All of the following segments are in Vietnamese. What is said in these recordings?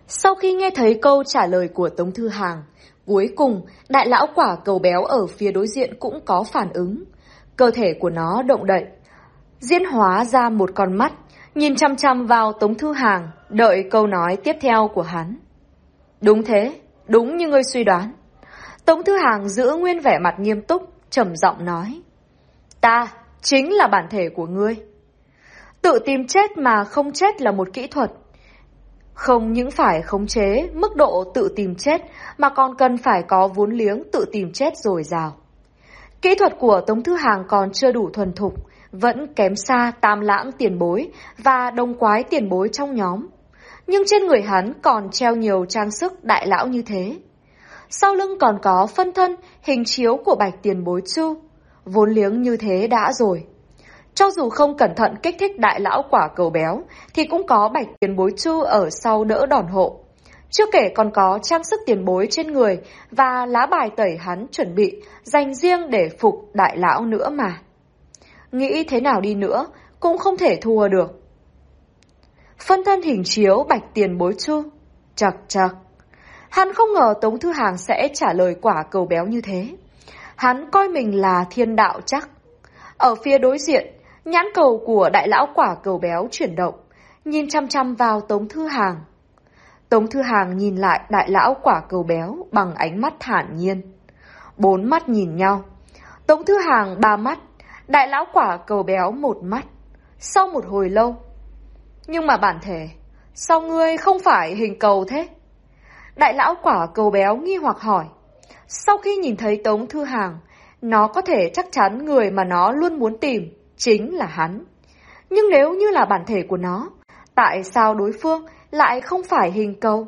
Sau khi nghe thấy câu trả lời của Tống Thư Hàng, cuối cùng đại lão quả cầu béo ở phía đối diện cũng có phản ứng. Cơ thể của nó động đậy, diễn hóa ra một con mắt, nhìn chăm chăm vào Tống Thư Hàng, đợi câu nói tiếp theo của hắn. Đúng thế, đúng như ngươi suy đoán. Tống Thư Hàng giữ nguyên vẻ mặt nghiêm túc, trầm giọng nói. Ta chính là bản thể của ngươi. Tự tìm chết mà không chết là một kỹ thuật. Không những phải khống chế mức độ tự tìm chết mà còn cần phải có vốn liếng tự tìm chết dồi dào. Kỹ thuật của Tống Thư Hàng còn chưa đủ thuần thục, vẫn kém xa Tam Lãng tiền bối và Đông Quái tiền bối trong nhóm. Nhưng trên người hắn còn treo nhiều trang sức đại lão như thế. Sau lưng còn có phân thân hình chiếu của Bạch tiền bối Chu. Vốn liếng như thế đã rồi. Cho dù không cẩn thận kích thích đại lão quả cầu béo thì cũng có Bạch tiền bối Chu ở sau đỡ đòn hộ. Chưa kể còn có trang sức tiền bối trên người và lá bài tẩy hắn chuẩn bị dành riêng để phục đại lão nữa mà. Nghĩ thế nào đi nữa cũng không thể thua được. Phân thân hình chiếu Bạch tiền bối Chu. Chật chật. Hắn không ngờ Tống Thư Hàng sẽ trả lời quả cầu béo như thế. Hắn coi mình là thiên đạo chắc. Ở phía đối diện, nhãn cầu của đại lão quả cầu béo chuyển động, nhìn chăm chăm vào Tống Thư Hàng. Tống Thư Hàng nhìn lại đại lão quả cầu béo bằng ánh mắt thản nhiên. 4 mắt nhìn nhau. Tống Thư Hàng 3 mắt, đại lão quả cầu béo 1 mắt. Sau một hồi lâu. Nhưng mà bản thể, sao ngươi không phải hình cầu thế? Đại lão quả cầu béo nghi hoặc hỏi. Sau khi nhìn thấy Tống Thư Hàng, nó có thể chắc chắn người mà nó luôn muốn tìm chính là hắn. Nhưng nếu như là bản thể của nó, tại sao đối phương lại không phải hình cầu?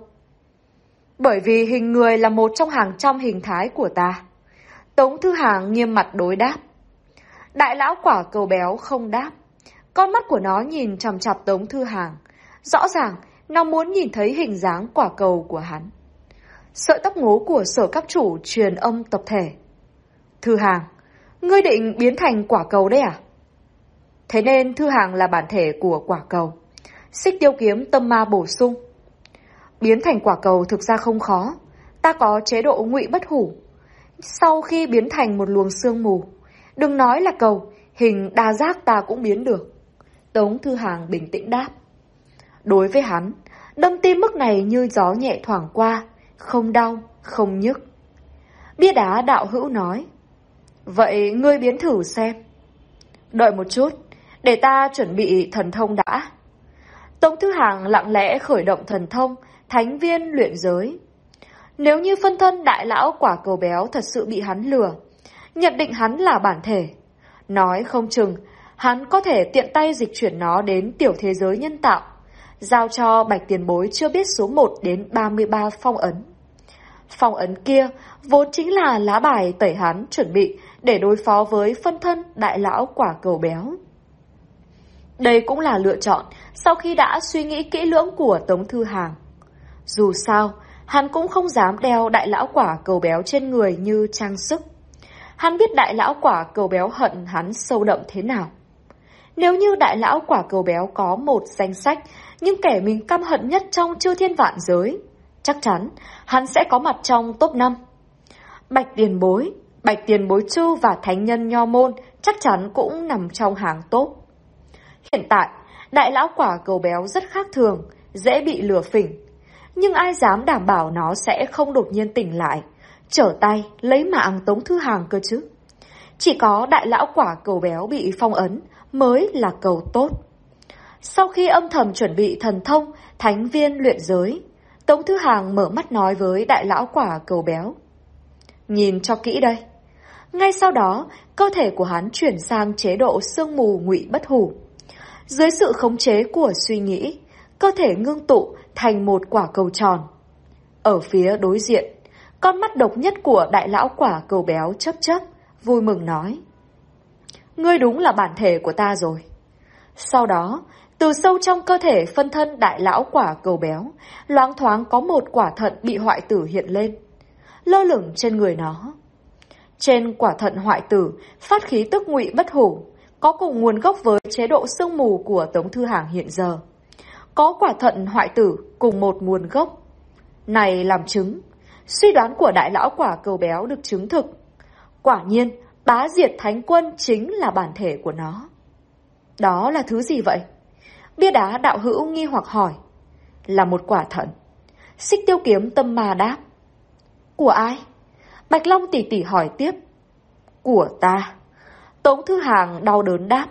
Bởi vì hình người là một trong hàng trăm hình thái của ta. Tống Thư Hàng nghiêm mặt đối đáp. Đại lão quả cầu béo không đáp. Con mắt của nó nhìn chằm chằm Tống Thư Hàng. Rõ ràng nó muốn nhìn thấy hình dáng quả cầu của hắn. Sợi tóc ngố của Sở Các Chủ truyền âm tập thể. Thư Hàng, ngươi định biến thành quả cầu đấy à? Thế nên Thư Hàng là bản thể của quả cầu. Xích Tiêu Kiếm tâm ma bổ sung. Biến thành quả cầu thực ra không khó. Ta có chế độ ngụy bất hủ. Sau khi biến thành một luồng sương mù, đừng nói là cầu, hình đa giác ta cũng biến được. Tống Thư Hàng bình tĩnh đáp. Đối với hắn, đâm tim mức này như gió nhẹ thoảng qua, không đau, không nhức. Bia đá đạo hữu nói. Vậy ngươi biến thử xem. Đợi một chút, để ta chuẩn bị thần thông đã. Tống Thư Hàng lặng lẽ khởi động thần thông, thánh viên luyện giới. Nếu như phân thân đại lão quả cầu béo thật sự bị hắn lừa, nhận định hắn là bản thể, nói không chừng hắn có thể tiện tay dịch chuyển nó đến tiểu thế giới nhân tạo, giao cho Bạch tiền bối chưa biết số 1 đến 33 phong ấn. Phong ấn kia vốn chính là lá bài tẩy hắn chuẩn bị để đối phó với phân thân đại lão quả cầu béo. Đây cũng là lựa chọn sau khi đã suy nghĩ kỹ lưỡng của Tống Thư Hàng. Dù sao, hắn cũng không dám đeo đại lão quả cầu béo trên người như trang sức. Hắn biết đại lão quả cầu béo hận hắn sâu đậm thế nào. Nếu như đại lão quả cầu béo có một danh sách nhưng kẻ mình căm hận nhất trong chư thiên vạn giới, chắc chắn hắn sẽ có mặt trong top 5. Bạch tiền bối Chu và thánh nhân Nho Môn chắc chắn cũng nằm trong hàng top. Hiện tại, đại lão quả cầu béo rất khác thường, dễ bị lừa phỉnh. Nhưng ai dám đảm bảo nó sẽ không đột nhiên tỉnh lại, trở tay lấy mạng Tống Thư Hàng cơ chứ? Chỉ có đại lão quả cầu béo bị phong ấn mới là cầu tốt. Sau khi âm thầm chuẩn bị thần thông, thánh viên luyện giới, Tống Thư Hàng mở mắt nói với đại lão quả cầu béo. Nhìn cho kỹ đây. Ngay sau đó, cơ thể của hắn chuyển sang chế độ sương mù ngụy bất hủ. Dưới sự khống chế của suy nghĩ, cơ thể ngưng tụ thành một quả cầu tròn. Ở phía đối diện, con mắt độc nhất của đại lão quả cầu béo chớp chớp, vui mừng nói. Ngươi đúng là bản thể của ta rồi. Sau đó, từ sâu trong cơ thể phân thân đại lão quả cầu béo, loáng thoáng có một quả thận bị hoại tử hiện lên, lơ lửng trên người nó. Trên quả thận hoại tử, phát khí tức ngụy bất hủ, có cùng nguồn gốc với chế độ sương mù của Tống Thư Hàng hiện giờ. Có quả thận hoại tử cùng một nguồn gốc, Này làm chứng, suy đoán của đại lão quả cầu béo được chứng thực. Quả nhiên, bá diệt thánh quân chính là bản thể của nó. Đó là thứ gì vậy? Bia đá đạo hữu nghi hoặc hỏi. Là một quả thận. Xích Tiêu Kiếm tâm ma đáp. Của ai? Bạch Long tỷ tỷ hỏi tiếp. Của ta. Tống Thư Hàng đau đớn đáp.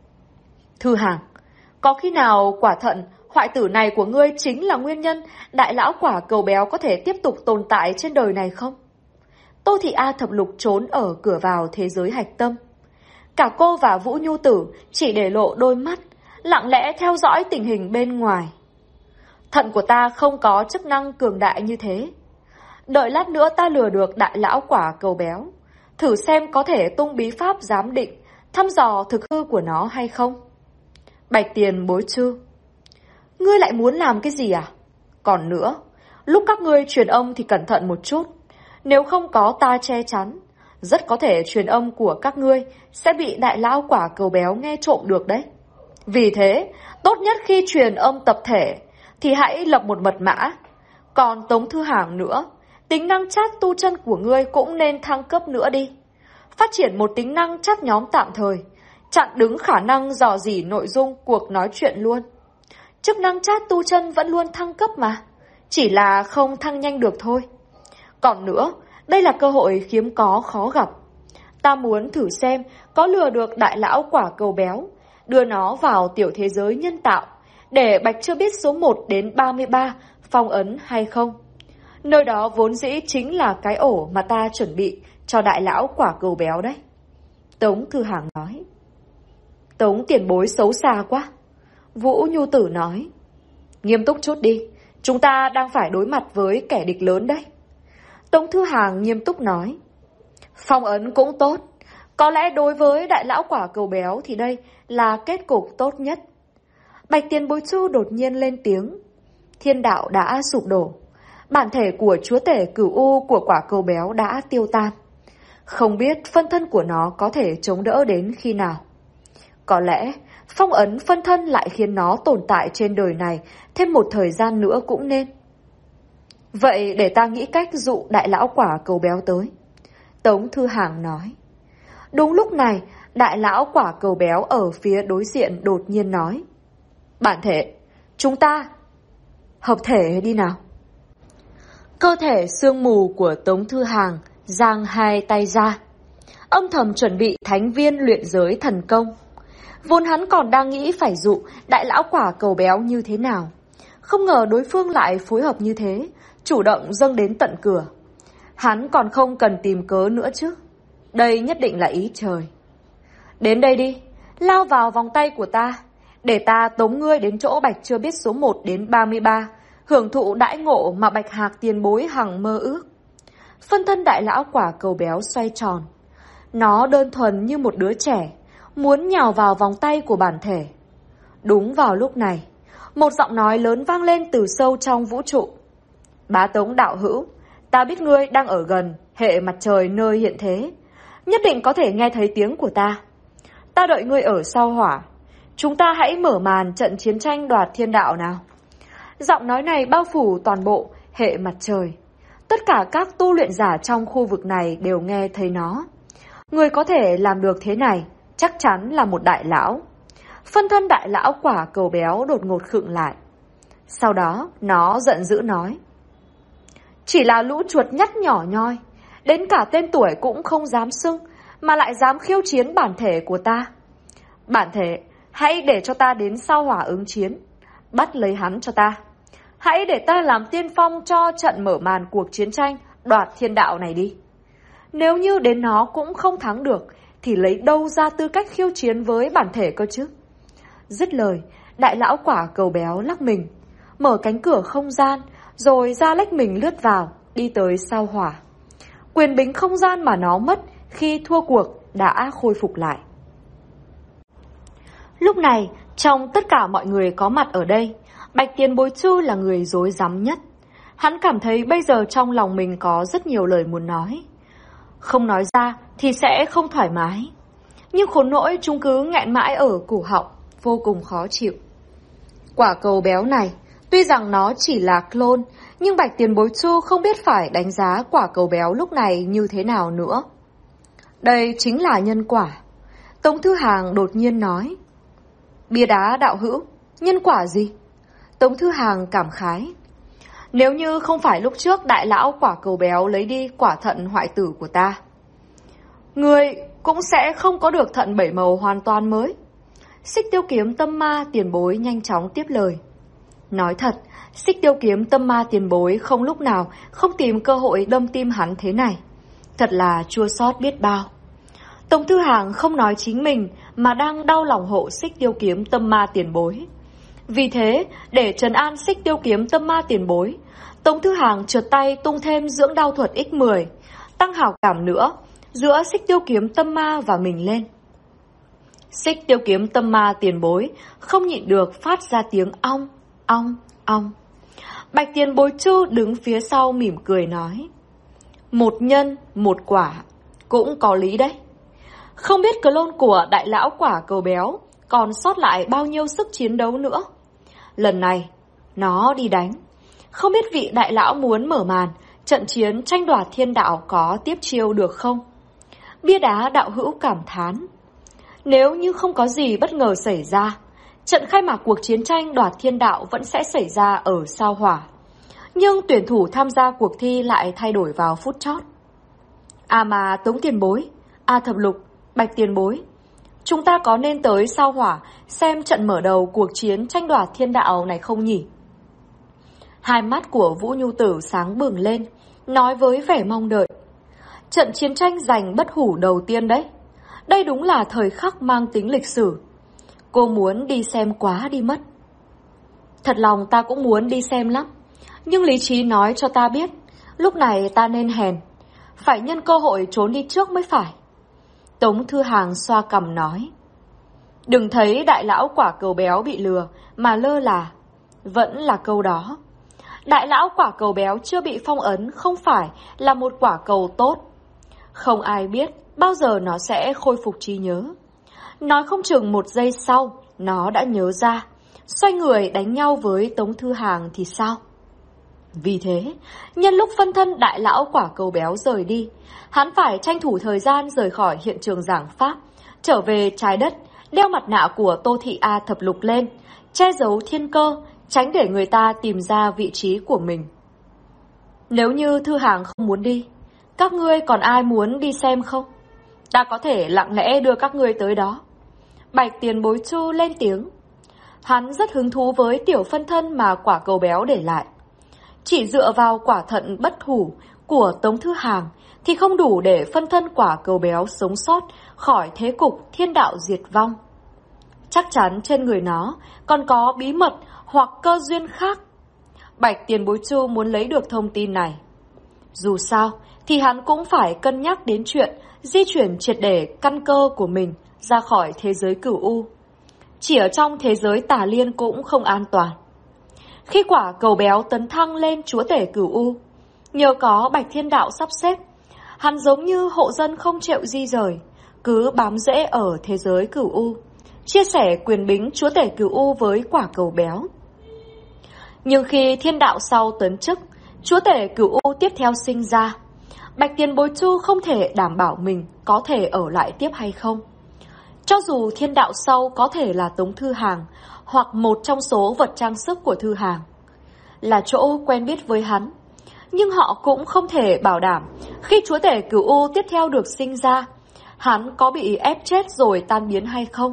Thư Hàng, có khi nào quả thận hoại tử này của ngươi chính là nguyên nhân đại lão quả cầu béo có thể tiếp tục tồn tại trên đời này không? Tô Thị A Thập Lục trốn ở cửa vào thế giới hạch tâm. Cả cô và Vũ Nhu Tử chỉ để lộ đôi mắt, lặng lẽ theo dõi tình hình bên ngoài. Thận của ta không có chức năng cường đại như thế. Đợi lát nữa ta lừa được đại lão quả cầu béo, thử xem có thể tung bí pháp giám định, thăm dò thực hư của nó hay không. Bạch Tiền Bối Chư, ngươi lại muốn làm cái gì à? Còn nữa, lúc các ngươi truyền âm thì cẩn thận một chút. Nếu không có ta che chắn, rất có thể truyền âm của các ngươi sẽ bị đại lão quả cầu béo nghe trộm được đấy. Vì thế, tốt nhất khi truyền âm tập thể thì hãy lập một mật mã. Còn Tống Thư Hàng nữa, tính năng chat tu chân của ngươi cũng nên thăng cấp nữa đi. Phát triển một tính năng chat nhóm tạm thời, chặn đứng khả năng dò dỉ nội dung cuộc nói chuyện luôn. Chức năng chat tu chân vẫn luôn thăng cấp mà, chỉ là không thăng nhanh được thôi. Còn nữa, đây là cơ hội hiếm có khó gặp. Ta muốn thử xem có lừa được đại lão quả cầu béo, đưa nó vào tiểu thế giới nhân tạo, để Bạch chưa biết số 1 đến 33 phong ấn hay không. Nơi đó vốn dĩ chính là cái ổ mà ta chuẩn bị cho đại lão quả cầu béo đấy. Tống Thư Hàng nói. Tống tiền bối xấu xa quá. Vũ Nhu Tử nói. Nghiêm túc chút đi, chúng ta đang phải đối mặt với kẻ địch lớn đấy. Tống Thư Hàng nghiêm túc nói. Phong ấn cũng tốt, có lẽ đối với đại lão quả cầu béo thì đây là kết cục tốt nhất. Bạch Tiền Bối Chu đột nhiên lên tiếng. Thiên đạo đã sụp đổ, bản thể của chúa tể Cửu U của quả cầu béo đã tiêu tan. Không biết phân thân của nó có thể chống đỡ đến khi nào. Có lẽ phong ấn phân thân lại khiến nó tồn tại trên đời này thêm một thời gian nữa cũng nên. Vậy để ta nghĩ cách dụ đại lão quả cầu béo tới. Tống Thư Hàng nói. Đúng lúc này, đại lão quả cầu béo ở phía đối diện đột nhiên nói. Bản thể, chúng ta hợp thể đi nào. Cơ thể sương mù của Tống Thư Hàng giang hai tay ra, âm thầm chuẩn bị thánh viên luyện giới thần công. Vốn hắn còn đang nghĩ phải dụ đại lão quả cầu béo như thế nào, không ngờ đối phương lại phối hợp như thế, chủ động dâng đến tận cửa. Hắn còn không cần tìm cớ nữa chứ. Đây nhất định là ý trời. Đến đây đi, lao vào vòng tay của ta, để ta tống ngươi đến chỗ Bạch chưa biết số 1 đến 33, hưởng thụ đãi ngộ mà Bạch Hạc tiền bối hằng mơ ước. Phân thân đại lão quả cầu béo xoay tròn. Nó đơn thuần như một đứa trẻ, muốn nhào vào vòng tay của bản thể. Đúng vào lúc này, một giọng nói lớn vang lên từ sâu trong vũ trụ. Bá Tống đạo hữu, ta biết ngươi đang ở gần hệ mặt trời nơi hiện thế, nhất định có thể nghe thấy tiếng của ta. Ta đợi ngươi ở sau hỏa, chúng ta hãy mở màn trận chiến tranh đoạt thiên đạo nào. Giọng nói này bao phủ toàn bộ hệ mặt trời. Tất cả các tu luyện giả trong khu vực này đều nghe thấy nó. Người có thể làm được thế này chắc chắn là một đại lão. Phân thân đại lão quả cầu béo đột ngột khựng lại. Sau đó nó giận dữ nói. Chỉ là lũ chuột nhắt nhỏ nhoi, đến cả tên tuổi cũng không dám xưng, mà lại dám khiêu chiến bản thể của ta. Bản thể, hãy để cho ta đến sau hỏa ứng chiến, bắt lấy hắn cho ta. Hãy để ta làm tiên phong cho trận mở màn cuộc chiến tranh đoạt thiên đạo này đi. Nếu như đến nó cũng không thắng được, thì lấy đâu ra tư cách khiêu chiến với bản thể cơ chứ. Dứt lời, đại lão quả cầu béo lắc mình, mở cánh cửa không gian, rồi ra lách mình lướt vào, đi tới sau hỏa. Quyền bính không gian mà nó mất khi thua cuộc đã khôi phục lại. Lúc này, trong tất cả mọi người có mặt ở đây, Bạch Tiền Bối Chư là người rối rắm nhất. Hắn cảm thấy bây giờ trong lòng mình có rất nhiều lời muốn nói. Không nói ra thì sẽ không thoải mái. Nhưng khốn nỗi chúng cứ nghẹn mãi ở cổ họng, vô cùng khó chịu. Quả cầu béo này, Tuy rằng nó chỉ là clone, nhưng Bạch Tiền Bối Chu không biết phải đánh giá quả cầu béo lúc này như thế nào nữa. Đây chính là nhân quả. Tống Thư Hàng đột nhiên nói. Bia đá đạo hữu, nhân quả gì? Tống Thư Hàng cảm khái. Nếu như không phải lúc trước đại lão quả cầu béo lấy đi quả thận hoại tử của ta, người cũng sẽ không có được thận 7 màu hoàn toàn mới. Xích Tiêu Kiếm Tâm Ma Tiền Bối nhanh chóng tiếp lời. Nói thật, Xích Tiêu Kiếm Tâm Ma Tiền Bối không lúc nào không tìm cơ hội đâm tim hắn thế này. Thật là chua xót biết bao. Tống Thư Hàng không nói chính mình mà đang đau lòng hộ Xích Tiêu Kiếm Tâm Ma Tiền Bối. Vì thế, để trấn an Xích Tiêu Kiếm Tâm Ma Tiền Bối, Tống Thư Hàng trượt tay tung thêm dưỡng đau thuật X10, tăng hảo cảm nữa giữa Xích Tiêu Kiếm Tâm Ma và mình lên. Xích Tiêu Kiếm Tâm Ma Tiền Bối không nhịn được phát ra tiếng ong, ong, ong. Bạch Tiền Bối Chu đứng phía sau mỉm cười nói. Một nhân, một quả, cũng có lý đấy. Không biết clone của đại lão quả cầu béo còn sót lại bao nhiêu sức chiến đấu nữa. Lần này, nó đi đánh. Không biết vị đại lão muốn mở màn, trận chiến tranh đoạt thiên đạo có tiếp chiêu được không? Bia đá đạo hữu cảm thán. Nếu như không có gì bất ngờ xảy ra, trận khai mạc cuộc chiến tranh đoạt thiên đạo vẫn sẽ xảy ra ở sao Hỏa. Nhưng tuyển thủ tham gia cuộc thi lại thay đổi vào phút chót. À mà Tống Tiền Bối, Thập Lục, Bạch Tiền Bối, chúng ta có nên tới sao Hỏa xem trận mở đầu cuộc chiến tranh đoạt thiên đạo này không nhỉ? Hai mắt của Vũ Nhu Tử sáng bừng lên, nói với vẻ mong đợi. Trận chiến tranh giành bất hủ đầu tiên đấy. Đây đúng là thời khắc mang tính lịch sử. Cô muốn đi xem quá đi mất. Thật lòng ta cũng muốn đi xem lắm. Nhưng lý trí nói cho ta biết, lúc này ta nên hèn. Phải nhân cơ hội trốn đi trước mới phải. Tống Thư Hàng xoa cằm nói. Đừng thấy đại lão quả cầu béo bị lừa mà lơ là. Vẫn là câu đó. Đại lão quả cầu béo chưa bị phong ấn không phải là một quả cầu tốt. Không ai biết bao giờ nó sẽ khôi phục trí nhớ. Nói không chừng một giây sau nó đã nhớ ra, xoay người đánh nhau với Tống Thư Hàng thì sao? Vì thế, nhân lúc phân thân đại lão quả cầu béo rời đi, hắn phải tranh thủ thời gian rời khỏi hiện trường giảng pháp, trở về trái đất, đeo mặt nạ của Tô Thị A Thập Lục lên, che giấu thiên cơ, tránh để người ta tìm ra vị trí của mình. Nếu như Thư Hàng không muốn đi, các ngươi còn ai muốn đi xem không? Ta có thể lặng lẽ đưa các ngươi tới đó. Bạch Tiền Bối Chu lên tiếng. Hắn rất hứng thú với tiểu phân thân mà quả cầu béo để lại. Chỉ dựa vào quả thận bất hủ của Tống Thư Hàng thì không đủ để phân thân quả cầu béo sống sót khỏi thế cục thiên đạo diệt vong. Chắc chắn trên người nó còn có bí mật hoặc cơ duyên khác. Bạch Tiền Bối Chu muốn lấy được thông tin này. Dù sao thì hắn cũng phải cân nhắc đến chuyện di chuyển triệt để căn cơ của mình ra khỏi thế giới cửu u. Chỉ ở trong thế giới tà liên cũng không an toàn. Khi quả cầu béo tấn thăng lên chúa tể cửu u, nhờ có Bạch Thiên Đạo sắp xếp, hắn giống như hộ dân không chịu di rời, cứ bám rễ ở thế giới cửu u, chia sẻ quyền bính chúa tể cửu u với quả cầu béo. Nhưng khi Thiên Đạo sau tấn chức, chúa tể cửu u tiếp theo sinh ra, Bạch Tiền Bối Chu không thể đảm bảo mình có thể ở lại tiếp hay không. Cho dù Thiên Đạo sau có thể là Tống Thư Hàng hoặc một trong số vật trang sức của Thư Hàng, là chỗ quen biết với hắn, nhưng họ cũng không thể bảo đảm khi chúa tể cửu u tiếp theo được sinh ra, hắn có bị ép chết rồi tan biến hay không.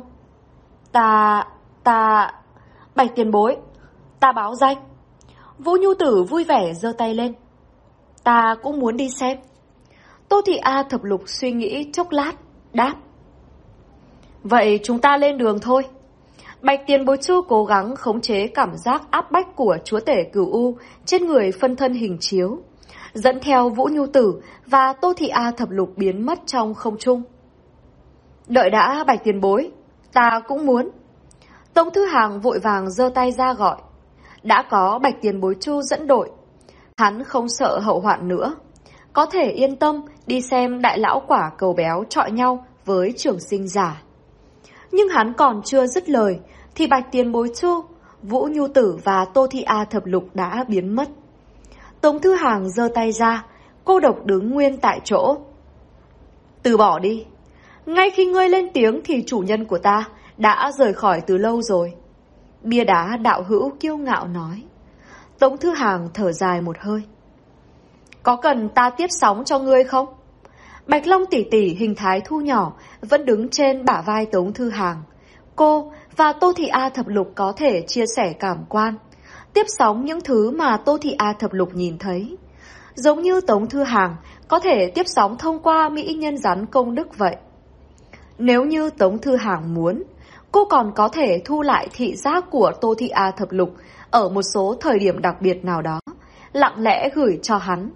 Bạch Tiền Bối, ta báo danh. Vũ Nhu Tử vui vẻ giơ tay lên. Ta cũng muốn đi xem. Tô Thị A Thập Lục suy nghĩ chốc lát, đáp. Vậy chúng ta lên đường thôi. Bạch Tiền Bối Chu cố gắng khống chế cảm giác áp bách của chúa tể cửu u trên người phân thân hình chiếu, dẫn theo Vũ Nhu Tử và Tô Thị A Thập Lục biến mất trong không trung. Đợi đã Bạch Tiền Bối, ta cũng muốn. Tống Thư Hàng vội vàng giơ tay ra gọi. Đã có Bạch Tiền Bối Chu dẫn đội, hắn không sợ hậu hoạn nữa, có thể yên tâm đi xem đại lão quả cầu béo chọi nhau với trường sinh giả. Nhưng hắn còn chưa dứt lời thì Bạch Tiền Bối Chu Vũ Nhu Tử và Tô Thị A Thập Lục đã biến mất. Tống Thư Hàng giơ tay ra, cô độc đứng nguyên tại chỗ. Từ bỏ đi. Ngay khi ngươi lên tiếng thì chủ nhân của ta đã rời khỏi từ lâu rồi. Bia đá đạo hữu kiêu ngạo nói. Tống Thư Hàng thở dài một hơi. Có cần ta tiếp sóng cho ngươi không? Bạch Long tỷ tỷ hình thái thu nhỏ vẫn đứng trên bả vai Tống Thư Hàng. Cô và Tô Thị A Thập Lục có thể chia sẻ cảm quan, tiếp sóng những thứ mà Tô Thị A Thập Lục nhìn thấy. Giống như Tống Thư Hàng có thể tiếp sóng thông qua mỹ nhân rắn công đức vậy. Nếu như Tống Thư Hàng muốn, cô còn có thể thu lại thị giác của Tô Thị A Thập Lục ở một số thời điểm đặc biệt nào đó, lặng lẽ gửi cho hắn.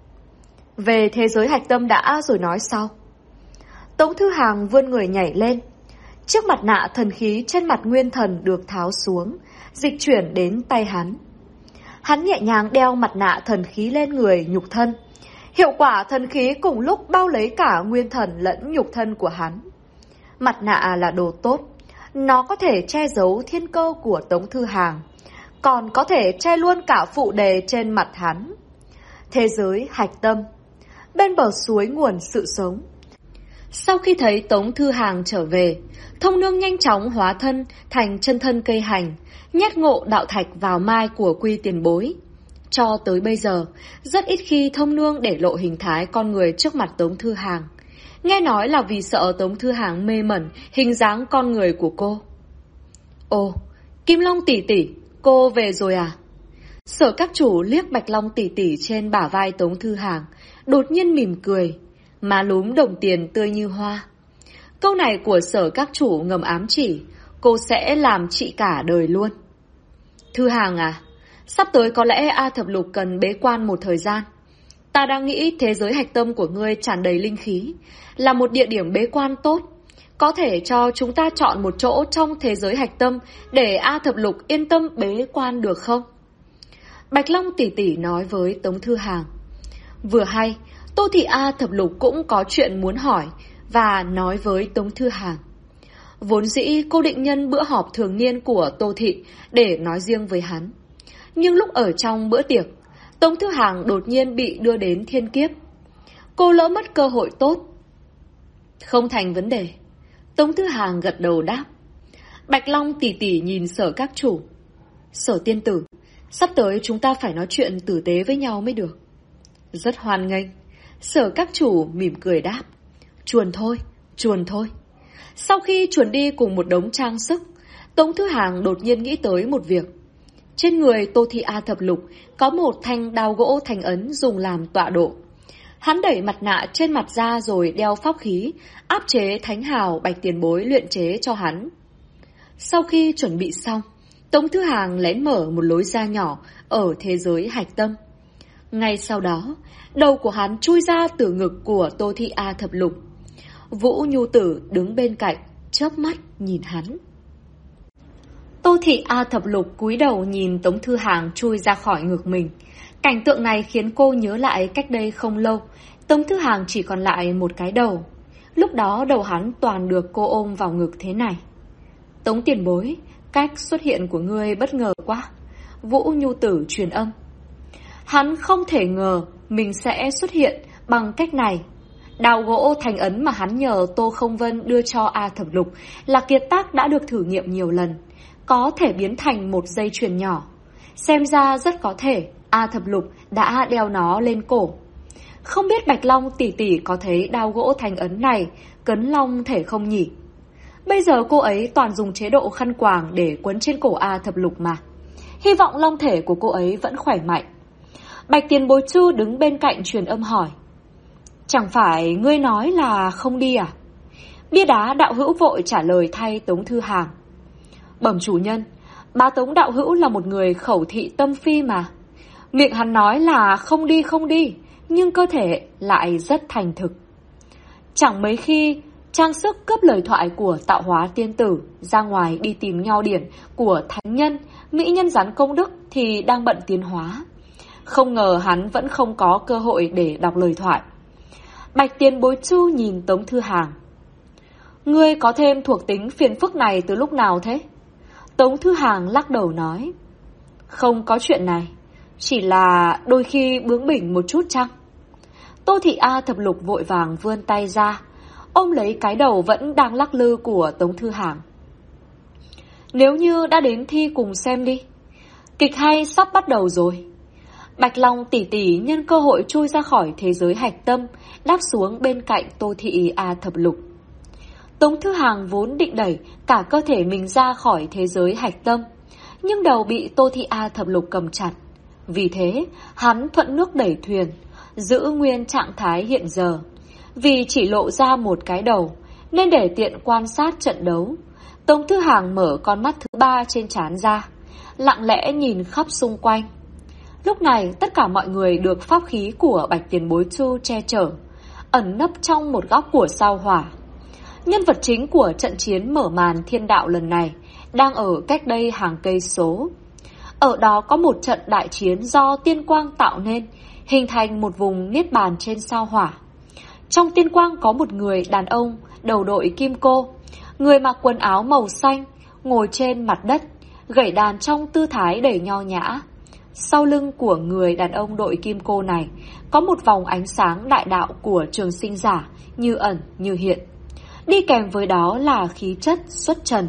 Về thế giới hạch tâm đã rồi nói sau. Tống Thư Hàng vươn người nhảy lên. Chiếc mặt nạ thần khí trên mặt nguyên thần được tháo xuống, dịch chuyển đến tay hắn. Hắn nhẹ nhàng đeo mặt nạ thần khí lên người nhục thân. Hiệu quả thần khí cùng lúc bao lấy cả nguyên thần lẫn nhục thân của hắn. Mặt nạ là đồ tốt. Nó có thể che giấu thiên cơ của Tống Thư Hàng, còn có thể che luôn cả phụ đề trên mặt hắn. Thế giới hạch tâm, bên bờ suối nguồn sự sống. Sau khi thấy Tống Thư Hàng trở về, Thông Nương nhanh chóng hóa thân thành chân thân cây hành, nhét ngộ đạo thạch vào mai của Quy Tiền Bối. Cho tới bây giờ, rất ít khi Thông Nương để lộ hình thái con người trước mặt Tống Thư Hàng. Nghe nói là vì sợ Tống Thư Hàng mê mẩn hình dáng con người của cô. Ồ, Kim Long tỷ tỷ, cô về rồi à? Sở các chủ liếc Bạch Long tỷ tỷ trên bả vai Tống Thư Hàng, đột nhiên mỉm cười, má lúm đồng tiền tươi như hoa. Câu này của sở các chủ ngầm ám chỉ, cô sẽ làm chị cả đời luôn. Thư Hàng à, sắp tới có lẽ A Thập Lục cần bế quan một thời gian. Ta đang nghĩ thế giới hạch tâm của ngươi tràn đầy linh khí, là một địa điểm bế quan tốt. Có thể cho chúng ta chọn một chỗ trong thế giới hạch tâm để A Thập Lục yên tâm bế quan được không? Bạch Long tỷ tỷ nói với Tống Thư Hàng. Vừa hay, Tô Thị A Thập Lục cũng có chuyện muốn hỏi và nói với Tống Thư Hàng. Vốn dĩ cô định nhân bữa họp thường niên của Tô Thị để nói riêng với hắn. Nhưng lúc ở trong bữa tiệc, Tống Thư Hàng đột nhiên bị đưa đến thiên kiếp. Cô lỡ mất cơ hội tốt. Không thành vấn đề. Tống Thư Hàng gật đầu đáp. Bạch Long tỷ tỷ nhìn Sở các chủ. Sở tiên tử, sắp tới chúng ta phải nói chuyện tử tế với nhau mới được. Rất hoan nghênh. Sở các chủ mỉm cười đáp. Chuồn thôi, chuồn thôi. Sau khi chuồn đi cùng một đống trang sức, Tống Thư Hàng đột nhiên nghĩ tới một việc. Trên người Tô Thị A Thập Lục có một thanh đao gỗ thành ấn dùng làm tọa độ. Hắn đẩy mặt nạ trên mặt ra rồi đeo pháp khí, áp chế thánh hào Bạch Tiền Bối luyện chế cho hắn. Sau khi chuẩn bị xong, Tống Thư Hàng lén mở một lối ra nhỏ ở thế giới hạch tâm. Ngay sau đó, đầu của hắn chui ra từ ngực của Tô Thị A Thập Lục. Vũ Nhu Tử đứng bên cạnh, chớp mắt nhìn hắn. Tô Thị A Thập Lục cúi đầu nhìn Tống Thư Hàng chui ra khỏi ngực mình. Cảnh tượng này khiến cô nhớ lại cách đây không lâu, Tống Thư Hàng chỉ còn lại một cái đầu. Lúc đó đầu hắn toàn được cô ôm vào ngực thế này. Tống tiền bối, cách xuất hiện của ngươi bất ngờ quá. Vũ Nhu Tử truyền âm. Hắn không thể ngờ mình sẽ xuất hiện bằng cách này. Đào gỗ thành ấn mà hắn nhờ Tô Không Vân đưa cho A Thập Lục là kiệt tác đã được thử nghiệm nhiều lần, có thể biến thành một dây chuyền nhỏ. Xem ra rất có thể A Thập Lục đã đeo nó lên cổ. Không biết Bạch Long tỷ tỷ có thấy đao gỗ thành ấn này cấn long thể không nhỉ? Bây giờ cô ấy toàn dùng chế độ khăn quàng để quấn trên cổ A Thập Lục mà. Hy vọng long thể của cô ấy vẫn khỏe mạnh. Bạch Tiền Bối Chu đứng bên cạnh truyền âm hỏi. Chẳng phải ngươi nói là không đi à? Bia đá đạo hữu vội trả lời thay Tống Thư Hàng. Bẩm chủ nhân, bá Tống đạo hữu là một người khẩu thị tâm phi mà. Miệng hắn nói là không đi, nhưng cơ thể lại rất thành thực. Chẳng mấy khi trang sức cướp lời thoại của tạo hóa tiên tử ra ngoài đi tìm nho điển của thánh nhân, mỹ nhân rắn công đức thì đang bận tiến hóa. Không ngờ hắn vẫn không có cơ hội để đọc lời thoại. Bạch Tiền Bối Chu nhìn Tống Thư Hàng. Ngươi có thêm thuộc tính phiền phức này từ lúc nào thế? Tống Thư Hàng lắc đầu nói, không có chuyện này, chỉ là đôi khi bướng bỉnh một chút chăng? Tô Thị A Thập Lục vội vàng vươn tay ra, ôm lấy cái đầu vẫn đang lắc lư của Tống Thư Hàng. Nếu như đã đến thi cùng xem đi, kịch hay sắp bắt đầu rồi. Bạch Long tỷ tỷ nhân cơ hội chui ra khỏi thế giới hạch tâm, đáp xuống bên cạnh Tô Thị A Thập Lục. Tống Thư Hàng vốn định đẩy cả cơ thể mình ra khỏi thế giới hạch tâm, nhưng đầu bị Tô Thị A Thập Lục cầm chặt. Vì thế, hắn thuận nước đẩy thuyền, giữ nguyên trạng thái hiện giờ. Vì chỉ lộ ra một cái đầu, nên để tiện quan sát trận đấu, Tống Thư Hàng mở con mắt thứ ba trên trán ra, lặng lẽ nhìn khắp xung quanh. Lúc này, tất cả mọi người được pháp khí của Bạch Tiền Bối Chu che chở, ẩn nấp trong một góc của sao hỏa. Nhân vật chính của trận chiến mở màn thiên đạo lần này đang ở cách đây hàng cây số. Ở đó có một trận đại chiến do tiên quang tạo nên, hình thành một vùng niết bàn trên sao hỏa. Trong tiên quang có một người đàn ông đầu đội kim cô, người mặc quần áo màu xanh, ngồi trên mặt đất, gảy đàn trong tư thái đầy nho nhã. Sau lưng của người đàn ông đội kim cô này có một vòng ánh sáng đại đạo của trường sinh giả, như ẩn như hiện. Đi kèm với đó là khí chất xuất trần.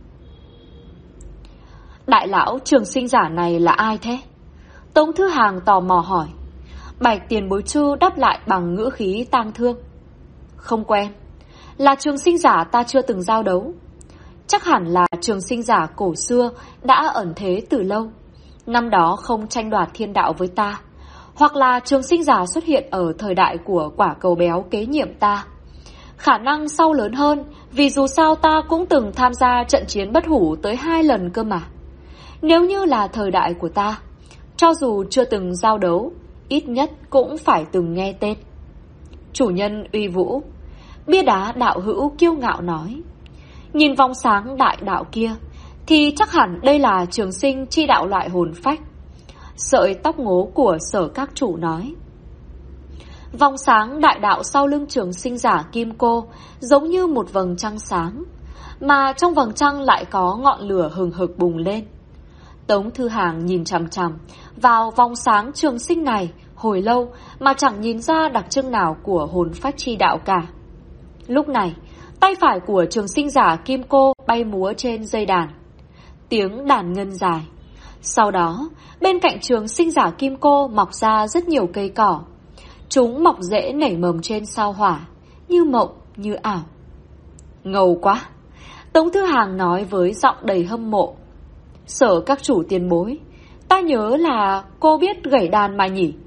Đại lão trường sinh giả này là ai thế? Tống Thư Hàng tò mò hỏi. Bạch Tiền Bối Chu đáp lại bằng ngữ khí tang thương. Không quen. Là trường sinh giả ta chưa từng giao đấu. Chắc hẳn là trường sinh giả cổ xưa đã ẩn thế từ lâu, năm đó không tranh đoạt thiên đạo với ta. Hoặc là trường sinh giả xuất hiện ở thời đại của quả cầu béo kế nhiệm ta. Khả năng sau lớn hơn, vì dù sao ta cũng từng tham gia trận chiến bất hủ tới 2 lần cơ mà. Nếu như là thời đại của ta, cho dù chưa từng giao đấu, ít nhất cũng phải từng nghe tên. Chủ nhân uy vũ, bia đá đạo hữu kiêu ngạo nói. Nhìn vòng sáng đại đạo kia, thì chắc hẳn đây là trường sinh chi đạo loại hồn phách. Sợi tóc ngố của Sở các chủ nói. Vòng sáng đại đạo sau lưng trường sinh giả kim cô giống như một vầng trăng sáng, mà trong vầng trăng lại có ngọn lửa hừng hực bùng lên. Tống Thư Hàng nhìn chằm chằm vào vòng sáng trường sinh này hồi lâu mà chẳng nhìn ra đặc trưng nào của hồn phách chi đạo cả. Lúc này, tay phải của trường sinh giả kim cô bay múa trên dây đàn. Tiếng đàn ngân dài. Sau đó, bên cạnh trường sinh giả kim cô mọc ra rất nhiều cây cỏ. Chúng mọc rễ nảy mầm trên sao hỏa, như mộng, như ảo. Ngầu quá! Tống Thư Hàng nói với giọng đầy hâm mộ. Sở các chủ tiền bối, ta nhớ là cô biết gảy đàn mà nhỉ?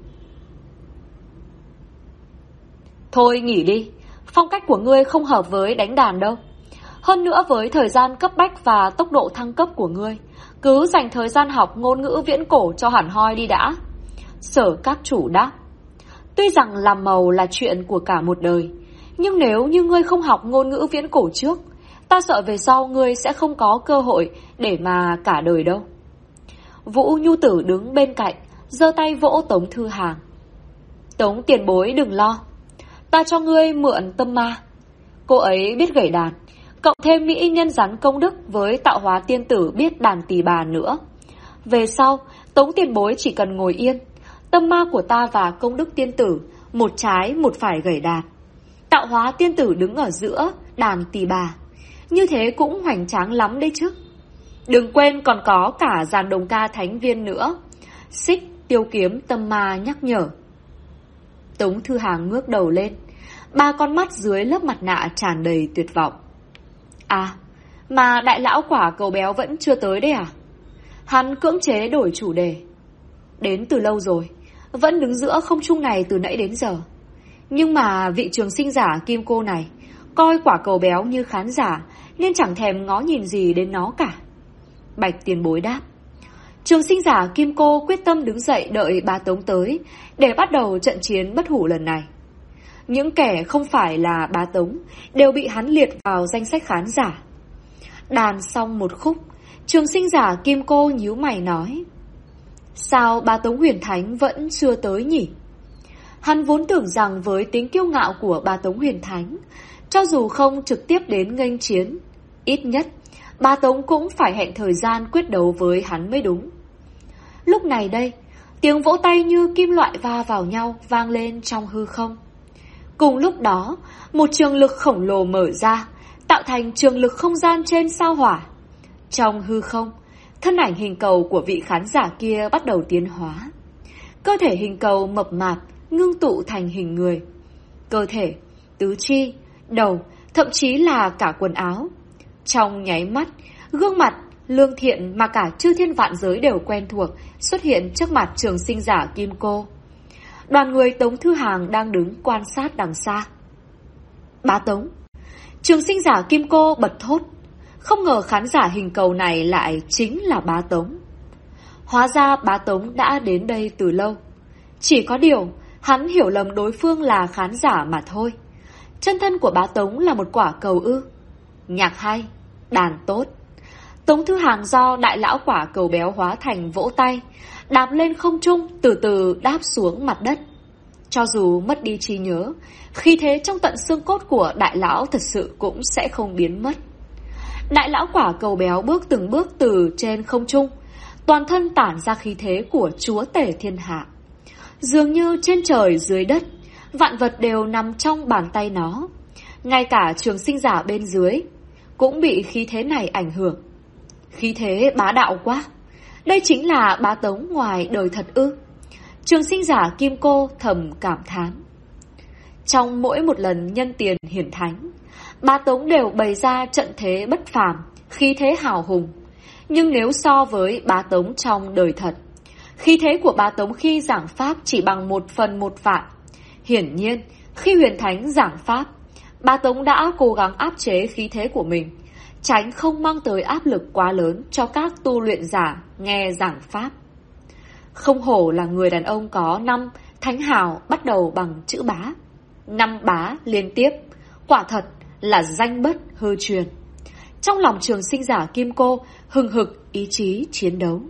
Thôi nghỉ đi, phong cách của ngươi không hợp với đánh đàn đâu. Hơn nữa với thời gian cấp bách và tốc độ thăng cấp của ngươi, cứ dành thời gian học ngôn ngữ viễn cổ cho hẳn hoi đi đã. Sở các chủ đáp. Tuy rằng làm màu là chuyện của cả một đời, nhưng nếu như ngươi không học ngôn ngữ viễn cổ trước, ta sợ về sau ngươi sẽ không có cơ hội để mà cả đời đâu. Vũ Nhu Tử đứng bên cạnh, giơ tay vỗ Tống Thư Hàng. Tống tiền bối đừng lo, ta cho ngươi mượn tâm ma. Cô ấy biết gảy đàn, cộng thêm mỹ nhân rắn công đức với tạo hóa tiên tử biết đàn tỳ bà nữa. Về sau, Tống tiền bối chỉ cần ngồi yên, tâm ma của ta và công đức tiên tử, một trái một phải gảy đàn. Tạo hóa tiên tử đứng ở giữa, đàn tỳ bà. Như thế cũng hoành tráng lắm đấy chứ. Đừng quên còn có cả dàn đồng ca thánh viên nữa. Xích, tiêu kiếm, tâm ma nhắc nhở. Tống Thư Hàng ngước đầu lên, 3 con mắt dưới lớp mặt nạ tràn đầy tuyệt vọng. À, mà đại lão quả cầu béo vẫn chưa tới đấy à? Hắn cưỡng chế đổi chủ đề. Đến từ lâu rồi, vẫn đứng giữa không trung này từ nãy đến giờ. Nhưng mà vị trường sinh giả kim cô này coi quả cầu béo như khán giả, nên chẳng thèm ngó nhìn gì đến nó cả. Bạch tiền bối đáp. Trường sinh giả kim cô quyết tâm đứng dậy đợi bà Tống tới để bắt đầu trận chiến bất hủ lần này. Những kẻ không phải là bá Tống đều bị hắn liệt vào danh sách khán giả. Đàn xong một khúc, trường sinh giả kim cô nhíu mày nói. Sao bá Tống Huyền Thánh vẫn chưa tới nhỉ? Hắn vốn tưởng rằng với tính kiêu ngạo của bá Tống Huyền Thánh, cho dù không trực tiếp đến nghênh chiến, ít nhất Bá Tống cũng phải hẹn thời gian quyết đấu với hắn mới đúng. Lúc này đây, tiếng vỗ tay như kim loại va vào nhau vang lên trong hư không. Cùng lúc đó, một trường lực khổng lồ mở ra, tạo thành trường lực không gian trên sao hỏa. Trong hư không, thân ảnh hình cầu của vị khán giả kia bắt đầu tiến hóa. Cơ thể hình cầu mập mạp, ngưng tụ thành hình người. Cơ thể, tứ chi, đầu, thậm chí là cả quần áo. Trong nháy mắt, gương mặt, lương thiện mà cả chư thiên vạn giới đều quen thuộc xuất hiện trước mặt trường sinh giả Kim Cô. Đoàn người Tống Thư Hàng đang đứng quan sát đằng xa. Bá Tống! Trường sinh giả Kim Cô bật thốt. Không ngờ khán giả hình cầu này lại chính là Bá Tống. Hóa ra Bá Tống đã đến đây từ lâu. Chỉ có điều, hắn hiểu lầm đối phương là khán giả mà thôi. Chân thân của Bá Tống là một quả cầu ư. Nhạc hay, đàn tốt. Tống Thư Hàng do đại lão quả cầu béo hóa thành vỗ tay, đạp lên không trung, từ từ đáp xuống mặt đất. Cho dù mất đi trí nhớ, khí thế trong tận xương cốt của đại lão thật sự cũng sẽ không biến mất. Đại lão quả cầu béo bước từng bước từ trên không trung, toàn thân tản ra khí thế của chúa tể thiên hạ. Dường như trên trời dưới đất, vạn vật đều nằm trong bàn tay nó. Ngay cả trường sinh giả bên dưới cũng bị khí thế này ảnh hưởng. Khí thế bá đạo quá. Đây chính là Bá Tống ngoài đời thật ư? Trường sinh giả Kim Cô thầm cảm thán. Trong mỗi một lần nhân tiền hiển thánh, Bá Tống đều bày ra trận thế bất phàm, khí thế hào hùng. Nhưng nếu so với Bá Tống trong đời thật, khí thế của Bá Tống khi giảng pháp chỉ bằng 1/1000000. Hiển nhiên, khi huyền thánh giảng pháp, Bá Tống đã cố gắng áp chế khí thế của mình, tránh không mang tới áp lực quá lớn cho các tu luyện giả nghe giảng pháp. Không hổ là người đàn ông có 5 thánh hào bắt đầu bằng chữ bá. 5 bá liên tiếp, quả thật là danh bất hư truyền. Trong lòng trường sinh giả Kim Cô hừng hực ý chí chiến đấu.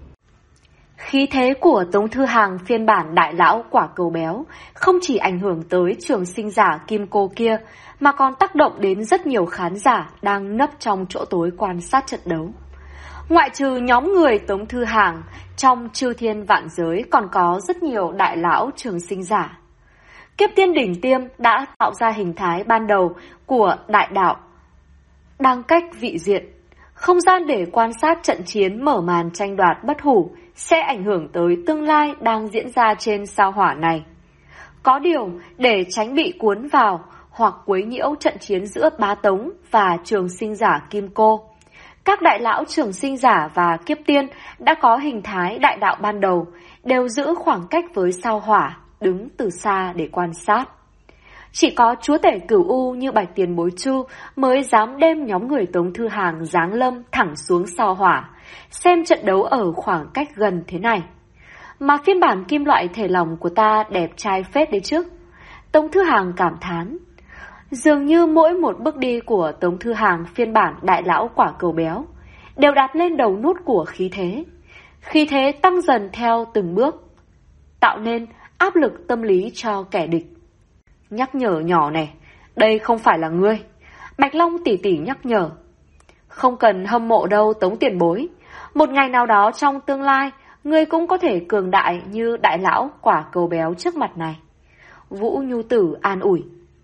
Khí thế của Tống Thư Hàng phiên bản đại lão quả cầu béo không chỉ ảnh hưởng tới trường sinh giả Kim Cô kia, mà còn tác động đến rất nhiều khán giả đang nấp trong chỗ tối quan sát trận đấu. Ngoại trừ nhóm người Tống Thư Hàng, trong chư thiên vạn giới còn có rất nhiều đại lão trường sinh giả. Kiếp tiên đỉnh tiêm đã tạo ra hình thái ban đầu của đại đạo, đang cách vị diện. Không gian để quan sát trận chiến mở màn tranh đoạt bất hủ sẽ ảnh hưởng tới tương lai đang diễn ra trên sao hỏa này. Có điều, để tránh bị cuốn vào hoặc quấy nhiễu trận chiến giữa Bá Tống và trường sinh giả Kim Cô, các đại lão trường sinh giả và kiếp tiên đã có hình thái đại đạo ban đầu, đều giữ khoảng cách với sao hỏa, đứng từ xa để quan sát. Chỉ có chúa tể Cửu U như Bạch Tiền Bối Chu mới dám đem nhóm người Tống Thư Hàng giáng lâm thẳng xuống sao hỏa, xem trận đấu ở khoảng cách gần thế này. Mà phiên bản kim loại thể lòng của ta đẹp trai phết đấy chứ. Tống Thư Hàng cảm thán. Dường như mỗi một bước đi của Tống Thư Hàng phiên bản đại lão quả cầu béo đều đặt lên đầu nút của khí thế. Khí thế tăng dần theo từng bước, tạo nên áp lực tâm lý cho kẻ địch. Nhắc nhở nhỏ này, đây không phải là ngươi. Bạch Long tỷ tỷ nhắc nhở. Không cần hâm mộ đâu Tống tiền bối. Một ngày nào đó trong tương lai, ngươi cũng có thể cường đại như đại lão quả cầu béo trước mặt này. Vũ Nhu Tử an ủi.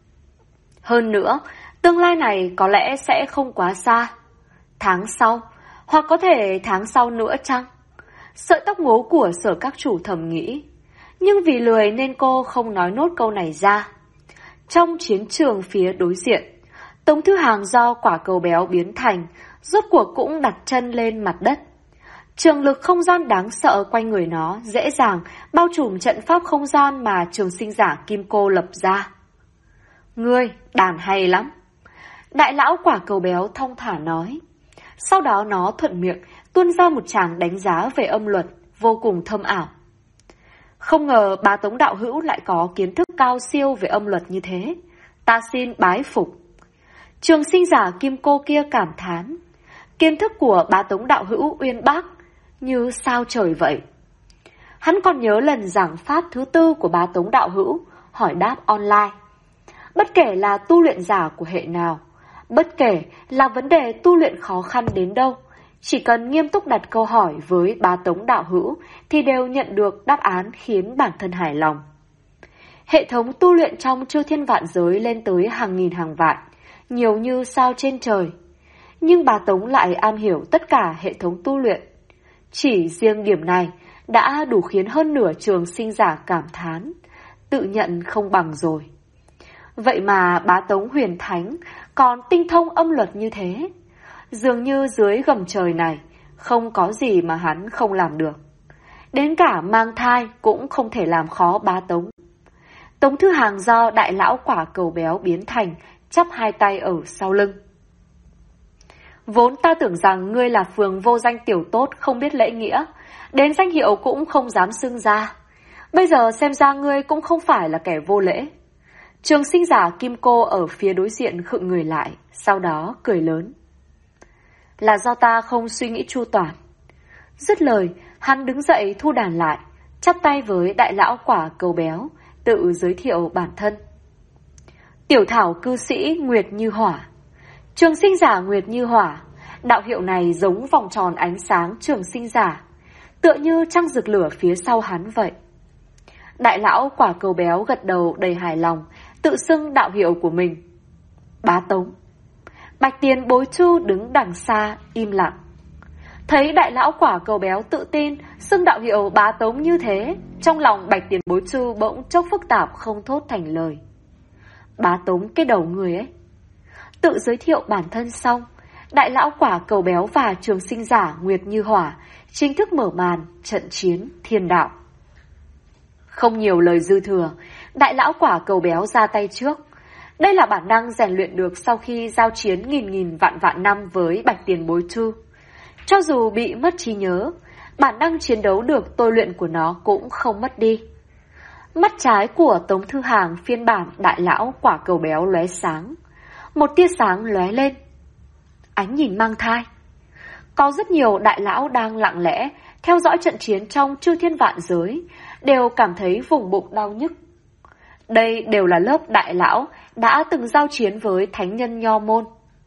Hơn nữa, tương lai này có lẽ sẽ không quá xa. Tháng sau, hoặc có thể tháng sau nữa chăng? Sợi tóc ngố của Sở các chủ thầm nghĩ. Nhưng vì lười nên cô không nói nốt câu này ra. Trong chiến trường phía đối diện, Tống Thư Hàng do quả cầu béo biến thành, rốt cuộc cũng đặt chân lên mặt đất. Trường lực không gian đáng sợ quanh người nó dễ dàng bao trùm trận pháp không gian mà trường sinh giả Kim Cô lập ra. Ngươi, đàn hay lắm. Đại lão quả cầu béo thong thả nói. Sau đó nó thuận miệng tuôn ra một tràng đánh giá về âm luật vô cùng thâm ảo. Không ngờ Bá Tống đạo hữu lại có kiến thức cao siêu về âm luật như thế. Ta xin bái phục. Trường sinh giả Kim Cô kia cảm thán. Kiến thức của Bá Tống đạo hữu uyên bác như sao trời vậy. Hắn còn nhớ lần giảng pháp thứ 4 của Bá Tống đạo hữu, hỏi đáp online. Bất kể là tu luyện giả của hệ nào, Bất kể là vấn đề tu luyện khó khăn đến đâu, chỉ cần nghiêm túc đặt câu hỏi với Bá Tống đạo hữu thì đều nhận được đáp án khiến bản thân hài lòng. Hệ thống tu luyện trong chư thiên vạn giới lên tới hàng nghìn hàng vạn, nhiều như sao trên trời. Nhưng Bá Tống lại am hiểu tất cả hệ thống tu luyện. Chỉ riêng điểm này đã đủ khiến hơn nửa trường sinh giả cảm thán, tự nhận không bằng rồi. Vậy mà Bá Tống huyền thánh còn tinh thông âm luật như thế. Dường như dưới gầm trời này không có gì mà hắn không làm được. Đến cả mang thai cũng không thể làm khó Bá Tống. Tống Thư Hàng do đại lão quả cầu béo biến thành, chắp hai tay ở sau lưng. Vốn ta tưởng rằng ngươi là phường vô danh tiểu tốt không biết lễ nghĩa, đến danh hiệu cũng không dám xưng ra. Bây giờ xem ra ngươi cũng không phải là kẻ vô lễ. Trường sinh giả Kim Cô ở phía đối diện khựng người lại, sau đó cười lớn. Là do ta không suy nghĩ chu toàn. Dứt lời, hắn đứng dậy thu đàn lại, chắp tay với đại lão quả cầu béo, tự giới thiệu bản thân. Tiểu thảo cư sĩ Nguyệt Như Hỏa. Trường sinh giả Nguyệt Như Hỏa, đạo hiệu này giống vòng tròn ánh sáng trường sinh giả, tựa như trăng rực lửa phía sau hắn vậy. Đại lão quả cầu béo gật đầu đầy hài lòng, tự xưng đạo hiệu của mình. Bá Tống. Bạch Tiền Bối Chu đứng đằng xa, im lặng. Thấy đại lão quả cầu béo tự tin, xưng đạo hiệu Bá Tống như thế, trong lòng Bạch Tiền Bối Chu bỗng chốc phức tạp không thốt thành lời. Bá Tống cái đầu người ấy. Tự giới thiệu bản thân xong, đại lão quả cầu béo và trường sinh giả Nguyệt Như Hỏa chính thức mở màn trận chiến thiên đạo. Không nhiều lời dư thừa, đại lão quả cầu béo ra tay trước. Đây là bản năng rèn luyện được sau khi giao chiến nghìn nghìn vạn vạn năm với Bạch Tiền Bối Chu. Cho dù bị mất trí nhớ, bản năng chiến đấu được tôi luyện của nó cũng không mất đi. Mắt trái của Tống Thư Hàng phiên bản đại lão quả cầu béo lóe sáng. Một tia sáng lóe lên. Ánh nhìn mang thai. Có rất nhiều đại lão đang lặng lẽ theo dõi trận chiến trong chư thiên vạn giới, đều cảm thấy vùng bụng đau nhức. Đây đều là lớp đại lão đã từng giao chiến với thánh nhân Nho Môn.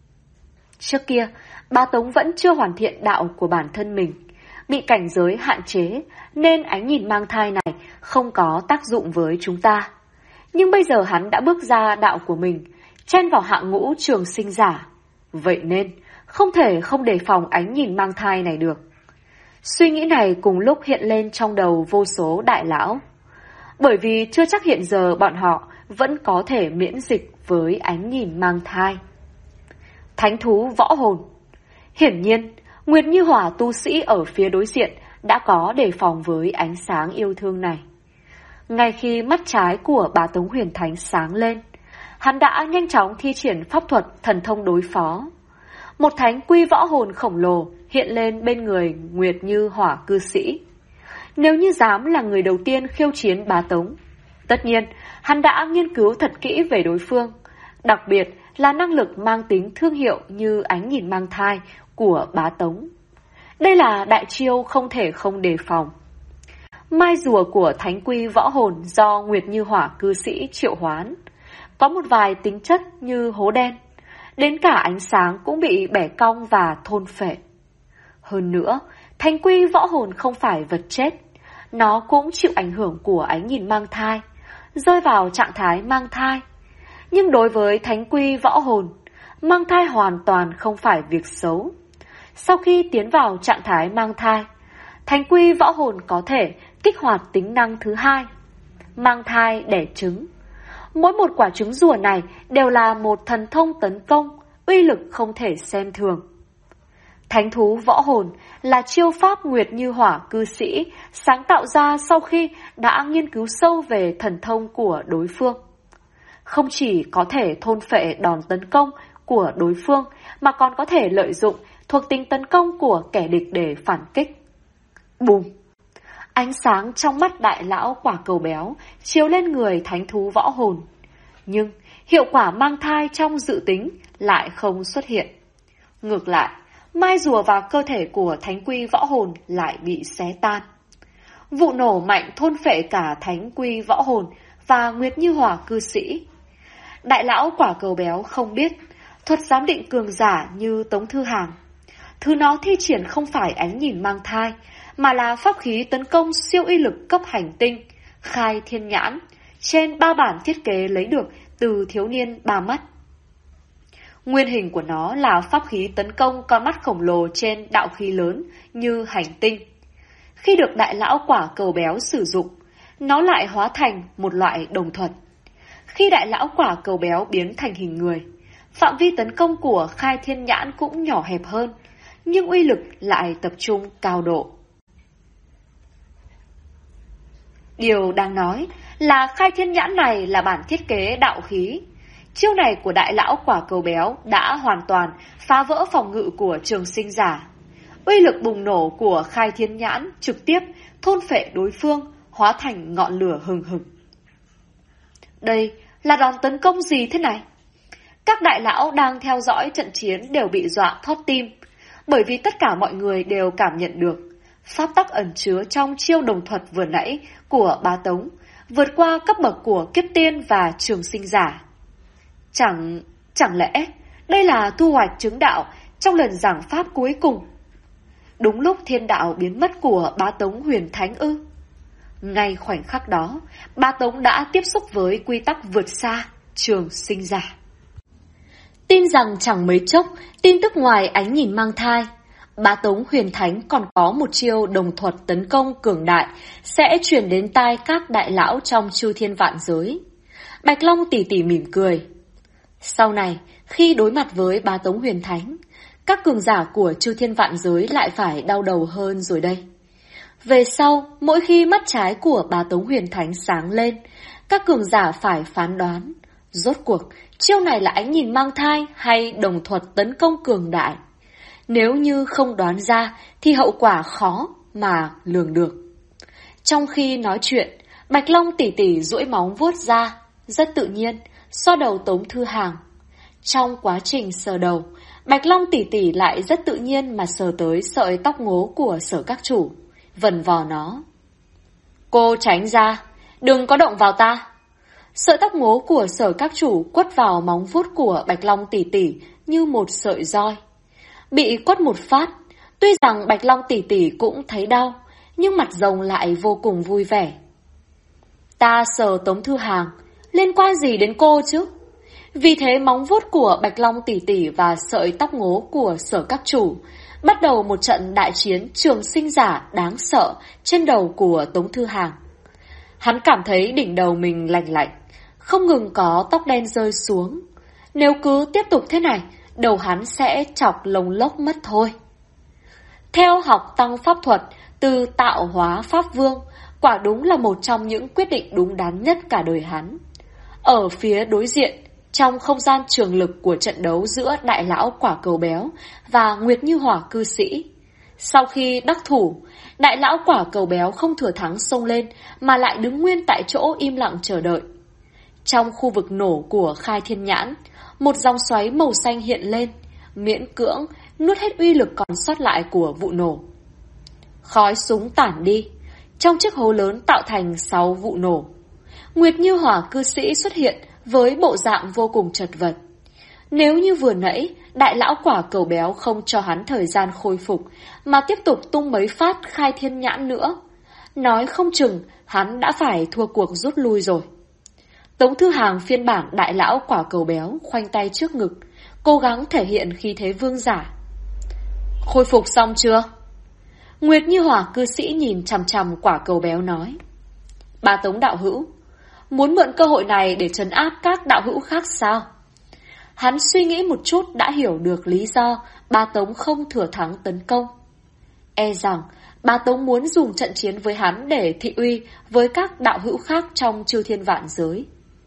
Trước kia, Bá Tống vẫn chưa hoàn thiện đạo của bản thân mình, bị cảnh giới hạn chế nên ánh nhìn mang thai này không có tác dụng với chúng ta. Nhưng bây giờ hắn đã bước ra đạo của mình, chen vào hạng ngũ trường sinh giả. Vậy nên, không thể không đề phòng ánh nhìn mang thai này được. Suy nghĩ này cùng lúc hiện lên trong đầu vô số đại lão. Bởi vì chưa chắc hiện giờ bọn họ vẫn có thể miễn dịch với ánh nhìn mang thai. Thánh thú võ hồn. Hiển nhiên, Nguyệt Như Hỏa tu sĩ ở phía đối diện đã có đề phòng với ánh sáng yêu thương này. Ngay khi mắt trái của Bá Tống Huyền Thánh sáng lên, hắn đã nhanh chóng thi triển pháp thuật thần thông đối phó. Một thánh quy võ hồn khổng lồ hiện lên bên người Nguyệt Như Hỏa cư sĩ. Nếu như dám là người đầu tiên khiêu chiến Bá Tống, tất nhiên hắn đã nghiên cứu thật kỹ về đối phương, đặc biệt là năng lực mang tính thương hiệu như ánh nhìn mang thai của Bá Tống. Đây là đại chiêu không thể không đề phòng. Mai rùa của thánh quy võ hồn do Nguyệt Như Hỏa cư sĩ triệu hoán, có một vài tính chất như hố đen, đến cả ánh sáng cũng bị bẻ cong và thôn phệ. Hơn nữa, thánh quy võ hồn không phải vật chết, nó cũng chịu ảnh hưởng của ánh nhìn mang thai, rơi vào trạng thái mang thai. Nhưng đối với thánh quy võ hồn, mang thai hoàn toàn không phải việc xấu. Sau khi tiến vào trạng thái mang thai, thánh quy võ hồn có thể kích hoạt tính năng thứ hai, mang thai đẻ trứng. Mỗi một quả trứng rùa này đều là một thần thông tấn công, uy lực không thể xem thường. Thánh thú võ hồn là chiêu pháp Nguyệt Như Hỏa cư sĩ sáng tạo ra sau khi đã nghiên cứu sâu về thần thông của đối phương. Không chỉ có thể thôn phệ đòn tấn công của đối phương, mà còn có thể lợi dụng thuộc tính tấn công của kẻ địch để phản kích. Bùm! Ánh sáng trong mắt đại lão quả cầu béo chiếu lên người thánh thú võ hồn. Nhưng hiệu quả mang thai trong dự tính lại không xuất hiện. Ngược lại, mai rùa và cơ thể của thánh quy võ hồn lại bị xé tan. Vụ nổ mạnh thôn phệ cả thánh quy võ hồn và Nguyệt Như Hỏa cư sĩ. Đại lão quả cầu béo không biết, thuật giám định cường giả như Tống Thư Hàng. Thứ nó thi triển không phải ánh nhìn mang thai, mà là pháp khí tấn công siêu uy lực cấp hành tinh, Khai Thiên Nhãn, trên 3 bản thiết kế lấy được từ thiếu niên 3 mắt. Nguyên hình của nó là pháp khí tấn công con mắt khổng lồ trên đạo khí lớn như hành tinh. Khi được đại lão quả cầu béo sử dụng, nó lại hóa thành một loại đồng thuật. Khi đại lão quả cầu béo biến thành hình người, phạm vi tấn công của Khai Thiên Nhãn cũng nhỏ hẹp hơn, nhưng uy lực lại tập trung cao độ. Điều đáng nói là Khai Thiên Nhãn này là bản thiết kế đạo khí. Chiêu này của đại lão quả cầu béo đã hoàn toàn phá vỡ phòng ngự của Trường Sinh Giả. Uy lực bùng nổ của Khai Thiên Nhãn trực tiếp thôn phệ đối phương, hóa thành ngọn lửa hừng hực. Đây là đòn tấn công gì thế này? Các đại lão đang theo dõi trận chiến đều bị dọa thót tim, bởi vì tất cả mọi người đều cảm nhận được pháp tắc ẩn chứa trong chiêu đồng thuật vừa nãy của Bá Tống vượt qua cấp bậc của Kiếp Tiên và Trường Sinh Giả. Chẳng lẽ đây là thu hoạch chứng đạo trong lần giảng pháp cuối cùng? Đúng lúc thiên đạo biến mất của Bá Tống Huyền Thánh ư? Ngay khoảnh khắc đó, Bá Tống đã tiếp xúc với quy tắc vượt xa Trường Sinh Giả. Tin rằng chẳng mấy chốc, tin tức ngoài ánh nhìn mang thai, Bá Tống Huyền Thánh còn có một chiêu đồng thuật tấn công cường đại sẽ truyền đến tai các đại lão trong chư thiên vạn giới. Bạch Long tỉ tỉ mỉm cười. Sau này, khi đối mặt với Bá Tống Huyền Thánh, các cường giả của chư thiên vạn giới lại phải đau đầu hơn rồi đây. Về sau, mỗi khi mắt trái của Bá Tống Huyền Thánh sáng lên, các cường giả phải phán đoán, rốt cuộc, chiêu này là ánh nhìn mang thai hay đồng thuật tấn công cường đại. Nếu như không đoán ra, thì hậu quả khó mà lường được. Trong khi nói chuyện, Bạch Long tỉ tỉ duỗi móng vuốt ra, rất tự nhiên, xoa đầu Tống Thư Hàng. Trong quá trình sờ đầu, Bạch Long tỉ tỉ lại rất tự nhiên mà sờ tới sợi tóc ngố của Sở Các Chủ, vần vò nó. Cô tránh ra, đừng có động vào ta. Sợi tóc ngố của Sở Các Chủ quất vào móng vuốt của Bạch Long tỉ tỉ như một sợi roi. Bị quất một phát, tuy rằng Bạch Long tỉ tỉ cũng thấy đau, nhưng mặt rồng lại vô cùng vui vẻ. Ta sờ Tống Thư Hàng, liên quan gì đến cô chứ? Vì thế móng vuốt của Bạch Long tỉ tỉ và sợi tóc ngố của Sở Các Chủ bắt đầu một trận đại chiến Trường Sinh Giả đáng sợ trên đầu của Tống Thư Hàng. Hắn cảm thấy đỉnh đầu mình lạnh lạnh, không ngừng có tóc đen rơi xuống. Nếu cứ tiếp tục thế này, đầu hắn sẽ chọc lông lốc mất thôi. Theo học tăng pháp thuật từ tạo hóa Pháp Vương, quả đúng là một trong những quyết định đúng đắn nhất cả đời hắn. Ở phía đối diện, trong không gian trường lực của trận đấu giữa đại lão quả cầu béo và Nguyệt Như Hỏa cư sĩ, sau khi đắc thủ, đại lão quả cầu béo không thừa thắng xông lên mà lại đứng nguyên tại chỗ im lặng chờ đợi. Trong khu vực nổ của Khai Thiên Nhãn, một dòng xoáy màu xanh hiện lên, miễn cưỡng nuốt hết uy lực còn sót lại của vụ nổ. Khói súng tản đi, trong chiếc hố lớn tạo thành 6 vụ nổ. Nguyệt Như Hỏa cư sĩ xuất hiện với bộ dạng vô cùng chật vật. Nếu như vừa nãy, đại lão quả cầu béo không cho hắn thời gian khôi phục, mà tiếp tục tung mấy phát Khai Thiên Nhãn nữa, nói không chừng hắn đã phải thua cuộc rút lui rồi. Tống Thư Hàng phiên bản đại lão quả cầu béo khoanh tay trước ngực, cố gắng thể hiện khí thế vương giả. Khôi phục xong chưa? Nguyệt Như Hỏa cư sĩ nhìn chằm chằm quả cầu béo nói. Bá Tống đạo hữu, muốn mượn cơ hội này để trấn áp các đạo hữu khác sao? Hắn suy nghĩ một chút đã hiểu được lý do Bá Tống không thừa thắng tấn công. E rằng Bá Tống muốn dùng trận chiến với hắn để thị uy với các đạo hữu khác trong chư thiên vạn giới.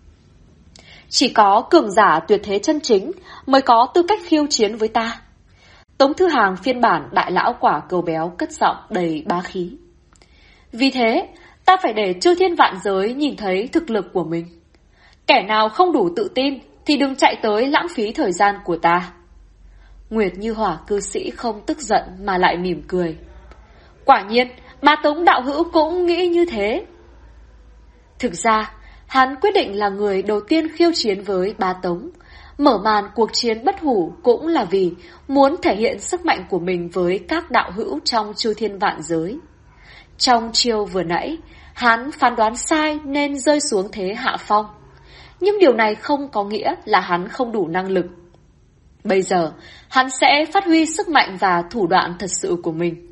Chỉ có cường giả tuyệt thế chân chính mới có tư cách khiêu chiến với ta. Tống Thư Hàng phiên bản đại lão quả cầu béo cất giọng đầy bá khí. Vì thế, ta phải để chư thiên vạn giới nhìn thấy thực lực của mình. Kẻ nào không đủ tự tin thì đừng chạy tới lãng phí thời gian của ta. Nguyệt Như Hỏa cư sĩ không tức giận mà lại mỉm cười. Quả nhiên, Bá Tống đạo hữu cũng nghĩ như thế. Thực ra, hắn quyết định là người đầu tiên khiêu chiến với Bá Tống, Mở màn cuộc chiến bất hủ cũng là vì muốn thể hiện sức mạnh của mình với các đạo hữu trong chư thiên vạn giới. Trong chiêu vừa nãy, hắn phán đoán sai nên rơi xuống thế hạ phong. Nhưng điều này không có nghĩa là hắn không đủ năng lực. Bây giờ, hắn sẽ phát huy sức mạnh và thủ đoạn thật sự của mình.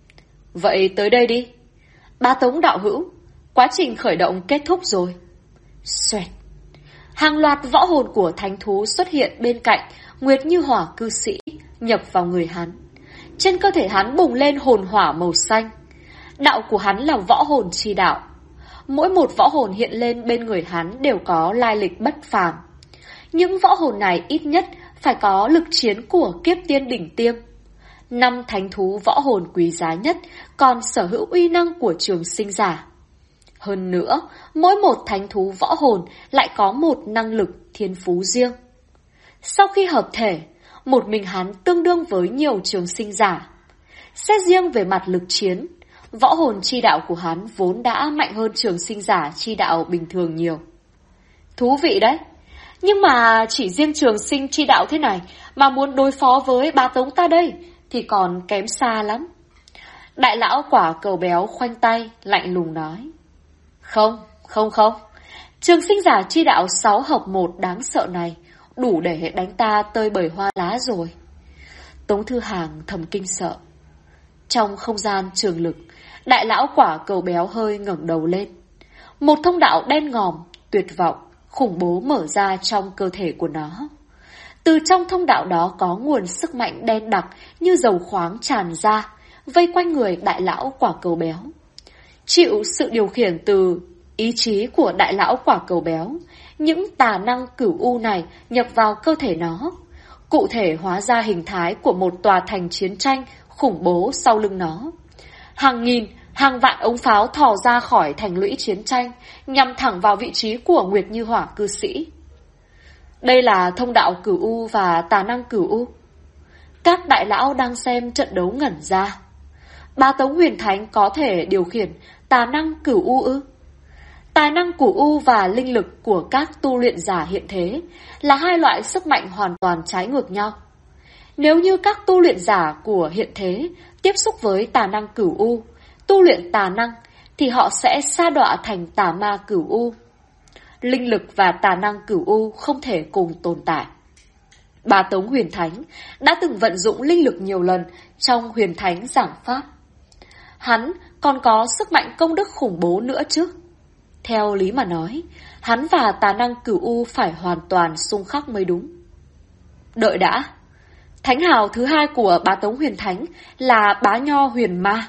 Vậy tới đây đi. Bá Tống đạo hữu, quá trình khởi động kết thúc rồi. Xoẹt. Hàng loạt võ hồn của thánh thú xuất hiện bên cạnh Nguyệt Như Hỏa cư sĩ, nhập vào người hắn. Trên cơ thể hắn bùng lên hồn hỏa màu xanh. Đạo của hắn là võ hồn chi đạo. Mỗi một võ hồn hiện lên bên người hắn đều có lai lịch bất phàm. Những võ hồn này ít nhất phải có lực chiến của kiếp tiên đỉnh tiêm. 5 thánh thú võ hồn quý giá nhất còn sở hữu uy năng của trường sinh giả. Hơn nữa, mỗi một thánh thú võ hồn lại có một năng lực thiên phú riêng. Sau khi hợp thể, một mình hắn tương đương với nhiều trường sinh giả. Xét riêng về mặt lực chiến, võ hồn chi đạo của hắn vốn đã mạnh hơn trường sinh giả chi đạo bình thường nhiều. Thú vị đấy! Nhưng mà chỉ riêng trường sinh chi đạo thế này mà muốn đối phó với Bá Tống ta đây thì còn kém xa lắm. Đại lão quả cầu béo khoanh tay, lạnh lùng nói. Không. Trường sinh giả chi đạo 6 hợp 1 đáng sợ này đủ để đánh ta tơi bời hoa lá rồi. Tống Thư Hàng thầm kinh sợ. Trong không gian trường lực, đại lão quả cầu béo hơi ngẩng đầu lên. Một thông đạo đen ngòm, tuyệt vọng, khủng bố mở ra trong cơ thể của nó. Từ trong thông đạo đó có nguồn sức mạnh đen đặc như dầu khoáng tràn ra, vây quanh người đại lão quả cầu béo. Chịu sự điều khiển từ ý chí của đại lão quả cầu béo, những tà năng cửu u này nhập vào cơ thể nó, cụ thể hóa ra hình thái của một tòa thành chiến tranh khủng bố sau lưng nó. Hàng nghìn, hàng vạn ống pháo thò ra khỏi thành lũy chiến tranh, nhằm thẳng vào vị trí của Nguyệt Như Hỏa cư sĩ. Đây là thông đạo cửu u và tà năng cửu u. Các đại lão đang xem trận đấu ngẩn ra. Bá Tống Huyền Thánh có thể điều khiển tà năng cửu u ư? Tài năng cửu u và linh lực của các tu luyện giả hiện thế là hai loại sức mạnh hoàn toàn trái ngược nhau. Nếu như các tu luyện giả của hiện thế tiếp xúc với tà năng cửu u, tu luyện tà năng, thì họ sẽ sa đọa thành tà ma cửu u. Linh lực và tà năng cửu u không thể cùng tồn tại. Bá Tống Huyền Thánh đã từng vận dụng linh lực nhiều lần trong Huyền Thánh giảng pháp. Hắn còn có sức mạnh công đức khủng bố nữa chứ. Theo lý mà nói, hắn và tà năng cửu u phải hoàn toàn xung khắc mới đúng. Đợi đã, thánh hào thứ hai của Bá Tống Huyền Thánh là Bá Nho Huyền Ma.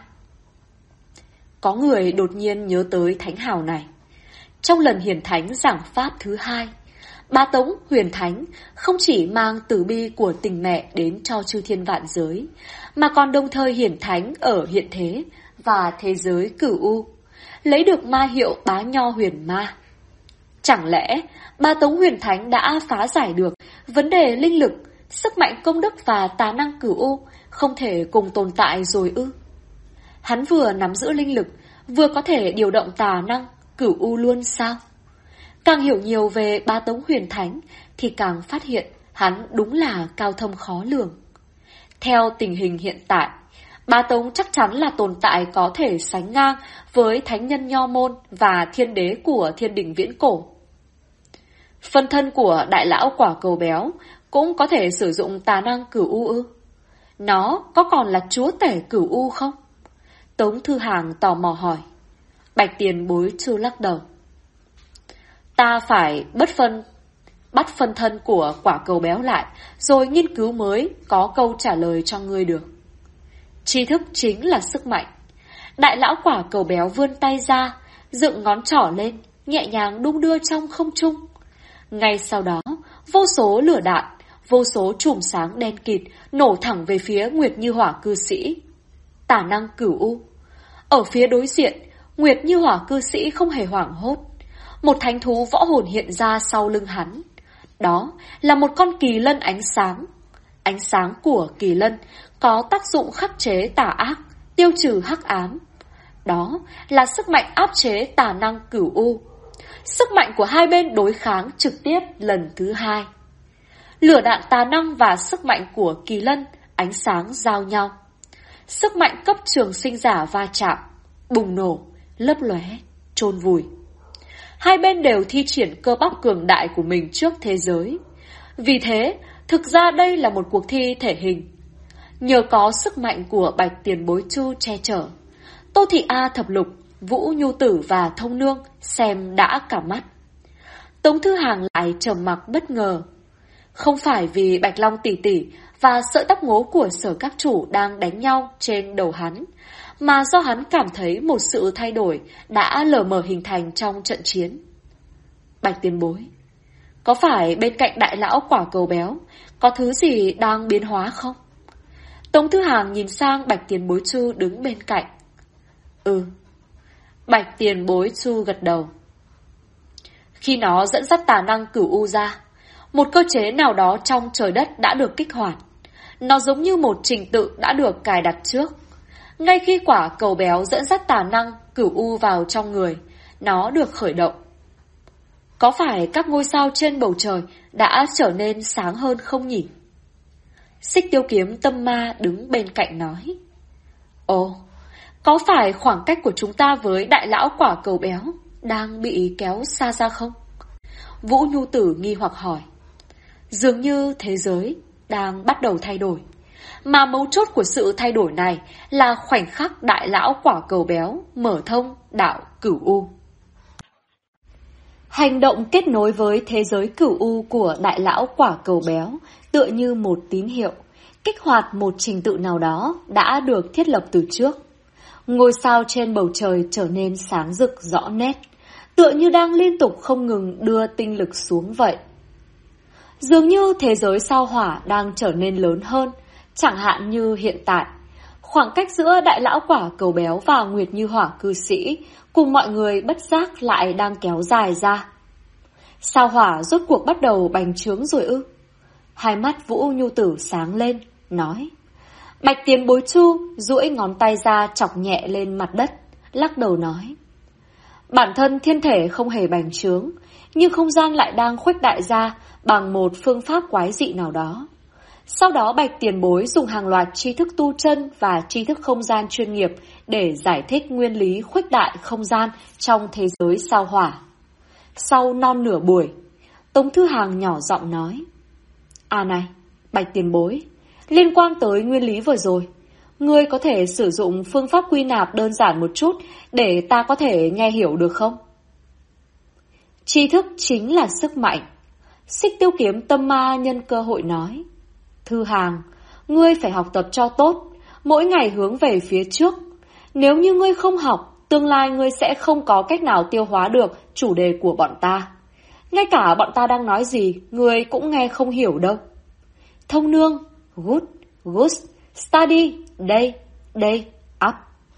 Có người đột nhiên nhớ tới thánh hào này. Trong lần hiển thánh giảng pháp thứ hai, Bá Tống Huyền Thánh không chỉ mang từ bi của tình mẹ đến cho chư thiên vạn giới, mà còn đồng thời hiển thánh ở hiện thế và thế giới cửu u, lấy được ma hiệu Bá Nho Huyền Ma. Chẳng lẽ Bá Tống Huyền Thánh đã phá giải được vấn đề linh lực, sức mạnh công đức và tà năng cửu u không thể cùng tồn tại rồi ư? Hắn vừa nắm giữ linh lực, vừa có thể điều động tà năng cửu u luôn sao? Càng hiểu nhiều về Bá Tống Huyền Thánh thì càng phát hiện hắn đúng là cao thâm khó lường. Theo tình hình hiện tại, Bá Tống chắc chắn là tồn tại có thể sánh ngang với thánh nhân Nho Môn và thiên đế của thiên đình viễn cổ. Phân thân của đại lão quả cầu béo cũng có thể sử dụng tà năng cửu u ư? Nó có còn là chúa tể cửu u không? Tống Thư Hàng tò mò hỏi. Bạch Tiền Bối chưa lắc đầu. Ta phải bắt phân thân của quả cầu béo lại, rồi nghiên cứu mới có câu trả lời cho ngươi được. Tri thức chính là sức mạnh. Đại lão quả cầu béo vươn tay ra, dựng ngón trỏ lên, nhẹ nhàng đung đưa trong không trung. Ngay sau đó, vô số lửa đạn, vô số chùm sáng đen kịt nổ thẳng về phía Nguyệt Như Hỏa cư sĩ. Tà năng cửu u. Ở phía đối diện, Nguyệt Như Hỏa cư sĩ không hề hoảng hốt. Một thánh thú võ hồn hiện ra sau lưng hắn. Đó là một con kỳ lân ánh sáng. Ánh sáng của kỳ lân có tác dụng khắc chế tà ác, tiêu trừ hắc ám. Đó là sức mạnh áp chế tà năng cửu u. Sức mạnh của hai bên đối kháng trực tiếp lần thứ hai. Lửa đạn tà năng và sức mạnh của kỳ lân, ánh sáng giao nhau. Sức mạnh cấp trường sinh giả va chạm, bùng nổ, lấp lóe, chôn vùi. Hai bên đều thi triển cơ bắp cường đại của mình trước thế giới. Vì thế, thực ra đây là một cuộc thi thể hình. Nhờ có sức mạnh của Bạch Tiền Bối Chu che chở, Tô Thị A Thập Lục, Vũ Nhu Tử và Thông Nương xem đã cả mắt. Tống Thư Hàng lại trầm mặc bất ngờ. Không phải vì Bạch Long tỷ tỷ và sợi tóc ngố của Sở các chủ đang đánh nhau trên đầu hắn, mà do hắn cảm thấy một sự thay đổi đã lờ mờ hình thành trong trận chiến. Bạch Tiền Bối, có phải bên cạnh đại lão quả cầu béo có thứ gì đang biến hóa không? Tống Thư Hàng nhìn sang Bạch Tiền Bối Chu đứng bên cạnh. Ừ. Bạch Tiền Bối Chu gật đầu. Khi nó dẫn dắt tà năng cửu u ra, một cơ chế nào đó trong trời đất đã được kích hoạt. Nó giống như một trình tự đã được cài đặt trước. Ngay khi quả cầu béo dẫn dắt tà năng cửu u vào trong người, nó được khởi động. Có phải các ngôi sao trên bầu trời đã trở nên sáng hơn không nhỉ? Xích Tiêu Kiếm Tâm Ma đứng bên cạnh nói. Ồ, có phải khoảng cách của chúng ta với đại lão quả cầu béo đang bị kéo xa ra không? Vũ Nhu Tử nghi hoặc hỏi. Dường như thế giới đang bắt đầu thay đổi, mà mấu chốt của sự thay đổi này là khoảnh khắc đại lão quả cầu béo mở thông đạo cửu u. Hành động kết nối với thế giới cửu u của đại lão quả cầu béo tựa như một tín hiệu, kích hoạt một trình tự nào đó đã được thiết lập từ trước. Ngôi sao trên bầu trời trở nên sáng rực rõ nét, tựa như đang liên tục không ngừng đưa tinh lực xuống vậy. Dường như thế giới sao hỏa đang trở nên lớn hơn, chẳng hạn như hiện tại. Khoảng cách giữa đại lão quả cầu béo và Nguyệt Như Hỏa cư sĩ cùng mọi người bất giác lại đang kéo dài ra. Sao hỏa rốt cuộc bắt đầu bành trướng rồi ư? Hai mắt Vũ Nhu Tử sáng lên, nói. Bạch Tiền Bối Chu duỗi ngón tay ra chọc nhẹ lên mặt đất, lắc đầu nói. Bản thân thiên thể không hề bành trướng, nhưng không gian lại đang khuếch đại ra bằng một phương pháp quái dị nào đó. Sau đó Bạch Tiền Bối dùng hàng loạt tri thức tu chân và tri thức không gian chuyên nghiệp để giải thích nguyên lý khuếch đại không gian trong thế giới sao hỏa. Sau non nửa buổi, Tống Thư Hàng nhỏ giọng nói. À này, Bạch Tiền Bối, liên quan tới nguyên lý vừa rồi, ngươi có thể sử dụng phương pháp quy nạp đơn giản một chút để ta có thể nghe hiểu được không? Tri thức chính là sức mạnh. Xích Tiêu Kiếm Tâm Ma nhân cơ hội nói. Thư Hàng, ngươi phải học tập cho tốt, mỗi ngày hướng về phía trước. Nếu như ngươi không học, tương lai ngươi sẽ không có cách nào tiêu hóa được chủ đề của bọn ta. Ngay cả bọn ta đang nói gì, ngươi cũng nghe không hiểu đâu. Thông Nương, good, good, study, day, up.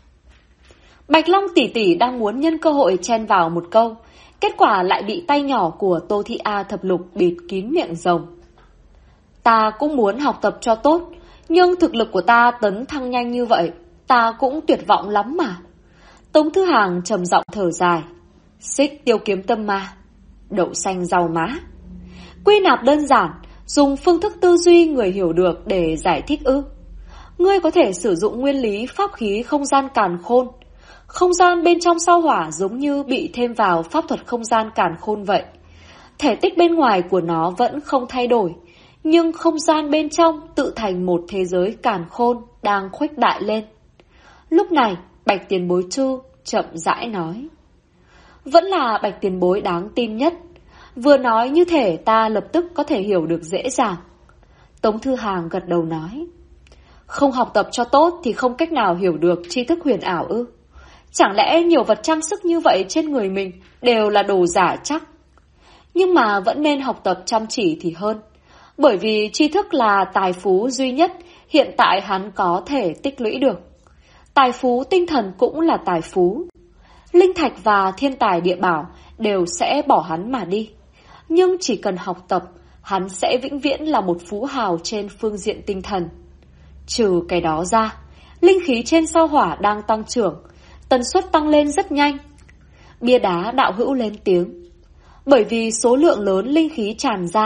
Bạch Long tỷ tỷ đang muốn nhân cơ hội chen vào một câu, kết quả lại bị tay nhỏ của Tô Thị A Thập Lục bịt kín miệng rồng. Ta cũng muốn học tập cho tốt, nhưng thực lực của ta tấn thăng nhanh như vậy, ta cũng tuyệt vọng lắm mà. Tống Thư Hàng trầm giọng thở dài. Xích Tiêu Kiếm Tâm Ma, đậu xanh rau má. Quy nạp đơn giản, dùng phương thức tư duy người hiểu được để giải thích ư? Ngươi có thể sử dụng nguyên lý pháp khí không gian càn khôn. Không gian bên trong sao hỏa giống như bị thêm vào pháp thuật không gian càn khôn vậy. Thể tích bên ngoài của nó vẫn không thay đổi, nhưng không gian bên trong tự thành một thế giới càn khôn đang khuếch đại lên. Lúc này, Bạch Tiền Bối Chu chậm rãi nói. Vẫn là Bạch Tiền Bối đáng tin nhất. Vừa nói như thể ta lập tức có thể hiểu được dễ dàng. Tống Thư Hàng gật đầu nói. Không học tập cho tốt thì không cách nào hiểu được tri thức huyền ảo ư? Chẳng lẽ nhiều vật trang sức như vậy trên người mình đều là đồ giả chắc? Nhưng mà vẫn nên học tập chăm chỉ thì hơn. Bởi vì tri thức là tài phú duy nhất hiện tại hắn có thể tích lũy được. Tài phú tinh thần cũng là tài phú. Linh thạch và thiên tài địa bảo đều sẽ bỏ hắn mà đi. Nhưng chỉ cần học tập, hắn sẽ vĩnh viễn là một phú hào trên phương diện tinh thần. Trừ cái đó ra, linh khí trên sao hỏa đang tăng trưởng, tần suất tăng lên rất nhanh. Bia đá đạo hữu lên tiếng. Bởi vì số lượng lớn linh khí tràn ra,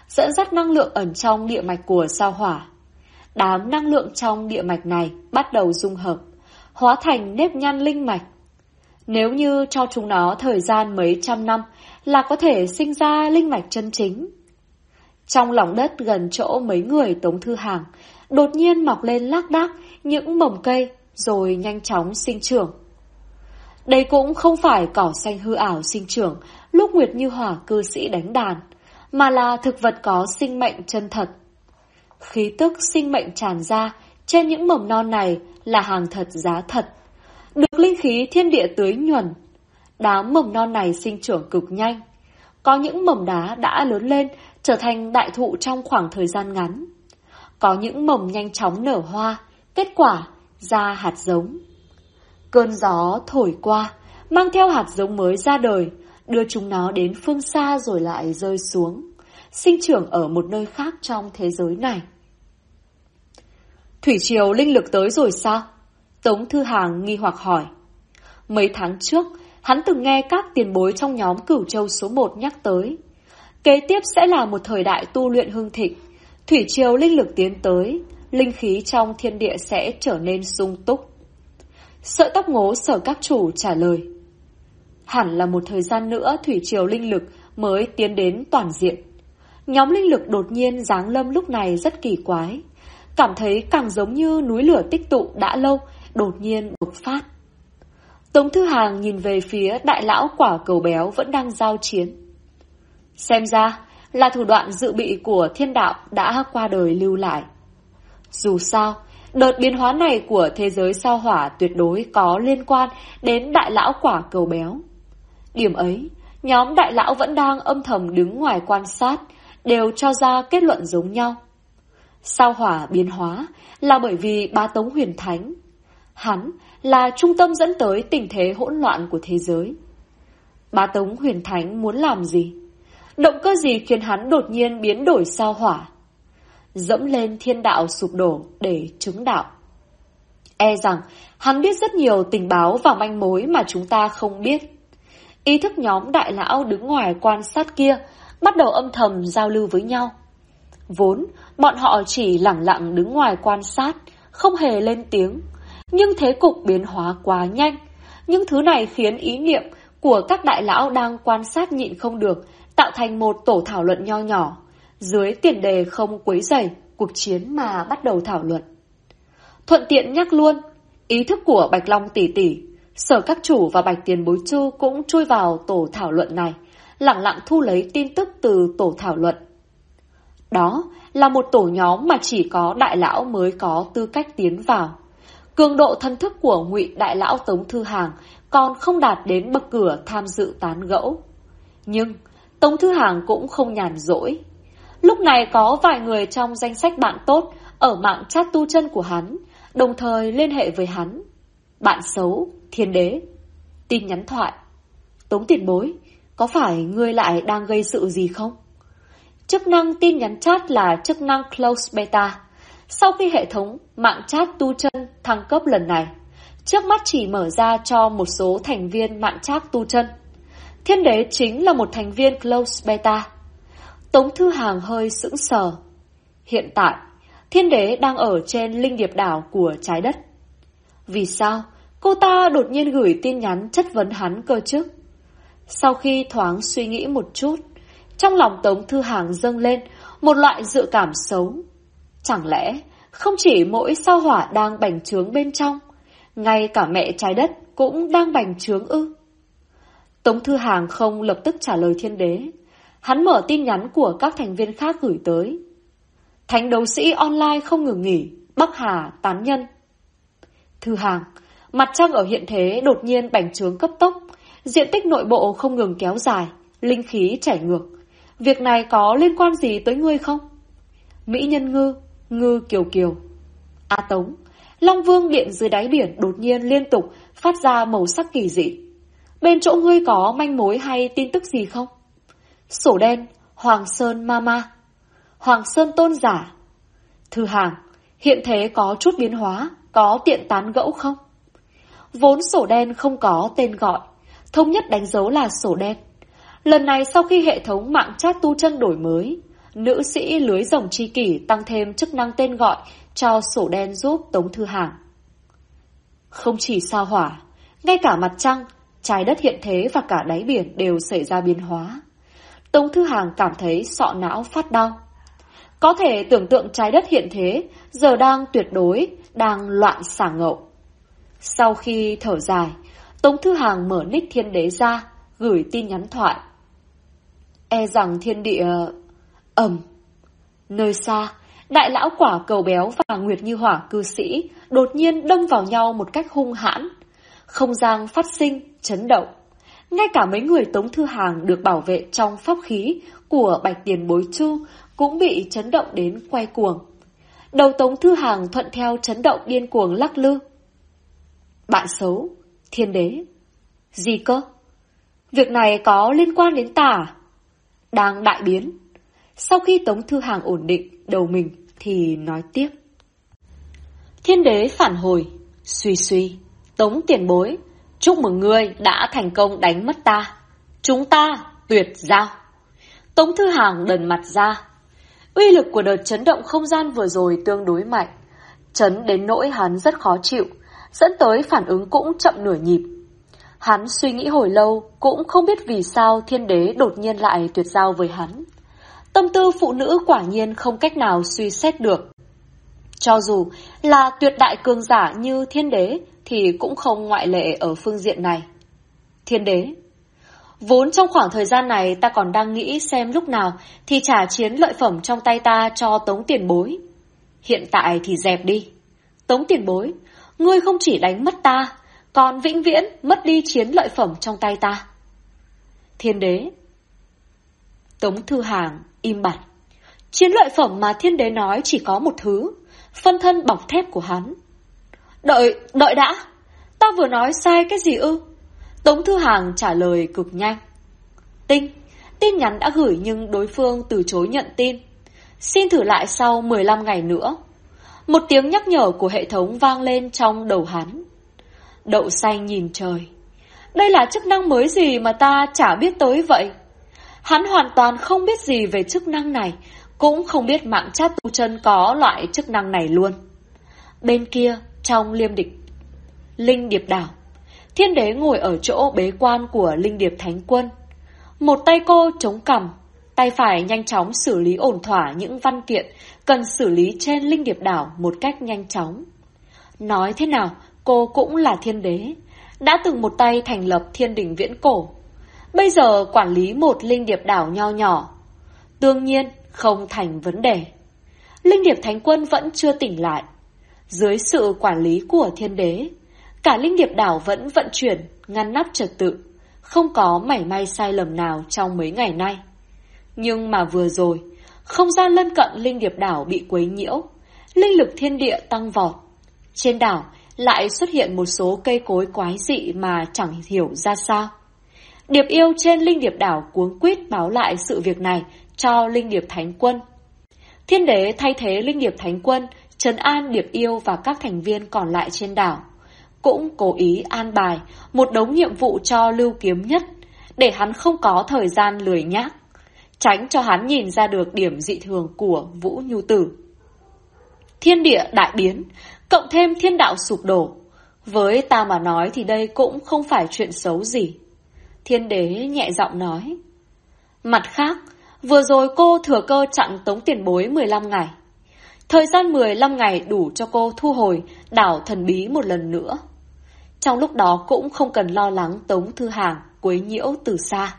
dẫn dắt năng lượng ẩn trong địa mạch của sao hỏa. Đám năng lượng trong địa mạch này bắt đầu dung hợp, hóa thành nếp nhăn linh mạch. Nếu như cho chúng nó thời gian mấy trăm năm là có thể sinh ra linh mạch chân chính. Trong lòng đất gần chỗ mấy người Tống Thư Hàng, đột nhiên mọc lên lác đác những mầm cây rồi nhanh chóng sinh trưởng. Đây cũng không phải cỏ xanh hư ảo sinh trưởng lúc Nguyệt Như Hỏa cư sĩ đánh đàn, mà là thực vật có sinh mệnh chân thật. Khí tức sinh mệnh tràn ra trên những mầm non này là hàng thật giá thật, được linh khí thiên địa tưới nhuần. Đám mầm non này sinh trưởng cực nhanh. Có những mầm đá đã lớn lên trở thành đại thụ trong khoảng thời gian ngắn. Có những mầm nhanh chóng nở hoa, kết quả ra hạt giống. Cơn gió thổi qua, mang theo hạt giống mới ra đời, đưa chúng nó đến phương xa rồi lại rơi xuống, sinh trưởng ở một nơi khác trong thế giới này. Thủy triều linh lực tới rồi sao? Tống Thư Hàng nghi hoặc hỏi. Mấy tháng trước, hắn từng nghe các tiền bối trong nhóm Cửu Châu số 1 nhắc tới. Kế tiếp sẽ là một thời đại tu luyện hưng thịnh. Thủy triều linh lực tiến tới, linh khí trong thiên địa sẽ trở nên sung túc. Sợi tóc ngố Sở Các Chủ trả lời. Hẳn là một thời gian nữa thủy triều linh lực mới tiến đến toàn diện. Nhóm linh lực đột nhiên giáng lâm lúc này rất kỳ quái. Cảm thấy càng giống như núi lửa tích tụ đã lâu, đột nhiên bộc phát. Tống Thư Hàng nhìn về phía đại lão Quả Cầu Béo vẫn đang giao chiến. Xem ra là thủ đoạn dự bị của thiên đạo đã qua đời lưu lại. Dù sao, đợt biến hóa này của thế giới sao hỏa tuyệt đối có liên quan đến đại lão Quả Cầu Béo. Điểm ấy, nhóm đại lão vẫn đang âm thầm đứng ngoài quan sát, đều cho ra kết luận giống nhau. Sao hỏa biến hóa là bởi vì Bá Tống Huyền Thánh. Hắn là trung tâm dẫn tới tình thế hỗn loạn của thế giới. Bá Tống Huyền Thánh muốn làm gì? Động cơ gì khiến hắn đột nhiên biến đổi sao hỏa? Dẫm lên thiên đạo sụp đổ để chứng đạo. E rằng hắn biết rất nhiều tình báo và manh mối mà chúng ta không biết. Ý thức nhóm đại lão đứng ngoài quan sát kia bắt đầu âm thầm giao lưu với nhau. Vốn, bọn họ chỉ lẳng lặng đứng ngoài quan sát, không hề lên tiếng. Nhưng thế cục biến hóa quá nhanh. Những thứ này khiến ý niệm của các đại lão đang quan sát nhịn không được, tạo thành một tổ thảo luận nho nhỏ. Dưới tiền đề không quấy rầy cuộc chiến mà bắt đầu thảo luận. Thuận tiện nhắc luôn, ý thức của Bạch Long tỷ tỷ, Sở Các Chủ và Bạch Tiền Bối Chu cũng chui vào tổ thảo luận này, lẳng lặng thu lấy tin tức từ tổ thảo luận. Đó là một tổ nhóm mà chỉ có đại lão mới có tư cách tiến vào. Cường độ thân thức của Ngụy đại lão Tống Thư Hàng còn không đạt đến bậc cửa tham dự tán gẫu. Nhưng Tống Thư Hàng cũng không nhàn rỗi. Lúc này có vài người trong danh sách bạn tốt ở mạng chat tu chân của hắn, đồng thời liên hệ với hắn. Bạn xấu, Thiên Đế. Tin nhắn thoại. Tống tiền bối, có phải ngươi lại đang gây sự gì không? Chức năng tin nhắn chat là chức năng Close Beta. Sau khi hệ thống mạng chat tu chân thăng cấp lần này, trước mắt chỉ mở ra cho một số thành viên mạng chat tu chân. Thiên Đế chính là một thành viên Close Beta. Tống Thư Hàng hơi sững sờ. Hiện tại, Thiên Đế đang ở trên linh điệp đảo của trái đất. Vì sao cô ta đột nhiên gửi tin nhắn chất vấn hắn cơ chứ? Sau khi thoáng suy nghĩ một chút, trong lòng Tống Thư Hàng dâng lên một loại dự cảm xấu. Chẳng lẽ không chỉ mỗi sao hỏa đang bành trướng bên trong, ngay cả mẹ trái đất cũng đang bành trướng ư? Tống Thư Hàng không lập tức trả lời Thiên Đế. Hắn mở tin nhắn của các thành viên khác gửi tới. Thánh đấu sĩ online không ngừng nghỉ, Bắc Hà tán nhân. Thư Hàng, mặt trăng ở hiện thế đột nhiên bành trướng cấp tốc, diện tích nội bộ không ngừng kéo dài, linh khí chảy ngược. Việc này có liên quan gì tới ngươi không? Mỹ Nhân Ngư, Ngư Kiều Kiều. A Tống, Long Vương điện dưới đáy biển đột nhiên liên tục phát ra màu sắc kỳ dị. Bên chỗ ngươi có manh mối hay tin tức gì không? Sổ đen, Hoàng Sơn Mama, Hoàng Sơn Tôn Giả. Thư Hàng, hiện thế có chút biến hóa, có tiện tán gẫu không? Vốn sổ đen không có tên gọi, thống nhất đánh dấu là sổ đen. Lần này sau khi hệ thống mạng chat tu chân đổi mới, nữ sĩ lưới rồng tri kỷ tăng thêm chức năng tên gọi cho sổ đen giúp Tống Thư Hàng. Không chỉ sao hỏa, ngay cả mặt trăng, trái đất hiện thế và cả đáy biển đều xảy ra biến hóa. Tống Thư Hàng cảm thấy sọ não phát đau. Có thể tưởng tượng trái đất hiện thế giờ đang tuyệt đối, đang loạn xả ngậu. Sau khi thở dài, Tống Thư Hàng mở nick Thiên Đế ra, gửi tin nhắn thoại. E rằng thiên địa... Nơi xa, đại lão quả cầu béo và Nguyệt Như Hỏa cư sĩ đột nhiên đâm vào nhau một cách hung hãn. Không gian phát sinh, chấn động. Ngay cả mấy người Tống Thư Hàng được bảo vệ trong pháp khí của Bạch Tiền Bối Chu cũng bị chấn động đến quay cuồng. Đầu Tống Thư Hàng thuận theo chấn động điên cuồng lắc lư. Bạn xấu, Thiên Đế. Gì cơ? Việc này có liên quan đến ta à? Đang đại biến. Sau khi Tống Thư Hàng ổn định đầu mình thì nói tiếp. Thiên Đế phản hồi. Suy, Tống Tiền Bối, chúc mừng ngươi đã thành công đánh mất ta. Chúng ta tuyệt giao. Tống Thư Hàng đần mặt ra. Uy lực của đợt chấn động không gian vừa rồi tương đối mạnh, chấn đến nỗi hắn rất khó chịu, dẫn tới phản ứng cũng chậm nửa nhịp. Hắn suy nghĩ hồi lâu cũng không biết vì sao Thiên Đế đột nhiên lại tuyệt giao với hắn. Tâm tư phụ nữ quả nhiên không cách nào suy xét được. Cho dù là tuyệt đại cường giả như Thiên Đế thì cũng không ngoại lệ ở phương diện này. Thiên Đế, vốn trong khoảng thời gian này ta còn đang nghĩ xem lúc nào thì trả chiến lợi phẩm trong tay ta cho Tống Tiền Bối. Hiện tại thì dẹp đi. Tống Tiền Bối, ngươi không chỉ đánh mất ta, còn vĩnh viễn mất đi chiến lợi phẩm trong tay ta. Thiên Đế. Tống Thư Hàng im bặt. Chiến lợi phẩm mà Thiên Đế nói chỉ có một thứ, phân thân bọc thép của hắn. Đợi đã, ta vừa nói sai cái gì ư? Tống Thư Hàng trả lời cực nhanh. Tin nhắn đã gửi nhưng đối phương từ chối nhận tin. Xin thử lại sau 15 ngày nữa. Một tiếng nhắc nhở của hệ thống vang lên trong đầu hắn. Đậu xanh nhìn trời. Đây là chức năng mới gì mà ta chả biết tới vậy? Hắn hoàn toàn không biết gì về chức năng này, cũng không biết mạng chat tu chân có loại chức năng này luôn. Bên kia, trong Linh Điệp Đảo, Thiên Đế ngồi ở chỗ bế quan của Linh Điệp Thánh Quân. Một tay cô chống cằm, tay phải nhanh chóng xử lý ổn thỏa những văn kiện cần xử lý trên Linh Điệp Đảo một cách nhanh chóng. Nói thế nào, cô cũng là Thiên Đế, đã từng một tay thành lập Thiên Đình Viễn Cổ. Bây giờ quản lý một Linh Điệp Đảo nho nhỏ, đương nhiên không thành vấn đề. Linh Điệp Thánh Quân vẫn chưa tỉnh lại. Dưới sự quản lý của Thiên Đế, cả Linh Điệp Đảo vẫn vận chuyển, ngăn nắp trật tự, không có mảy may sai lầm nào trong mấy ngày nay. Nhưng mà vừa rồi, không gian lân cận Linh Điệp Đảo bị quấy nhiễu, linh lực thiên địa tăng vọt. Trên đảo lại xuất hiện một số cây cối quái dị mà chẳng hiểu ra sao. Điệp Yêu trên Linh Điệp Đảo cuống quýt báo lại sự việc này cho Linh Điệp Thánh Quân. Thiên Đế thay thế Linh Điệp Thánh Quân trấn an Điệp Yêu và các thành viên còn lại trên đảo, cũng cố ý an bài một đống nhiệm vụ cho Lưu Kiếm Nhất để hắn không có thời gian lười nhác, tránh cho hắn nhìn ra được điểm dị thường của Vũ Nhu Tử. Thiên địa đại biến, cộng thêm thiên đạo sụp đổ, với ta mà nói thì đây cũng không phải chuyện xấu gì. Thiên Đế nhẹ giọng nói. Mặt khác, vừa rồi cô thừa cơ chặn Tống Tiền Bối 15 ngày. Thời gian 15 ngày đủ cho cô thu hồi đảo thần bí một lần nữa. Trong lúc đó cũng không cần lo lắng Tống Thư Hàng quấy nhiễu từ xa.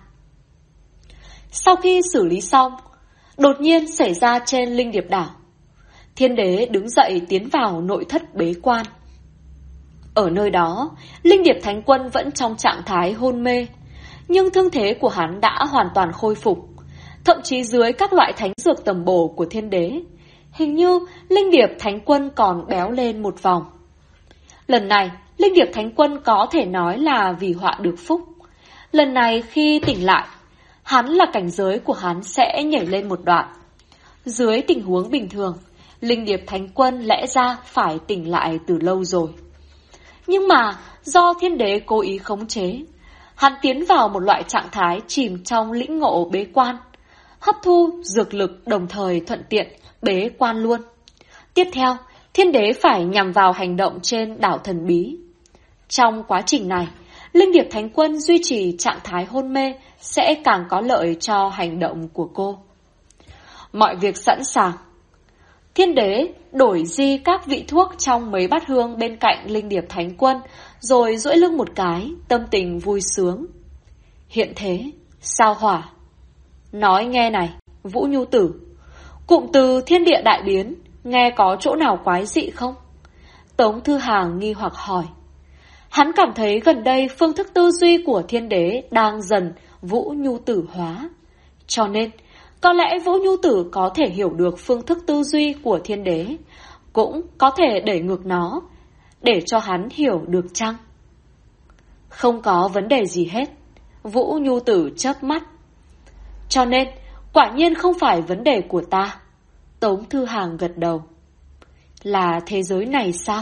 Sau khi xử lý xong, đột nhiên xảy ra trên Linh Điệp Đảo. Thiên Đế đứng dậy tiến vào nội thất bế quan. Ở nơi đó, Linh Điệp Thánh Quân vẫn trong trạng thái hôn mê, nhưng thương thế của hắn đã hoàn toàn khôi phục. Thậm chí dưới các loại thánh dược tầm bổ của Thiên Đế, hình như Linh Điệp Thánh Quân còn béo lên một vòng. Lần này, Linh Điệp Thánh Quân có thể nói là vì họa được phúc. Lần này khi tỉnh lại, hắn là cảnh giới của hắn sẽ nhảy lên một đoạn. Dưới tình huống bình thường, Linh Điệp Thánh Quân lẽ ra phải tỉnh lại từ lâu rồi. Nhưng mà do Thiên Đế cố ý khống chế, hắn tiến vào một loại trạng thái chìm trong lĩnh ngộ bế quan. hấp thu dược lực đồng thời thuận tiện bế quan luôn. Tiếp theo, Thiên Đế phải nhằm vào hành động trên đảo thần bí. Trong quá trình này, Linh Điệp Thánh Quân duy trì trạng thái hôn mê sẽ càng có lợi cho hành động của cô. Mọi việc sẵn sàng. Thiên Đế đổi di các vị thuốc trong mấy bát hương bên cạnh Linh Điệp Thánh Quân, rồi duỗi lưng một cái, tâm tình vui sướng. Hiện thế, sao hỏa. Nói nghe này, Vũ Nhu Tử, cụm từ thiên địa đại biến, nghe có chỗ nào quái dị không? Tống Thư Hàng nghi hoặc hỏi. Hắn cảm thấy gần đây phương thức tư duy của Thiên Đế đang dần Vũ Nhu Tử hóa. Cho nên, có lẽ Vũ Nhu Tử có thể hiểu được phương thức tư duy của Thiên Đế, cũng có thể đẩy ngược nó, để cho hắn hiểu được chăng? Không có vấn đề gì hết. Vũ Nhu Tử chớp mắt. Cho nên, quả nhiên không phải vấn đề của ta. Tống Thư Hàng gật đầu. Là thế giới này sao?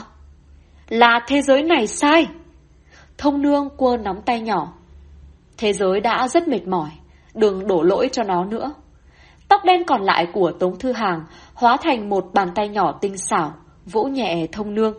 Là thế giới này sai. Thông Nương cua nắm tay nhỏ. Thế giới đã rất mệt mỏi, đừng đổ lỗi cho nó nữa. Tóc đen còn lại của Tống Thư Hàng hóa thành một bàn tay nhỏ tinh xảo, vỗ nhẹ Thông Nương.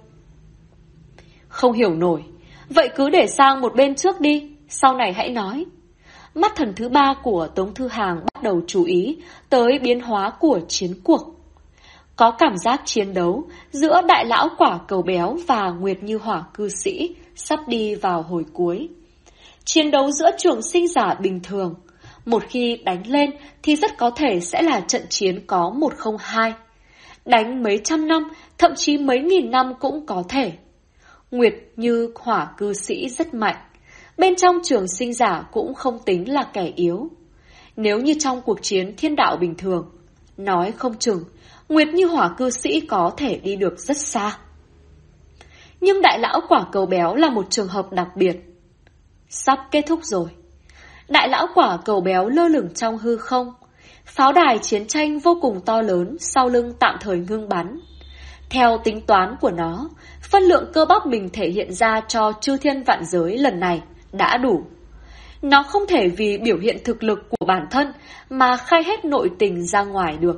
Không hiểu nổi, vậy cứ để sang một bên trước đi, sau này hãy nói. Mắt thần thứ ba của Tống Thư Hàng bắt đầu chú ý tới biến hóa của chiến cuộc. Có cảm giác chiến đấu giữa Đại Lão Quả Cầu Béo và Nguyệt Như Hỏa cư sĩ sắp đi vào hồi cuối. Chiến đấu giữa trường sinh giả bình thường, một khi đánh lên thì rất có thể sẽ là trận chiến có 1-0-2. Đánh mấy trăm năm, thậm chí mấy nghìn năm cũng có thể. Nguyệt Như Hỏa cư sĩ rất mạnh, bên trong trường sinh giả cũng không tính là kẻ yếu. Nếu như trong cuộc chiến thiên đạo bình thường, nói không chừng, Nguyệt Như Hỏa cư sĩ có thể đi được rất xa. Nhưng Đại Lão Quả Cầu Béo là một trường hợp đặc biệt. Sắp kết thúc rồi. Đại Lão Quả Cầu Béo lơ lửng trong hư không. Pháo đài chiến tranh vô cùng to lớn sau lưng tạm thời ngưng bắn. Theo tính toán của nó, phân lượng cơ bắp mình thể hiện ra cho chư thiên vạn giới lần này đã đủ. Nó không thể vì biểu hiện thực lực của bản thân mà khai hết nội tình ra ngoài được.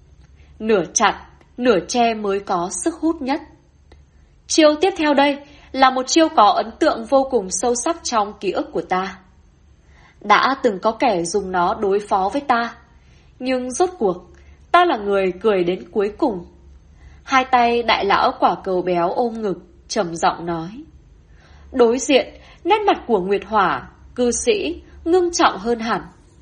Nửa chặn, nửa che mới có sức hút nhất. Chiêu tiếp theo đây là một chiêu có ấn tượng vô cùng sâu sắc trong ký ức của ta. Đã từng có kẻ dùng nó đối phó với ta, nhưng rốt cuộc, ta là người cười đến cuối cùng. Hai tay Đại Lão Quả Cầu Béo ôm ngực, trầm giọng nói. Đối diện, nét mặt của Nguyệt Hỏa cư sĩ ngưng trọng hơn hẳn.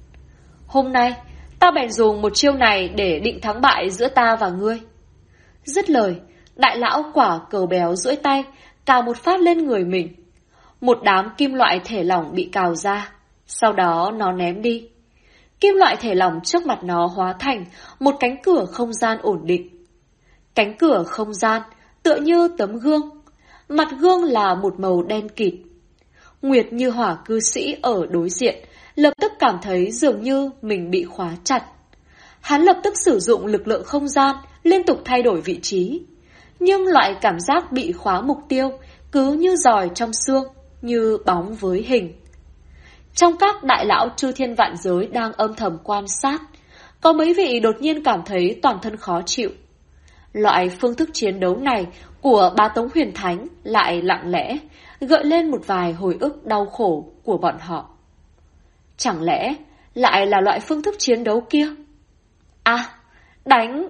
Hôm nay, ta bèn dùng một chiêu này để định thắng bại giữa ta và ngươi. Dứt lời, Đại Lão Quả Cầu Béo duỗi tay, cào một phát lên người mình. Một đám kim loại thể lỏng bị cào ra, sau đó nó ném đi. Kim loại thể lỏng trước mặt nó hóa thành một cánh cửa không gian ổn định. Cánh cửa không gian tựa như tấm gương, mặt gương là một màu đen kịt. Nguyệt Như Hỏa cư sĩ ở đối diện lập tức cảm thấy dường như mình bị khóa chặt. Hắn lập tức sử dụng lực lượng không gian liên tục thay đổi vị trí. Nhưng loại cảm giác bị khóa mục tiêu cứ như giòi trong xương, như bóng với hình. Trong các đại lão chư thiên vạn giới đang âm thầm quan sát, có mấy vị đột nhiên cảm thấy toàn thân khó chịu. Loại phương thức chiến đấu này của Bá Tống Huyền Thánh lại lặng lẽ gợi lên một vài hồi ức đau khổ của bọn họ. Chẳng lẽ lại là loại phương thức chiến đấu kia? À, đánh!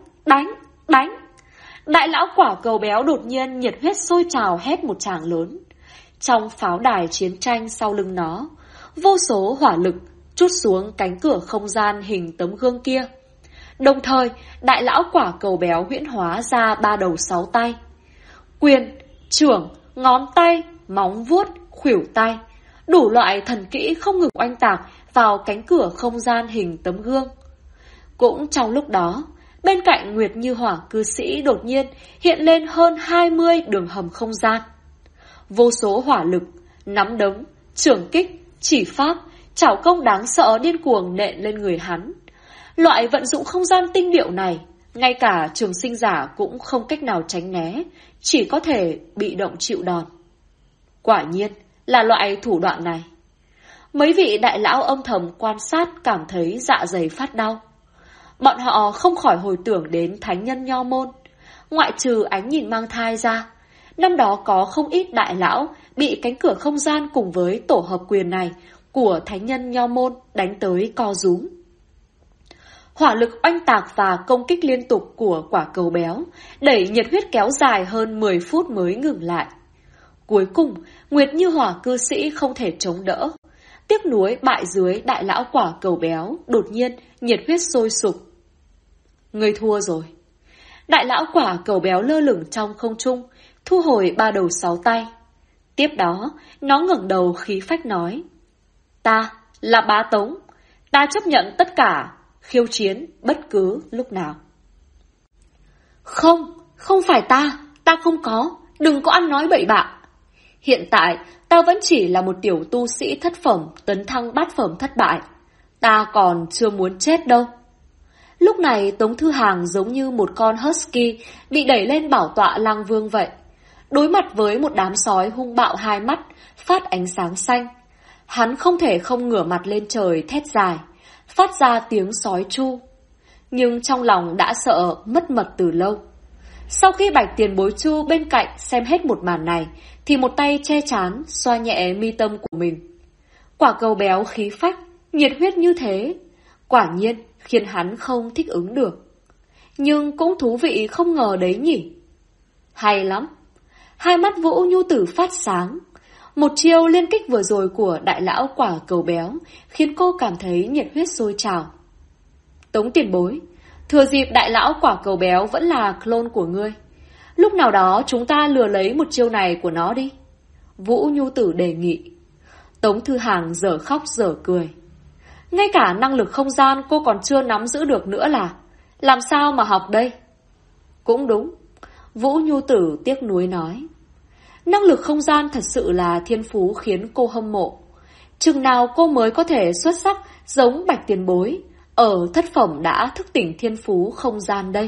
Đại Lão Quả Cầu Béo đột nhiên nhiệt huyết sôi trào hét một tràng lớn. Trong pháo đài chiến tranh sau lưng nó, vô số hỏa lực trút xuống cánh cửa không gian hình tấm gương kia. Đồng thời, Đại Lão Quả Cầu Béo huyễn hóa ra 3 đầu 6 tay. Quyền, chưởng, ngón tay, móng vuốt, khuỷu tay, đủ loại thần kỹ không ngừng oanh tạc vào cánh cửa không gian hình tấm gương. Cũng trong lúc đó, bên cạnh Nguyệt Như Hỏa cư sĩ đột nhiên hiện lên hơn 20 đường hầm không gian. Vô số hỏa lực, nắm đấm, chưởng kích, chỉ pháp, chảo công đáng sợ điên cuồng nện lên người hắn. Loại vận dụng không gian tinh điệu này, ngay cả trường sinh giả cũng không cách nào tránh né, chỉ có thể bị động chịu đòn. Quả nhiên là loại thủ đoạn này. Mấy vị đại lão âm thầm quan sát cảm thấy dạ dày phát đau. Bọn họ không khỏi hồi tưởng đến thánh nhân Nho Môn. Ngoại trừ Ánh Nhìn mang thai ra, năm đó có không ít đại lão bị cánh cửa không gian cùng với tổ hợp quyền này của thánh nhân Nho Môn đánh tới co rúm. Hỏa lực oanh tạc và công kích liên tục của quả cầu béo đẩy nhiệt huyết kéo dài hơn 10 phút mới ngừng lại. Cuối cùng, Nguyệt Như Hỏa cư sĩ không thể chống đỡ. Tiếc nuối bại dưới đại lão quả cầu béo, đột nhiên nhiệt huyết sôi sục. Ngươi thua rồi. Đại lão quả cầu béo lơ lửng trong không trung, thu hồi 3 đầu 6 tay. Tiếp đó, nó ngẩng đầu khí phách nói: Ta là Bá Tống, ta chấp nhận tất cả, khiêu chiến bất cứ lúc nào. Không, không phải ta không có, đừng có ăn nói bậy bạ. Hiện tại, ta vẫn chỉ là một tiểu tu sĩ thất phẩm tấn thăng bát phẩm thất bại. Ta còn chưa muốn chết đâu. Lúc này Tống Thư Hàng giống như một con husky bị đẩy lên bảo tọa lang vương vậy. Đối mặt với một đám sói hung bạo hai mắt, phát ánh sáng xanh. Hắn không thể không ngửa mặt lên trời thét dài, phát ra tiếng sói chu. Nhưng trong lòng đã sợ mất mật từ lâu. Sau khi Bạch Tiền Bối Chu bên cạnh xem hết một màn này, thì một tay che trán, xoa nhẹ mi tâm của mình. Quả cầu béo khí phách, nhiệt huyết như thế, quả nhiên khiến hắn không thích ứng được. Nhưng cũng thú vị không ngờ đấy nhỉ. Hay lắm. Hai mắt Vũ Nhu Tử phát sáng. Một chiêu liên kích vừa rồi của đại lão quả cầu béo khiến cô cảm thấy nhiệt huyết sôi trào. Tống tiền bối, thừa dịp đại lão quả cầu béo vẫn là clone của ngươi, lúc nào đó chúng ta lừa lấy một chiêu này của nó đi. Vũ Nhu Tử đề nghị. Tống Thư Hàng dở khóc dở cười. Ngay cả năng lực không gian cô còn chưa nắm giữ được nữa là làm sao mà học đây? Cũng đúng. Vũ Nhu Tử tiếc nuối nói. Năng lực không gian thật sự là thiên phú khiến cô hâm mộ. Chừng nào cô mới có thể xuất sắc giống Bạch Tiền Bối, ở thất phẩm đã thức tỉnh thiên phú không gian đây?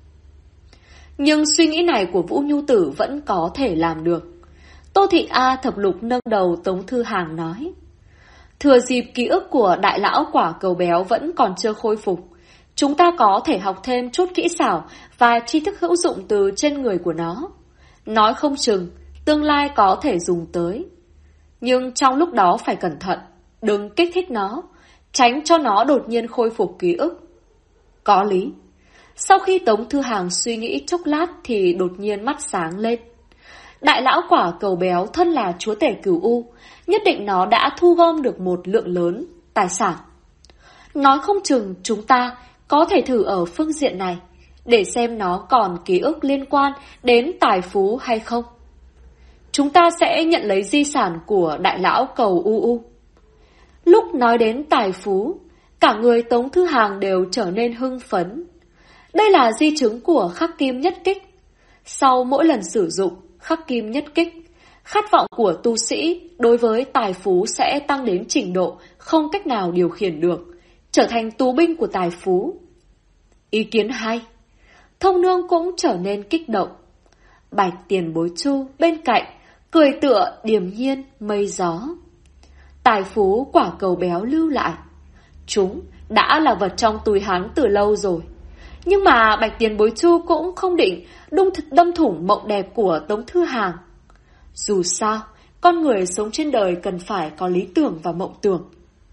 Nhưng suy nghĩ này của Vũ Nhu Tử vẫn có thể làm được. Tô Thị A thập lục nâng đầu Tống Thư Hàng nói. Thừa dịp ký ức của đại lão quả cầu béo vẫn còn chưa khôi phục, chúng ta có thể học thêm chút kỹ xảo và tri thức hữu dụng từ trên người của nó. Nói không chừng, tương lai có thể dùng tới. Nhưng trong lúc đó phải cẩn thận, đừng kích thích nó, tránh cho nó đột nhiên khôi phục ký ức. Có lý. Sau khi Tống Thư Hàng suy nghĩ chốc lát thì đột nhiên mắt sáng lên. Đại lão quả cầu béo thân là chúa tể Cửu U, nhất định nó đã thu gom được một lượng lớn tài sản. Nói không chừng chúng ta có thể thử ở phương diện này, để xem nó còn ký ức liên quan đến tài phú hay không. Chúng ta sẽ nhận lấy di sản của đại lão cầu UU. Lúc nói đến tài phú, cả người Tống Thư Hàng đều trở nên hưng phấn. Đây là di chứng của khắc kim nhất kích. Sau mỗi lần sử dụng khắc kim nhất kích, khát vọng của tu sĩ đối với tài phú sẽ tăng đến trình độ không cách nào điều khiển được, trở thành tù binh của tài phú. Ý kiến hay. Thông Nương cũng trở nên kích động. Bạch Tiền Bối Chu bên cạnh cười tựa điềm nhiên mây gió. Tài phú quả cầu béo lưu lại, chúng đã là vật trong túi hắn từ lâu rồi. Nhưng mà Bạch Tiền Bối Chu cũng không định đâm thủng mộng đẹp của Tống Thư Hàng. Dù sao, con người sống trên đời cần phải có lý tưởng và mộng tưởng.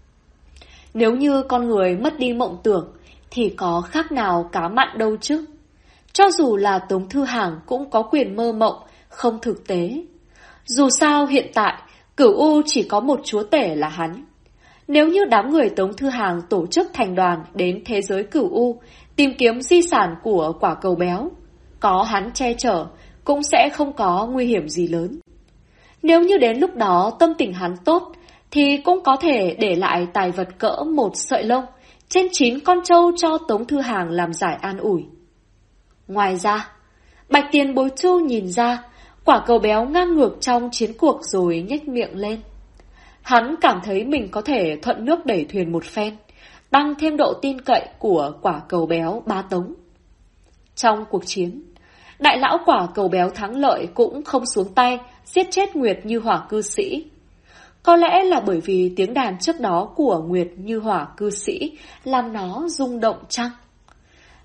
Nếu như con người mất đi mộng tưởng thì có khác nào cá mặn đâu chứ. Cho dù là Tống Thư Hàng cũng có quyền mơ mộng, không thực tế. Dù sao hiện tại Cửu U chỉ có một chúa tể là hắn. Nếu như đám người Tống Thư Hàng tổ chức thành đoàn đến thế giới Cửu U tìm kiếm di sản của quả cầu béo, có hắn che chở cũng sẽ không có nguy hiểm gì lớn. Nếu như đến lúc đó tâm tình hắn tốt thì cũng có thể để lại tài vật cỡ một sợi lông trên 9 con trâu cho Tống Thư Hàng làm giải an ủi. Ngoài ra, Bạch Tiền Bối Chu nhìn ra quả cầu béo ngang ngược trong chiến cuộc rồi nhếch miệng lên. Hắn cảm thấy mình có thể thuận nước đẩy thuyền một phen, tăng thêm độ tin cậy của quả cầu béo Bá Tống. Trong cuộc chiến, đại lão quả cầu béo thắng lợi cũng không xuống tay giết chết Nguyệt Như Hỏa cư sĩ. Có lẽ là bởi vì tiếng đàn trước đó của Nguyệt Như Hỏa cư sĩ làm nó rung động chăng?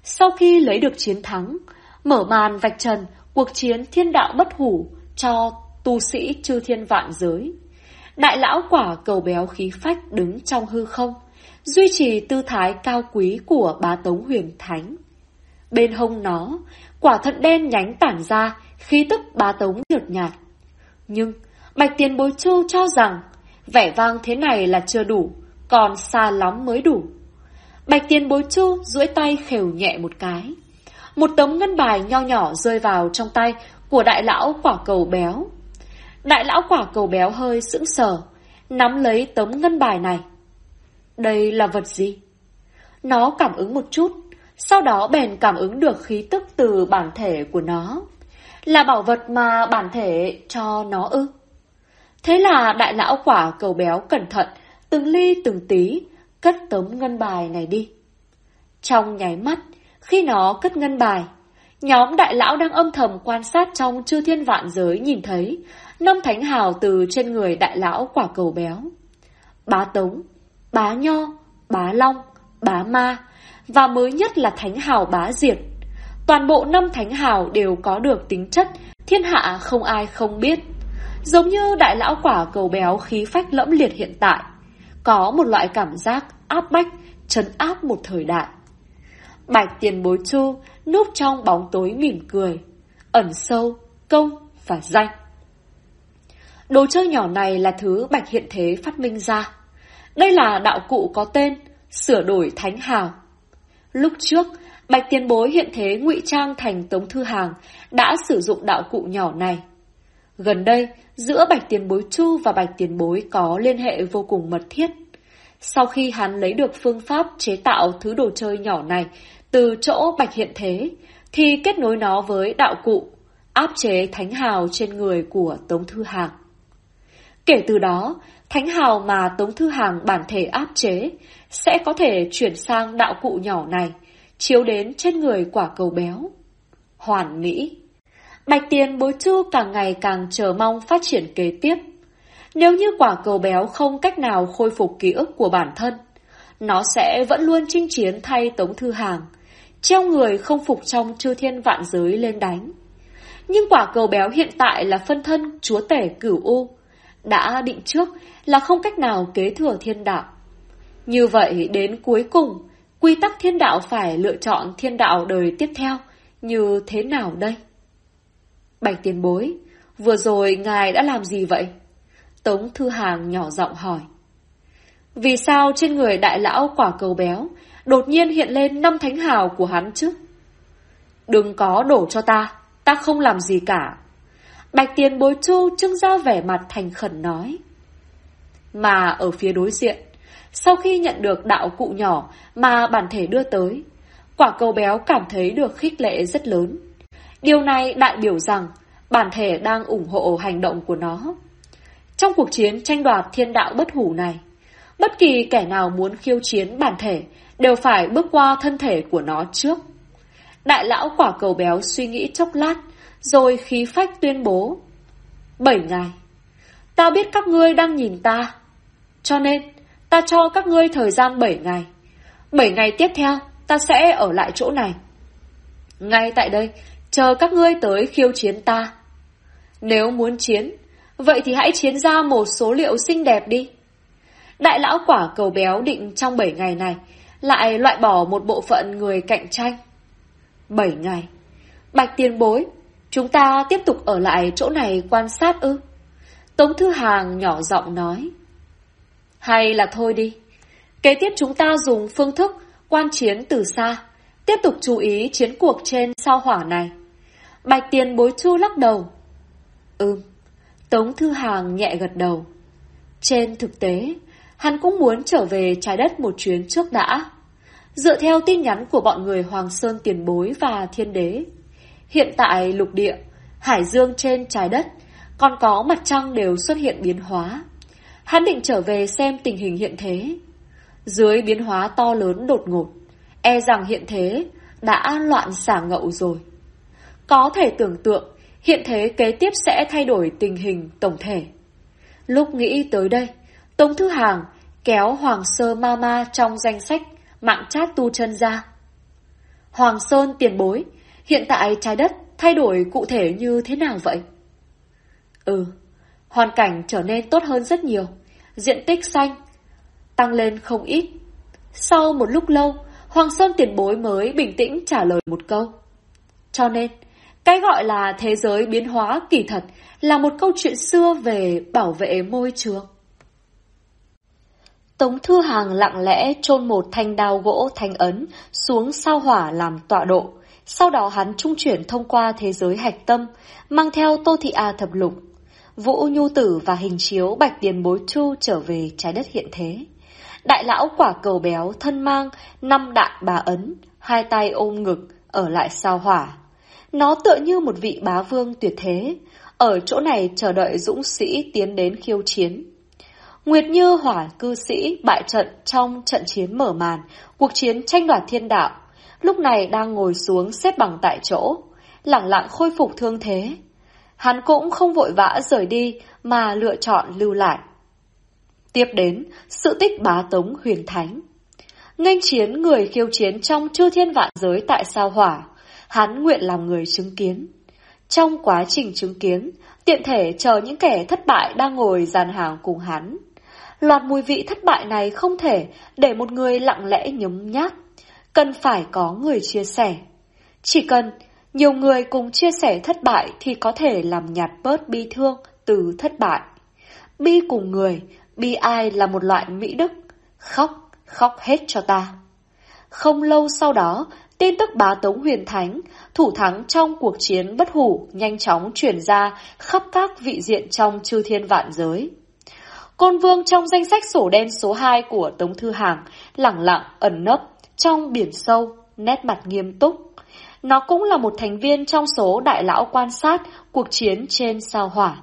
Sau khi lấy được chiến thắng, mở màn vạch trần cuộc chiến thiên đạo bất hủ cho tu sĩ chư thiên vạn giới. Đại lão quả cầu béo khí phách đứng trong hư không, duy trì tư thái cao quý của bá tống huyền thánh. Bên hông nó, quả thận đen nhánh tản ra khí tức bá tống nhợt nhạt. Nhưng Bạch Tiền Bối Chu cho rằng vẻ vang thế này là chưa đủ, còn xa lắm mới đủ. Bạch Tiền Bối Chu duỗi tay khều nhẹ một cái. Một tấm ngân bài nho nhỏ rơi vào trong tay của đại lão quả cầu béo. Đại lão quả cầu béo hơi sững sờ, nắm lấy tấm ngân bài này. Đây là vật gì? Nó cảm ứng một chút, sau đó bèn cảm ứng được khí tức từ bản thể của nó. Là bảo vật mà bản thể cho nó ư? Thế là đại lão quả cầu béo cẩn thận, từng ly từng tí, cất tấm ngân bài này đi. Trong nháy mắt, khi nó cất ngân bài, nhóm đại lão đang âm thầm quan sát trong chư thiên vạn giới nhìn thấy 5 thánh hào từ trên người đại lão quả cầu béo. Bá Tống, Bá Nho, Bá Long, Bá Ma và mới nhất là thánh hào Bá Diệt. Toàn bộ 5 thánh hào đều có được tính chất thiên hạ không ai không biết. Giống như đại lão quả cầu béo khí phách lẫm liệt hiện tại, có một loại cảm giác áp bách, trấn áp một thời đại. Bạch Tiền Bối Chu núp trong bóng tối mỉm cười, ẩn sâu, công và danh. Đồ chơi nhỏ này là thứ Bạch Hiện Thế phát minh ra. Đây là đạo cụ có tên sửa đổi thánh hào. Lúc trước, Bạch Tiền Bối Hiện Thế ngụy trang thành Tống Thư Hàng đã sử dụng đạo cụ nhỏ này. Gần đây, giữa Bạch Tiền Bối Chu và Bạch Tiền Bối có liên hệ vô cùng mật thiết. Sau khi hắn lấy được phương pháp chế tạo thứ đồ chơi nhỏ này từ chỗ Bạch Hiện Thế, thì kết nối nó với đạo cụ, áp chế thánh hào trên người của Tống Thư Hàng. Kể từ đó, thánh hào mà Tống Thư Hàng bản thể áp chế sẽ có thể chuyển sang đạo cụ nhỏ này, chiếu đến trên người quả cầu béo. Hoàn mỹ. Bạch Tiền Bối Chu càng ngày càng chờ mong phát triển kế tiếp. Nếu như quả cầu béo không cách nào khôi phục ký ức của bản thân, nó sẽ vẫn luôn chinh chiến thay Tống Thư Hàng, treo người không phục trong chư thiên vạn giới lên đánh. Nhưng quả cầu béo hiện tại là phân thân chúa tể Cửu U, đã định trước là không cách nào kế thừa thiên đạo. Như vậy đến cuối cùng, quy tắc thiên đạo phải lựa chọn thiên đạo đời tiếp theo như thế nào đây? Bạch Tiền Bối, vừa rồi ngài đã làm gì vậy? Tống Thư Hàng nhỏ giọng hỏi. Vì sao trên người đại lão quả cầu béo đột nhiên hiện lên 5 thánh hào của hắn chứ? Đừng có đổ cho ta không làm gì cả. Bạch Tiền Bối Chu trưng ra vẻ mặt thành khẩn nói. Mà ở phía đối diện, sau khi nhận được đạo cụ nhỏ mà bản thể đưa tới, quả cầu béo cảm thấy được khích lệ rất lớn. Điều này đại biểu rằng bản thể đang ủng hộ hành động của nó. Trong cuộc chiến tranh đoạt thiên đạo bất hủ này, bất kỳ kẻ nào muốn khiêu chiến bản thể đều phải bước qua thân thể của nó trước. Đại lão quả cầu béo suy nghĩ chốc lát, rồi khí phách tuyên bố. 7 ngày. Ta biết các ngươi đang nhìn ta, cho nên ta cho các ngươi thời gian 7 ngày. 7 ngày tiếp theo, ta sẽ ở lại chỗ này. Ngay tại đây, chờ các ngươi tới khiêu chiến ta. Nếu muốn chiến, vậy thì hãy chiến ra một số liệu xinh đẹp đi. Đại lão quả cầu béo định trong 7 ngày này lại loại bỏ một bộ phận người cạnh tranh. 7 ngày. Bạch Tiền Bối, chúng ta tiếp tục ở lại chỗ này quan sát ư? Tống Thư Hàng nhỏ giọng nói. Hay là thôi đi. Kế tiếp chúng ta dùng phương thức quan chiến từ xa, tiếp tục chú ý chiến cuộc trên sao hỏa này. Bạch Tiền Bối Chu lắc đầu. Tống Thư Hàng nhẹ gật đầu. Trên thực tế, hắn cũng muốn trở về trái đất một chuyến trước đã. Dựa theo tin nhắn của bọn người Hoàng Sơn Tiền Bối và Thiên Đế, hiện tại lục địa, hải dương trên trái đất, còn có mặt trăng đều xuất hiện biến hóa. Hắn định trở về xem tình hình hiện thế. Dưới biến hóa to lớn đột ngột, e rằng hiện thế đã loạn xả ngậu rồi. Có thể tưởng tượng, hiện thế kế tiếp sẽ thay đổi tình hình tổng thể. Lúc nghĩ tới đây, Tống Thư Hàng kéo Hoàng Sơ Mama trong danh sách mạng chat tu chân ra. Hoàng Sơn tiền bối, hiện tại trái đất thay đổi cụ thể như thế nào vậy? Hoàn cảnh trở nên tốt hơn rất nhiều, diện tích xanh tăng lên không ít. Sau một lúc lâu, Hoàng Sơn tiền bối mới bình tĩnh trả lời một câu. Cho nên, cái gọi là thế giới biến hóa kỳ thật là một câu chuyện xưa về bảo vệ môi trường. Tống Thư Hàng lặng lẽ chôn một thanh đao gỗ thanh ấn xuống sao hỏa làm tọa độ. Sau đó hắn trung chuyển thông qua thế giới hạch tâm, mang theo Tô Thị A thập lục, Vũ Nhu Tử và hình chiếu Bạch Tiền Bối Chu trở về trái đất hiện thế. Đại lão quả cầu béo thân mang 5 đạn bá ấn, 2 tay ôm ngực, ở lại sao hỏa. Nó tựa như một vị bá vương tuyệt thế, ở chỗ này chờ đợi dũng sĩ tiến đến khiêu chiến. Nguyệt Như hỏa cư sĩ bại trận trong trận chiến mở màn, cuộc chiến tranh đoạt thiên đạo, lúc này đang ngồi xuống xếp bằng tại chỗ, lẳng lặng khôi phục thương thế. Hắn cũng không vội vã rời đi mà lựa chọn lưu lại. Tiếp đến, sự tích bá Tống Huyền Thánh. Nghênh chiến người khiêu chiến trong chư thiên vạn giới tại sao hỏa, hắn nguyện làm người chứng kiến. Trong quá trình chứng kiến, tiện thể chờ những kẻ thất bại đang ngồi dàn hàng cùng hắn. Loạt mùi vị thất bại này không thể để một người lặng lẽ nhấm nháp, cần phải có người chia sẻ. Chỉ cần nhiều người cùng chia sẻ thất bại thì có thể làm nhạt bớt bi thương từ thất bại. Bi cùng người, bi ai là một loại mỹ đức. Khóc, khóc hết cho ta. Không lâu sau đó, tin tức bá Tống Huyền Thánh, thủ thắng trong cuộc chiến bất hủ nhanh chóng truyền ra khắp các vị diện trong chư thiên vạn giới. Côn Vương trong danh sách sổ đen số 2 của Tống Thư Hàng, lẳng lặng ẩn nấp trong biển sâu, nét mặt nghiêm túc. Nó cũng là một thành viên trong số đại lão quan sát cuộc chiến trên sao hỏa.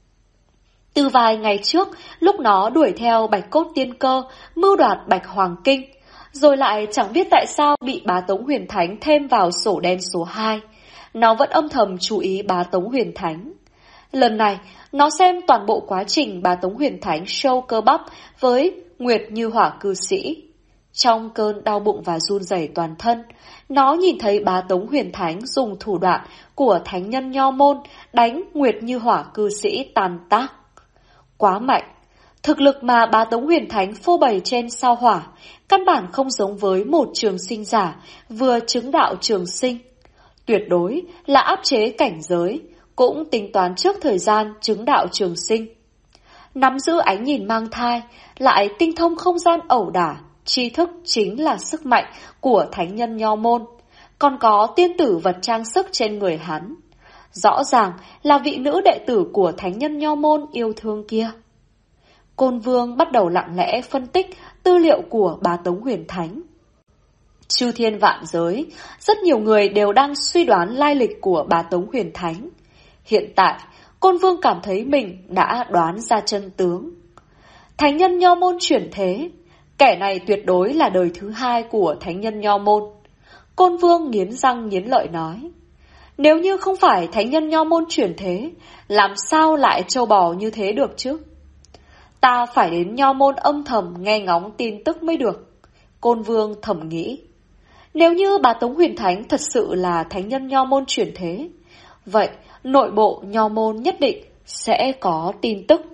Từ vài ngày trước, lúc nó đuổi theo Bạch Cốt Tiên Cơ, mưu đoạt Bạch Hoàng Kinh, rồi lại chẳng biết tại sao bị bá Tống Huyền Thánh thêm vào sổ đen số 2. Nó vẫn âm thầm chú ý bá Tống Huyền Thánh. Lần này, nó xem toàn bộ quá trình bá Tống Huyền Thánh show cơ bắp với Nguyệt Như hỏa cư sĩ. Trong cơn đau bụng và run rẩy toàn thân, nó nhìn thấy bá Tống Huyền Thánh dùng thủ đoạn của thánh nhân Nho Môn đánh Nguyệt Như hỏa cư sĩ tàn tác. Quá mạnh, thực lực mà bá Tống Huyền Thánh phô bày trên sao hỏa, căn bản không giống với một trường sinh giả vừa chứng đạo trường sinh. Tuyệt đối là áp chế cảnh giới, cũng tính toán trước thời gian chứng đạo trường sinh. Nắm giữ ánh nhìn mang thai, lại tinh thông không gian ẩu đả, tri thức chính là sức mạnh của thánh nhân Nho Môn, còn có tiên tử vật trang sức trên người hắn. Rõ ràng là vị nữ đệ tử của thánh nhân Nho Môn yêu thương kia. Côn Vương bắt đầu lặng lẽ phân tích tư liệu của bá Tống Huyền Thánh. Chư thiên vạn giới, rất nhiều người đều đang suy đoán lai lịch của bá Tống Huyền Thánh. Hiện tại, Côn Vương cảm thấy mình đã đoán ra chân tướng. Thánh nhân Nho Môn chuyển thế, kẻ này tuyệt đối là đời thứ 2 của thánh nhân Nho Môn. Côn Vương nghiến răng nghiến lợi nói, nếu như không phải thánh nhân Nho Môn chuyển thế, làm sao lại trâu bò như thế được chứ? Ta phải đến Nho Môn âm thầm nghe ngóng tin tức mới được. Côn Vương thầm nghĩ, nếu như bá Tống Huyền Thánh thật sự là thánh nhân Nho Môn chuyển thế, vậy nội bộ Nho Môn nhất định sẽ có tin tức.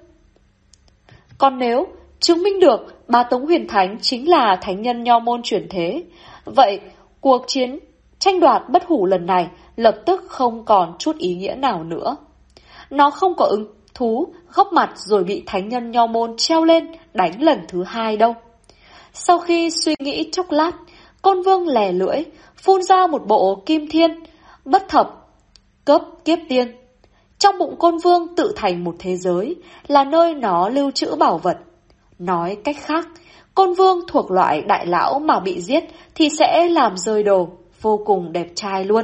Còn nếu chứng minh được bá Tống Huyền Thánh chính là thánh nhân Nho Môn chuyển thế, vậy cuộc chiến tranh đoạt bất hủ lần này lập tức không còn chút ý nghĩa nào nữa. Nó không có ứng thú góc mặt rồi bị thánh nhân Nho Môn treo lên đánh lần thứ 2 đâu. Sau khi suy nghĩ chốc lát, Côn Vương lè lưỡi, phun ra một bộ kim thiên, bất thập, cấp kiếp tiên. Trong bụng Côn Vương tự thành một thế giới, là nơi nó lưu trữ bảo vật. Nói cách khác, Côn Vương thuộc loại đại lão mà bị giết thì sẽ làm rơi đồ, vô cùng đẹp trai luôn.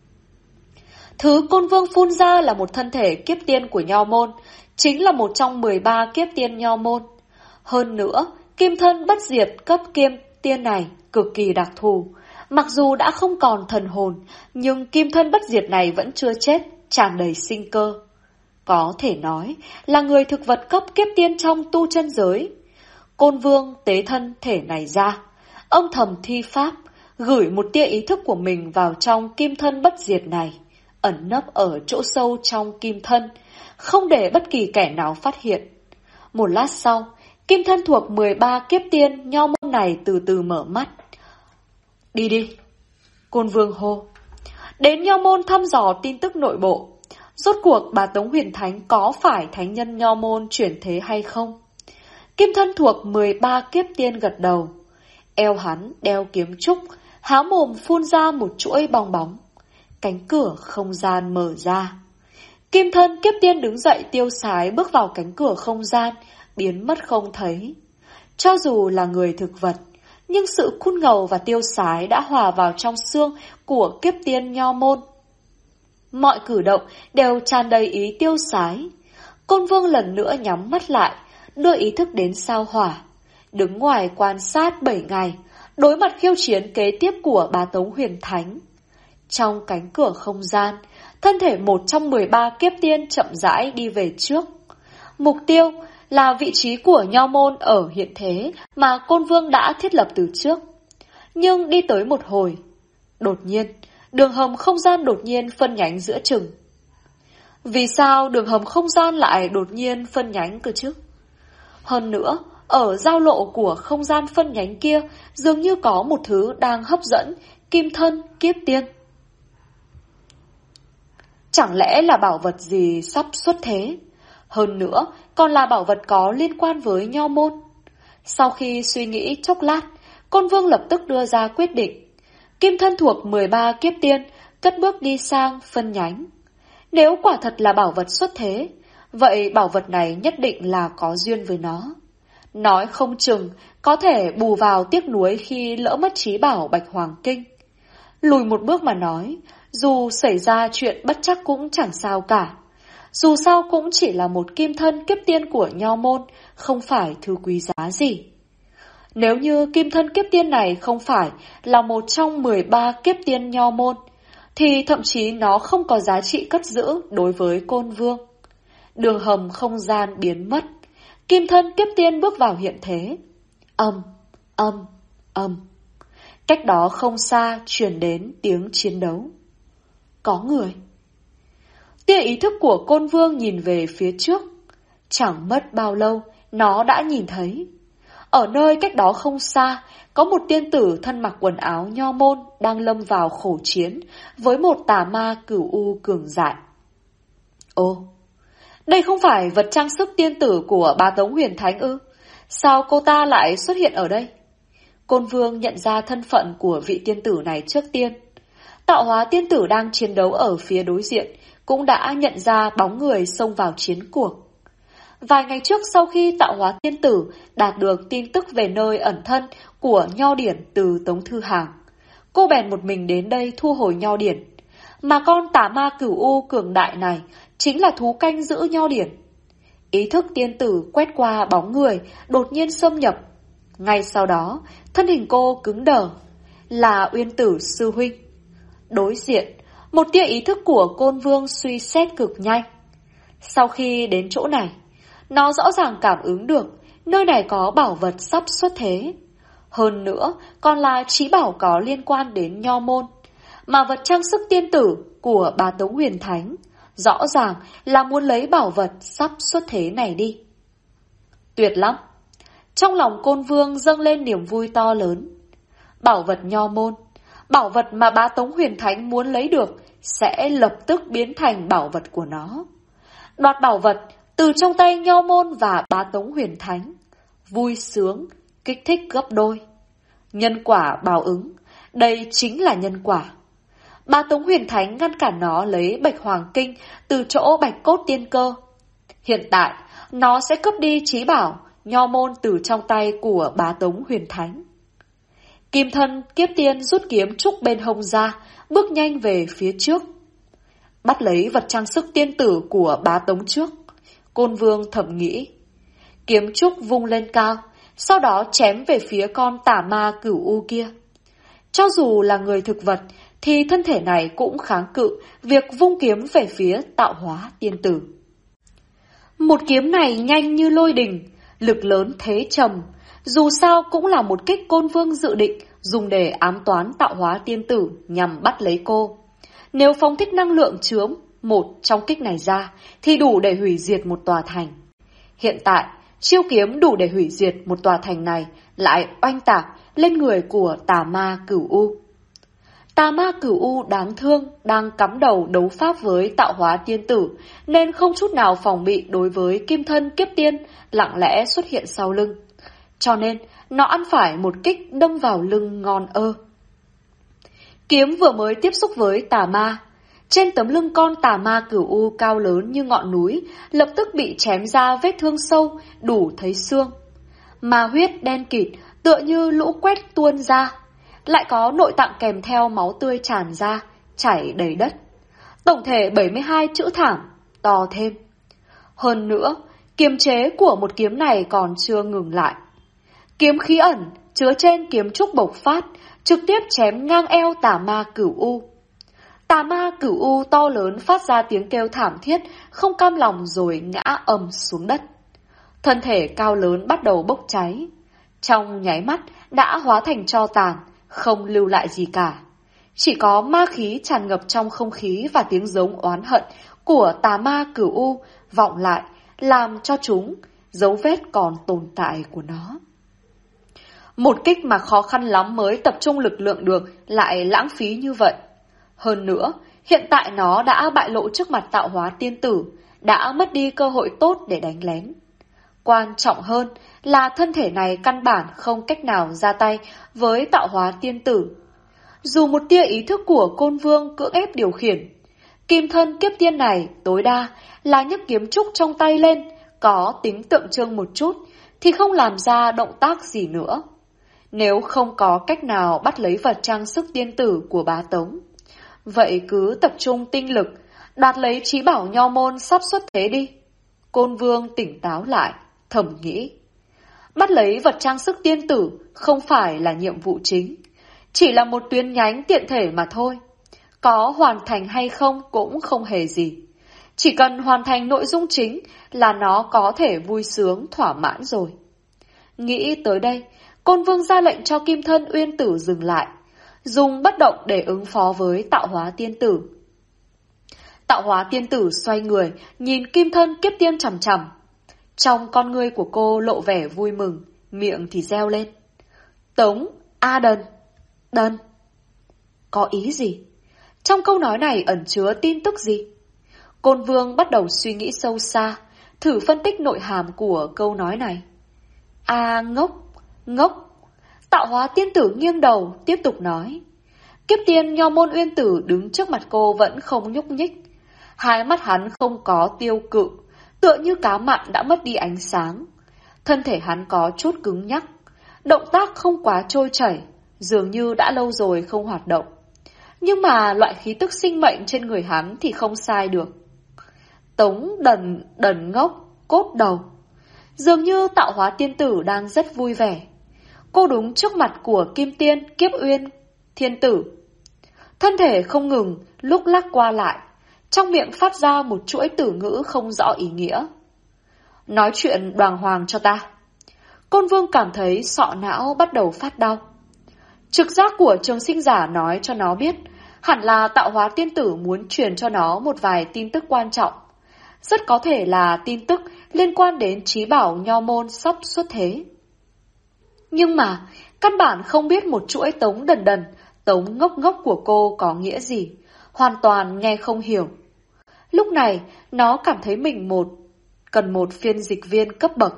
Thứ Côn Vương phun ra là một thân thể kiếp tiên của Nho Môn, chính là một trong 13 kiếp tiên Nho Môn. Hơn nữa, kim thân bất diệt cấp kiếp tiên này cực kỳ đặc thù. Mặc dù đã không còn thần hồn, nhưng kim thân bất diệt này vẫn chưa chết, tràn đầy sinh cơ. Có thể nói là người thực vật cấp kiếp tiên trong tu chân giới. Côn Vương tế thân thể này ra, âm thầm thi pháp, gửi một tia ý thức của mình vào trong kim thân bất diệt này, ẩn nấp ở chỗ sâu trong kim thân, không để bất kỳ kẻ nào phát hiện. Một lát sau, kim thân thuộc 13 kiếp tiên nho môn này từ từ mở mắt. Đi đi, Côn Vương hô. Đến nho môn thăm dò tin tức nội bộ. Rốt cuộc bà Tống Huyền Thánh có phải thánh nhân nho môn chuyển thế hay không? Kim thân thuộc 13 kiếp tiên gật đầu. Eo hắn đeo kiếm trúc, há mồm phun ra một chuỗi bong bóng. Cánh cửa không gian mở ra. Kim thân kiếp tiên đứng dậy tiêu sái bước vào cánh cửa không gian, biến mất không thấy. Cho dù là người thực vật, nhưng sự khôn ngầu và tiêu sái đã hòa vào trong xương của kiếp tiên nho môn. Mọi cử động đều tràn đầy ý tiêu sái. Côn Vương lần nữa nhắm mắt lại, đưa ý thức đến sao hỏa. Đứng ngoài quan sát 7 ngày, đối mặt khiêu chiến kế tiếp của bá Tống Huyền Thánh. Trong cánh cửa không gian, thân thể một trong 13 kiếp tiên chậm rãi đi về trước. Mục tiêu là vị trí của nho môn ở hiện thế mà Côn Vương đã thiết lập từ trước. Nhưng đi tới một hồi, đột nhiên, đường hầm không gian đột nhiên phân nhánh giữa chừng. Vì sao đường hầm không gian lại đột nhiên phân nhánh cơ chứ? Hơn nữa, ở giao lộ của không gian phân nhánh kia dường như có một thứ đang hấp dẫn kim thân kiếp tiên. Chẳng lẽ là bảo vật gì sắp xuất thế? Hơn nữa, còn là bảo vật có liên quan với nho môn. Sau khi suy nghĩ chốc lát, Côn Vương lập tức đưa ra quyết định. Kim thân thuộc 13 kiếp tiên, cất bước đi sang phân nhánh. Nếu quả thật là bảo vật xuất thế, vậy bảo vật này nhất định là có duyên với nó. Nói không chừng, có thể bù vào tiếc nuối khi lỡ mất trí bảo Bạch Hoàng Kinh. Lùi một bước mà nói, dù xảy ra chuyện bất chắc cũng chẳng sao cả. Dù sao cũng chỉ là một kim thân kiếp tiên của nho môn, không phải thứ quý giá gì. Nếu như kim thân kiếp tiên này không phải là một trong 13 kiếp tiên nho môn, thì thậm chí nó không có giá trị cất giữ đối với Côn Vương. Đường hầm không gian biến mất, kim thân kiếp tiên bước vào hiện thế. Âm. Cách đó không xa truyền đến tiếng chiến đấu. Có người. Tia ý thức của Côn Vương nhìn về phía trước. Chẳng mất bao lâu, nó đã nhìn thấy. Ở nơi cách đó không xa, có một tiên tử thân mặc quần áo nho môn đang lâm vào khổ chiến với một tà ma cửu u cường dại. Ồ, đây không phải vật trang sức tiên tử của bá Tống Huyền Thánh ư? Sao cô ta lại xuất hiện ở đây? Côn Vương nhận ra thân phận của vị tiên tử này trước tiên. Tạo hóa tiên tử đang chiến đấu ở phía đối diện cũng đã nhận ra bóng người xông vào chiến cuộc. Vài ngày trước sau khi tạo hóa tiên tử đạt được tin tức về nơi ẩn thân của nho điển từ Tống Thư Hàng, cô bèn một mình đến đây thu hồi nho điển. Mà con tà ma cửu u cường đại này chính là thú canh giữ nho điển. Ý thức tiên tử quét qua bóng người, đột nhiên xâm nhập. Ngay sau đó, thân hình cô cứng đờ. Là Uyên Tử sư huynh. Đối diện, một tia ý thức của Côn Vương suy xét cực nhanh. Sau khi đến chỗ này, nó rõ ràng cảm ứng được nơi này có bảo vật sắp xuất thế. Hơn nữa, còn là chí bảo có liên quan đến nho môn. Mà vật trang sức tiên tử của bá Tống Huyền Thánh rõ ràng là muốn lấy bảo vật sắp xuất thế này đi. Tuyệt lắm! Trong lòng Côn Vương dâng lên niềm vui to lớn. Bảo vật nho môn, bảo vật mà bá Tống Huyền Thánh muốn lấy được sẽ lập tức biến thành bảo vật của nó. Đoạt bảo vật từ trong tay nho môn và bá Tống Huyền Thánh, vui sướng, kích thích gấp đôi. Nhân quả báo ứng, đây chính là nhân quả. Bá Tống Huyền Thánh ngăn cản nó lấy Bạch Hoàng Kinh từ chỗ Bạch Cốt Tiên Cơ. Hiện tại, nó sẽ cướp đi chí bảo nho môn từ trong tay của bá Tống Huyền Thánh. Kim thân kiếp tiên rút kiếm trúc bên hông ra, bước nhanh về phía trước. Bắt lấy vật trang sức tiên tử của bá Tống trước, Côn Vương thầm nghĩ. Kiếm trúc vung lên cao, sau đó chém về phía con tà ma cửu u kia. Cho dù là người thực vật, thì thân thể này cũng kháng cự việc vung kiếm về phía tạo hóa tiên tử. Một kiếm này nhanh như lôi đình, lực lớn thế trầm, dù sao cũng là một kích Côn Vương dự định dùng để ám toán tạo hóa tiên tử nhằm bắt lấy cô. Nếu phóng thích năng lượng chứa một trong kích này ra, thì đủ để hủy diệt một tòa thành. Hiện tại, chiêu kiếm đủ để hủy diệt một tòa thành này lại oanh tạc lên người của tà ma Cửu U. Tà ma Cửu U đáng thương, đang cắm đầu đấu pháp với tạo hóa tiên tử, nên không chút nào phòng bị đối với kim thân kiếp tiên lặng lẽ xuất hiện sau lưng. Cho nên, nó ăn phải một kích đâm vào lưng ngon ơ. Kiếm vừa mới tiếp xúc với tà ma, trên tấm lưng con tà ma Cửu U cao lớn như ngọn núi, lập tức bị chém ra vết thương sâu, đủ thấy xương. Ma huyết đen kịt, tựa như lũ quét tuôn ra. Lại có nội tạng kèm theo máu tươi tràn ra, chảy đầy đất. Tổng thể 72 chữ thảm, to thêm. Hơn nữa, kiềm chế của một kiếm này còn chưa ngừng lại. Kiếm khí ẩn, chứa trên kiếm trúc bộc phát, trực tiếp chém ngang eo tà ma Cửu U. Tà ma Cửu U to lớn phát ra tiếng kêu thảm thiết, không cam lòng rồi ngã ầm xuống đất. Thân thể cao lớn bắt đầu bốc cháy. Trong nháy mắt đã hóa thành tro tàn, không lưu lại gì cả. Chỉ có ma khí tràn ngập trong không khí và tiếng giống oán hận của tà ma Cửu U vọng lại, làm cho chúng dấu vết còn tồn tại của nó. Một kích mà khó khăn lắm mới tập trung lực lượng được lại lãng phí như vậy. Hơn nữa, hiện tại nó đã bại lộ trước mặt tạo hóa tiên tử, đã mất đi cơ hội tốt để đánh lén. Quan trọng hơn là thân thể này căn bản không cách nào ra tay với tạo hóa tiên tử. Dù một tia ý thức của Côn Vương cưỡng ép điều khiển, kim thân kiếp tiên này tối đa là nhấc kiếm trúc trong tay lên, có tính tượng trưng một chút, thì không làm ra động tác gì nữa. Nếu không có cách nào bắt lấy vật trang sức tiên tử của bá tống, vậy cứ tập trung tinh lực, đoạt lấy trí bảo nho môn sắp xuất thế đi. Côn Vương tỉnh táo lại, thầm nghĩ. Bắt lấy vật trang sức tiên tử không phải là nhiệm vụ chính, chỉ là một tuyến nhánh tiện thể mà thôi. Có hoàn thành hay không cũng không hề gì. Chỉ cần hoàn thành nội dung chính là nó có thể vui sướng thỏa mãn rồi. Nghĩ tới đây, Côn Vương ra lệnh cho kim thân uyên tử dừng lại, dùng bất động để ứng phó với tạo hóa tiên tử. Tạo hóa tiên tử xoay người, nhìn kim thân kiếp tiên chằm chằm. Trong con ngươi của cô lộ vẻ vui mừng, miệng thì reo lên. Tống, A Đần, Đần. Có ý gì? Trong câu nói này ẩn chứa tin tức gì? Côn Vương bắt đầu suy nghĩ sâu xa, thử phân tích nội hàm của câu nói này. A ngốc, ngốc. Tạo hóa tiên tử nghiêng đầu, tiếp tục nói. Kiếp tiên nho môn uyên tử đứng trước mặt cô vẫn không nhúc nhích. Hai mắt hắn không có tiêu cự, tựa như cá mặn đã mất đi ánh sáng. Thân thể hắn có chút cứng nhắc, động tác không quá trôi chảy, dường như đã lâu rồi không hoạt động. Nhưng mà loại khí tức sinh mệnh trên người hắn thì không sai được. Tống đần đần ngốc, cốt đầu. Dường như tạo hóa tiên tử đang rất vui vẻ. Cô đúng trước mặt của kim tiên kiếp uyên thiên tử. Thân thể không ngừng lúc lắc qua lại, trong miệng phát ra một chuỗi từ ngữ không rõ ý nghĩa. Nói chuyện đoàng hoàng cho ta. Côn Vương cảm thấy sọ não bắt đầu phát đau. Trực giác của trường sinh giả nói cho nó biết hẳn là tạo hóa tiên tử muốn truyền cho nó một vài tin tức quan trọng. Rất có thể là tin tức liên quan đến trí bảo nho môn sắp xuất thế. Nhưng mà căn bản không biết một chuỗi tống đần đần, tống ngốc ngốc của cô có nghĩa gì, hoàn toàn nghe không hiểu. Lúc này nó cảm thấy mình cần một phiên dịch viên cấp bậc.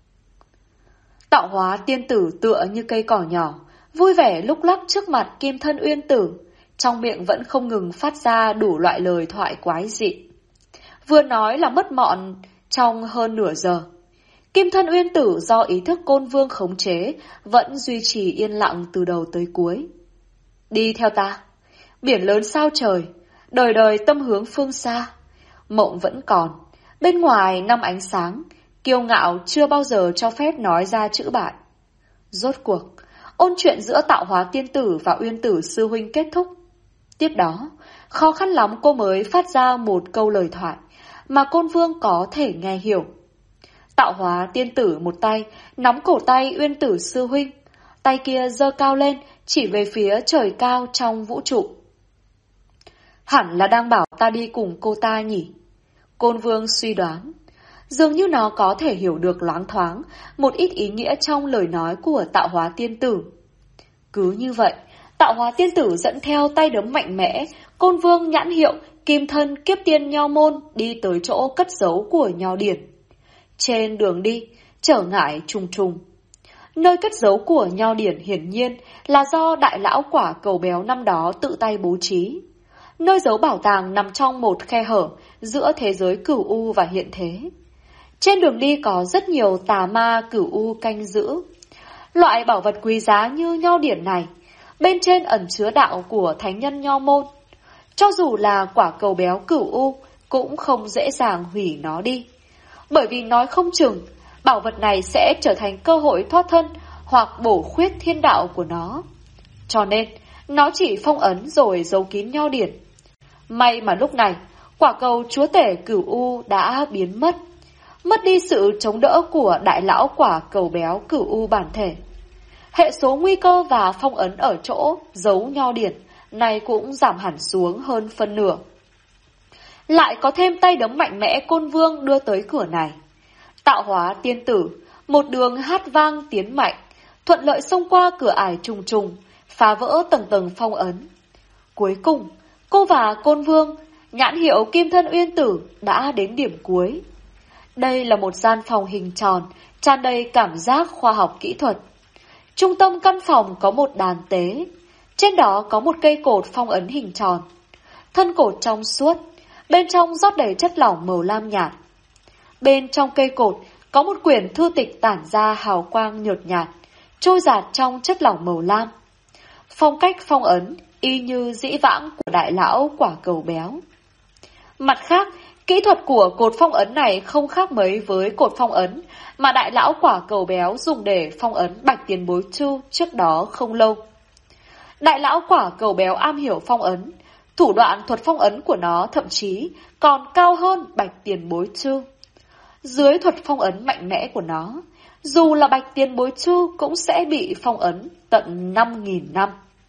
Tạo hóa tiên tử tựa như cây cỏ nhỏ, vui vẻ lúc lắc trước mặt kim thân uyên tử, trong miệng vẫn không ngừng phát ra đủ loại lời thoại quái dị. Vừa nói là mất mọn trong hơn nửa giờ. Kim thân uyên tử do ý thức Côn Vương khống chế vẫn duy trì yên lặng từ đầu tới cuối. Đi theo ta. Biển lớn sao trời, đời đời tâm hướng phương xa. Mộng vẫn còn, bên ngoài năm ánh sáng, kiêu ngạo chưa bao giờ cho phép nói ra chữ bại. Rốt cuộc, ôn chuyện giữa tạo hóa tiên tử và uyên tử sư huynh kết thúc. Tiếp đó, khó khăn lắm cô mới phát ra một câu lời thoại mà Côn Vương có thể nghe hiểu. Tạo hóa tiên tử một tay nắm cổ tay uyên tử sư huynh, tay kia giơ cao lên, chỉ về phía trời cao trong vũ trụ. Hẳn là đang bảo ta đi cùng cô ta nhỉ? Côn Vương suy đoán. Dường như nó có thể hiểu được loáng thoáng một ít ý nghĩa trong lời nói của Tạo Hóa Tiên Tử. Cứ như vậy, Tạo Hóa Tiên Tử dẫn theo tay đấm mạnh mẽ, Côn Vương nhãn hiệu Kim Thân Kiếp Tiên Nho Môn đi tới chỗ cất giấu của Nho Điển. Trên đường đi, trở ngại trùng trùng. Nơi cất giấu của Nho Điển hiển nhiên là do đại lão Quả Cầu Béo năm đó tự tay bố trí. Nơi giấu bảo tàng nằm trong một khe hở giữa thế giới cửu u và hiện thế. Trên đường đi có rất nhiều tà ma cửu u canh giữ. Loại bảo vật quý giá như Nho Điển này, bên trên ẩn chứa đạo của thánh nhân Nho Môn. Cho dù là Quả Cầu Béo cửu u cũng không dễ dàng hủy nó đi. Bởi vì nói không chừng, bảo vật này sẽ trở thành cơ hội thoát thân hoặc bổ khuyết thiên đạo của nó. Cho nên, nó chỉ phong ấn rồi giấu kín Nho Điển. May mà lúc này, quả cầu chúa tể cửu u đã biến mất. Mất đi sự chống đỡ của đại lão Quả Cầu Béo cửu u bản thể. Hệ số nguy cơ và phong ấn ở chỗ giấu Nho Điển này cũng giảm hẳn xuống hơn phân nửa. Lại có thêm tay đấm mạnh mẽ Côn Vương đưa tới cửa này. Tạo Hóa Tiên Tử, một đường hát vang tiến mạnh, thuận lợi xông qua cửa ải trùng trùng, phá vỡ tầng tầng phong ấn. Cuối cùng, cô và Côn Vương, nhãn hiệu Kim Thân Uyên Tử đã đến điểm cuối. Đây là một gian phòng hình tròn, tràn đầy cảm giác khoa học kỹ thuật. Trung tâm căn phòng có một đàn tế, trên đó có một cây cột phong ấn hình tròn. Thân cột trong suốt, bên trong rót đầy chất lỏng màu lam nhạt. Bên trong cây cột có một quyển thư tịch tản ra hào quang nhợt nhạt, trôi dạt trong chất lỏng màu lam. Phong cách phong ấn y như dĩ vãng của đại lão Quả Cầu Béo. Mặt khác, kỹ thuật của cột phong ấn này không khác mấy với cột phong ấn mà đại lão Quả Cầu Béo dùng để phong ấn Bạch Tiền Bối Chu trước đó không lâu. Đại lão Quả Cầu Béo am hiểu phong ấn, thủ đoạn thuật phong ấn của nó thậm chí còn cao hơn Bạch Tiền Bối Chu. Dưới thuật phong ấn mạnh mẽ của nó, dù là Bạch Tiền Bối Chu cũng sẽ bị phong ấn tận 5.000 năm.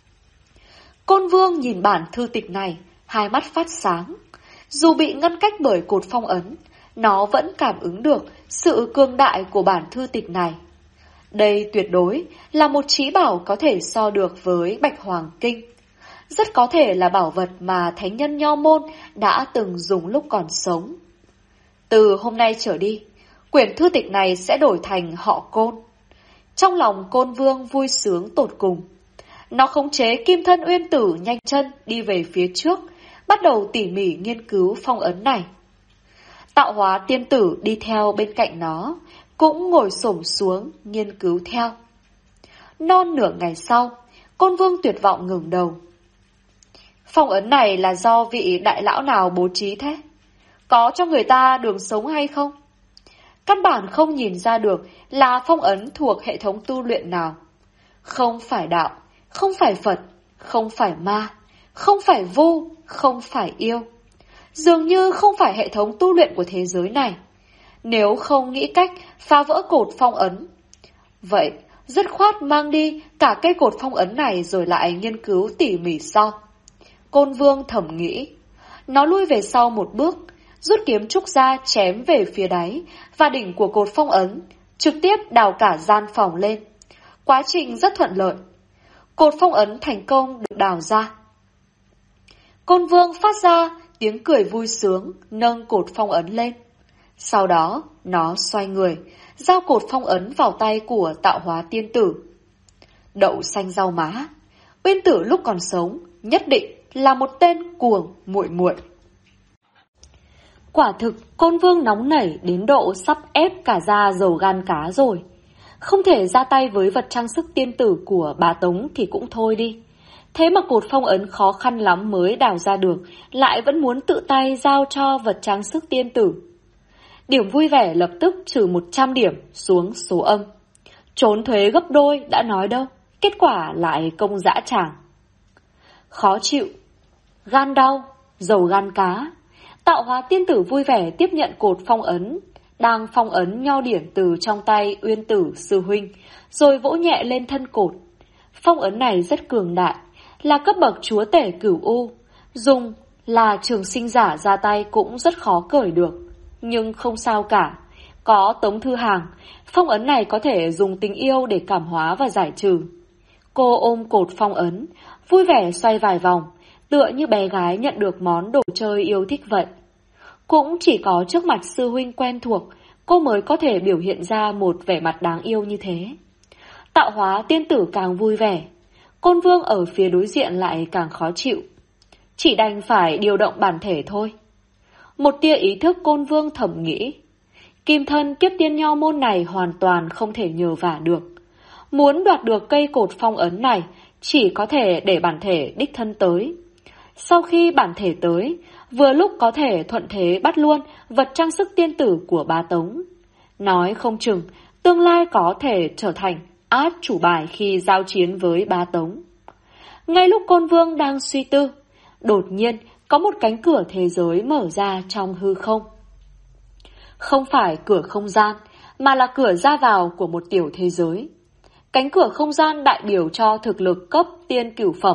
Côn Vương nhìn bản thư tịch này, hai mắt phát sáng. Dù bị ngăn cách bởi cột phong ấn, nó vẫn cảm ứng được sự cương đại của bản thư tịch này. Đây tuyệt đối là một trí bảo có thể so được với Bạch Hoàng Kinh. Rất có thể là bảo vật mà thánh nhân Nho Môn đã từng dùng lúc còn sống. Từ hôm nay trở đi, quyển thư tịch này sẽ đổi thành họ Côn. Trong lòng Côn Vương vui sướng tột cùng. Nó khống chế Kim Thân Uyên Tử nhanh chân đi về phía trước, bắt đầu tỉ mỉ nghiên cứu phong ấn này. Tạo Hóa Tiên Tử đi theo bên cạnh nó, cũng ngồi xổm xuống nghiên cứu theo. Non nửa ngày sau, Côn Vương tuyệt vọng ngẩng đầu. Phong ấn này là do vị đại lão nào bố trí thế? Có cho người ta đường sống hay không? Căn bản không nhìn ra được là phong ấn thuộc hệ thống tu luyện nào. Không phải đạo, không phải Phật, không phải ma, không phải vu, không phải yêu. Dường như không phải hệ thống tu luyện của thế giới này. Nếu không nghĩ cách phá vỡ cột phong ấn, vậy dứt khoát mang đi cả cây cột phong ấn này rồi lại nghiên cứu tỉ mỉ sau. Côn Vương thầm nghĩ. Nó lui về sau một bước, rút kiếm trúc ra chém về phía đáy và đỉnh của cột phong ấn, trực tiếp đào cả gian phòng lên. Quá trình rất thuận lợi. Cột phong ấn thành công được đào ra. Côn Vương phát ra tiếng cười vui sướng, nâng cột phong ấn lên. Sau đó, nó xoay người, giao cột phong ấn vào tay của Tạo Hóa Tiên Tử. Đậu xanh rau má, Uyên Tử lúc còn sống nhất định là một tên cuồng muội muội. Quả thực, Côn Vương nóng nảy đến độ sắp ép cả da dầu gan cá rồi. Không thể ra tay với vật trang sức tiên tử của bà Tống thì cũng thôi đi. Thế mà cột phong ấn khó khăn lắm mới đào ra được, lại vẫn muốn tự tay giao cho vật trang sức tiên tử. Điểm vui vẻ lập tức trừ 100 điểm xuống số âm. Trốn thuế gấp đôi đã nói đâu, kết quả lại công dã tràng. Khó chịu, gan đau, dầu gan cá. Tạo Hóa Tiên Tử vui vẻ tiếp nhận cột phong ấn, đang phong ấn nho điển từ trong tay Uyên Tử sư huynh, rồi vỗ nhẹ lên thân cột. Phong ấn này rất cường đại, là cấp bậc chúa tể cửu u, dùng là trường sinh giả ra tay cũng rất khó cởi được. Nhưng không sao cả, có Tống Thư Hàng, phong ấn này có thể dùng tình yêu để cảm hóa và giải trừ. Cô ôm cột phong ấn, vui vẻ xoay vài vòng, tựa như bé gái nhận được món đồ chơi yêu thích vậy. Cũng chỉ có trước mặt sư huynh quen thuộc, cô mới có thể biểu hiện ra một vẻ mặt đáng yêu như thế. Tạo Hóa tiên tử càng vui vẻ, Côn Vương ở phía đối diện lại càng khó chịu. Chỉ đành phải điều động bản thể thôi. Một tia ý thức Côn Vương thầm nghĩ, kim thân kiếp tiên nho môn này hoàn toàn không thể nhờ vả được. Muốn đoạt được cây cột phong ấn này, chỉ có thể để bản thể đích thân tới. Sau khi bản thể tới, vừa lúc có thể thuận thế bắt luôn vật trang sức tiên tử của bá Tống. Nói không chừng, tương lai có thể trở thành át chủ bài khi giao chiến với bá Tống. Ngay lúc Côn Vương đang suy tư, đột nhiên có một cánh cửa thế giới mở ra trong hư không. Không phải cửa không gian, mà là cửa ra vào của một tiểu thế giới. Cánh cửa không gian đại biểu cho thực lực cấp tiên cửu phẩm,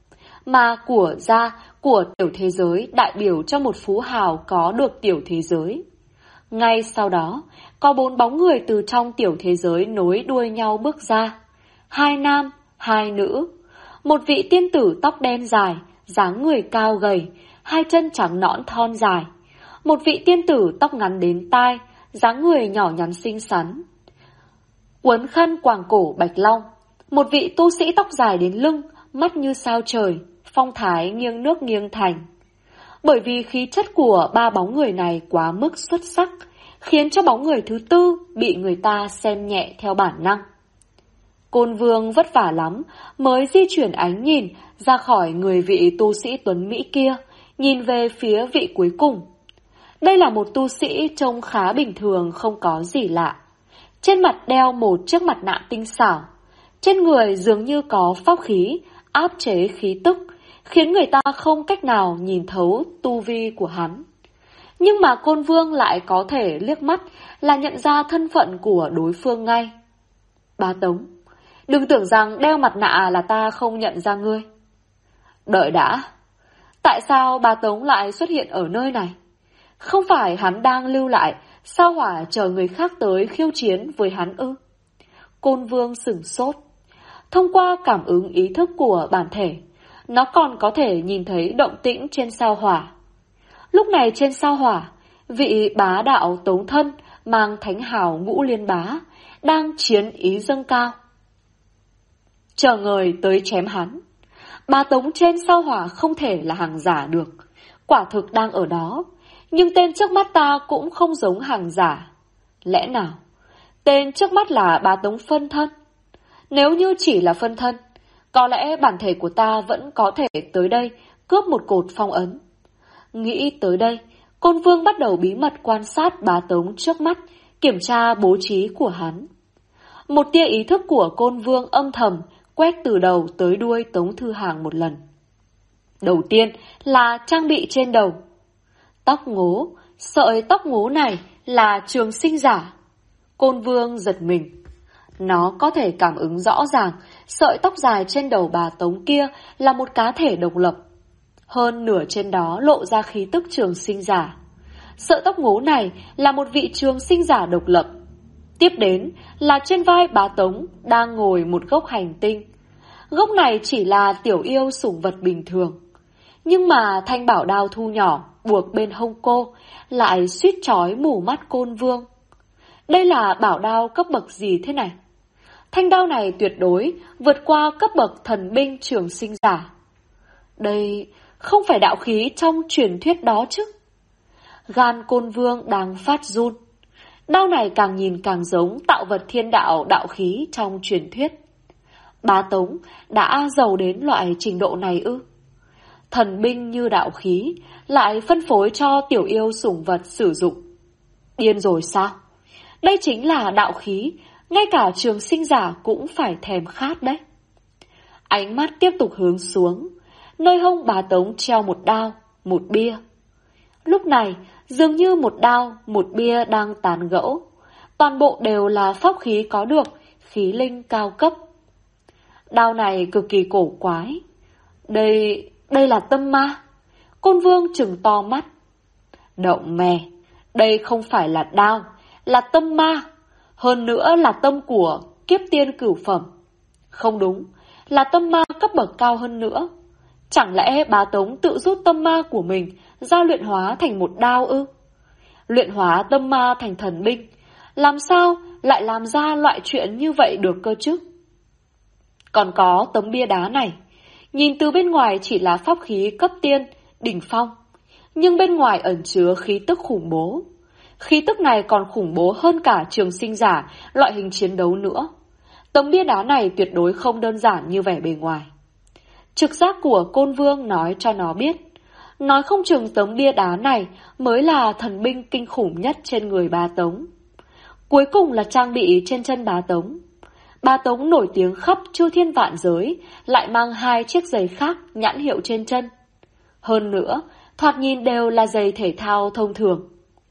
mà của tiểu thế giới đại biểu cho một phú hào có được tiểu thế giới. Ngay sau đó, có 4 bóng người từ trong tiểu thế giới nối đuôi nhau bước ra. 2 nam, 2 nữ. Một vị tiên tử tóc đen dài, dáng người cao gầy, 2 chân trắng nõn thon dài. Một vị tiên tử tóc ngắn đến tai, dáng người nhỏ nhắn xinh xắn, quấn khăn quàng cổ bạch long. Một vị tu sĩ tóc dài đến lưng, mắt như sao trời, phong thái nghiêng nước nghiêng thành. Bởi vì khí chất của 3 bóng người này quá mức xuất sắc, khiến cho bóng người thứ tư bị người ta xem nhẹ theo bản năng. Côn Vương vất vả lắm mới di chuyển ánh nhìn ra khỏi người vị tu sĩ tuấn Mỹ kia, nhìn về phía vị cuối cùng. Đây là một tu sĩ trông khá bình thường, không có gì lạ. Trên mặt đeo một chiếc mặt nạ tinh xảo, trên người dường như có pháp khí áp chế khí tức, khiến người ta không cách nào nhìn thấu tu vi của hắn. Nhưng mà Côn Vương lại có thể liếc mắt là nhận ra thân phận của đối phương ngay. Bá Tống, đừng tưởng rằng đeo mặt nạ là ta không nhận ra ngươi. Đợi đã, tại sao Bá Tống lại xuất hiện ở nơi này? Không phải hắn đang lưu lại sao hỏa chờ người khác tới khiêu chiến với hắn ư? Côn Vương sửng sốt. Thông qua cảm ứng ý thức của bản thể, nó còn có thể nhìn thấy động tĩnh trên sao hỏa. Lúc này trên sao hỏa, vị bá đạo Tống Thân mang thánh hào Ngũ Liên Bá đang chiến ý dâng cao, chờ người tới chém hắn. Bá Tống trên sao hỏa không thể là hàng giả được, quả thực đang ở đó, nhưng tên trước mắt ta cũng không giống hàng giả. Lẽ nào tên trước mắt là Bá Tống phân thân? Nếu như chỉ là phân thân, có lẽ bản thể của ta vẫn có thể tới đây cướp một cột phong ấn. Nghĩ tới đây, Côn Vương bắt đầu bí mật quan sát Bá Tống trước mắt, kiểm tra bố trí của hắn. Một tia ý thức của Côn Vương âm thầm quét từ đầu tới đuôi Tống Thư Hàng một lần. Đầu tiên là trang bị trên đầu. Tóc ngố, sợi tóc ngố này là trường sinh giả. Côn Vương giật mình. Nó có thể cảm ứng rõ ràng sợi tóc dài trên đầu bà Tống kia là một cá thể độc lập. Hơn nửa trên đó lộ ra khí tức trường sinh giả. Sợi tóc ngố này là một vị trường sinh giả độc lập. Tiếp đến là trên vai bá Tống đang ngồi một gốc hành tinh. Gốc này chỉ là tiểu yêu sủng vật bình thường. Nhưng mà thanh bảo đao thu nhỏ buộc bên hông cô lại suýt chói mù mắt Côn Vương. Đây là bảo đao cấp bậc gì thế này? Thanh đao này tuyệt đối vượt qua cấp bậc thần binh trường sinh giả. Đây không phải đạo khí trong truyền thuyết đó chứ? Gan Côn Vương đang phát run. Đao này càng nhìn càng giống tạo vật thiên đạo đạo khí trong truyền thuyết. Bá Tống đã giàu đến loại trình độ này ư? Thần binh như đạo khí lại phân phối cho tiểu yêu sủng vật sử dụng. Điên rồi sao? Đây chính là đạo khí, ngay cả trường sinh giả cũng phải thèm khát đấy. Ánh mắt tiếp tục hướng xuống. Nơi hông Bá Tống treo một đao, một bia. Lúc này, dường như một đao, một bia đang tán gẫu. Toàn bộ đều là pháp khí có được, khí linh cao cấp. Đao này cực kỳ cổ quái. Đây là tâm ma. Côn Vương trừng to mắt. Đậu mè, đây không phải là đao, là tâm ma. Hơn nữa là tâm của kiếp tiên cửu phẩm. Không đúng, là tâm ma cấp bậc cao hơn nữa. Chẳng lẽ bá Tống tự rút tâm ma của mình ra luyện hóa thành một đao ư? Luyện hóa tâm ma thành thần binh, làm sao lại làm ra loại chuyện như vậy được cơ chứ? Còn có tấm bia đá này, nhìn từ bên ngoài chỉ là pháp khí cấp tiên, đỉnh phong, nhưng bên ngoài ẩn chứa khí tức khủng bố. Khí tức này còn khủng bố hơn cả trường sinh giả, loại hình chiến đấu nữa. Tấm bia đá này tuyệt đối không đơn giản như vẻ bề ngoài. Trực giác của Côn Vương nói cho nó biết, nói không chừng tấm bia đá này mới là thần binh kinh khủng nhất trên người Bá Tống. Cuối cùng là trang bị trên chân Bá Tống. Bá Tống nổi tiếng khắp chư thiên vạn giới, lại mang 2 chiếc giày khác nhãn hiệu trên chân. Hơn nữa, thoạt nhìn đều là giày thể thao thông thường.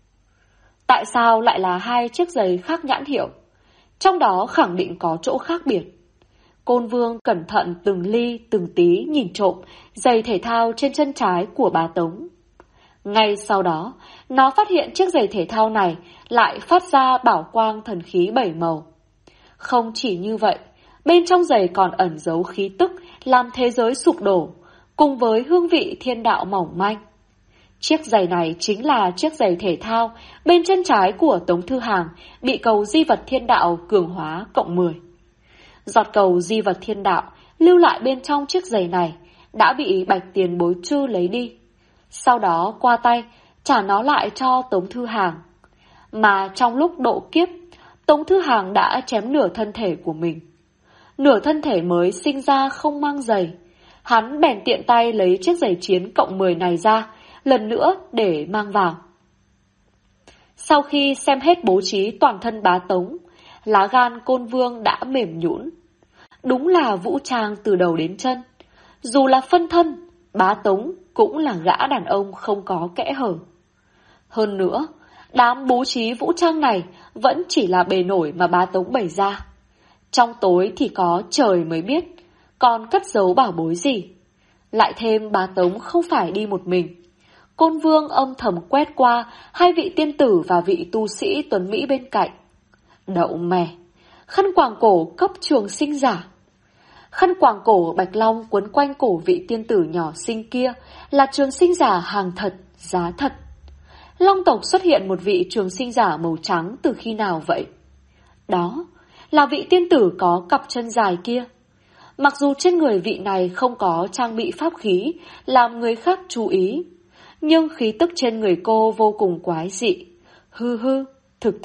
Tại sao lại là 2 chiếc giày khác nhãn hiệu? Trong đó khẳng định có chỗ khác biệt. Côn Vương cẩn thận từng ly từng tí nhìn trộm giày thể thao trên chân trái của Bá Tống. Ngay sau đó, nó phát hiện chiếc giày thể thao này lại phát ra bảo quang thần khí 7 màu. Không chỉ như vậy, bên trong giày còn ẩn giấu khí tức làm thế giới sụp đổ, cùng với hương vị thiên đạo mỏng manh. Chiếc giày này chính là chiếc giày thể thao bên chân trái của Tống Thư Hàng bị cầu di vật thiên đạo cường hóa cộng 10. Giọt cầu di vật thiên đạo lưu lại bên trong chiếc giày này đã bị Bạch Tiền Bối Trư lấy đi. Sau đó qua tay trả nó lại cho Tống Thư Hàng. Mà trong lúc độ kiếp, Tống Thư Hàng đã chém nửa thân thể của mình. Nửa thân thể mới sinh ra không mang giày. Hắn bèn tiện tay lấy chiếc giày chiến cộng 10 này ra, lần nữa để mang vào. Sau khi xem hết bố trí toàn thân Bá Tống, lá gan Côn Vương đã mềm nhũn. Đúng là vũ trang từ đầu đến chân. Dù là phân thân, Bá Tống cũng là gã đàn ông không có kẽ hở. Hơn nữa, đám bố trí vũ trang này vẫn chỉ là bề nổi mà Bá Tống bày ra. Trong tối thì có trời mới biết, còn cất giấu bảo bối gì. Lại thêm Bá Tống không phải đi một mình. Côn Vương âm thầm quét qua 2 vị tiên tử và vị tu sĩ tuấn Mỹ bên cạnh. Đậu mè, khăn quàng cổ cấp trường sinh giả. Khăn quàng cổ bạch long quấn quanh cổ vị tiên tử nhỏ xinh kia là trường sinh giả hàng thật, giá thật. Long tộc xuất hiện một vị trường sinh giả màu trắng từ khi nào vậy? Đó là vị tiên tử có cặp chân dài kia. Mặc dù trên người vị này không có trang bị pháp khí làm người khác chú ý, nhưng khí tức trên người cô vô cùng quái dị. Thực.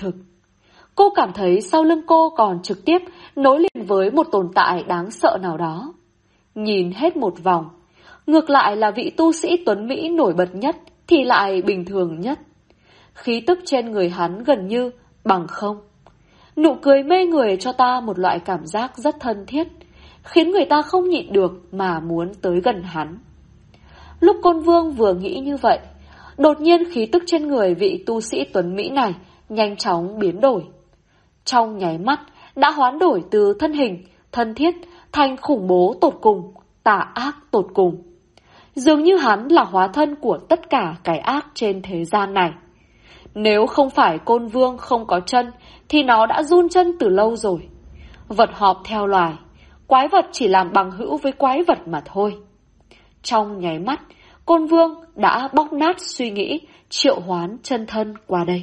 Cô cảm thấy sau lưng cô còn trực tiếp nối liền với một tồn tại đáng sợ nào đó. Nhìn hết một vòng, ngược lại là vị tu sĩ tuấn Mỹ nổi bật nhất thì lại bình thường nhất. Khí tức trên người hắn gần như bằng không. Nụ cười mê người cho ta một loại cảm giác rất thân thiết, khiến người ta không nhịn được mà muốn tới gần hắn. Lúc Côn Vương vừa nghĩ như vậy, đột nhiên khí tức trên người vị tu sĩ tuấn Mỹ này nhanh chóng biến đổi. Trong nháy mắt đã hoán đổi từ thân hình, thân thiết thành khủng bố tột cùng, tà ác tột cùng. Dường như hắn là hóa thân của tất cả cái ác trên thế gian này. Nếu không phải Côn Vương không có chân thì nó đã run chân từ lâu rồi. Vật họp theo loài, quái vật chỉ làm bằng hữu với quái vật mà thôi. Trong nháy mắt, Côn Vương đã bóc nát suy nghĩ triệu hoán chân thân qua đây.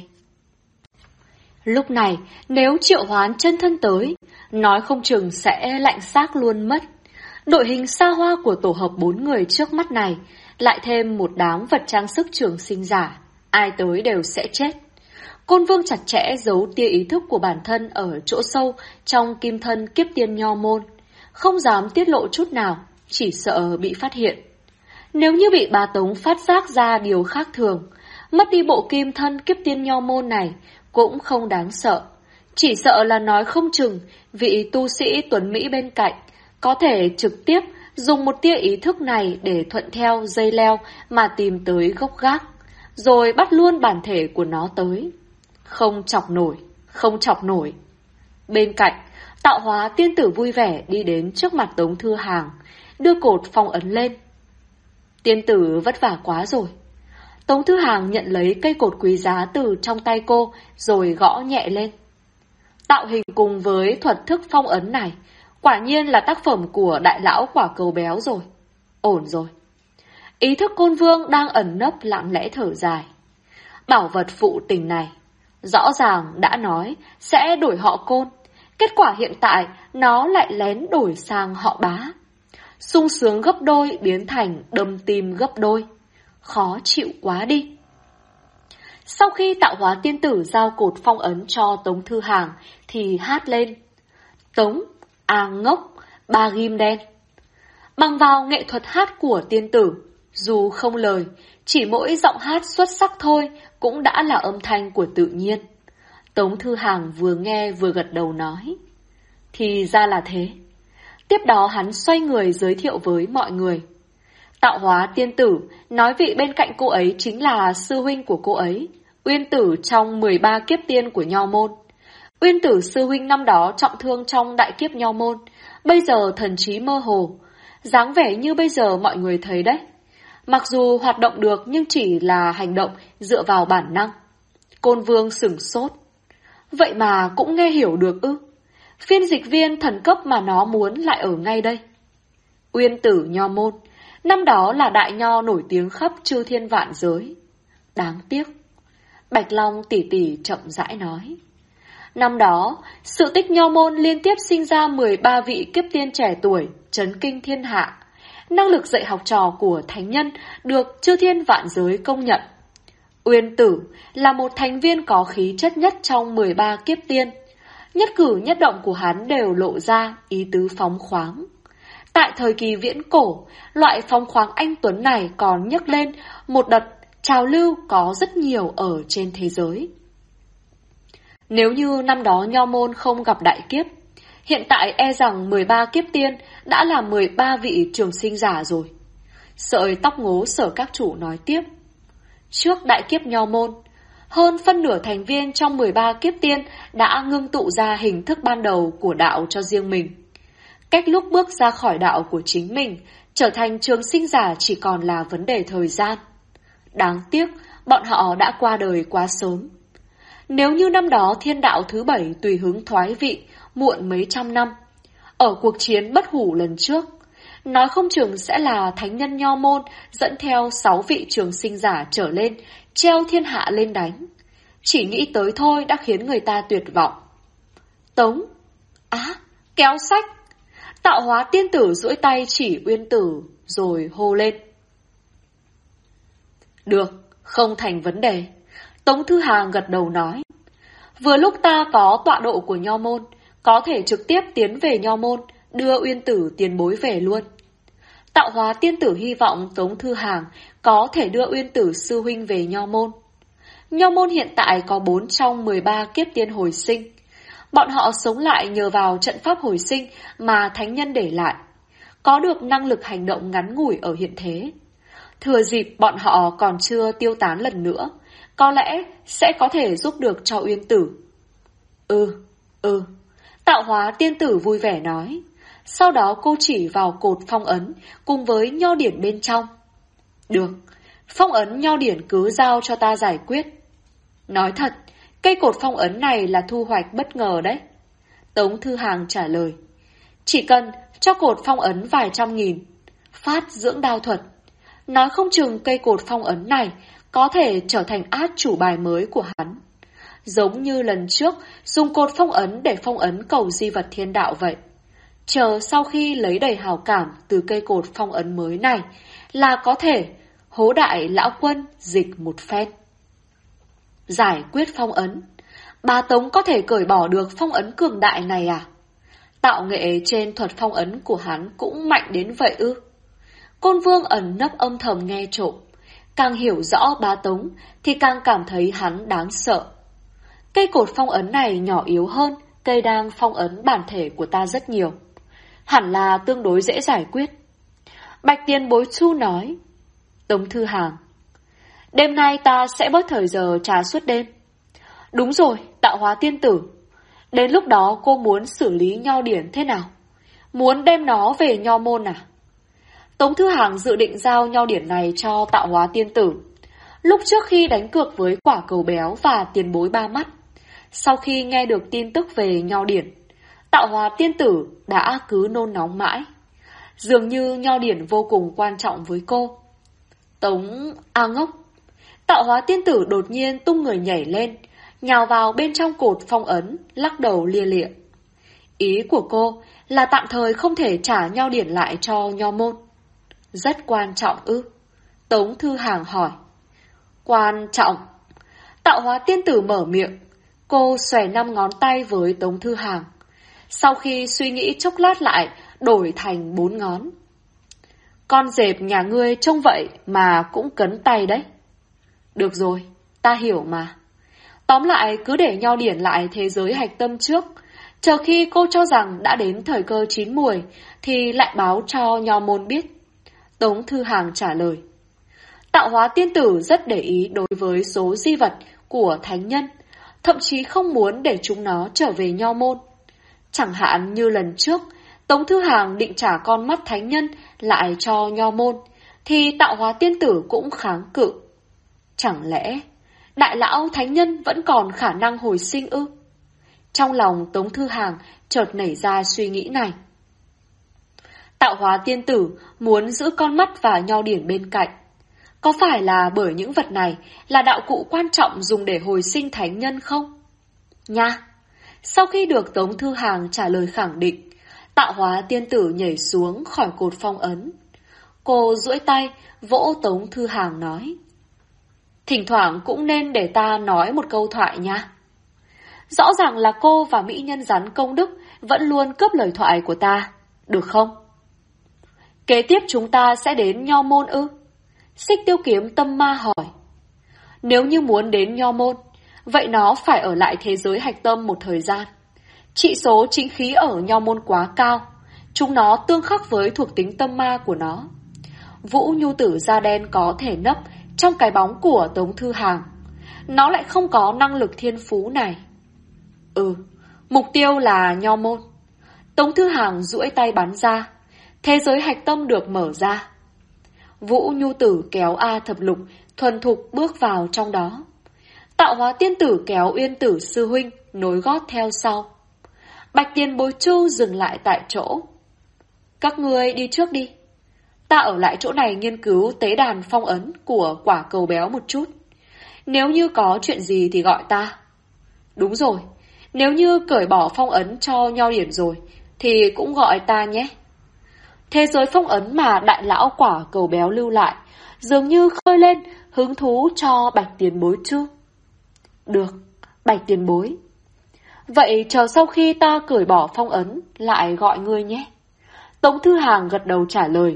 Lúc này, nếu triệu hoán chân thân tới, nói không chừng sẽ lạnh xác luôn mất. Đội hình xa hoa của tổ hợp 4 người trước mắt này, lại thêm một đám vật trang sức trường sinh giả, ai tới đều sẽ chết. Côn Vương chặt chẽ giấu tia ý thức của bản thân ở chỗ sâu trong kim thân kiếp tiên nho môn, không dám tiết lộ chút nào, chỉ sợ bị phát hiện. Nếu như bị Bá Tống phát giác ra điều khác thường, mất đi bộ kim thân kiếp tiên nho môn này cũng không đáng sợ. Chỉ sợ là nói không chừng vị tu sĩ tuấn Mỹ bên cạnh có thể trực tiếp dùng một tia ý thức này để thuận theo dây leo mà tìm tới gốc gác. rồi bắt luôn bản thể của nó tới. Không chọc nổi, không chọc nổi. Bên cạnh, Tạo Hóa tiên tử vui vẻ đi đến trước mặt Tống Thư Hàng, đưa cột phong ấn lên. Tiên tử vất vả quá rồi. Tống Thư Hàng nhận lấy cây cột quý giá từ trong tay cô, rồi gõ nhẹ lên. Tạo hình cùng với thuật thức phong ấn này, quả nhiên là tác phẩm của đại lão Quả Cầu Béo rồi. Ổn rồi. Ý thức Côn Vương đang ẩn nấp lặng lẽ thở dài. Bảo vật phụ tình này, rõ ràng đã nói sẽ đổi họ Côn. Kết quả hiện tại nó lại lén đổi sang họ Bá. Sung sướng gấp đôi biến thành đâm tim gấp đôi. Khó chịu quá đi. Sau khi Tạo Hóa tiên tử giao cột phong ấn cho Tống Thư Hàng thì hát lên. Tống, ngốc, ba ghim đen. Bằng vào nghệ thuật hát của tiên tử, dù không lời, chỉ mỗi giọng hát xuất sắc thôi cũng đã là âm thanh của tự nhiên. Tống Thư Hàng vừa nghe vừa gật đầu nói. Thì ra là thế. Tiếp đó hắn xoay người giới thiệu với mọi người. Tạo Hóa tiên tử nói vị bên cạnh cô ấy chính là sư huynh của cô ấy, Uyên Tử trong 13 kiếp tiên của Nho Môn. Uyên Tử sư huynh năm đó trọng thương trong đại kiếp Nho Môn, bây giờ thần trí mơ hồ, dáng vẻ như bây giờ mọi người thấy đấy. Mặc dù hoạt động được nhưng chỉ là hành động dựa vào bản năng. Côn Vương sửng sốt. Vậy mà cũng nghe hiểu được ư? Phiên dịch viên thần cấp mà nó muốn lại ở ngay đây. Uyên Tử Nho Môn, năm đó là đại nho nổi tiếng khắp chư thiên vạn giới. Đáng tiếc. Bạch Long tỉ tỉ chậm rãi nói. Năm đó, sự tích Nho Môn liên tiếp sinh ra 13 vị kiếp tiên trẻ tuổi, chấn kinh thiên hạ. Năng lực dạy học trò của thánh nhân được chư thiên vạn giới công nhận. Uyên Tử là một thành viên có khí chất nhất trong 13 kiếp tiên. Nhất cử nhất động của hắn đều lộ ra ý tứ phóng khoáng. Tại thời kỳ viễn cổ, loại phóng khoáng anh tuấn này còn nhấc lên một đợt trào lưu có rất nhiều ở trên thế giới. Nếu như năm đó Nho Môn không gặp đại kiếp, hiện tại e rằng 13 kiếp tiên đã là 13 vị trường sinh giả rồi. Sợi tóc ngố Sở Các Chủ nói tiếp. Trước đại kiếp Nho Môn, hơn phân nửa thành viên trong 13 kiếp tiên đã ngưng tụ ra hình thức ban đầu của đạo cho riêng mình. Cách lúc bước ra khỏi đạo của chính mình, trở thành trường sinh giả chỉ còn là vấn đề thời gian. Đáng tiếc, bọn họ đã qua đời quá sớm. Nếu như năm đó thiên đạo thứ 7 tùy hứng thoái vị, muộn mấy trăm năm, ở cuộc chiến bất hủ lần trước, nói không chừng sẽ là thánh nhân Nho Môn dẫn theo 6 vị trường sinh giả trở lên, treo thiên hạ lên đánh. Chỉ nghĩ tới thôi đã khiến người ta tuyệt vọng. Tống, kéo sách. Tạo Hóa tiên tử duỗi tay chỉ Uyên Tử rồi hô lên. Được, không thành vấn đề. Tống Thư Hàng gật đầu nói. Vừa lúc ta có tọa độ của Nho Môn, có thể trực tiếp tiến về Nho Môn, đưa Uyên Tử tiền bối về luôn. Tạo Hóa tiên tử hy vọng Tống Thư Hàng có thể đưa Uyên Tử sư huynh về Nho Môn. Nho Môn hiện tại có 4 trong 13 kiếp tiên hồi sinh. Bọn họ sống lại nhờ vào trận pháp hồi sinh mà thánh nhân để lại, có được năng lực hành động ngắn ngủi ở hiện thế. Thừa dịp bọn họ còn chưa tiêu tán lần nữa, có lẽ sẽ có thể giúp được cho Uyên Tử. Tạo Hóa tiên tử vui vẻ nói. Sau đó cô chỉ vào cột phong ấn cùng với nho điển bên trong. Được, phong ấn nho điển cứ giao cho ta giải quyết. Nói thật, cây cột phong ấn này là thu hoạch bất ngờ đấy. Tống Thư Hàng trả lời. Chỉ cần cho cột phong ấn vài trăm nghìn, phát dưỡng đao thuật. Nói không chừng cây cột phong ấn này có thể trở thành át chủ bài mới của hắn. Giống như lần trước dùng cột phong ấn để phong ấn cầu di vật thiên đạo vậy. Chờ sau khi lấy đầy hào cảm từ cây cột phong ấn mới này là có thể hố đại lão quân dịch một phen. Giải quyết phong ấn. Bà Tống có thể cởi bỏ được phong ấn cường đại này à? Tạo nghệ trên thuật phong ấn của hắn cũng mạnh đến vậy ư? Côn Vương ẩn nấp âm thầm nghe trộm. Càng hiểu rõ Bá Tống thì càng cảm thấy hắn đáng sợ. Cây cột phong ấn này nhỏ yếu hơn cây đang phong ấn bản thể của ta rất nhiều. Hẳn là tương đối dễ giải quyết. Bạch Tiền Bối Chu nói. Tống Thư Hàng. Đêm nay ta sẽ bớt thời giờ trà suốt đêm. Đúng rồi, Tạo Hóa tiên tử. Đến lúc đó cô muốn xử lý nho điển thế nào? Muốn đem nó về nho môn à? Tống Thư Hàng dự định giao nho điển này cho Tạo Hóa tiên tử. Lúc trước khi đánh cược với Quả Cầu Béo và Tiền Bối Ba Mắt, sau khi nghe được tin tức về nho điển, Tạo Hóa tiên tử đã cứ nôn nóng mãi. Dường như nho điển vô cùng quan trọng với cô. Tống A ngốc. Tạo Hóa tiên tử đột nhiên tung người nhảy lên, nhào vào bên trong cột phong ấn, lắc đầu lia lịa. Ý của cô là tạm thời không thể trả nho điển lại cho nho môn. Rất quan trọng ư? Tống Thư Hàng hỏi. Quan trọng. Tạo Hóa tiên tử mở miệng. Cô xòe 5 ngón tay với Tống Thư Hàng. Sau khi suy nghĩ chốc lát lại, đổi thành 4 ngón. Con dẹp nhà ngươi trông vậy mà cũng cấn tay đấy. Được rồi, ta hiểu mà. Tóm lại cứ để nho điển lại thế giới hạch tâm trước. Chờ khi cô cho rằng đã đến thời cơ chín muồi thì lại báo cho nho môn biết. Tống Thư Hàng trả lời. Tạo Hóa tiên tử rất để ý đối với số di vật của thánh nhân, thậm chí không muốn để chúng nó trở về nho môn. Chẳng hạn như lần trước, Tống Thư Hàng định trả con mắt thánh nhân lại cho nho môn, thì Tạo Hóa tiên tử cũng kháng cự. Chẳng lẽ đại lão thánh nhân vẫn còn khả năng hồi sinh ư? Trong lòng Tống Thư Hàng chợt nảy ra suy nghĩ này. Tạo Hóa tiên tử muốn giữ con mắt và nho điển bên cạnh. Có phải là bởi những vật này là đạo cụ quan trọng dùng để hồi sinh thánh nhân không? Nha! Sau khi được Tống Thư Hàng trả lời khẳng định, Tạo Hóa tiên tử nhảy xuống khỏi cột phong ấn. Cô duỗi tay vỗ Tống Thư Hàng nói. Thỉnh thoảng cũng nên để ta nói một câu thoại nha. Rõ ràng là cô và mỹ nhân rắn công đức vẫn luôn cướp lời thoại của ta, được không? Kế tiếp chúng ta sẽ đến nho môn ư? Xích Tiêu Kiếm tâm ma hỏi. Nếu như muốn đến nho môn, vậy nó phải ở lại thế giới hạch tâm một thời gian. Trị số chính khí ở nho môn quá cao, chúng nó tương khắc với thuộc tính tâm ma của nó. Vũ Nhu Tử da đen có thể nấp trong cái bóng của Tống Thư Hàng. Nó lại không có năng lực thiên phú này. Mục tiêu là nho môn. Tống Thư Hàng duỗi tay bắn ra. Thế giới hạch tâm được mở ra. Vũ Nhu Tử kéo A Thập Lục thuần thục bước vào trong đó. Tạo Hóa tiên tử kéo Uyên Tử sư huynh nối gót theo sau. Bạch Tiền Bối Chu dừng lại tại chỗ. Các ngươi đi trước đi. Ta ở lại chỗ này nghiên cứu tế đàn phong ấn của Quả Cầu Béo một chút. Nếu như có chuyện gì thì gọi ta. Đúng rồi, nếu như cởi bỏ phong ấn cho nho điển rồi thì cũng gọi ta nhé. Thế giới phong ấn mà đại lão Quả Cầu Béo lưu lại dường như khơi lên hứng thú cho Bạch Tiền Bối chứ. Được, Bạch Tiền Bối. Vậy chờ sau khi ta cởi bỏ phong ấn lại gọi ngươi nhé. Tống Thư Hàng gật đầu trả lời.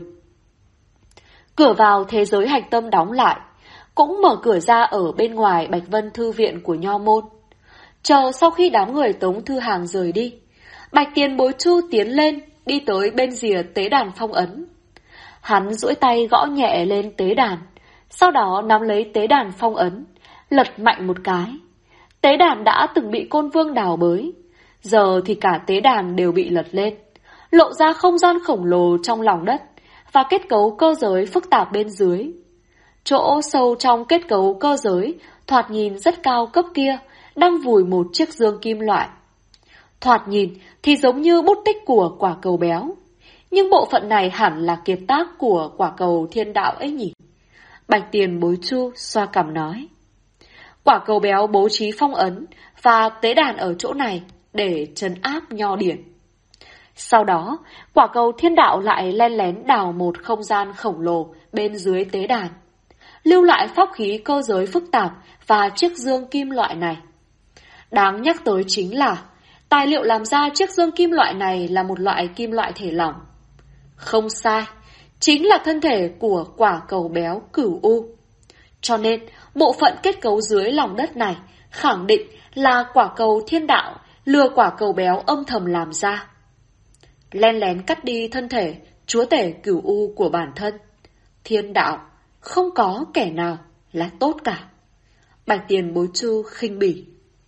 Cửa vào thế giới hạch tâm đóng lại, cũng mở cửa ra ở bên ngoài Bạch Vân Thư viện của nho môn. Chờ sau khi đám người Tống Thư Hàng rời đi, Bạch Tiền Bối Chu tiến lên, đi tới bên rìa tế đàn phong ấn. Hắn duỗi tay gõ nhẹ lên tế đàn, sau đó nắm lấy tế đàn phong ấn, lật mạnh một cái. Tế đàn đã từng bị Côn Vương đào bới, giờ thì cả tế đàn đều bị lật lên, lộ ra không gian khổng lồ trong lòng đất và kết cấu cơ giới phức tạp bên dưới. Chỗ sâu trong kết cấu cơ giới, thoạt nhìn rất cao cấp kia, đang vùi một chiếc dương kim loại. Thoạt nhìn thì giống như bút tích của Quả Cầu Béo, nhưng bộ phận này hẳn là kiệt tác của Quả Cầu Thiên Đạo ấy nhỉ? Bạch Tiền Bối Chu xoa cằm nói. Quả Cầu Béo bố trí phong ấn và tế đàn ở chỗ này để trấn áp nho điển. Sau đó, Quả Cầu Thiên Đạo lại len lén đào một không gian khổng lồ bên dưới tế đàn, lưu lại pháp khí cơ giới phức tạp và chiếc dương kim loại này. Đáng nhắc tới chính là tài liệu làm ra chiếc dương kim loại này là một loại kim loại thể lỏng. Không sai, chính là thân thể của Quả Cầu Béo Cửu U. Cho nên, bộ phận kết cấu dưới lòng đất này khẳng định là Quả Cầu Thiên Đạo lừa Quả Cầu Béo âm thầm làm ra. Len lén cắt đi thân thể chúa tể Cửu U của bản thân. Thiên Đạo, không có kẻ nào là tốt cả. Bạch Tiền Bối Chu khinh bỉ.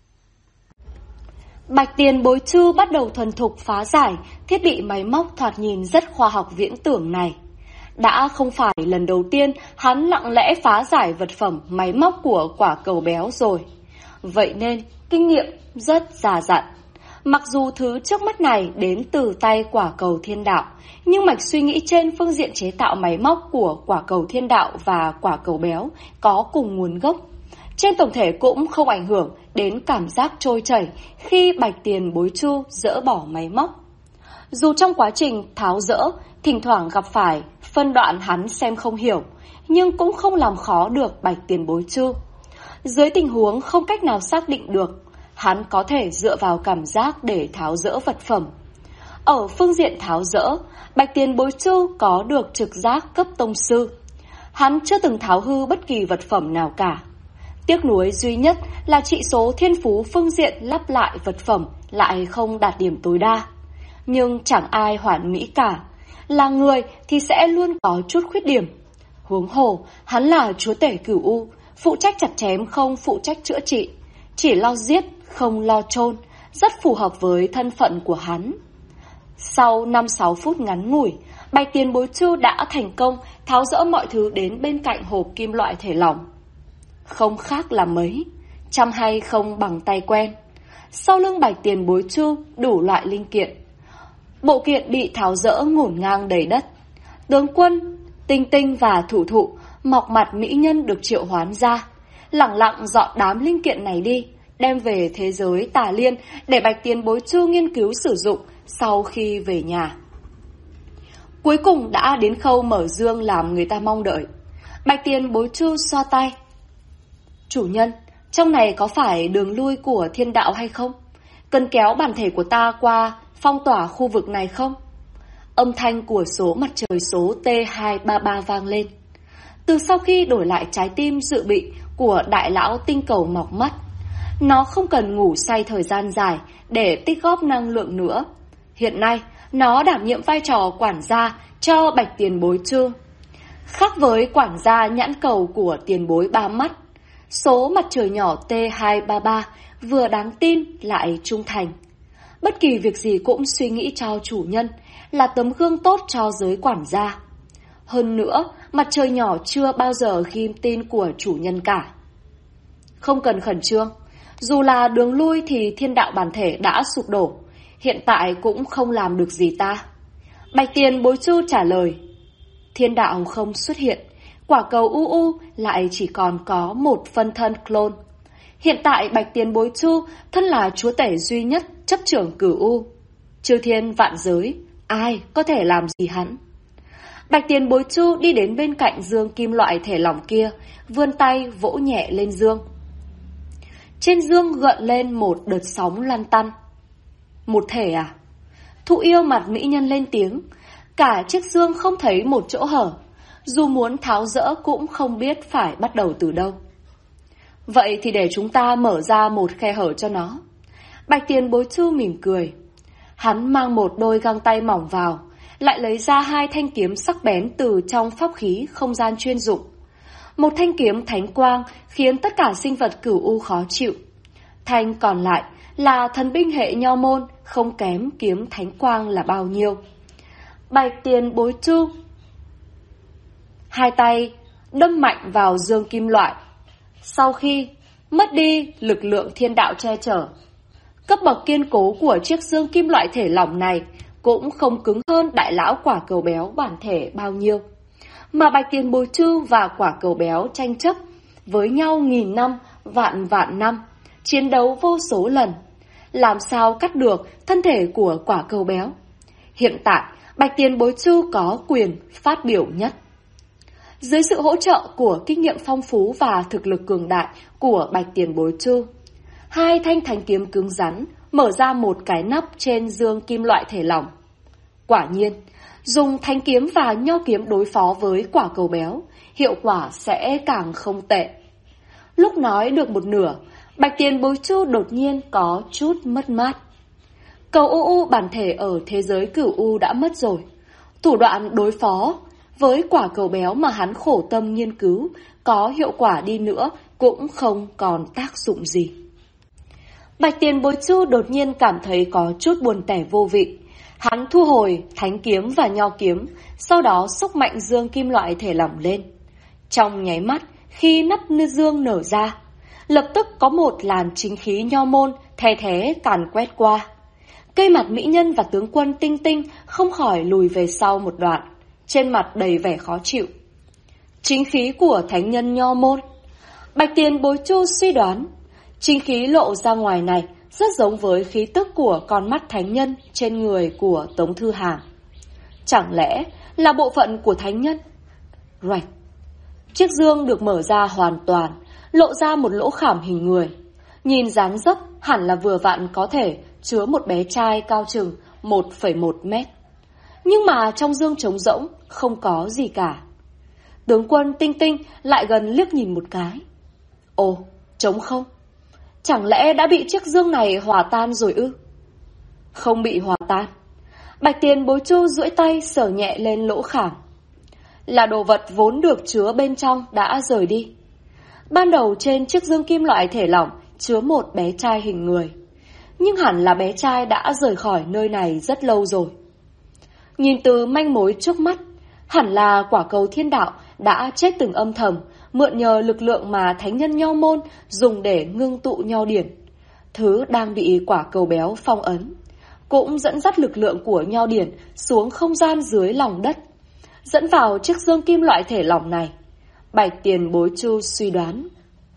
Bạch Tiền Bối Chu bắt đầu thuần thục phá giải thiết bị máy móc thoạt nhìn rất khoa học viễn tưởng này. Đã không phải lần đầu tiên hắn lặng lẽ phá giải vật phẩm máy móc của quả cầu béo rồi. Vậy nên kinh nghiệm rất già dặn. Mặc dù thứ trước mắt này đến từ tay quả cầu thiên đạo, nhưng mạch suy nghĩ trên phương diện chế tạo máy móc của quả cầu thiên đạo và quả cầu béo có cùng nguồn gốc. Trên tổng thể cũng không ảnh hưởng đến cảm giác trôi chảy khi Bạch Tiền Bối Chu dỡ bỏ máy móc. Dù trong quá trình tháo dỡ, thỉnh thoảng gặp phải phân đoạn hắn xem không hiểu, nhưng cũng không làm khó được Bạch Tiền Bối Chu. Dưới tình huống không cách nào xác định được, hắn có thể dựa vào cảm giác để tháo dỡ vật phẩm. Ở phương diện tháo dỡ, Bạch Tiền Bối Chu có được trực giác cấp tông sư. Hắn chưa từng tháo hư bất kỳ vật phẩm nào cả. Tiếc nuối duy nhất là trị số thiên phú phương diện lắp lại vật phẩm lại không đạt điểm tối đa. Nhưng chẳng ai hoàn mỹ cả. Là người thì sẽ luôn có chút khuyết điểm. Huống hồ, hắn là chúa tể Cửu U, phụ trách chặt chém không phụ trách chữa trị, chỉ lo giết không lo chôn, rất phù hợp với thân phận của hắn. Sau 5-6 phút ngắn ngủi, Bạch Tiền Bối Chu đã thành công tháo dỡ mọi thứ đến bên cạnh hộp kim loại thể lỏng. Không khác là mấy, chăm hay không bằng tay quen. Sau lưng Bạch Tiền Bối Chu đủ loại linh kiện. Bộ kiện bị tháo dỡ ngổn ngang đầy đất. Tướng quân, tinh tinh và thủ thụ, mọc mặt mỹ nhân được triệu hoán ra, lẳng lặng dọn đám linh kiện này đi, đem về thế giới Tà Liên để Bạch Tiền Bối Chu nghiên cứu sử dụng sau khi về nhà. Cuối cùng đã đến khâu mở dương làm người ta mong đợi. Bạch Tiền Bối Chu xoa tay. Chủ nhân, trong này có phải đường lui của thiên đạo hay không? Cần kéo bản thể của ta qua phong tỏa khu vực này không? Âm thanh của số mặt trời số T233 vang lên. Từ sau khi đổi lại trái tim dự bị của đại lão tinh cầu mọc mắt, nó không cần ngủ say thời gian dài để tích góp năng lượng nữa. Hiện nay, nó đảm nhiệm vai trò quản gia cho Bạch Tiền Bối Chu. Khác với quản gia nhãn cầu của tiền bối ba mắt, số mặt trời nhỏ T233 vừa đáng tin lại trung thành. Bất kỳ việc gì cũng suy nghĩ cho chủ nhân, là tấm gương tốt cho giới quản gia. Hơn nữa, mặt trời nhỏ chưa bao giờ ghim tin của chủ nhân cả. Không cần khẩn trương, dù là đường lui thì thiên đạo bản thể đã sụp đổ, hiện tại cũng không làm được gì ta. Bạch Tiền Bối Chu trả lời. Thiên đạo không xuất hiện, quả cầu UU lại chỉ còn có một phân thân clone. Hiện tại Bạch Tiền Bối Chu thân là chúa tể duy nhất chấp trưởng Cửu U. Chư thiên vạn giới, ai có thể làm gì hắn? Bạch Tiền Bối Chu đi đến bên cạnh dương kim loại thể lỏng kia, vươn tay vỗ nhẹ lên dương. Trên dương gợn lên một đợt sóng lăn tăn. Một thể à? Thụ yêu mặt mỹ nhân lên tiếng. Cả chiếc dương không thấy một chỗ hở, dù muốn tháo dỡ cũng không biết phải bắt đầu từ đâu. Vậy thì để chúng ta mở ra một khe hở cho nó. Bạch Tiền Bối Chu mỉm cười. Hắn mang một đôi găng tay mỏng vào, lại lấy ra hai thanh kiếm sắc bén từ trong pháp khí không gian chuyên dụng. Một thanh kiếm thánh quang khiến tất cả sinh vật Cửu U khó chịu. Thanh còn lại là thần binh hệ nho môn, không kém kiếm thánh quang là bao nhiêu. Bạch Tiền Bối Chu hai tay đâm mạnh vào dương kim loại. Sau khi mất đi lực lượng thiên đạo che chở, cấp bậc kiên cố của chiếc dương kim loại thể lỏng này cũng không cứng hơn đại lão quả cầu béo bản thể bao nhiêu. Mà Bạch Tiền Bối Chu và quả cầu béo tranh chấp với nhau nghìn năm, vạn năm, chiến đấu vô số lần. Làm sao cắt được thân thể của quả cầu béo? Hiện tại, Bạch Tiền Bối Chu có quyền phát biểu nhất. Dưới sự hỗ trợ của kinh nghiệm phong phú và thực lực cường đại của Bạch Tiền Bối Chu, hai thanh thánh kiếm cứng rắn mở ra một cái nắp trên dương kim loại thể lỏng. Quả nhiên, dùng thánh kiếm và nho kiếm đối phó với quả cầu béo, hiệu quả sẽ càng không tệ. Lúc nói được một nửa, Bạch Tiền Bối Chu đột nhiên có chút mất mát. Cầu UU bản thể ở thế giới Cửu U đã mất rồi. Thủ đoạn đối phó với quả cầu béo mà hắn khổ tâm nghiên cứu, có hiệu quả đi nữa cũng không còn tác dụng gì. Bạch Tiền Bối Chu đột nhiên cảm thấy có chút buồn tẻ vô vị. Hắn thu hồi thánh kiếm và nho kiếm, sau đó xúc mạnh dương kim loại thể lỏng lên. Trong nháy mắt, khi nắp dương nở ra, lập tức có một làn chính khí nho môn the thé càn quét qua. Cây mặt mỹ nhân và tướng quân Tinh Tinh không khỏi lùi về sau một đoạn, trên mặt đầy vẻ khó chịu. Chính khí của thánh nhân nho môn. Bạch Tiền Bối Chu suy đoán, chính khí lộ ra ngoài này rất giống với khí tức của con mắt thánh nhân trên người của Tống Thư Hàng. Chẳng lẽ là bộ phận của thánh nhân? Rạch. Chiếc dương được mở ra hoàn toàn, lộ ra một lỗ khảm hình người. Nhìn dáng dấp hẳn là vừa vặn có thể chứa một bé trai cao chừng 1,1 mét. Nhưng mà trong dương trống rỗng, không có gì cả. Tướng quân Tinh Tinh lại gần liếc nhìn một cái. Ồ, trống không? Chẳng lẽ đã bị chiếc dương này hòa tan rồi ư? Không bị hòa tan. Bạch Tiền Bối Chu duỗi tay sờ nhẹ lên lỗ khảm. Là đồ vật vốn được chứa bên trong đã rời đi. Ban đầu trên chiếc dương kim loại thể lỏng chứa một bé trai hình người. Nhưng hẳn là bé trai đã rời khỏi nơi này rất lâu rồi. Nhìn từ manh mối trước mắt, hẳn là quả cầu thiên đạo đã chết từng âm thầm, mượn nhờ lực lượng mà thánh nhân nho môn dùng để ngưng tụ nho điển. Thứ đang bị quả cầu béo phong ấn, cũng dẫn dắt lực lượng của nho điển xuống không gian dưới lòng đất, dẫn vào chiếc dương kim loại thể lỏng này. Bạch Tiền Bối Chu suy đoán.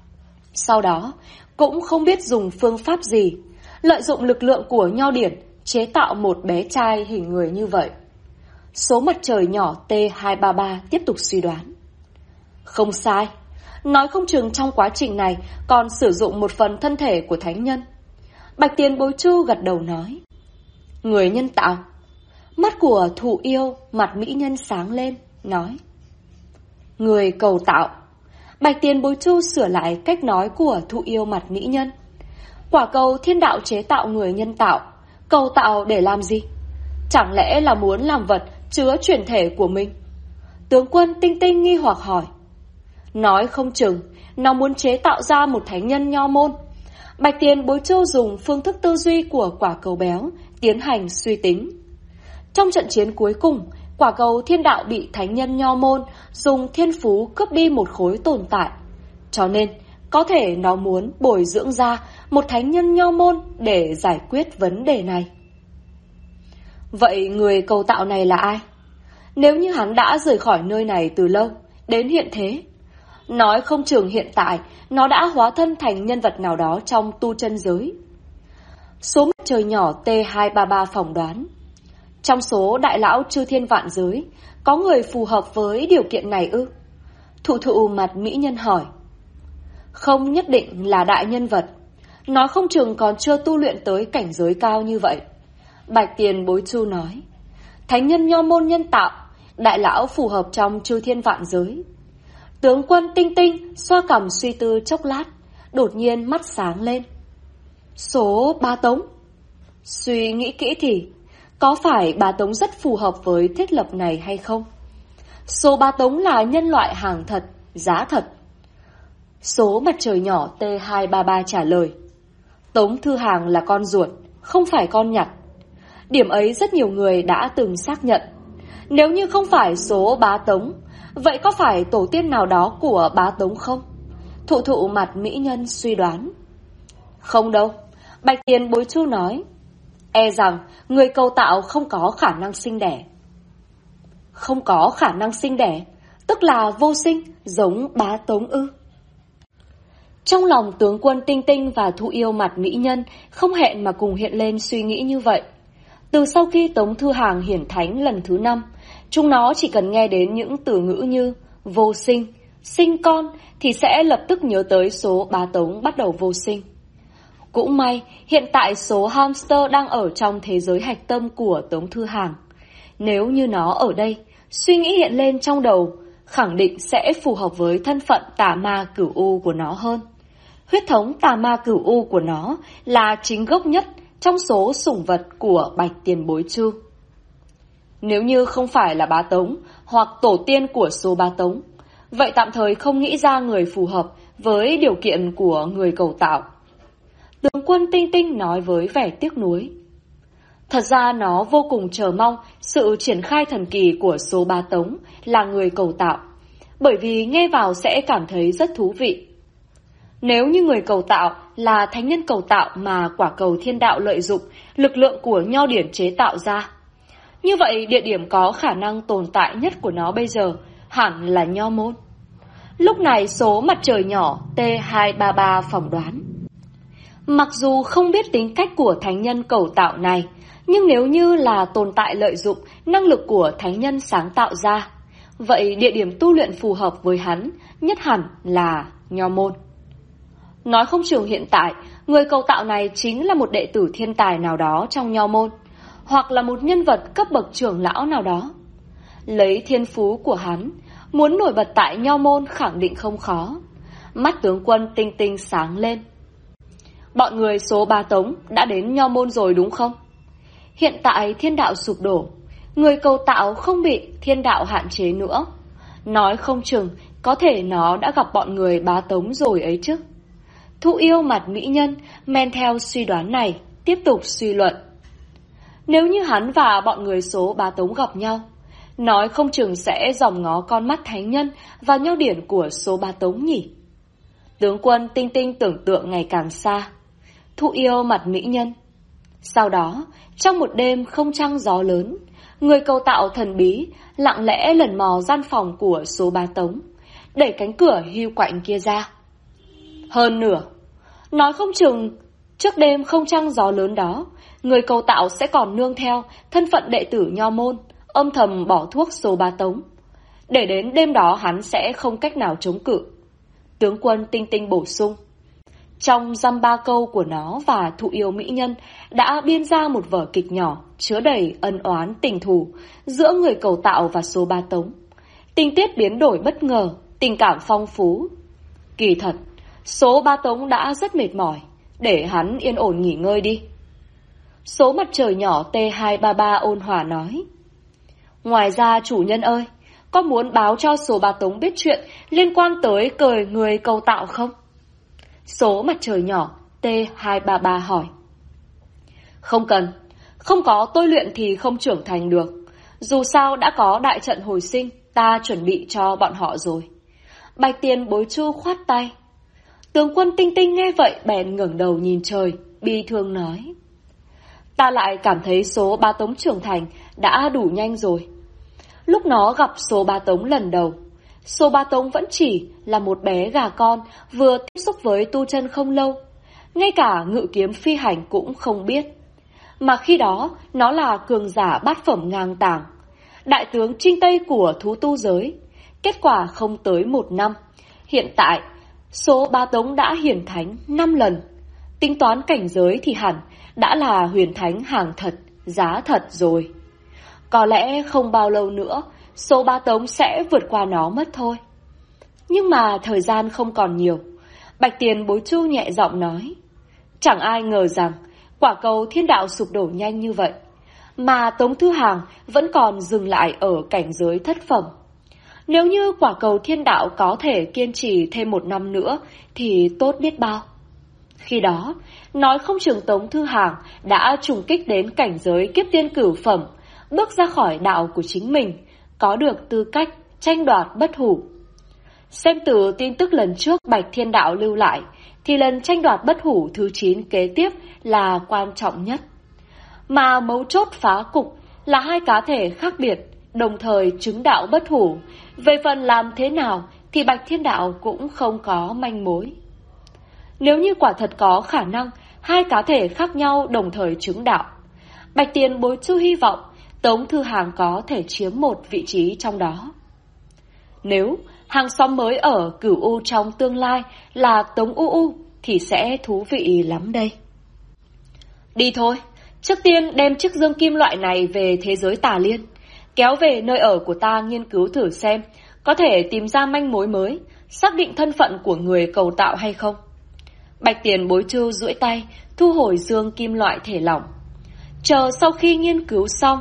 Sau đó, cũng không biết dùng phương pháp gì, lợi dụng lực lượng của nho điển chế tạo một bé trai hình người như vậy. Số mặt trời nhỏ T233 tiếp tục suy đoán. Không sai, nói không chừng trong quá trình này còn sử dụng một phần thân thể của thánh nhân. Bạch Tiền Bối Chu gật đầu nói. Người nhân tạo. Mắt của Thụ Yêu mặt mỹ nhân sáng lên, nói. Người cầu tạo. Bạch Tiền Bối Chu sửa lại cách nói của Thụ Yêu mặt mỹ nhân. Quả cầu thiên đạo chế tạo người nhân tạo, cầu tạo để làm gì? Chẳng lẽ là muốn làm vật chứa chuyển thể của mình? Tướng quân Tinh Tinh nghi hoặc hỏi. Nói không chừng nó muốn chế tạo ra một thánh nhân nho môn. Bạch Tiền Bối Chu dùng phương thức tư duy của quả cầu béo tiến hành suy tính. Trong trận chiến cuối cùng, quả cầu thiên đạo bị thánh nhân nho môn dùng thiên phú cướp đi một khối tồn tại. Cho nên, có thể nó muốn bồi dưỡng ra một thánh nhân nho môn để giải quyết vấn đề này. Vậy người cầu tạo này là ai? Nếu như hắn đã rời khỏi nơi này từ lâu, đến hiện thế, nói không chừng hiện tại nó đã hóa thân thành nhân vật nào đó trong tu chân giới. Số mặt trời nhỏ T233 phỏng đoán. Trong số đại lão chư thiên vạn giới, có người phù hợp với điều kiện này ư? Thụ mặt mỹ nhân hỏi. Không nhất định là đại nhân vật, nói không chừng còn chưa tu luyện tới cảnh giới cao như vậy. Bạch Tiền Bối Chu nói. Thánh nhân nho môn nhân tạo, đại lão phù hợp trong chư thiên vạn giới. Tướng quân Tinh Tinh xoa cằm suy tư chốc lát, đột nhiên mắt sáng lên. Số Bá Tống. Suy nghĩ kỹ thì, có phải Bá Tống rất phù hợp với thiết lập này hay không? Số Bá Tống là nhân loại hàng thật, giá thật. Số mặt trời nhỏ T233 trả lời. Tống Thư Hàng là con ruột, không phải con nhặt. Điểm ấy rất nhiều người đã từng xác nhận. Nếu như không phải số Bá Tống, vậy có phải tổ tiên nào đó của Bá Tống không? Thụ mặt mỹ nhân suy đoán. Không đâu, Bạch Tiền Bối Chu nói. E rằng người cầu tạo không có khả năng sinh đẻ. Không có khả năng sinh đẻ, tức là vô sinh, giống Bá Tống ư? Trong lòng tướng quân Tinh Tinh và Thụ Yêu mặt mỹ nhân không hẹn mà cùng hiện lên suy nghĩ như vậy. Từ sau khi Tống Thư Hàng hiển thánh lần thứ 5, chúng nó chỉ cần nghe đến những từ ngữ như vô sinh, sinh con thì sẽ lập tức nhớ tới số Bá Tống bắt đầu vô sinh. Cũng may, hiện tại số hamster đang ở trong thế giới hạch tâm của Tống Thư Hàng. Nếu như nó ở đây, suy nghĩ hiện lên trong đầu, khẳng định sẽ phù hợp với thân phận tà ma cửu u của nó hơn. Huyết thống tà ma cửu u của nó là chính gốc nhất trong số sủng vật của Bạch Tiền Bối Chu. Nếu như không phải là bá tống hoặc tổ tiên của số bá tống, vậy tạm thời không nghĩ ra người phù hợp với điều kiện của người cầu tạo. Tướng quân Tinh Tinh nói với vẻ tiếc nuối. Thật ra nó vô cùng chờ mong sự triển khai thần kỳ của số bá tống là người cầu tạo, bởi vì nghe vào sẽ cảm thấy rất thú vị. Nếu như người cầu tạo là thánh nhân cầu tạo mà quả cầu thiên đạo lợi dụng lực lượng của nho điển chế tạo ra, như vậy địa điểm có khả năng tồn tại nhất của nó bây giờ hẳn là Nho Môn. Lúc này số mặt trời nhỏ T233 phỏng đoán. Mặc dù không biết tính cách của thánh nhân cầu tạo này, nhưng nếu như là tồn tại lợi dụng năng lực của thánh nhân sáng tạo ra, vậy địa điểm tu luyện phù hợp với hắn nhất hẳn là Nho Môn. Nói không chừng hiện tại, người cầu tạo này chính là một đệ tử thiên tài nào đó trong Nho Môn, hoặc là một nhân vật cấp bậc trưởng lão nào đó. Lấy thiên phú của hắn, muốn nổi bật tại Nho Môn khẳng định không khó. Mắt tướng quân Tinh Tinh sáng lên. Bọn người số bá tống đã đến Nho Môn rồi đúng không? Hiện tại thiên đạo sụp đổ, người cầu tạo không bị thiên đạo hạn chế nữa. Nói không chừng có thể nó đã gặp bọn người bá tống rồi ấy chứ. Thụ Yêu mặt mỹ nhân men theo suy đoán này, tiếp tục suy luận. Nếu như hắn và bọn người số bá tống gặp nhau, nói không chừng sẽ dòm ngó con mắt thánh nhân và nho điển của số bá tống nhỉ. Tướng quân Tinh Tinh tưởng tượng ngày càng xa. Thụ Yêu mặt mỹ nhân. Sau đó, trong một đêm không trăng gió lớn, người cầu tạo thần bí lặng lẽ lần mò gian phòng của số bá tống, đẩy cánh cửa hiu quạnh kia ra. Hơn nữa, nói không chừng trước đêm không trăng gió lớn đó, người cầu tạo sẽ còn nương theo thân phận đệ tử Nho Môn, âm thầm bỏ thuốc số bá tống, để đến đêm đó hắn sẽ không cách nào chống cự. Tướng quân Tinh Tinh bổ sung. Trong dăm ba câu của nó và Thụ Yêu mỹ nhân đã biên ra một vở kịch nhỏ chứa đầy ân oán tình thù giữa người cầu tạo và số bá tống. Tình tiết biến đổi bất ngờ, tình cảm phong phú. Kỳ thật, số bá tống đã rất mệt mỏi, để hắn yên ổn nghỉ ngơi đi. Số mặt trời nhỏ T233 ôn hòa nói. Ngoài ra chủ nhân ơi, có muốn báo cho số bá tống biết chuyện liên quan tới cời người cầu tạo không? Số mặt trời nhỏ T233 hỏi. Không cần, không có tôi luyện thì không trưởng thành được. Dù sao đã có đại trận hồi sinh, ta chuẩn bị cho bọn họ rồi. Bạch Tiền Bối Chu khoát tay. Tướng quân Tinh Tinh nghe vậy bèn ngẩng đầu nhìn trời, bi thương nói. Ta lại cảm thấy số bá tống trưởng thành đã đủ nhanh rồi. Lúc nó gặp số bá tống lần đầu, số bá tống vẫn chỉ là một bé gà con vừa tiếp xúc với tu chân không lâu, ngay cả ngự kiếm phi hành cũng không biết. Mà khi đó nó là cường giả bát phẩm ngang tàng, đại tướng trinh tây của thú tu giới. Kết quả không tới 1 năm, hiện tại số bá tống đã hiển thánh 5 lần. Tính toán cảnh giới thì hẳn đã là huyền thánh hàng thật, giá thật rồi. Có lẽ không bao lâu nữa, số bá tống sẽ vượt qua nó mất thôi. Nhưng mà thời gian không còn nhiều. Bạch Tiền Bối Chu nhẹ giọng nói. Chẳng ai ngờ rằng quả cầu thiên đạo sụp đổ nhanh như vậy, mà Tống Thư Hàng vẫn còn dừng lại ở cảnh giới thất phẩm. Nếu như quả cầu thiên đạo có thể kiên trì thêm 1 năm nữa thì tốt biết bao. Khi đó, nói không chừng Tống Thư Hàng đã trùng kích đến cảnh giới kiếp tiên cửu phẩm, bước ra khỏi đạo của chính mình, có được tư cách tranh đoạt bất hủ. Xem từ tin tức lần trước Bạch Thiên Đạo lưu lại, thì lần tranh đoạt bất hủ thứ 9 kế tiếp là quan trọng nhất. Mà mấu chốt phá cục là 2 cá thể khác biệt, đồng thời chứng đạo bất hủ. Về phần làm thế nào thì Bạch Thiên Đạo cũng không có manh mối. Nếu như quả thật có khả năng 2 cá thể khác nhau đồng thời chứng đạo, Bạch Tiền Bối Chu hy vọng Tống Thư Hàng có thể chiếm một vị trí trong đó. Nếu hàng xóm mới ở Cửu U trong tương lai là Tống U thì sẽ thú vị lắm đây. Đi thôi, trước tiên đem chiếc dương kim loại này về thế giới Tà Liên, kéo về nơi ở của ta nghiên cứu thử xem có thể tìm ra manh mối mới, xác định thân phận của người cầu tạo hay không. Bạch Tiền Bối Chu duỗi tay thu hồi dương kim loại thể lỏng. Chờ sau khi nghiên cứu xong,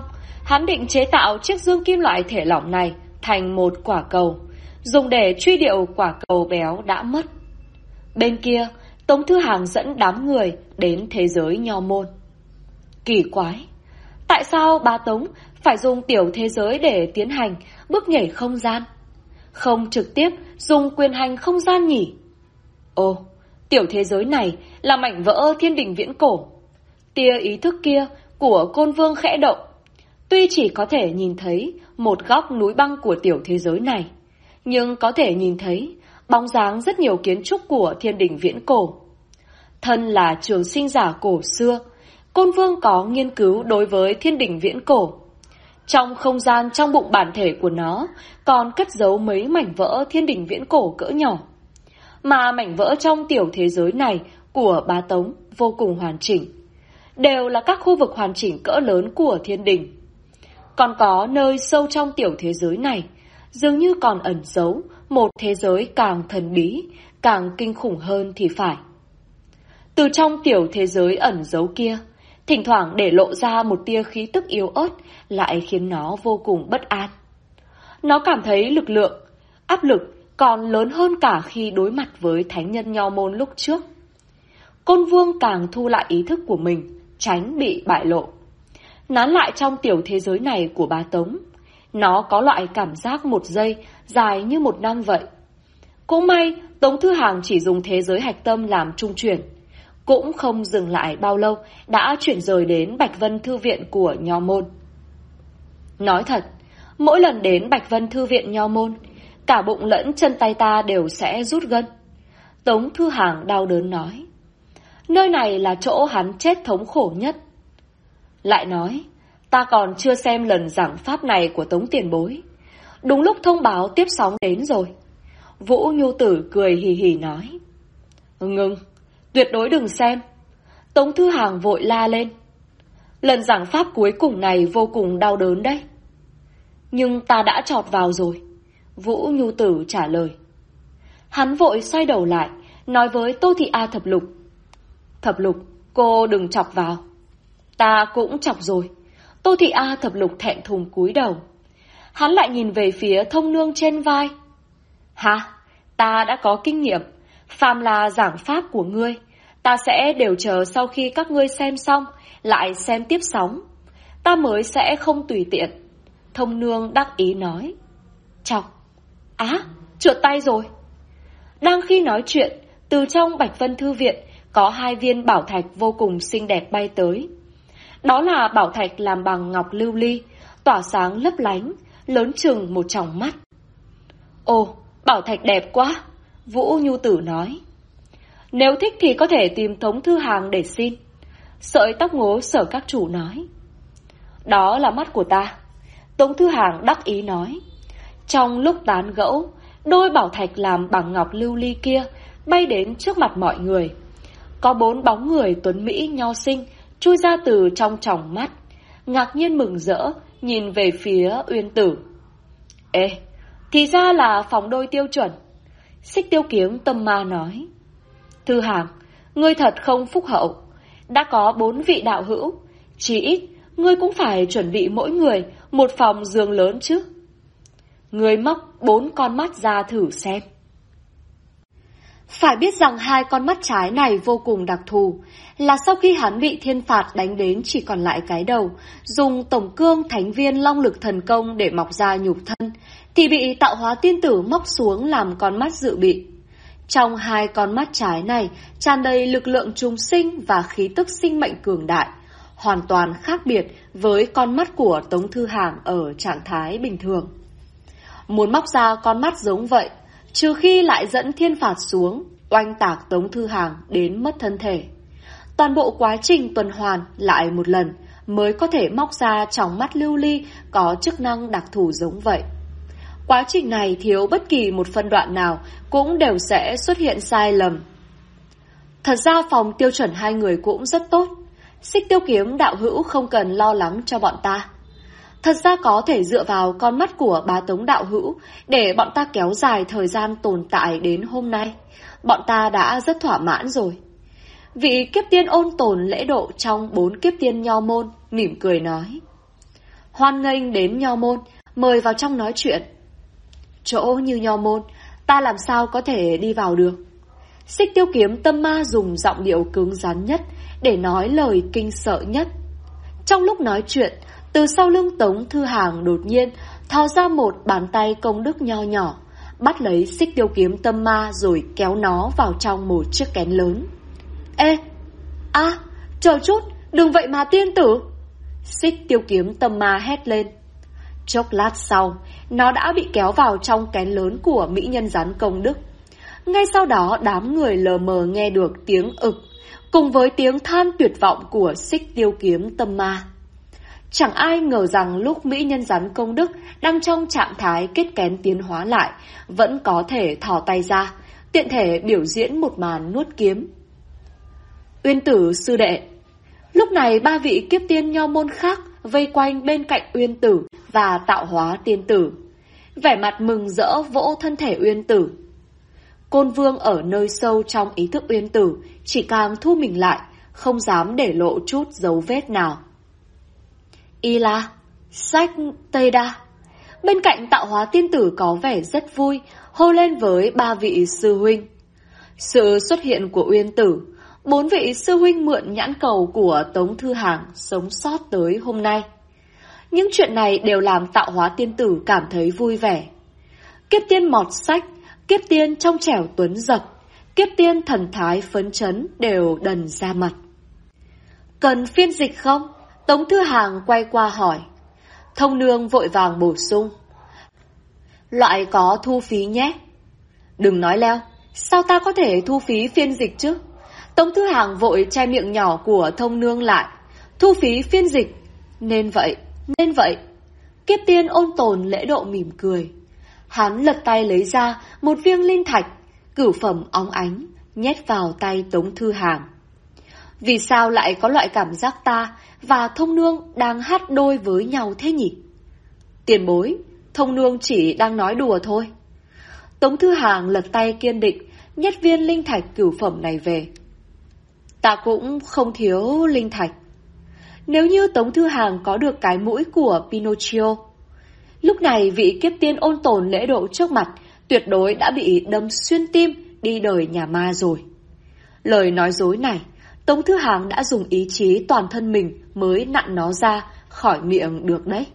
Hắn định chế tạo chiếc dương kim loại thể lỏng này thành một quả cầu, dùng để truy điệu quả cầu béo đã mất. Bên kia, Tống Thư Hàng dẫn đám người đến thế giới nho môn. Kỳ quái, tại sao bá Tống phải dùng tiểu thế giới để tiến hành bước nhảy không gian, không trực tiếp dùng quyền hành không gian nhỉ? Ồ, tiểu thế giới này là mảnh vỡ thiên đình viễn cổ. Tia ý thức kia của Côn Vương khẽ động. Tuy chỉ có thể nhìn thấy một góc núi băng của tiểu thế giới này, nhưng có thể nhìn thấy bóng dáng rất nhiều kiến trúc của thiên đình viễn cổ. Thân là trường sinh giả cổ xưa, Côn Vương có nghiên cứu đối với thiên đình viễn cổ. Trong không gian trong bụng bản thể của nó còn cất giấu mấy mảnh vỡ thiên đình viễn cổ cỡ nhỏ. Mà mảnh vỡ trong tiểu thế giới này của bá Tống vô cùng hoàn chỉnh, đều là các khu vực hoàn chỉnh cỡ lớn của thiên đình. Còn có nơi sâu trong tiểu thế giới này, dường như còn ẩn giấu một thế giới càng thần bí, càng kinh khủng hơn thì phải. Từ trong tiểu thế giới ẩn giấu kia, thỉnh thoảng để lộ ra một tia khí tức yếu ớt, lại khiến nó vô cùng bất an. Nó cảm thấy lực lượng, áp lực còn lớn hơn cả khi đối mặt với thánh nhân nho môn lúc trước. Côn Vương càng thu lại ý thức của mình, tránh bị bại lộ. Nán lại trong tiểu thế giới này của bá Tống, nó có loại cảm giác một giây dài như một năm vậy. Cũng may Tống Thư Hàng chỉ dùng thế giới hạch tâm làm trung chuyển, cũng không dừng lại bao lâu đã chuyển rời đến Bạch Vân Thư Viện của nho môn. Nói thật, mỗi lần đến Bạch Vân Thư Viện nho môn, cả bụng lẫn chân tay ta đều sẽ rút gân. Tống Thư Hàng đau đớn nói, nơi này là chỗ hắn chết thống khổ nhất. Lại nói, ta còn chưa xem lần giảng pháp này của Tống tiền bối. Đúng lúc thông báo tiếp sóng đến rồi. Vũ Nhu Tử cười hì hì nói, ngừng, tuyệt đối đừng xem. Tống Thư Hàng vội la lên, lần giảng pháp cuối cùng này vô cùng đau đớn đấy. Nhưng ta đã chọt vào rồi, Vũ Nhu Tử trả lời. Hắn vội xoay đầu lại, nói với Tô Thị A Thập Lục, Thập Lục, cô đừng chọc vào. Ta cũng chọc rồi. Tô Thị A Thập Lục thẹn thùng cúi đầu. Hắn lại nhìn về phía Thông Nương trên vai. Hả? Ta đã có kinh nghiệm. Phàm là giảng pháp của ngươi, ta sẽ đều chờ sau khi các ngươi xem xong, lại xem tiếp sóng. Ta mới sẽ không tùy tiện. Thông Nương đắc ý nói. Chọc. Á, trượt tay rồi. Đang khi nói chuyện, từ trong Bạch Vân Thư Viện có 2 viên bảo thạch vô cùng xinh đẹp bay tới. Đó là bảo thạch làm bằng ngọc lưu ly, tỏa sáng lấp lánh, lớn chừng một tròng mắt. Ồ, bảo thạch đẹp quá, Vũ Nhu Tử nói. Nếu thích thì có thể tìm Tống Thư Hàng để xin. Sợi tóc ngố Sở các chủ nói. Đó là mắt của ta, Tống Thư Hàng đắc ý nói. Trong lúc tán gẫu, đôi bảo thạch làm bằng ngọc lưu ly kia bay đến trước mặt mọi người. Có 4 bóng người tuấn Mỹ nho sinh chui ra từ trong tròng mắt, ngạc nhiên mừng rỡ nhìn về phía Uyên Tử. Ê, thì ra là phòng đôi tiêu chuẩn. Xích Tiêu Kiếm tâm ma nói. Thư Hàng, ngươi thật không phúc hậu. Đã có 4 vị đạo hữu, chỉ ít ngươi cũng phải chuẩn bị mỗi người một phòng giường lớn chứ. Ngươi móc 4 con mắt ra thử xem. Phải biết rằng 2 con mắt trái này vô cùng đặc thù, là sau khi hắn bị thiên phạt đánh đến chỉ còn lại cái đầu, dùng tổng cương thánh viên long lực thần công để mọc ra nhục thân, thì bị tạo hóa tiên tử móc xuống làm con mắt dự bị. Trong 2 con mắt trái này tràn đầy lực lượng trùng sinh và khí tức sinh mệnh cường đại, hoàn toàn khác biệt với con mắt của Tống Thư Hàng ở trạng thái bình thường. Muốn móc ra con mắt giống vậy, trừ khi lại dẫn thiên phạt xuống, oanh tạc Tống Thư Hàng đến mất thân thể. Toàn bộ quá trình tuần hoàn lại một lần mới có thể móc ra tròng mắt lưu ly có chức năng đặc thù giống vậy. Quá trình này thiếu bất kỳ một phân đoạn nào cũng đều sẽ xuất hiện sai lầm. Thật ra phòng tiêu chuẩn 2 người cũng rất tốt. Xích Tiêu Kiếm đạo hữu không cần lo lắng cho bọn ta. Thật ra có thể dựa vào con mắt của bá Tống đạo hữu để bọn ta kéo dài thời gian tồn tại đến hôm nay. Bọn ta đã rất thỏa mãn rồi. Vị kiếp tiên ôn tồn lễ độ trong 4 kiếp tiên nho môn mỉm cười nói. hoan nghênh đến nho môn, mời vào trong nói chuyện. Chỗ như nho môn, ta làm sao có thể đi vào được? Xích Tiêu Kiếm Tâm Ma dùng giọng điệu cứng rắn nhất để nói lời kinh sợ nhất. Trong lúc nói chuyện, từ sau lưng Tống Thư Hàng đột nhiên thò ra một bàn tay công đức nho nhỏ, bắt lấy Xích Tiêu Kiếm Tâm Ma rồi kéo nó vào trong một chiếc kén lớn. Ê! Chờ chút, đừng vậy mà tiên tử! Xích Tiêu Kiếm Tâm Ma hét lên. Chốc lát sau, nó đã bị kéo vào trong kén lớn của mỹ nhân rắn công đức. Ngay sau đó đám người lờ mờ nghe được tiếng ực, cùng với tiếng than tuyệt vọng của Xích Tiêu Kiếm Tâm Ma. Chẳng ai ngờ rằng lúc mỹ nhân rắn công đức đang trong trạng thái kết kén tiến hóa lại, vẫn có thể thò tay ra, tiện thể biểu diễn một màn nuốt kiếm. Uyên Tử sư đệ. Lúc này ba vị kiếp tiên nho môn khác vây quanh bên cạnh Uyên Tử và Tạo Hóa tiên tử, vẻ mặt mừng rỡ vỗ thân thể Uyên Tử. Côn Vương ở nơi sâu trong ý thức Uyên Tử chỉ càng thu mình lại, không dám để lộ chút dấu vết nào. Y La, Sách Tây Đa. Bên cạnh Tạo Hóa tiên tử có vẻ rất vui, hô lên với ba vị sư huynh. Sự xuất hiện của Uyên Tử, bốn vị sư huynh mượn nhãn cầu của Tống Thư Hàng sống sót tới hôm nay. Những chuyện này đều làm Tạo Hóa tiên tử cảm thấy vui vẻ. Kiếp tiên Mọt Sách, kiếp tiên trong trẻo tuấn giật, kiếp tiên thần thái phấn chấn đều đần ra mặt. Cần phiên dịch không? Tống Thư Hàng quay qua hỏi. Thông nương vội vàng bổ sung. Loại có thu phí nhé. Đừng nói leo, sao ta có thể thu phí phiên dịch chứ? Tống Thư Hàng vội che miệng nhỏ của thông nương lại. Thu phí phiên dịch. Nên vậy. Kiếp tiên Ôn Tồn lễ độ mỉm cười. Hắn lật tay lấy ra một viên linh thạch, cửu phẩm óng ánh, nhét vào tay Tống Thư Hàng. Vì sao lại có loại cảm giác ta và thông nương đang hát đôi với nhau thế nhỉ? Tiền bối, thông nương chỉ đang nói đùa thôi. Tống Thư Hàng lật tay kiên định, nhét viên linh thạch cửu phẩm này về. Ta cũng không thiếu linh thạch. Nếu như Tống Thư Hàng có được cái mũi của Pinocchio, lúc này vị kiếp tiên Ôn Tồn lễ độ trước mặt tuyệt đối đã bị đâm xuyên tim đi đời nhà ma rồi. Lời nói dối này, Tống Thư Hàng đã dùng ý chí toàn thân mình mới nặn nó ra khỏi miệng được đấy.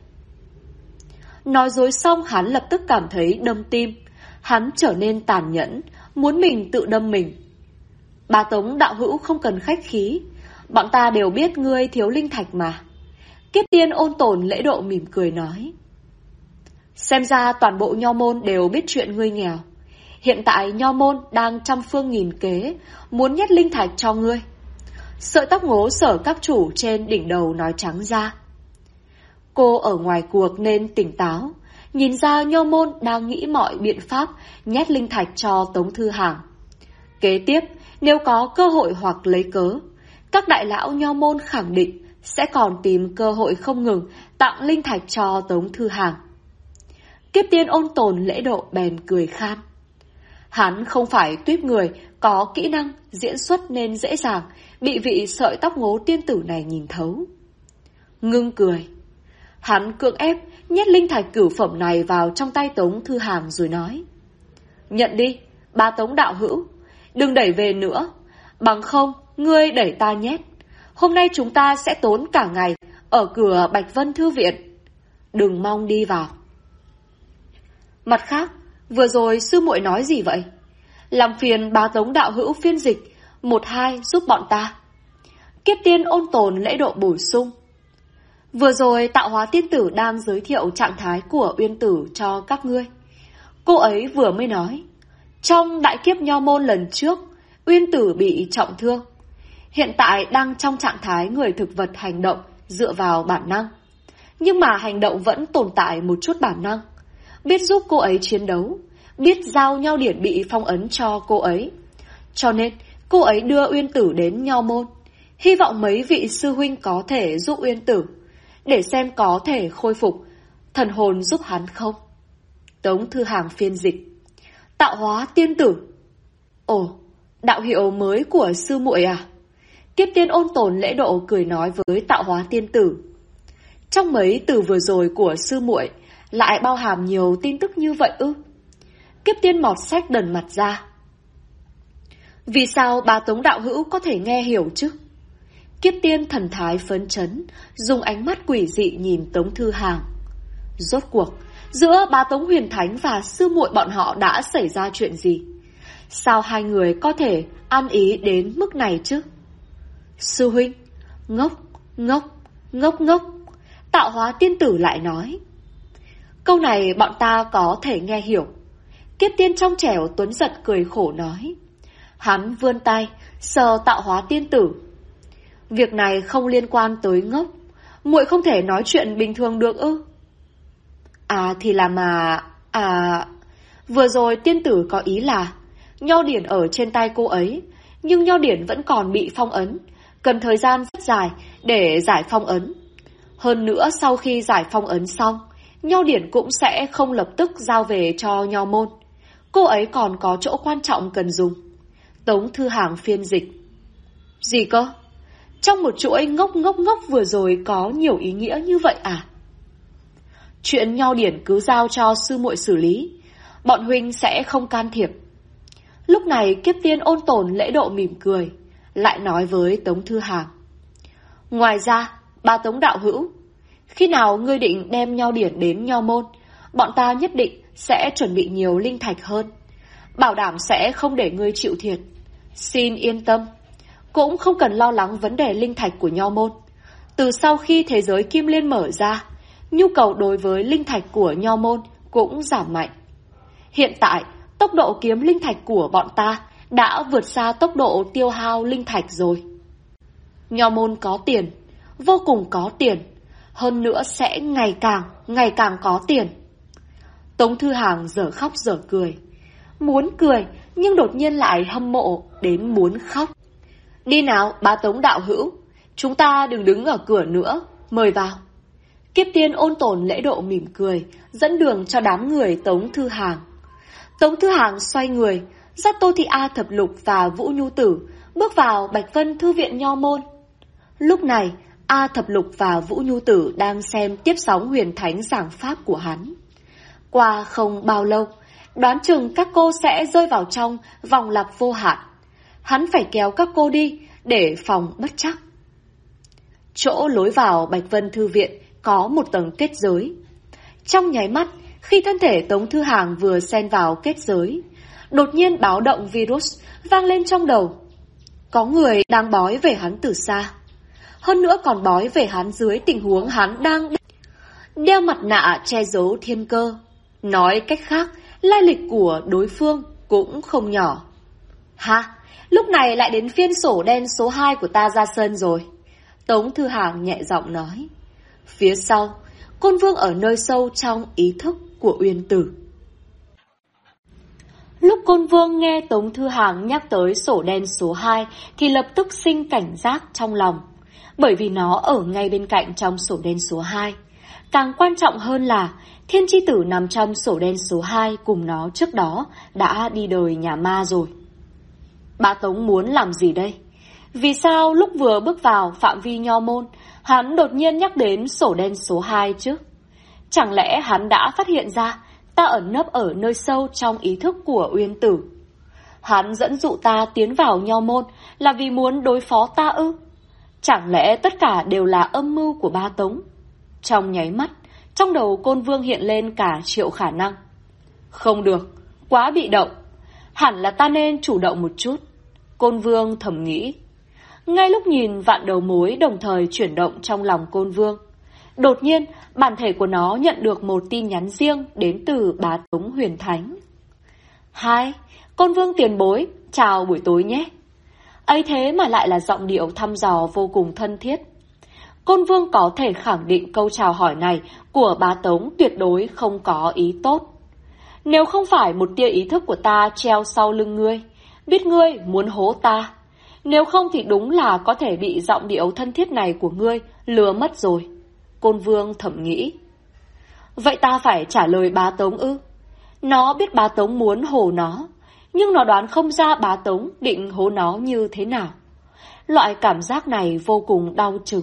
Nói dối xong hắn lập tức cảm thấy đâm tim. Hắn trở nên tàn nhẫn, muốn mình tự đâm mình. Bá Tống đạo hữu không cần khách khí, bọn ta đều biết ngươi thiếu linh thạch mà. Kiếp tiên Ôn Tồn lễ độ mỉm cười nói. Xem ra toàn bộ nho môn đều biết chuyện ngươi nghèo. Hiện tại nho môn đang trăm phương nghìn kế, muốn nhét linh thạch cho ngươi. Sợi tóc ngố Sở các chủ trên đỉnh đầu nói trắng ra. Cô ở ngoài cuộc nên tỉnh táo, nhìn ra nho môn đang nghĩ mọi biện pháp nhét linh thạch cho Tống Thư Hàng. Kế tiếp, nếu có cơ hội hoặc lấy cớ, các đại lão nho môn khẳng định sẽ còn tìm cơ hội không ngừng tặng linh thạch cho Tống Thư Hàng. Kiếp tiên Ôn Tồn lễ độ bèn cười khan. Hắn không phải tuýp người có kỹ năng diễn xuất nên dễ dàng bị vị sợi tóc ngố tiên tử này nhìn thấu. Ngưng cười, hắn cưỡng ép nhét linh thạch cửu phẩm này vào trong tay Tống Thư Hàng rồi nói. Nhận đi, bá Tống đạo hữu, đừng đẩy về nữa, bằng không ngươi đẩy ta nhét. Hôm nay chúng ta sẽ tốn cả ngày ở cửa Bạch Vân Thư Viện. Đừng mong đi vào. Mặt khác, vừa rồi sư muội nói gì vậy? Làm phiền bá Tống đạo hữu phiên dịch 1-2 giúp bọn ta. Kiếp tiên Ôn Tồn lễ độ bổ sung. Vừa rồi Tạo Hóa tiên tử đang giới thiệu trạng thái của Uyên Tử cho các ngươi. Cô ấy vừa mới nói, trong đại kiếp nho môn lần trước, Uyên Tử bị trọng thương. Hiện tại đang trong trạng thái người thực vật hành động dựa vào bản năng. Nhưng mà hành động vẫn tồn tại một chút bản năng. Biết giúp cô ấy chiến đấu, biết giao nhau điển bị phong ấn cho cô ấy. Cho nên cô ấy đưa Uyên Tử đến nho môn, hy vọng mấy vị sư huynh có thể giúp Uyên Tử, để xem có thể khôi phục thần hồn giúp hắn không. Tống Thư Hàng phiên dịch. Tạo Hóa tiên tử. Ồ, đạo hiệu mới của sư muội à? Kiếp tiên Ôn Tồn lễ độ cười nói với Tạo Hóa tiên tử. Trong mấy từ vừa rồi của sư muội lại bao hàm nhiều tin tức như vậy ư? Kiếp Tiên mọt sách đần mặt ra. Vì sao bá Tống đạo hữu có thể nghe hiểu chứ? Kiếp Tiên thần thái phấn chấn, dùng ánh mắt quỷ dị nhìn Tống Thư Hàng. Rốt cuộc, giữa bá Tống Huyền Thánh và sư muội bọn họ đã xảy ra chuyện gì? Sao hai người có thể ăn ý đến mức này chứ? Sư huynh, ngốc, ngốc, ngốc ngốc. Tạo Hóa tiên tử lại nói. Câu này bọn ta có thể nghe hiểu. Kiếp Tiên trong trẻo tuấn giật cười khổ nói. Hắn vươn tay, sờ Tạo Hóa tiên tử. Việc này không liên quan tới ngốc. Muội không thể nói chuyện bình thường được ư? À thì là mà... Vừa rồi tiên tử có ý là nho điển ở trên tay cô ấy, nhưng nho điển vẫn còn bị phong ấn, cần thời gian rất dài để giải phong ấn. Hơn nữa sau khi giải phong ấn xong, nho điển cũng sẽ không lập tức giao về cho nho môn. Cô ấy còn có chỗ quan trọng cần dùng. Tống Thư Hàng phiên dịch. Gì cơ? Trong một chuỗi ngốc ngốc ngốc vừa rồi có nhiều ý nghĩa như vậy à? Chuyện nho điển cứ giao cho sư muội xử lý, bọn huynh sẽ không can thiệp. Lúc này Kiếp Tiên ôn tồn lễ độ mỉm cười, lại nói với Tống Thư Hàng. Ngoài ra, bá Tống đạo hữu, khi nào ngươi định đem nho điển đến nho môn, bọn ta nhất định sẽ chuẩn bị nhiều linh thạch hơn, bảo đảm sẽ không để ngươi chịu thiệt. Xin yên tâm, cũng không cần lo lắng vấn đề linh thạch của nho môn. Từ sau khi thế giới Kim Liên mở ra, nhu cầu đối với linh thạch của nho môn cũng giảm mạnh. Hiện tại, tốc độ kiếm linh thạch của bọn ta đã vượt xa tốc độ tiêu hao linh thạch rồi. Nho môn có tiền, vô cùng có tiền, hơn nữa sẽ ngày càng có tiền. Tống Thư Hàng dở khóc dở cười. Muốn cười, nhưng đột nhiên lại hâm mộ đến muốn khóc. Đi nào, bá Tống đạo hữu, chúng ta đừng đứng ở cửa nữa, mời vào. Kiếp Tiên ôn tồn lễ độ mỉm cười, dẫn đường cho đám người Tống Thư Hàng. Tống Thư Hàng xoay người, dắt Tô Thị A Thập Lục và Vũ Nhu Tử bước vào Bạch Vân Thư viện nho môn. Lúc này, A Thập Lục và Vũ Nhu Tử đang xem tiếp sóng Huyền Thánh giảng pháp của hắn. Qua không bao lâu, đoán chừng các cô sẽ rơi vào trong vòng lặp vô hạn. Hắn phải kéo các cô đi để phòng bất trắc. Chỗ lối vào Bạch Vân Thư viện có một tầng kết giới. Trong nháy mắt, khi thân thể Tống Thư Hàng vừa xen vào kết giới, đột nhiên báo động virus vang lên trong đầu. Có người đang bói về hắn từ xa. Hơn nữa còn bói về hắn dưới tình huống hắn đang đeo mặt nạ che giấu thiên cơ. Nói cách khác, lai lịch của đối phương cũng không nhỏ. Ha, lúc này lại đến phiên sổ đen số 2 của ta ra sân rồi. Tống Thư Hàng nhẹ giọng nói. Phía sau, Côn Vương ở nơi sâu trong ý thức của Uyên Tử. Lúc Côn Vương nghe Tống Thư Hàng nhắc tới sổ đen số 2 thì lập tức sinh cảnh giác trong lòng. Bởi vì nó ở ngay bên cạnh trong sổ đen số 2. Càng quan trọng hơn là Thiên Chi Tử nằm trong sổ đen số 2 cùng nó trước đó đã đi đời nhà ma rồi. Bá Tống muốn làm gì đây? Vì sao lúc vừa bước vào phạm vi nho môn, hắn đột nhiên nhắc đến sổ đen số 2 chứ? Chẳng lẽ hắn đã phát hiện ra ta ẩn nấp ở nơi sâu trong ý thức của Uyên Tử? Hắn dẫn dụ ta tiến vào nho môn là vì muốn đối phó ta ư? Chẳng lẽ tất cả đều là âm mưu của Bá Tống? Trong nháy mắt, trong đầu Côn Vương hiện lên cả triệu khả năng. Không được, quá bị động. Hẳn là ta nên chủ động một chút. Côn Vương thầm nghĩ. Ngay lúc nhìn vạn đầu mối đồng thời chuyển động trong lòng Côn Vương, đột nhiên bản thể của nó nhận được một tin nhắn riêng đến từ Bá Tống Huyền Thánh. Hai, Côn Vương tiền bối, chào buổi tối nhé. Ấy thế mà lại là giọng điệu thăm dò vô cùng thân thiết. Côn Vương có thể khẳng định câu chào hỏi này của Bá Tống tuyệt đối không có ý tốt. Nếu không phải một tia ý thức của ta treo sau lưng ngươi, biết ngươi muốn hố ta. Nếu không thì đúng là có thể bị giọng điệu thân thiết này của ngươi lừa mất rồi. Côn Vương thầm nghĩ. Vậy ta phải trả lời Bá Tống ư? Nó biết Bá Tống muốn hố nó, nhưng nó đoán không ra Bá Tống định hố nó như thế nào. Loại cảm giác này vô cùng đau chứng.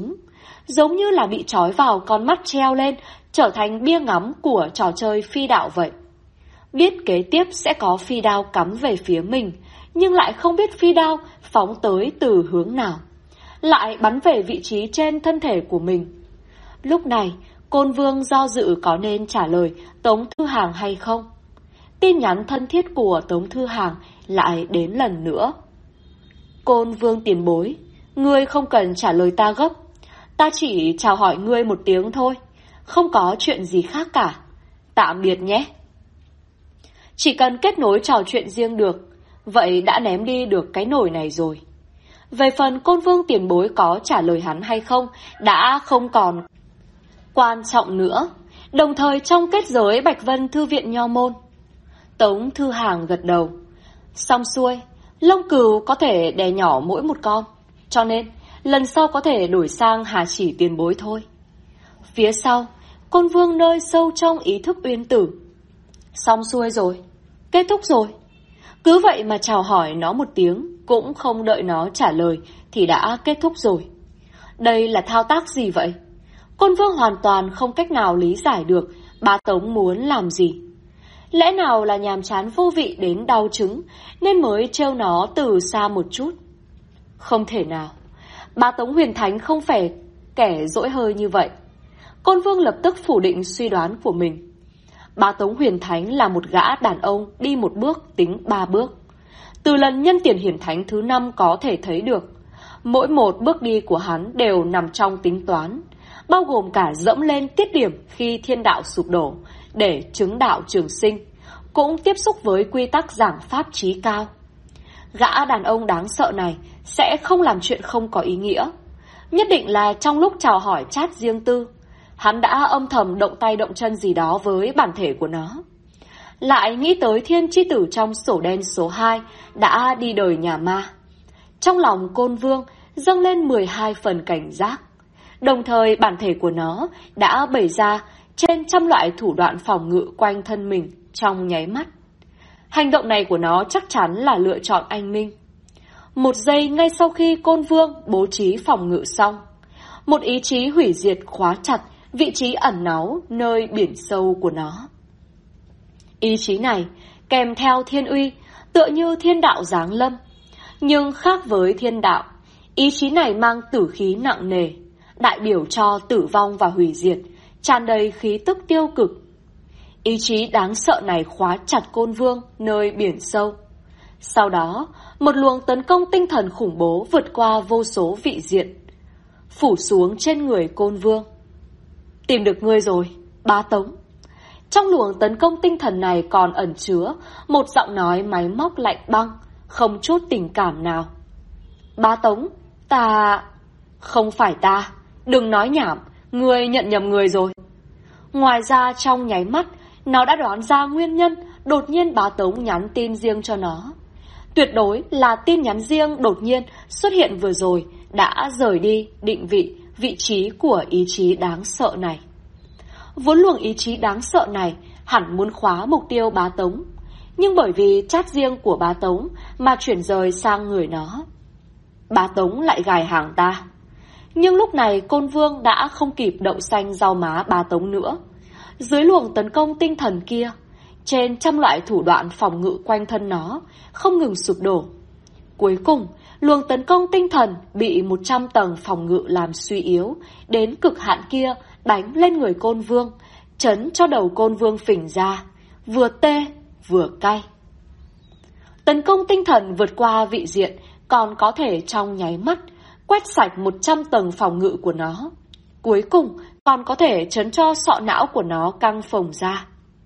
giống như là bị trói vào con mắt treo lên, trở thành bia ngắm của trò chơi phi đạo vậy. Biết kế tiếp sẽ có phi đao cắm về phía mình, nhưng lại không biết phi đao phóng tới từ hướng nào, lại bắn về vị trí trên thân thể của mình. Lúc này, Côn Vương do dự có nên trả lời Tống Thư Hàng hay không. Tin nhắn thân thiết của Tống Thư Hàng lại đến lần nữa. Côn Vương tiền bối, ngươi không cần trả lời ta gấp. Ta chỉ chào hỏi ngươi một tiếng thôi, không có chuyện gì khác cả. Tạm biệt nhé. Chỉ cần kết nối trò chuyện riêng được, vậy đã ném đi được cái nổi này rồi. Về phần Côn Vương tiền bối có trả lời hắn hay không đã không còn quan trọng nữa. Đồng thời trong kết giới Bạch Vân Thư viện Nho Môn, Tống Thư Hàng gật đầu. Xong xuôi, lông cừu có thể đè nhỏ mỗi một con, cho nên lần sau có thể đổi sang Hà Chỉ tiền bối thôi. Phía sau, Côn Vương nơi sâu trong ý thức Uyên Tử. Xong xuôi rồi, kết thúc rồi. Cứ vậy mà chào hỏi nó một tiếng, cũng không đợi nó trả lời thì đã kết thúc rồi. Đây là thao tác gì vậy? Côn Vương hoàn toàn không cách nào lý giải được bá Tống muốn làm gì. Lẽ nào là nhàm chán vô vị đến đau chứng nên mới trêu nó từ xa một chút? Không thể nào. Bá Tống Huyền Thánh không phải kẻ dỗi hơi như vậy. Côn Vương lập tức phủ định suy đoán của mình. Bá Tống Huyền Thánh là một gã đàn ông đi một bước tính 3 bước. Từ lần nhân tiền hiển thánh thứ 5 có thể thấy được, mỗi một bước đi của hắn đều nằm trong tính toán, bao gồm cả dẫm lên tiết điểm khi thiên đạo sụp đổ để chứng đạo trường sinh, cũng tiếp xúc với quy tắc giảng pháp trí cao. Gã đàn ông đáng sợ này sẽ không làm chuyện không có ý nghĩa. Nhất định là trong lúc chào hỏi chat riêng tư, hắn đã âm thầm động tay động chân gì đó với bản thể của nó. Lại nghĩ tới thiên chi tử trong sổ đen số 2 đã đi đời nhà ma. Trong lòng Côn Vương dâng lên 12 phần cảnh giác. Đồng thời bản thể của nó đã bày ra trên trăm loại thủ đoạn phòng ngự quanh thân mình trong nháy mắt. Hành động này của nó chắc chắn là lựa chọn anh minh. Một giây ngay sau khi Côn Vương bố trí phòng ngự xong, một ý chí hủy diệt khóa chặt vị trí ẩn náu nơi biển sâu của nó. Ý chí này kèm theo thiên uy, tựa như thiên đạo giáng lâm. Nhưng khác với thiên đạo, ý chí này mang tử khí nặng nề, đại biểu cho tử vong và hủy diệt, tràn đầy khí tức tiêu cực. Ý chí đáng sợ này khóa chặt Côn Vương nơi biển sâu. Sau đó, một luồng tấn công tinh thần khủng bố vượt qua vô số vị diện, phủ xuống trên người Côn Vương. Tìm được ngươi rồi, Bá Tống. Trong luồng tấn công tinh thần này còn ẩn chứa một giọng nói máy móc lạnh băng, không chút tình cảm nào. Bá Tống, ta... Không phải ta, đừng nói nhảm, ngươi nhận nhầm người rồi. Ngoài ra trong nháy mắt, nó đã đoán ra nguyên nhân đột nhiên Bá Tống nhắn tin riêng cho nó. Tuyệt đối là tin nhắn riêng đột nhiên xuất hiện vừa rồi đã rời đi định vị trí của ý chí đáng sợ này. Vốn luồng ý chí đáng sợ này hẳn muốn khóa mục tiêu Bá Tống, nhưng bởi vì chat riêng của Bá Tống mà chuyển rời sang người nó. Bá Tống lại gài hàng ta. Nhưng lúc này Côn Vương đã không kịp đậu xanh rau má Bá Tống nữa. Dưới luồng tấn công tinh thần kia, trên trăm loại thủ đoạn phòng ngự quanh thân nó không ngừng sụp đổ. Cuối cùng, luồng tấn công tinh thần bị 100 tầng phòng ngự làm suy yếu đến cực hạn kia đánh lên người Côn Vương, chấn cho đầu Côn Vương phình ra, vừa tê vừa cay. Tấn công tinh thần vượt qua vị diện còn có thể trong nháy mắt quét sạch 100 tầng phòng ngự của nó. Cuối cùng còn có thể chấn cho sọ não của nó căng phồng ra.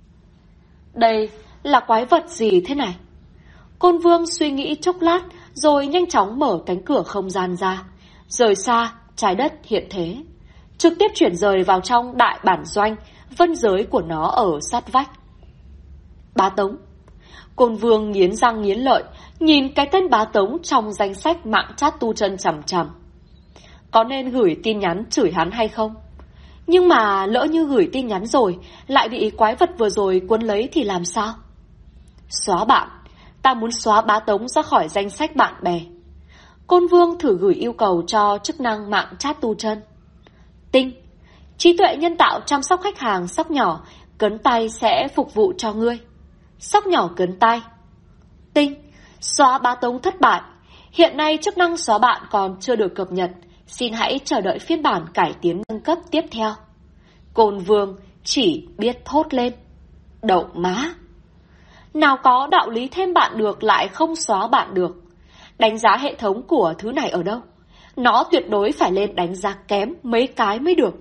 Đây là quái vật gì thế này? Côn Vương suy nghĩ chốc lát rồi nhanh chóng mở cánh cửa không gian ra, rời xa trái đất hiện thế, trực tiếp chuyển rời vào trong đại bản doanh vân giới của nó ở sát vách. Bá Tống. Côn Vương nghiến răng nghiến lợi nhìn cái tên Bá Tống trong danh sách mạng chat tu chân chằm chằm. Có nên gửi tin nhắn chửi hắn hay không? Nhưng mà lỡ như gửi tin nhắn rồi lại bị quái vật vừa rồi cuốn lấy thì làm sao? Xóa bạn. Ta muốn xóa Bá Tống ra khỏi danh sách bạn bè. Côn Vương thử gửi yêu cầu cho chức năng mạng chat tu chân. Tinh, trí tuệ nhân tạo chăm sóc khách hàng sóc nhỏ, cấn tay sẽ phục vụ cho ngươi. Sóc nhỏ cấn tay. Tinh, xóa bá tống thất bại. Hiện nay chức năng xóa bạn còn chưa được cập nhật. Xin hãy chờ đợi phiên bản cải tiến nâng cấp tiếp theo. Côn Vương chỉ biết thốt lên. Đậu má! Nào có đạo lý thêm bạn được lại không xóa bạn được. Đánh giá hệ thống của thứ này ở đâu? Nó tuyệt đối phải lên đánh giá kém mấy cái mới được.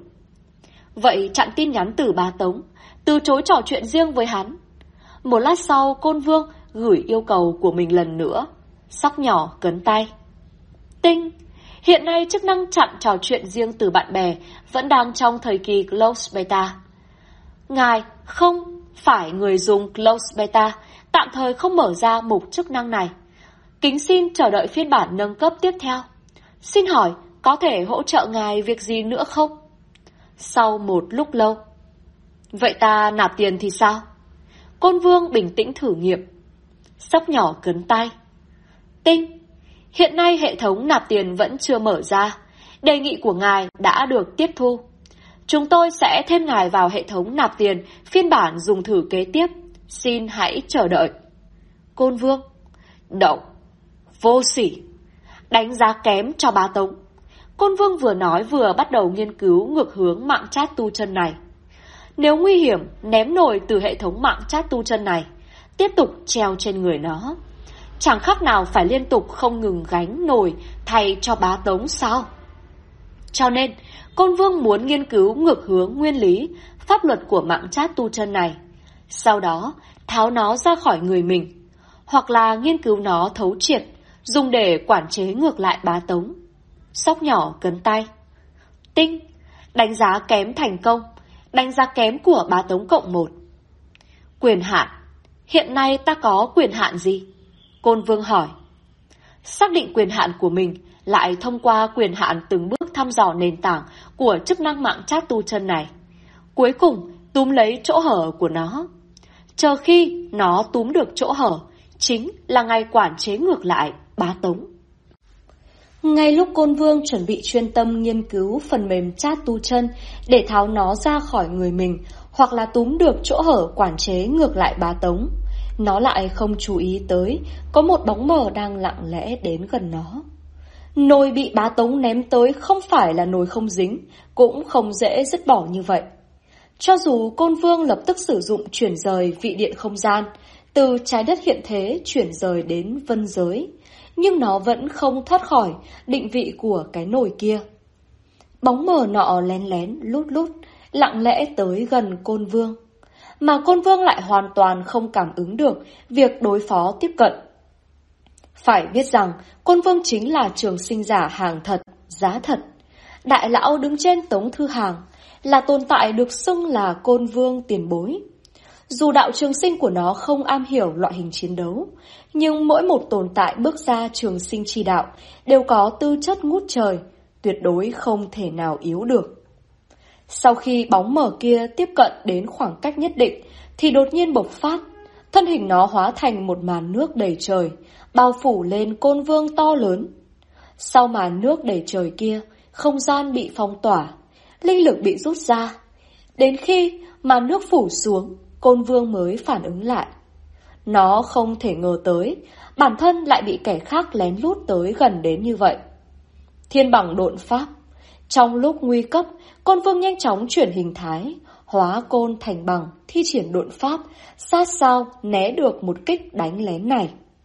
Vậy chặn tin nhắn từ bá tống, từ chối trò chuyện riêng với hắn. Một lát sau, Côn Vương gửi yêu cầu của mình lần nữa. Sóc nhỏ cấn tay. Tinh, hiện nay chức năng chặn trò chuyện riêng từ bạn bè vẫn đang trong thời kỳ Closed Beta. Ngài không phải người dùng Closed Beta, tạm thời không mở ra mục chức năng này. Kính xin chờ đợi phiên bản nâng cấp tiếp theo. Xin hỏi, có thể hỗ trợ ngài việc gì nữa không? Sau một lúc lâu. Vậy ta nạp tiền thì sao? Côn Vương bình tĩnh thử nghiệm. Sóc nhỏ cấn tay. Tinh, hiện nay hệ thống nạp tiền vẫn chưa mở ra. Đề nghị của ngài đã được tiếp thu. Chúng tôi sẽ thêm ngài vào hệ thống nạp tiền phiên bản dùng thử kế tiếp. Xin hãy chờ đợi. Côn Vương. Đậu. Vô sỉ. Đánh giá kém cho bá tống. Côn Vương vừa nói vừa bắt đầu nghiên cứu ngược hướng mạng chat tu chân này. Nếu nguy hiểm, ném nồi từ hệ thống mạng chat tu chân này, tiếp tục treo trên người nó. Chẳng khác nào phải liên tục không ngừng gánh nồi thay cho bá tống sao? Cho nên, Côn Vương muốn nghiên cứu ngược hướng nguyên lý, pháp luật của mạng chat tu chân này. Sau đó, tháo nó ra khỏi người mình, hoặc là nghiên cứu nó thấu triệt, dùng để quản chế ngược lại bá tống. Sóc nhỏ cấn tay. Tinh, đánh giá kém thành công, đánh giá kém của bá tống cộng 1. Quyền hạn, hiện nay ta có quyền hạn gì? Côn Vương hỏi. Xác định quyền hạn của mình, lại thông qua quyền hạn từng bước thăm dò nền tảng của chức năng mạng chat tu chân này. Cuối cùng, túm lấy chỗ hở của nó. Chờ khi nó túm được chỗ hở, chính là ngày quản chế ngược lại bá tống. Ngay lúc Côn Vương chuẩn bị chuyên tâm nghiên cứu phần mềm chat tu chân để tháo nó ra khỏi người mình, hoặc là túm được chỗ hở quản chế ngược lại bá tống, nó lại không chú ý tới có một bóng mờ đang lặng lẽ đến gần nó. Nồi bị bá tống ném tới không phải là nồi không dính, cũng không dễ dứt bỏ như vậy. Cho dù Côn Vương lập tức sử dụng chuyển rời vị điện không gian, từ trái đất hiện thế chuyển rời đến vân giới, nhưng nó vẫn không thoát khỏi định vị của cái nồi kia. Bóng mờ nọ lén lén lút lút, lặng lẽ tới gần Côn Vương, mà Côn Vương lại hoàn toàn không cảm ứng được việc đối phó tiếp cận. Phải biết rằng Côn Vương chính là trường sinh giả hàng thật, giá thật. Đại lão đứng trên Tống Thư Hàng, là tồn tại được xưng là Côn Vương tiền bối. Dù đạo trường sinh của nó không am hiểu loại hình chiến đấu, nhưng mỗi một tồn tại bước ra trường sinh chi đạo đều có tư chất ngút trời, tuyệt đối không thể nào yếu được. Sau khi bóng mờ kia tiếp cận đến khoảng cách nhất định, thì đột nhiên bộc phát, thân hình nó hóa thành một màn nước đầy trời, bao phủ lên Côn Vương to lớn. Sau màn nước đầy trời kia, không gian bị phong tỏa, linh lực bị rút ra. Đến khi màn nước phủ xuống, Côn Vương mới phản ứng lại. Nó không thể ngờ tới, bản thân lại bị kẻ khác lén lút tới gần đến như vậy. Thiên bằng độn pháp. Trong lúc nguy cấp, Côn Vương nhanh chóng chuyển hình thái, hóa côn thành bằng, thi triển độn pháp, sát sao né được một kích đánh lén này.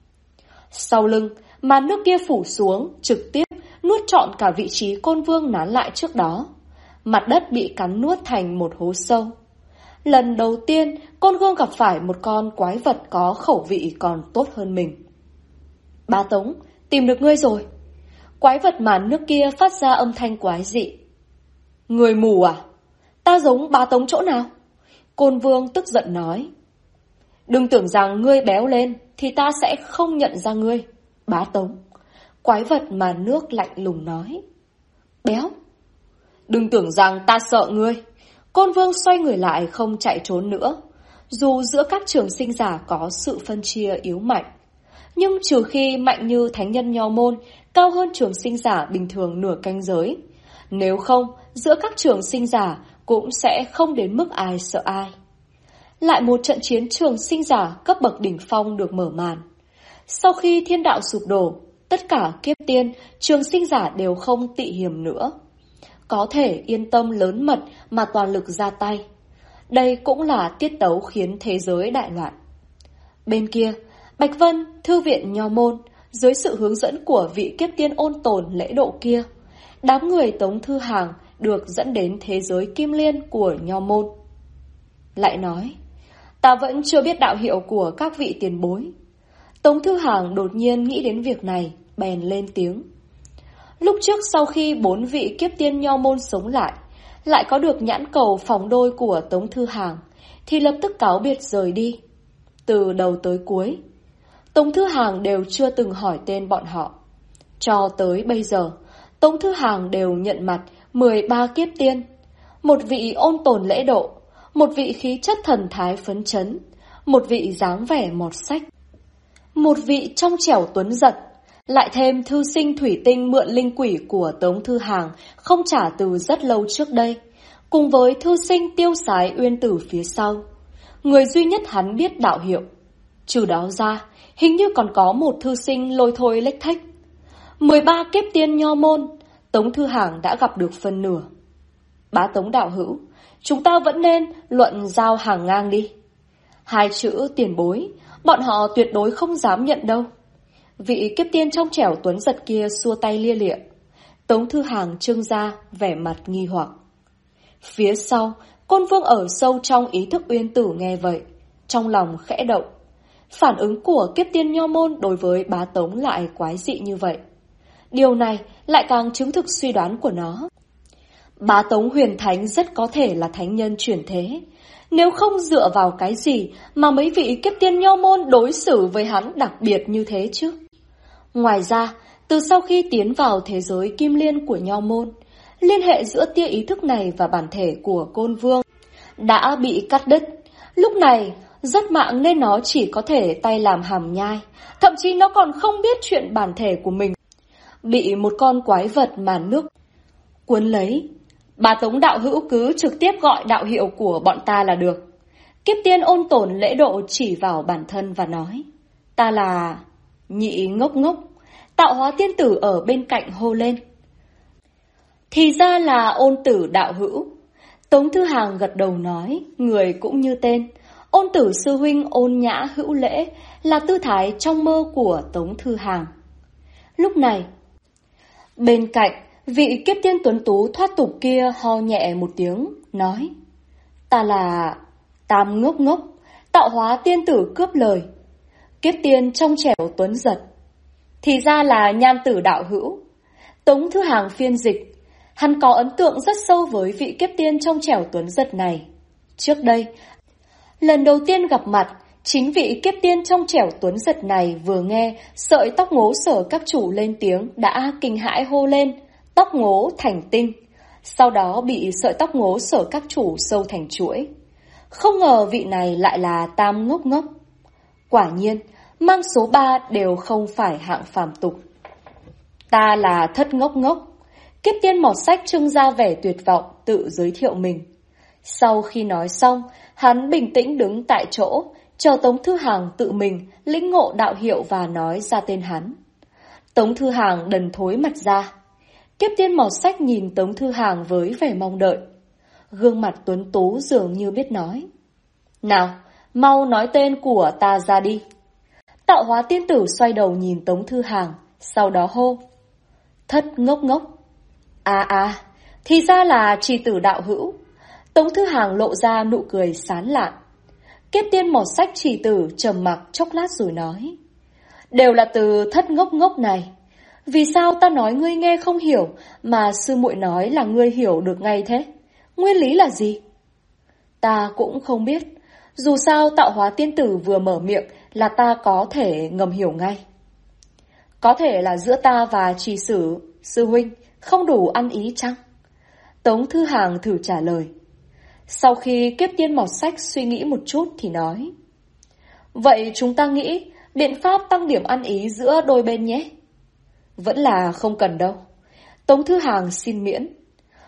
Sau lưng, màn nước kia phủ xuống, trực tiếp nuốt trọn cả vị trí Côn Vương nán lại trước đó. Mặt đất bị cắn nuốt thành một hố sâu. Lần đầu tiên, Côn Vương gặp phải một con quái vật có khẩu vị còn tốt hơn mình. Bá Tống, tìm được ngươi rồi. Quái vật màn nước kia phát ra âm thanh quái dị. Người mù à? Ta giống Bá Tống chỗ nào? Côn Vương tức giận nói. Đừng tưởng rằng ngươi béo lên thì ta sẽ không nhận ra ngươi, Bá Tống. Quái vật màn nước lạnh lùng nói. Béo? Đừng tưởng rằng ta sợ ngươi. Côn Vương xoay người lại không chạy trốn nữa. Dù giữa các trường sinh giả có sự phân chia yếu mạnh, nhưng trừ khi mạnh như thánh nhân nho môn, cao hơn trường sinh giả bình thường nửa canh giới. Nếu không, giữa các trường sinh giả cũng sẽ không đến mức ai sợ ai. Lại một trận chiến trường sinh giả cấp bậc đỉnh phong được mở màn. Sau khi thiên đạo sụp đổ, tất cả kiếp tiên, trường sinh giả đều không tị hiềm nữa. Có thể yên tâm lớn mật mà toàn lực ra tay. Đây cũng là tiết tấu khiến thế giới đại loạn. Bên kia, Bạch Vân, thư viện Nho Môn, dưới sự hướng dẫn của vị kiếp tiên ôn tồn lễ độ kia, đám người Tống Thư Hàng được dẫn đến thế giới kim liên của Nho Môn. Lại nói, ta vẫn chưa biết đạo hiệu của các vị tiền bối. Tống Thư Hàng đột nhiên nghĩ đến việc này, bèn lên tiếng. Lúc trước sau khi 4 vị kiếp tiên Nho Môn sống lại có được nhãn cầu phòng đôi của Tống Thư Hàng, thì lập tức cáo biệt rời đi. Từ đầu tới cuối, Tống Thư Hàng đều chưa từng hỏi tên bọn họ. Cho tới bây giờ, Tống Thư Hàng đều nhận mặt 13 kiếp tiên, một vị ôn tồn lễ độ, một vị khí chất thần thái phấn chấn, một vị dáng vẻ mọt sách, một vị trong trẻo tuấn giật, lại thêm thư sinh thủy tinh mượn linh quỷ của Tống Thư Hàng không trả từ rất lâu trước đây, cùng với thư sinh tiêu sái uyên tử phía sau. Người duy nhất hắn biết đạo hiệu. Trừ đó ra, hình như còn có một thư sinh lôi thôi lếch thếch. 13 kiếp tiên Nho Môn, Tống Thư Hàng đã gặp được phân nửa. Bá Tống đạo hữu, chúng ta vẫn nên luận giao hàng ngang đi. 2 chữ tiền bối, bọn họ tuyệt đối không dám nhận đâu. Vị kiếp tiên trong trẻo tuấn giật kia xua tay lia lịa. Tống Thư Hàng trưng ra vẻ mặt nghi hoặc. Phía sau, Côn Vương ở sâu trong ý thức uyên tử nghe vậy, trong lòng khẽ động. Phản ứng của kiếp tiên Nho Môn đối với Bá Tống lại quái dị như vậy. Điều này lại càng chứng thực suy đoán của nó. Bá Tống huyền thánh rất có thể là thánh nhân chuyển thế. Nếu không dựa vào cái gì mà mấy vị kiếp tiên Nho Môn đối xử với hắn đặc biệt như thế chứ? Ngoài ra, từ sau khi tiến vào thế giới kim liên của Nho Môn, liên hệ giữa tia ý thức này và bản thể của Côn Vương đã bị cắt đứt. Lúc này, rất mạng nên nó chỉ có thể tay làm hàm nhai. Thậm chí nó còn không biết chuyện bản thể của mình bị một con quái vật màn nước cuốn lấy. Bá Tống đạo hữu cứ trực tiếp gọi đạo hiệu của bọn ta là được. Kiếp tiên ôn tồn lễ độ chỉ vào bản thân và nói. Ta là Nhị Ngốc Ngốc. Tạo hóa tiên tử ở bên cạnh hô lên. Thì ra là ôn tử đạo hữu. Tống Thư Hàng gật đầu nói, người cũng như tên. Ôn tử sư huynh ôn nhã hữu lễ là tư thái trong mơ của Tống Thư Hàng. Lúc này, bên cạnh, vị kiếp tiên tuấn tú thoát tục kia ho nhẹ một tiếng, nói. Ta là Tam Ngốc Ngốc, tạo hóa tiên tử cướp lời. Kiếp tiên trong trẻo tuấn giật. Thì ra là Nhan tử đạo hữu. Tống Thư Hàng phiên dịch. Hắn có ấn tượng rất sâu với vị kiếp tiên trong trẻo tuấn giật này. Trước đây, lần đầu tiên gặp mặt, chính vị kiếp tiên trong trẻo tuấn giật này vừa nghe sợi tóc ngố Sở các chủ lên tiếng đã kinh hãi hô lên, tóc ngố thành tinh. Sau đó bị sợi tóc ngố Sở các chủ sâu thành chuỗi. Không ngờ vị này lại là Tam Ngốc Ngốc. Quả nhiên, mang số 3 đều không phải hạng phàm tục. Ta là Thất Ngốc Ngốc. Kiếp tiên mọt sách trưng ra vẻ tuyệt vọng tự giới thiệu mình. Sau khi nói xong, hắn bình tĩnh đứng tại chỗ, chờ Tống Thư Hàng tự mình lĩnh ngộ đạo hiệu và nói ra tên hắn. Tống Thư Hàng đần thối mặt ra. Kiếp tiên mọt sách nhìn Tống Thư Hàng với vẻ mong đợi. Gương mặt tuấn tú dường như biết nói. Nào, mau nói tên của ta ra đi. Tạo hóa tiên tử xoay đầu nhìn Tống Thư Hàng, sau đó hô. Thất Ngốc Ngốc. Thì ra là trì tử đạo hữu. Tống Thư Hàng lộ ra nụ cười sán lạn. Kiếp tiên mọt sách trì tử trầm mặc chốc lát rồi nói. Đều là từ Thất Ngốc Ngốc này. Vì sao ta nói ngươi nghe không hiểu, mà sư muội nói là ngươi hiểu được ngay thế? Nguyên lý là gì? Ta cũng không biết. Dù sao tạo hóa tiên tử vừa mở miệng là ta có thể ngầm hiểu ngay. Có thể là giữa ta và trì sử, sư huynh, không đủ ăn ý chăng? Tống Thư Hàng thử trả lời. Sau khi kiếp tiên mọt sách suy nghĩ một chút thì nói. Vậy chúng ta nghĩ biện pháp tăng điểm ăn ý giữa đôi bên nhé. Vẫn là không cần đâu. Tống Thư Hàng xin miễn.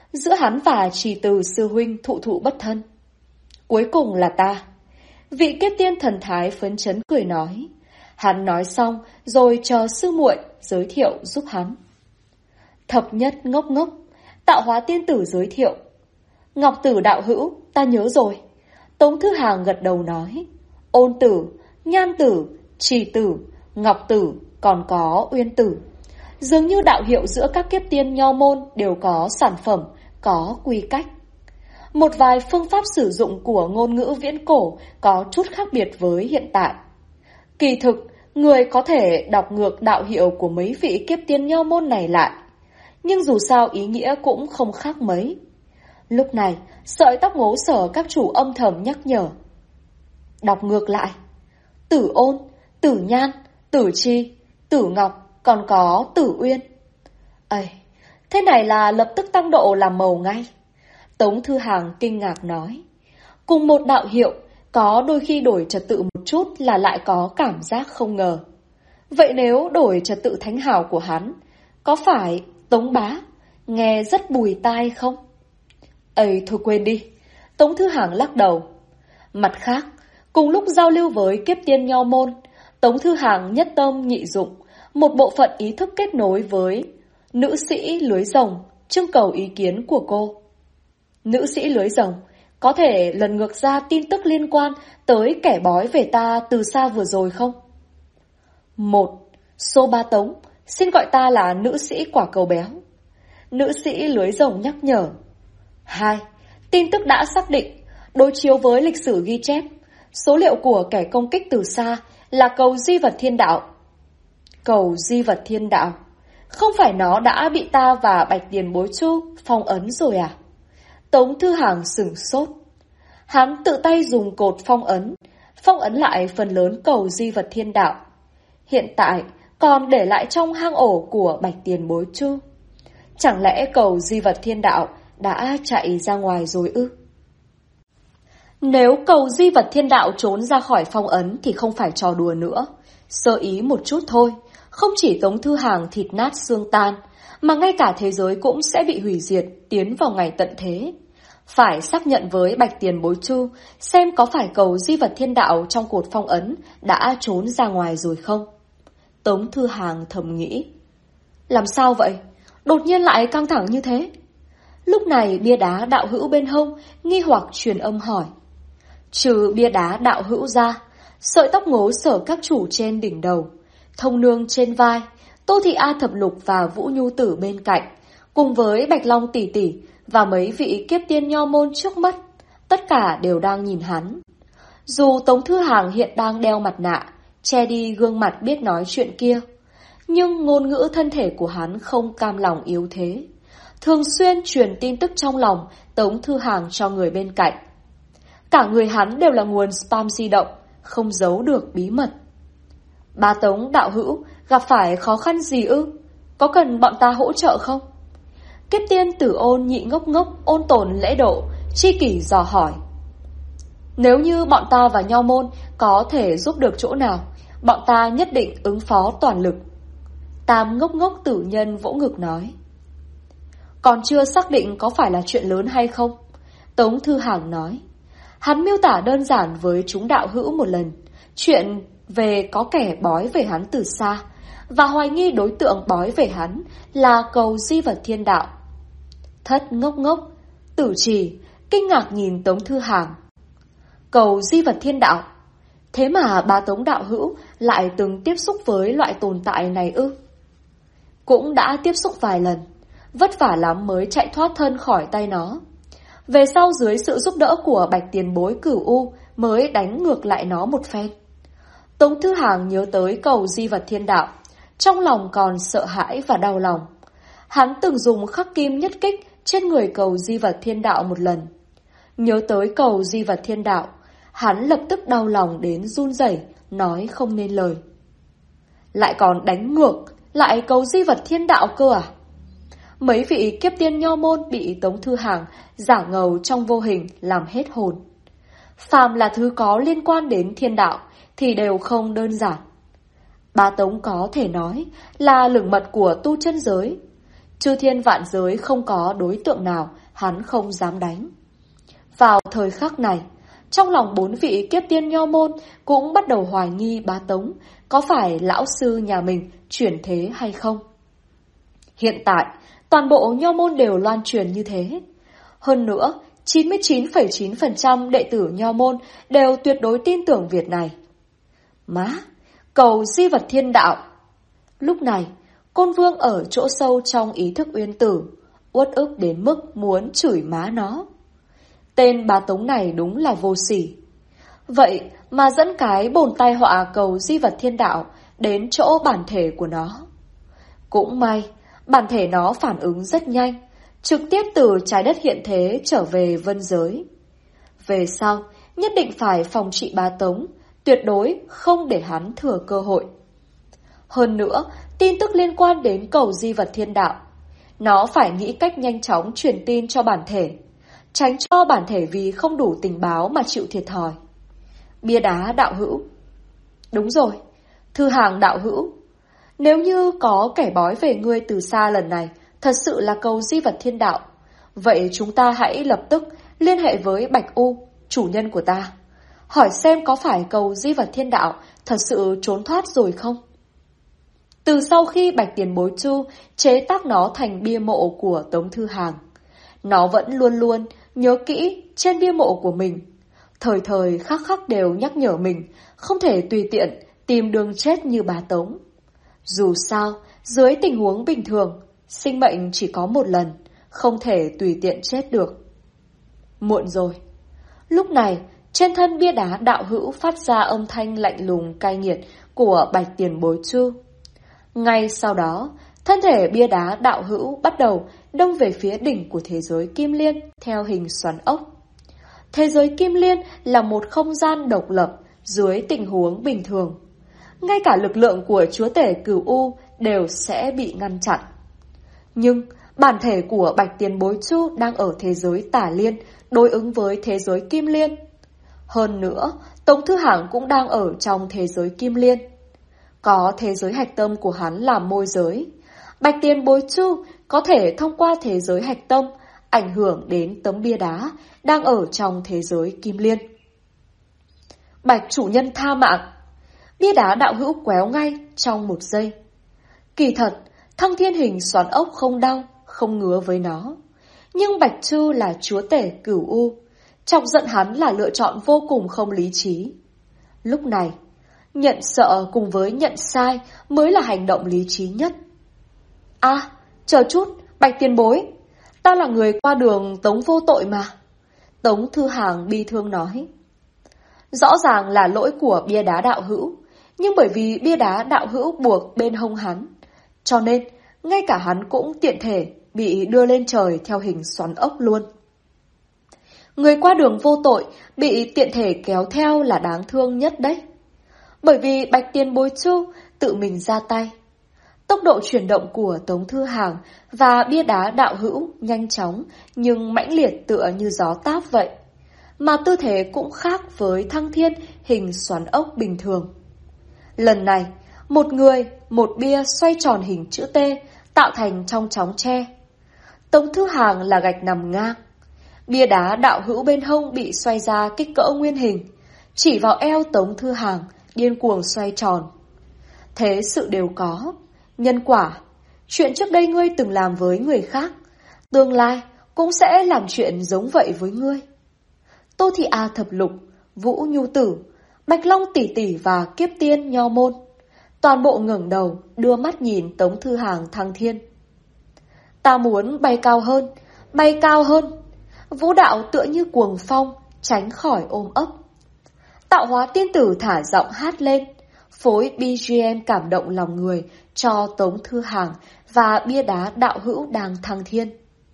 giữa hắn và Trì Từ sư huynh thụ thụ bất thân. Cuối cùng là ta. Vị kiếp tiên thần thái phấn chấn cười nói. Hắn nói xong rồi chờ sư muội giới thiệu giúp hắn. Thập nhất ngốc ngốc, tạo hóa tiên tử giới thiệu. Ngọc tử đạo hữu, ta nhớ rồi. Tống Thư Hàng gật đầu nói. Ôn tử, nhan tử, trì tử, ngọc tử, còn có uyên tử. Dường như đạo hiệu giữa các kiếp tiên nho môn đều có sản phẩm, có quy cách. Một vài phương pháp sử dụng của ngôn ngữ viễn cổ có chút khác biệt với hiện tại. Kỳ thực, người có thể đọc ngược đạo hiệu của mấy vị kiếp tiên nho môn này lại. Nhưng dù sao ý nghĩa cũng không khác mấy. Lúc này, sợi tóc ngố sở các chủ âm thầm nhắc nhở. Đọc ngược lại. Tử ôn, tử nhan, tử chi, tử ngọc, còn có tử uyên. Ây, thế này là lập tức tăng độ làm màu ngay. Tống Thư Hàng kinh ngạc nói. Cùng một đạo hiệu, có đôi khi đổi trật tự một chút là lại có cảm giác không ngờ. Vậy nếu đổi trật tự thánh hào của hắn, có phải Tống bá nghe rất bùi tai không? Ây thôi quên đi. Tống Thư Hàng lắc đầu. Mặt khác, cùng lúc giao lưu với kiếp tiên nho môn, Tống Thư Hàng nhất tâm nhị dụng, một bộ phận ý thức kết nối với nữ sĩ lưới rồng, trưng cầu ý kiến của cô. Nữ sĩ lưới rồng, có thể lần ngược ra tin tức liên quan tới kẻ bói về ta từ xa vừa rồi không? 1. Số 3 Tống, xin gọi ta là nữ sĩ quả cầu béo. Nữ sĩ lưới rồng nhắc nhở. 2. Tin tức đã xác định, đối chiếu với lịch sử ghi chép, số liệu của kẻ công kích từ xa là cầu Di Vật Thiên Đạo. Cầu Di Vật Thiên Đạo? Không phải nó đã bị ta và Bạch Tiền Bối Chu phong ấn rồi à? Tống Thư Hàng sửng sốt. Hắn tự tay dùng cột phong ấn lại phần lớn cầu Di Vật Thiên Đạo. Hiện tại còn để lại trong hang ổ của Bạch Tiền Bối Chu. Chẳng lẽ cầu Di Vật Thiên Đạo đã chạy ra ngoài rồi ư? Nếu cầu Di Vật Thiên Đạo trốn ra khỏi phong ấn thì không phải trò đùa nữa. Sơ ý một chút thôi, không chỉ Tống Thư Hàng thịt nát xương tan, mà ngay cả thế giới cũng sẽ bị hủy diệt, tiến vào ngày tận thế. Phải xác nhận với Bạch Tiền Bối Chu xem có phải cầu Di Vật Thiên Đạo trong cột phong ấn đã trốn ra ngoài rồi không? Tống Thư Hàng thầm nghĩ. Làm sao vậy? Đột nhiên lại căng thẳng như thế? Lúc này bia đá đạo hữu bên hông nghi hoặc truyền âm hỏi. Trừ bia đá đạo hữu ra, sợi tóc ngố sở các chủ trên đỉnh đầu, Thông Nương trên vai, Tô Thị A Thập Lục và Vũ Nhu Tử bên cạnh, cùng với Bạch Long tỷ tỷ và mấy vị kiếp tiên nho môn trước mắt, tất cả đều đang nhìn hắn. Dù Tống Thư Hàng hiện đang đeo mặt nạ, che đi gương mặt biết nói chuyện kia, nhưng ngôn ngữ thân thể của hắn không cam lòng yếu thế, thường xuyên truyền tin tức trong lòng Tống Thư Hàng cho người bên cạnh. Cả người hắn đều là nguồn spam di động, không giấu được bí mật. Ba Tống đạo hữu, gặp phải khó khăn gì ư? Có cần bọn ta hỗ trợ không? Kiếp tiên Tử Ôn nhị ngốc ngốc ôn tồn lễ độ, tri kỷ dò hỏi. Nếu như bọn ta và nho môn có thể giúp được chỗ nào, bọn ta nhất định ứng phó toàn lực. Tam ngốc ngốc tử nhân vỗ ngực nói. Còn chưa xác định có phải là chuyện lớn hay không? Tống Thư Hàng nói. Hắn miêu tả đơn giản với chúng đạo hữu một lần, chuyện về có kẻ bói về hắn từ xa, và hoài nghi đối tượng bói về hắn là cầu Di Vật Thiên Đạo. Thất ngốc ngốc, Tử Trì kinh ngạc nhìn Tống Thư Hàng. Cầu Di Vật Thiên Đạo? Thế mà bà Tống đạo hữu lại từng tiếp xúc với loại tồn tại này ư? Cũng đã tiếp xúc vài lần, vất vả lắm mới chạy thoát thân khỏi tay nó. Về sau dưới sự giúp đỡ của Bạch Tiền Bối Cửu U mới đánh ngược lại nó một phen. Tống Thư Hàng nhớ tới cầu Di Vật Thiên Đạo, trong lòng còn sợ hãi và đau lòng. Hắn từng dùng khắc kim nhất kích trên người cầu Di Vật Thiên Đạo một lần. Nhớ tới cầu Di Vật Thiên Đạo, hắn lập tức đau lòng đến run rẩy, nói không nên lời. Lại còn đánh ngược, lại cầu Di Vật Thiên Đạo cơ à? Mấy vị kiếp tiên nho môn bị Tống Thư Hàng giả ngầu trong vô hình làm hết hồn. Phàm là thứ có liên quan đến thiên đạo thì đều không đơn giản. Bá Tống có thể nói là lửng mật của tu chân giới. Chư thiên vạn giới không có đối tượng nào hắn không dám đánh. Vào thời khắc này, trong lòng 4 vị kiếp tiên nho môn cũng bắt đầu hoài nghi Bá Tống có phải lão sư nhà mình chuyển thế hay không. Hiện tại, toàn bộ nho môn đều loan truyền như thế. Hơn nữa, 99,9% đệ tử nho môn đều tuyệt đối tin tưởng việc này. Má, cầu di vật thiên đạo. Lúc này, Côn Vương ở chỗ sâu trong ý thức Uyên Tử, uất ức đến mức muốn chửi má nó. Tên Bá Tống này đúng là vô sỉ. Vậy mà dẫn cái bồn tai họa cầu di vật thiên đạo đến chỗ bản thể của nó. Cũng may, bản thể nó phản ứng rất nhanh, trực tiếp từ trái đất hiện thế trở về vân giới. Về sau, nhất định phải phòng trị Bá Tống, tuyệt đối không để hắn thừa cơ hội. Hơn nữa, tin tức liên quan đến cầu di vật thiên đạo, nó phải nghĩ cách nhanh chóng truyền tin cho bản thể, tránh cho bản thể vì không đủ tình báo mà chịu thiệt thòi. Bia đá đạo hữu. Đúng rồi, Thư Hàng đạo hữu. Nếu như có kẻ bói về ngươi từ xa lần này thật sự là cầu di vật thiên đạo, vậy chúng ta hãy lập tức liên hệ với Bạch U, chủ nhân của ta, hỏi xem có phải cầu di vật thiên đạo thật sự trốn thoát rồi không? Từ sau khi Bạch Tiền Bối Chu chế tác nó thành bia mộ của Tống Thư Hàng, nó vẫn luôn luôn nhớ kỹ trên bia mộ của mình, thời thời khắc khắc đều nhắc nhở mình không thể tùy tiện tìm đường chết như Bá Tống. Dù sao, dưới tình huống bình thường, sinh mệnh chỉ có một lần, không thể tùy tiện chết được. Muộn rồi. Lúc này, trên thân bia đá đạo hữu phát ra âm thanh lạnh lùng cay nghiệt của Bạch Tiền Bối Chu. Ngay sau đó, thân thể bia đá đạo hữu bắt đầu đông về phía đỉnh của thế giới Kim Liên theo hình xoắn ốc. Thế giới Kim Liên là một không gian độc lập dưới tình huống bình thường. Ngay cả lực lượng của chúa tể Cửu U đều sẽ bị ngăn chặn. Nhưng bản thể của Bạch Tiền Bối Chu đang ở thế giới Tả Liên đối ứng với thế giới Kim Liên. Hơn nữa, Tống Thư Hàng cũng đang ở trong thế giới Kim Liên. Có thế giới hạch tâm của hắn làm môi giới. Bạch Tiền Bối Chu có thể thông qua thế giới hạch tâm ảnh hưởng đến tấm bia đá đang ở trong thế giới Kim Liên. Bạch chủ nhân tha mạng. Bia đá đạo hữu quéo ngay trong một giây. Kỳ thật, Thăng Thiên hình xoắn ốc không đau, không ngứa với nó. Nhưng Bạch Chu là chúa tể Cửu U, chọc giận hắn là lựa chọn vô cùng không lý trí. Lúc này, nhận sợ cùng với nhận sai mới là hành động lý trí nhất. À, chờ chút, Bạch Tiền Bối, ta là người qua đường Tống vô tội mà. Tống Thư Hàng bi thương nói. Rõ ràng là lỗi của bia đá đạo hữu, nhưng bởi vì bia đá đạo hữu buộc bên hông hắn, cho nên ngay cả hắn cũng tiện thể bị đưa lên trời theo hình xoắn ốc luôn. Người qua đường vô tội bị tiện thể kéo theo là đáng thương nhất đấy. Bởi vì Bạch Tiền Bối Chu tự mình ra tay. Tốc độ chuyển động của Tống Thư Hàng và bia đá đạo hữu nhanh chóng nhưng mãnh liệt tựa như gió táp vậy. Mà tư thế cũng khác với Thăng Thiên hình xoắn ốc bình thường. Lần này, một người, một bia xoay tròn hình chữ T tạo thành trong chóng tre. Tống Thư Hàng là gạch nằm ngang. Bia đá đạo hữu bên hông bị xoay ra kích cỡ nguyên hình, chỉ vào eo Tống Thư Hàng điên cuồng xoay tròn. Thế sự đều có nhân quả. Chuyện trước đây ngươi từng làm với người khác, tương lai cũng sẽ làm chuyện giống vậy với ngươi. Tô Thị A Thập Lục, Vũ Nhu Tử, Bạch Long Tỷ Tỷ và Kiếp Tiên Nho Môn toàn bộ ngẩng đầu đưa mắt nhìn Tống Thư Hàng Thăng Thiên. Ta muốn bay cao hơn, bay cao hơn. Vũ đạo tựa như cuồng phong, tránh khỏi ôm ấp. Tạo Hóa Tiên Tử thả giọng hát lên, phối BGM cảm động lòng người cho Tống Thư Hàng và bia đá đạo hữu đang thăng thiên.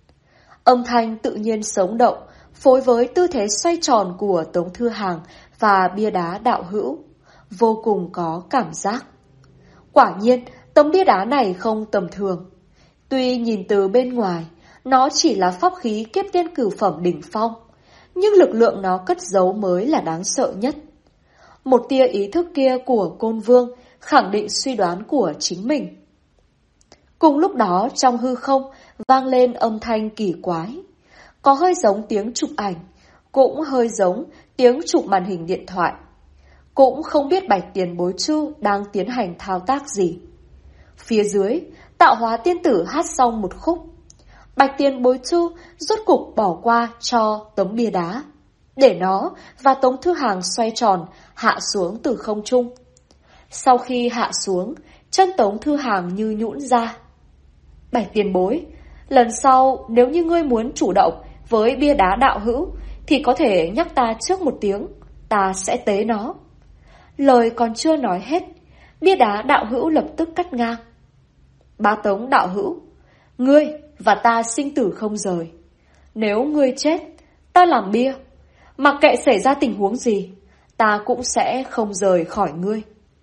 Âm thanh tự nhiên sống động, phối với tư thế xoay tròn của Tống Thư Hàng và bia đá đạo hữu, vô cùng có cảm giác. Quả nhiên, tấm bia đá này không tầm thường. Tuy nhìn từ bên ngoài, nó chỉ là pháp khí kiếp tiên cửu phẩm đỉnh phong, nhưng lực lượng nó cất giấu mới là đáng sợ nhất. Một tia ý thức kia của Côn Vương khẳng định suy đoán của chính mình. Cùng lúc đó trong hư không vang lên âm thanh kỳ quái. Có hơi giống tiếng chụp ảnh, cũng hơi giống tiếng chụp màn hình điện thoại. Cũng không biết Bạch Tiền Bối Chu đang tiến hành thao tác gì. Phía dưới, tạo hóa tiên tử hát xong một khúc. Bạch Tiền Bối Chu rốt cục bỏ qua cho tấm bia đá, để nó và Tống Thư Hàng xoay tròn hạ xuống từ không trung. Sau khi hạ xuống, chân Tống Thư Hàng như nhũn ra. Bạch Tiền Bối, lần sau nếu như ngươi muốn chủ động với bia đá đạo hữu thì có thể nhắc ta trước một tiếng, ta sẽ tế nó. Lời còn chưa nói hết, bia đá đạo hữu lập tức cắt ngang. Bá Tống đạo hữu, ngươi và ta sinh tử không rời. Nếu ngươi chết, ta làm bia, mặc kệ xảy ra tình huống gì, ta cũng sẽ không rời khỏi ngươi.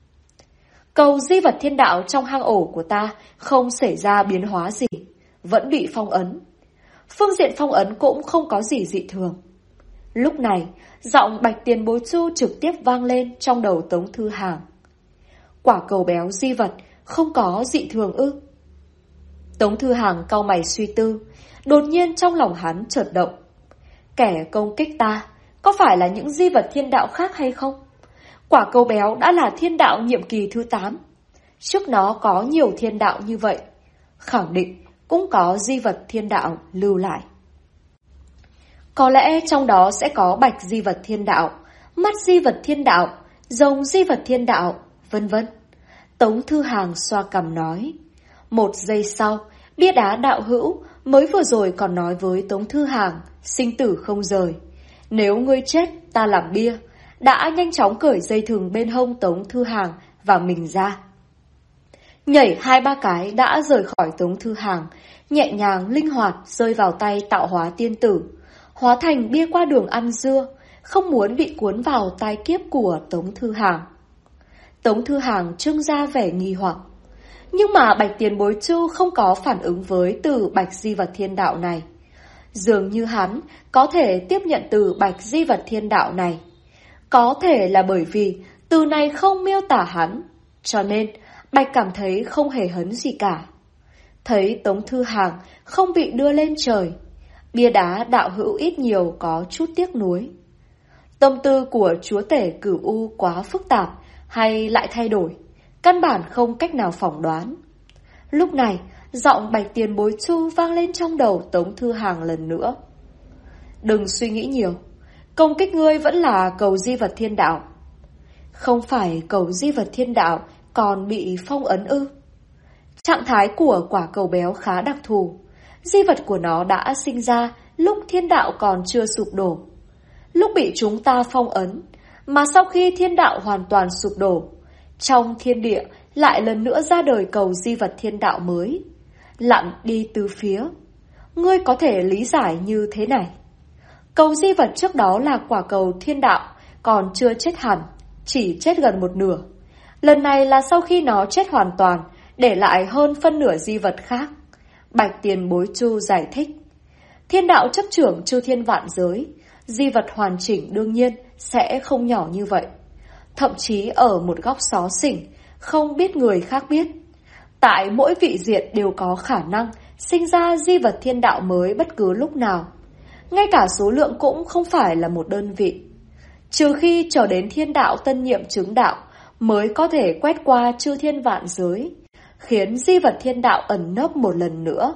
Cầu di vật thiên đạo trong hang ổ của ta không xảy ra biến hóa gì, vẫn bị phong ấn. Phương diện phong ấn cũng không có gì dị thường. Lúc này, giọng Bạch Tiền Bối Chu trực tiếp vang lên trong đầu Tống Thư Hàng. Quả cầu béo di vật không có dị thường ư? Tống Thư Hàng cau mày suy tư, đột nhiên trong lòng hắn chợt động. Kẻ công kích ta có phải là những di vật thiên đạo khác hay không? Quả cầu béo đã là thiên đạo nhiệm kỳ thứ 8. Trước nó có nhiều thiên đạo như vậy, khẳng định cũng có di vật thiên đạo lưu lại. Có lẽ trong đó sẽ có bạch di vật thiên đạo, mắt di vật thiên đạo, rồng di vật thiên đạo, vân vân. Tống Thư Hàng xoa cằm nói. Một giây sau, bia đá đạo hữu mới vừa rồi còn nói với Tống Thư Hàng, sinh tử không rời. Nếu ngươi chết, ta làm bia, đã nhanh chóng cởi dây thừng bên hông Tống Thư Hàng và mình ra. Nhảy 2-3 cái đã rời khỏi Tống Thư Hàng, nhẹ nhàng linh hoạt rơi vào tay tạo hóa tiên tử, hóa thành bia qua đường ăn dưa, không muốn bị cuốn vào tai kiếp của Tống Thư Hàng. Tống Thư Hàng trưng ra vẻ nghi hoặc. Nhưng mà Bạch Tiền Bối Chu không có phản ứng với từ bạch di vật thiên đạo này. Dường như hắn có thể tiếp nhận từ bạch di vật thiên đạo này. Có thể là bởi vì từ này không miêu tả hắn, cho nên Bạch cảm thấy không hề hấn gì cả. Thấy Tống Thư Hàng không bị đưa lên trời, bia đá đạo hữu ít nhiều có chút tiếc nuối. Tâm tư của chúa tể Cửu U quá phức tạp hay lại thay đổi, căn bản không cách nào phỏng đoán. Lúc này, giọng Bạch Tiền Bối Chu vang lên trong đầu Tống Thư Hàng lần nữa. Đừng suy nghĩ nhiều, công kích ngươi vẫn là cầu di vật thiên đạo. Không phải cầu di vật thiên đạo còn bị phong ấn ư? Trạng thái của quả cầu béo khá đặc thù. Di vật của nó đã sinh ra lúc thiên đạo còn chưa sụp đổ, lúc bị chúng ta phong ấn, mà sau khi thiên đạo hoàn toàn sụp đổ, trong thiên địa lại lần nữa ra đời cầu di vật thiên đạo mới, lặn đi từ phía. Ngươi có thể lý giải như thế này. Cầu di vật trước đó là quả cầu thiên đạo, còn chưa chết hẳn, chỉ chết gần một nửa. Lần này là sau khi nó chết hoàn toàn, để lại hơn phân nửa di vật khác. Bạch Tiền Bối Chu giải thích. Thiên đạo chấp trưởng chư thiên vạn giới, di vật hoàn chỉnh đương nhiên sẽ không nhỏ như vậy. Thậm chí ở một góc xó xỉnh, không biết người khác biết. Tại mỗi vị diện đều có khả năng sinh ra di vật thiên đạo mới bất cứ lúc nào. Ngay cả số lượng cũng không phải là một đơn vị. Trừ khi chờ đến thiên đạo tân nhiệm chứng đạo mới có thể quét qua chư thiên vạn giới, khiến di vật thiên đạo ẩn nấp một lần nữa.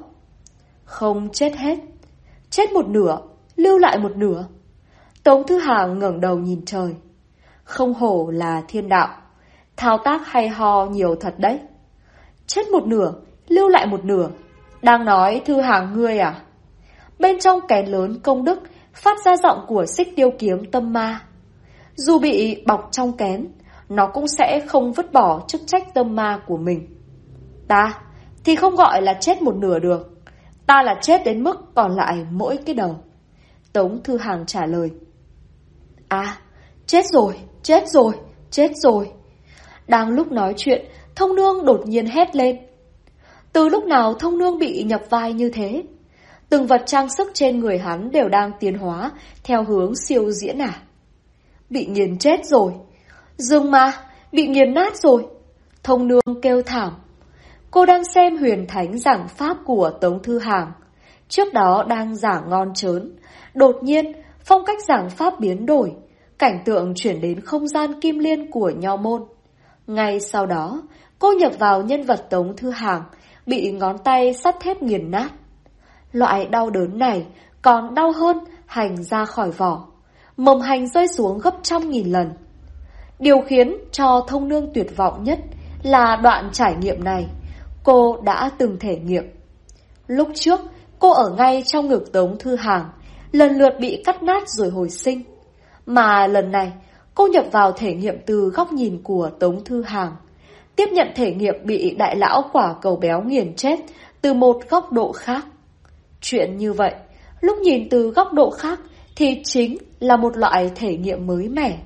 Không chết hết, chết một nửa, lưu lại một nửa. Tống Thư Hàng ngẩng đầu nhìn trời. Không hổ là thiên đạo, thao tác hay ho nhiều thật đấy. Chết một nửa, lưu lại một nửa. Đang nói Thư Hàng ngươi à? Bên trong kén lớn công đức phát ra giọng của Xích Tiêu Kiếm Tâm Ma. Dù bị bọc trong kén, nó cũng sẽ không vứt bỏ chức trách tâm ma của mình. Ta thì không gọi là chết một nửa được. Ta là chết đến mức còn lại mỗi cái đầu. Tống Thư Hàng trả lời. À, chết rồi, chết rồi, chết rồi. Đang lúc nói chuyện, Thông Nương đột nhiên hét lên. Từ lúc nào Thông Nương bị nhập vai như thế? Từng vật trang sức trên người hắn đều đang tiến hóa theo hướng siêu diễn à? Bị nghiền chết rồi. Dương ma, bị nghiền nát rồi. Thông Nương kêu thảm. Cô đang xem huyền thánh giảng pháp của Tống Thư Hàng. Trước đó đang giảng ngon trớn. Đột nhiên, phong cách giảng pháp biến đổi. Cảnh tượng chuyển đến không gian kim liên của nho môn. Ngay sau đó, cô nhập vào nhân vật Tống Thư Hàng, bị ngón tay sắt thép nghiền nát. Loại đau đớn này còn đau hơn hành ra khỏi vỏ. Mầm hành rơi xuống gấp 100.000 lần. Điều khiến cho Thông Nương tuyệt vọng nhất là đoạn trải nghiệm này. Cô đã từng thể nghiệm. Lúc trước, cô ở ngay trong ngực Tống Thư Hàng, lần lượt bị cắt nát rồi hồi sinh. Mà lần này, cô nhập vào thể nghiệm từ góc nhìn của Tống Thư Hàng, tiếp nhận thể nghiệm bị đại lão quả cầu béo nghiền chết từ một góc độ khác. Chuyện như vậy, lúc nhìn từ góc độ khác thì chính là một loại thể nghiệm mới mẻ.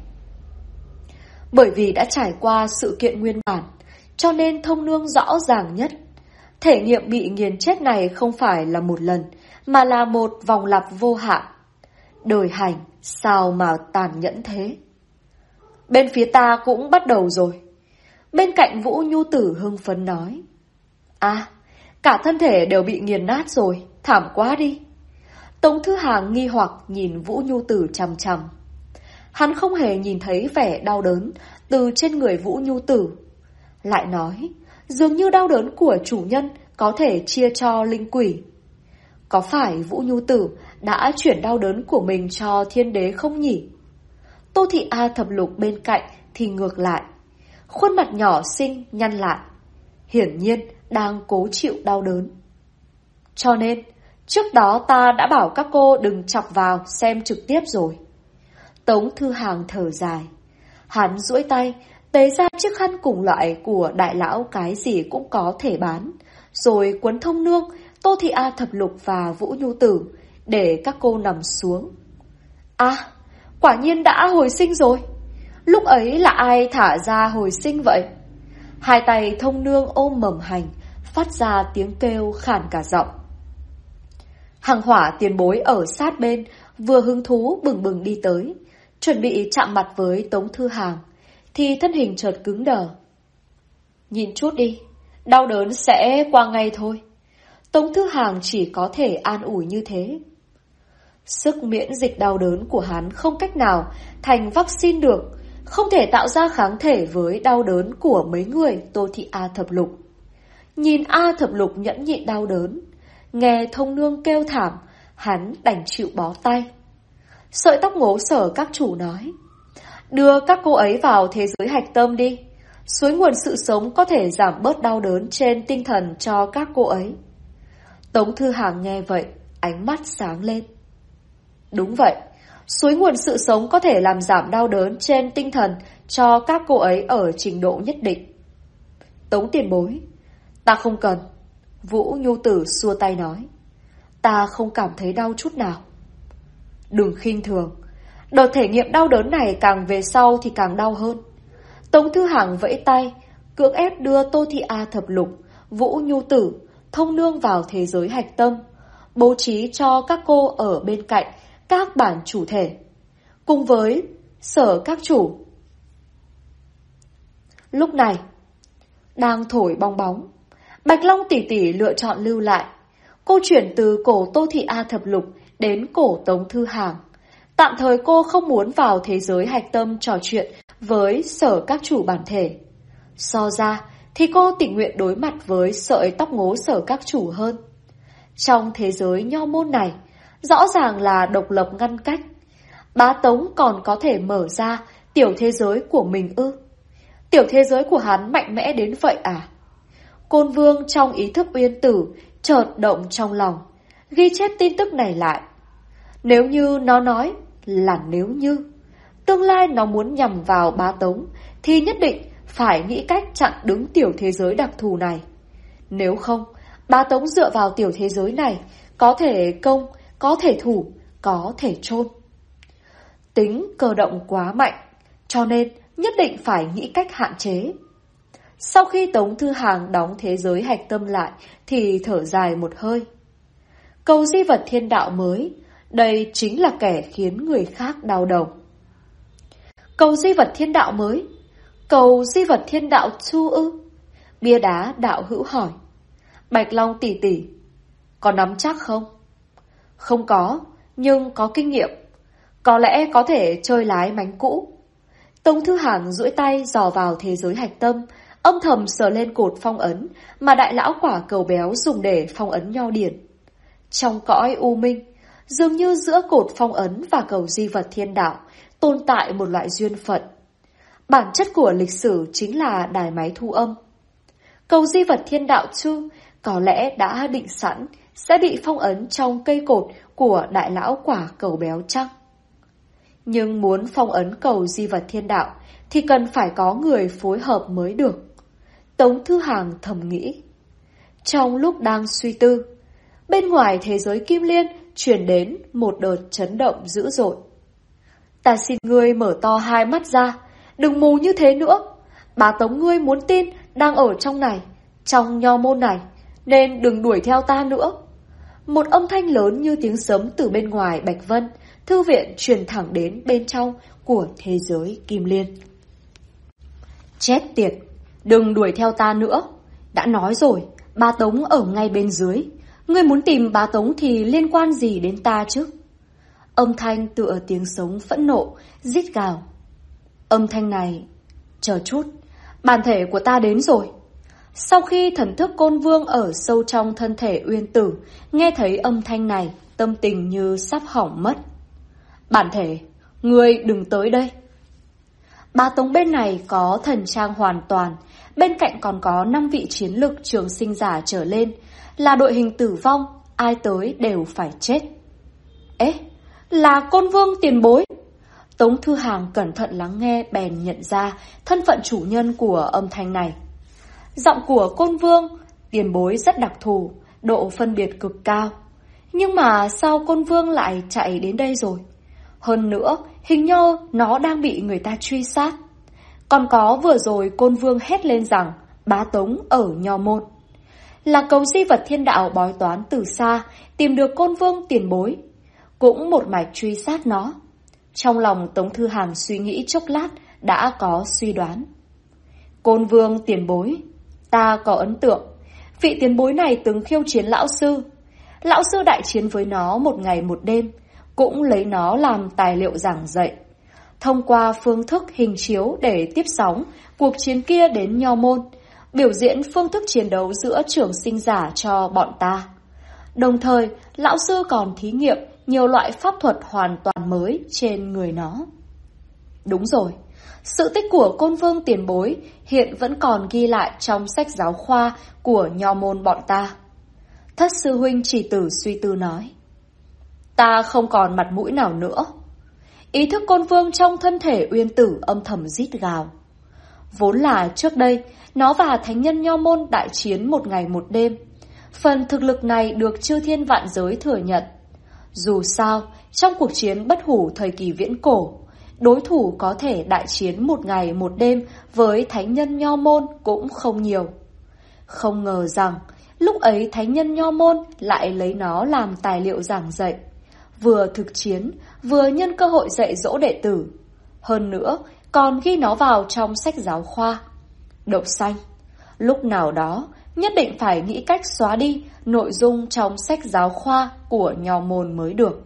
Bởi vì đã trải qua sự kiện nguyên bản, cho nên Thông Nương rõ ràng nhất. Thể nghiệm bị nghiền chết này không phải là một lần, mà là một vòng lặp vô hạn. Đời hành sao mà tàn nhẫn thế? Bên phía ta cũng bắt đầu rồi. Bên cạnh Vũ Nhu Tử hưng phấn nói. À, cả thân thể đều bị nghiền nát rồi, thảm quá đi. Tống Thư Hàng nghi hoặc nhìn Vũ Nhu Tử chằm chằm. Hắn không hề nhìn thấy vẻ đau đớn từ trên người Vũ Nhu Tử. Lại nói, dường như đau đớn của chủ nhân có thể chia cho linh quỷ. Có phải Vũ Nhu Tử đã chuyển đau đớn của mình cho thiên đế không nhỉ? Tô Thị A Thập Lục bên cạnh thì ngược lại. Khuôn mặt nhỏ xinh nhăn lại. Hiển nhiên đang cố chịu đau đớn. Cho nên, trước đó ta đã bảo các cô đừng chọc vào xem trực tiếp rồi. Tống Thư Hàng thở dài. Hắn duỗi tay, tế ra chiếc khăn cùng loại của đại lão cái gì cũng có thể bán, rồi quấn Thông Nương, Tô Thị A Thập Lục và Vũ Nhu Tử để các cô nằm xuống. À, quả nhiên đã hồi sinh rồi. Lúc ấy là ai thả ra hồi sinh vậy? Hai tay Thông Nương ôm mầm hành, phát ra tiếng kêu khản cả giọng. Hàng Hỏa tiền bối ở sát bên, vừa hứng thú bừng bừng đi tới, chuẩn bị chạm mặt với Tống Thư Hàng, thì thân hình chợt cứng đờ. Nhìn chút đi, đau đớn sẽ qua ngay thôi. Tống Thư Hàng chỉ có thể an ủi như thế. Sức miễn dịch đau đớn của hắn không cách nào thành vaccine được, không thể tạo ra kháng thể với đau đớn của mấy người Tô Thị A Thập Lục. Nhìn A Thập Lục nhẫn nhịn đau đớn, nghe Thông Nương kêu thảm, hắn đành chịu bó tay. Sợi tóc ngố Sở các chủ nói, đưa các cô ấy vào thế giới hạch tâm đi. Suối nguồn sự sống có thể giảm bớt đau đớn trên tinh thần cho các cô ấy. Tống Thư Hàng nghe vậy, ánh mắt sáng lên. Đúng vậy, suối nguồn sự sống có thể làm giảm đau đớn trên tinh thần cho các cô ấy ở trình độ nhất định. Tống tiền bối, ta không cần. Vũ Nhu Tử xua tay nói, ta không cảm thấy đau chút nào. Đừng khinh thường, đợt thể nghiệm đau đớn này càng về sau thì càng đau hơn. Tống Thư Hàng vẫy tay, cưỡng ép đưa Tô Thị A Thập Lục, Vũ Nhu Tử, Thông Nương vào thế giới hạch tâm, bố trí cho các cô ở bên cạnh các bản chủ thể, cùng với Sở các chủ. Lúc này, đang thổi bong bóng, Bạch Long tỷ tỷ lựa chọn lưu lại. Cô chuyển từ cổ Tô Thị A Thập Lục đến cổ Tống Thư Hàng. Tạm thời cô không muốn vào thế giới hạch tâm trò chuyện với Sở các chủ bản thể. So ra thì cô tình nguyện đối mặt với sợi tóc ngố Sở các chủ hơn. Trong thế giới nho môn này, rõ ràng là độc lập ngăn cách. Bá Tống còn có thể mở ra tiểu thế giới của mình ư? Tiểu thế giới của hắn mạnh mẽ đến vậy à? Côn Vương trong ý thức uyên tử chợt động trong lòng, ghi chép tin tức này lại. Nếu như nó nói là nếu như tương lai nó muốn nhằm vào Bá Tống thì nhất định phải nghĩ cách chặn đứng tiểu thế giới đặc thù này. Nếu không, Bá Tống dựa vào tiểu thế giới này có thể công, có thể thủ, có thể chôn. Tính cơ động quá mạnh, cho nên nhất định phải nghĩ cách hạn chế. Sau khi Tống Thư Hàng đóng thế giới hạch tâm lại thì thở dài một hơi. Cầu di vật thiên đạo mới, đây chính là kẻ khiến người khác đau đầu. Cầu di vật thiên đạo mới? Cầu di vật thiên đạo chu ư? Bia đá đạo hữu hỏi. Bạch Long tỷ tỷ, có nắm chắc không? Không có, nhưng có kinh nghiệm. Có lẽ có thể chơi lái mánh cũ. Tống Thư Hàng duỗi tay dò vào thế giới hạch tâm, âm thầm sờ lên cột phong ấn mà đại lão quả cầu béo dùng để phong ấn nho điển. Trong cõi u minh, dường như giữa cột phong ấn và cầu di vật thiên đạo tồn tại một loại duyên phận. Bản chất của lịch sử chính là đài máy thu âm. Cầu di vật thiên đạo chứ, có lẽ đã định sẵn sẽ bị phong ấn trong cây cột của đại lão quả cầu béo chăng? Nhưng muốn phong ấn cầu di vật thiên đạo thì cần phải có người phối hợp mới được. Tống Thư Hàng thầm nghĩ. Trong lúc đang suy tư, bên ngoài thế giới Kim Liên truyền đến một đợt chấn động dữ dội. Ta xin ngươi mở to hai mắt ra, đừng mù như thế nữa. Bá Tống ngươi muốn tin đang ở trong này, trong nho môn này, nên đừng đuổi theo ta nữa. Một âm thanh lớn như tiếng sấm từ bên ngoài Bạch Vân thư viện truyền thẳng đến bên trong của thế giới Kim Liên. Chết tiệt, đừng đuổi theo ta nữa. Đã nói rồi, Bá Tống ở ngay bên dưới. Ngươi muốn tìm Bá Tống thì liên quan gì đến ta chứ? Âm thanh tựa tiếng sống phẫn nộ, rít gào. Âm thanh này, chờ chút, bản thể của ta đến rồi. Sau khi thần thức Côn Vương ở sâu trong thân thể Uyên Tử nghe thấy âm thanh này, tâm tình như sắp hỏng mất. Bản thể, ngươi đừng tới đây. Bá Tống bên này có thần trang hoàn toàn, bên cạnh còn có 5 vị chiến lực trường sinh giả trở lên, là đội hình tử vong, ai tới đều phải chết. Ế, là Côn Vương tiền bối. Tống Thư Hàng cẩn thận lắng nghe bèn nhận ra thân phận chủ nhân của âm thanh này. Giọng của Côn Vương tiền bối rất đặc thù, độ phân biệt cực cao. Nhưng mà sao Côn Vương lại chạy đến đây rồi? Hơn nữa, hình như nó đang bị người ta truy sát. Còn có vừa rồi Côn Vương hét lên rằng Bá Tống ở nho môn. Là cầu di vật thiên đạo bói toán từ xa, tìm được Côn Vương tiền bối, cũng một mạch truy sát nó. Trong lòng Tống Thư Hàng suy nghĩ chốc lát đã có suy đoán. Côn Vương tiền bối, ta có ấn tượng. Vị tiền bối này từng khiêu chiến lão sư. Lão sư đại chiến với nó một ngày một đêm, cũng lấy nó làm tài liệu giảng dạy. Thông qua phương thức hình chiếu để tiếp sóng cuộc chiến kia đến nho môn, biểu diễn phương thức chiến đấu giữa trường sinh giả cho bọn ta. Đồng thời, lão sư còn thí nghiệm nhiều loại pháp thuật hoàn toàn mới trên người nó. Đúng rồi, sự tích của Côn Vương tiền bối hiện vẫn còn ghi lại trong sách giáo khoa của nho môn bọn ta. Thất sư huynh Chỉ Tử suy tư nói. Ta không còn mặt mũi nào nữa. Ý thức Côn Vương trong thân thể Uyên Tử âm thầm rít gào. Vốn là trước đây, nó và thánh nhân nho môn đại chiến một ngày một đêm. Phần thực lực này được chư thiên vạn giới thừa nhận. Dù sao, trong cuộc chiến bất hủ thời kỳ viễn cổ, đối thủ có thể đại chiến một ngày một đêm với thánh nhân nho môn cũng không nhiều. Không ngờ rằng, lúc ấy thánh nhân nho môn lại lấy nó làm tài liệu giảng dạy. Vừa thực chiến, vừa nhân cơ hội dạy dỗ đệ tử. Hơn nữa, còn ghi nó vào trong sách giáo khoa. Đậu xanh, lúc nào đó nhất định phải nghĩ cách xóa đi nội dung trong sách giáo khoa của nho môn mới được.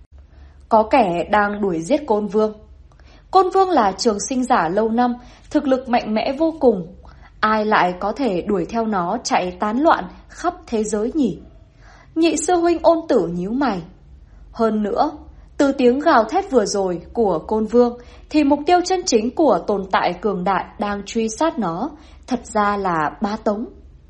Có kẻ đang đuổi giết Côn Vương. Côn Vương là trường sinh giả lâu năm, thực lực mạnh mẽ vô cùng. Ai lại có thể đuổi theo nó chạy tán loạn khắp thế giới nhỉ? Nhị sư huynh Ôn Tử nhíu mày. Hơn nữa, từ tiếng gào thét vừa rồi của Côn Vương thì mục tiêu chân chính của tồn tại cường đại đang truy sát nó thật ra là Bá Tống.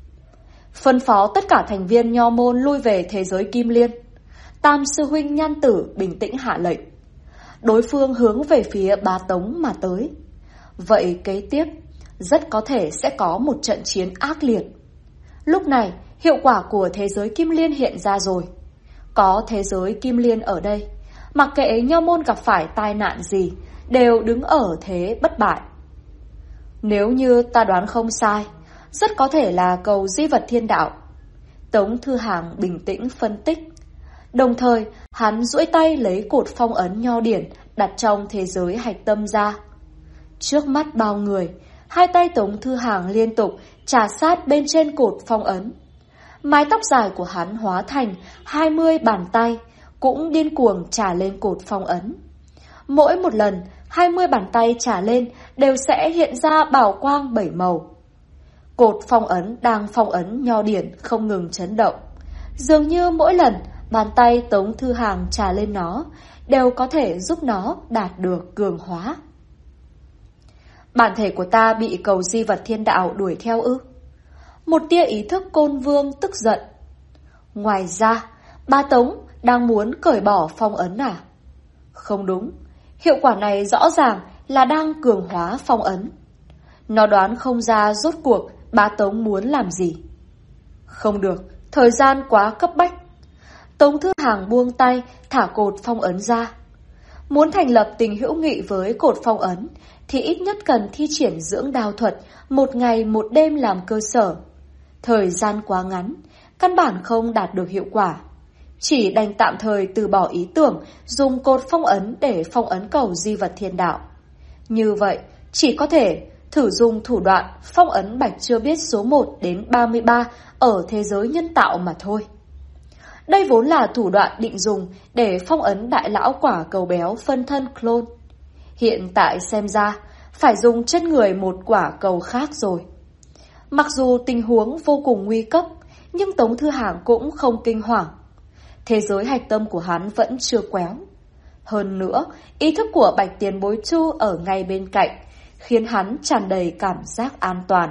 Phân phó tất cả thành viên nho môn lui về thế giới Kim Liên. Tam sư huynh Nhan Tử bình tĩnh hạ lệnh. Đối phương hướng về phía Bá Tống mà tới. Vậy kế tiếp, rất có thể sẽ có một trận chiến ác liệt. Lúc này, hiệu quả của thế giới Kim Liên hiện ra rồi. Có thế giới Kim Liên ở đây, mặc kệ nho môn gặp phải tai nạn gì, đều đứng ở thế bất bại. Nếu như ta đoán không sai, rất có thể là cầu di vật thiên đạo. Tống Thư Hàng bình tĩnh phân tích. Đồng thời, hắn duỗi tay lấy cột phong ấn nho điển đặt trong thế giới hạch tâm ra. Trước mắt bao người, Hai tay Tống Thư Hàng liên tục chà sát bên trên cột phong ấn. Mái tóc dài của hắn hóa thành 20 bàn tay, cũng điên cuồng chà lên cột phong ấn. Mỗi một lần 20 bàn tay chà lên đều sẽ hiện ra bảo quang 7 màu. Cột phong ấn đang phong ấn Nho Điển không ngừng chấn động. Dường như mỗi lần bàn tay Tống Thư Hàng chà lên nó đều có thể giúp nó đạt được cường hóa. Bản thể của ta bị cầu di vật thiên đạo đuổi theo ư? Một tia ý thức Côn Vương tức giận. Ngoài ra, ba Tống đang muốn cởi bỏ phong ấn à? Không đúng, hiệu quả này rõ ràng là đang cường hóa phong ấn. Nó đoán không ra rốt cuộc ba Tống muốn làm gì. Không được, thời gian quá cấp bách. Tống Thư Hàng buông tay, thả cột phong ấn ra. Muốn thành lập tình hữu nghị với cột phong ấn thì ít nhất cần thi triển dưỡng đao thuật 1 ngày 1 đêm làm cơ sở. Thời gian quá ngắn, căn bản không đạt được hiệu quả. Chỉ đành tạm thời từ bỏ ý tưởng dùng cột phong ấn để phong ấn cầu di vật thiên đạo. Như vậy, chỉ có thể thử dùng thủ đoạn phong ấn bạch chưa biết số 1 đến 33 ở thế giới nhân tạo mà thôi. Đây vốn là thủ đoạn định dùng để phong ấn đại lão quả cầu béo phân thân clone. Hiện tại xem ra, phải dùng trên người một quả cầu khác rồi. Mặc dù tình huống vô cùng nguy cấp, nhưng Tống Thư Hàng cũng không kinh hoàng. Thế giới hạch tâm của hắn vẫn chưa quéo. Hơn nữa, ý thức của Bạch Tiền Bối Chu ở ngay bên cạnh, khiến hắn tràn đầy cảm giác an toàn.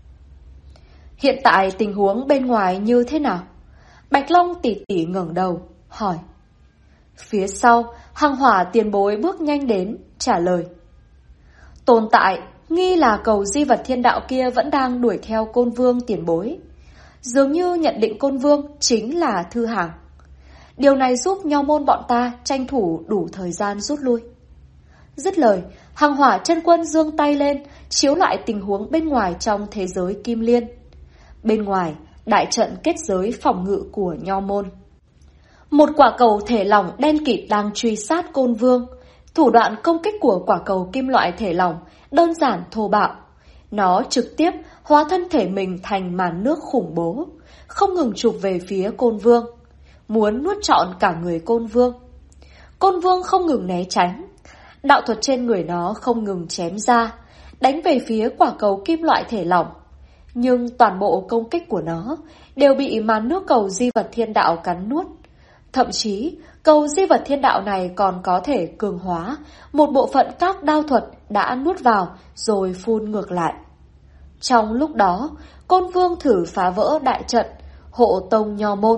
Hiện tại tình huống bên ngoài như thế nào? Bạch Long tỉ tỉ ngẩng đầu, hỏi. Phía sau, Hằng Hỏa Tiền Bối bước nhanh đến, trả lời. Tồn tại, nghi là cầu di vật thiên đạo kia vẫn đang đuổi theo Côn Vương Tiền Bối. Dường như nhận định Côn Vương chính là Thư Hàng. Điều này giúp Nho môn bọn ta tranh thủ đủ thời gian rút lui. Dứt lời, Hằng Hỏa chân quân giương tay lên, chiếu lại tình huống bên ngoài trong thế giới Kim Liên. Bên ngoài, đại trận kết giới phòng ngự của Nho môn. Một quả cầu thể lỏng đen kịt đang truy sát Côn Vương. Thủ đoạn công kích của quả cầu kim loại thể lỏng đơn giản thô bạo. Nó trực tiếp hóa thân thể mình thành màn nước khủng bố, không ngừng chụp về phía Côn Vương, muốn nuốt trọn cả người Côn Vương. Côn Vương không ngừng né tránh, đạo thuật trên người nó không ngừng chém ra, đánh về phía quả cầu kim loại thể lỏng. Nhưng toàn bộ công kích của nó đều bị màn nước cầu di vật thiên đạo cắn nuốt. Thậm chí, cầu di vật thiên đạo này còn có thể cường hóa một bộ phận các đao thuật đã nuốt vào rồi phun ngược lại. Trong lúc đó, Côn Vương thử phá vỡ đại trận, hộ tông Nho môn.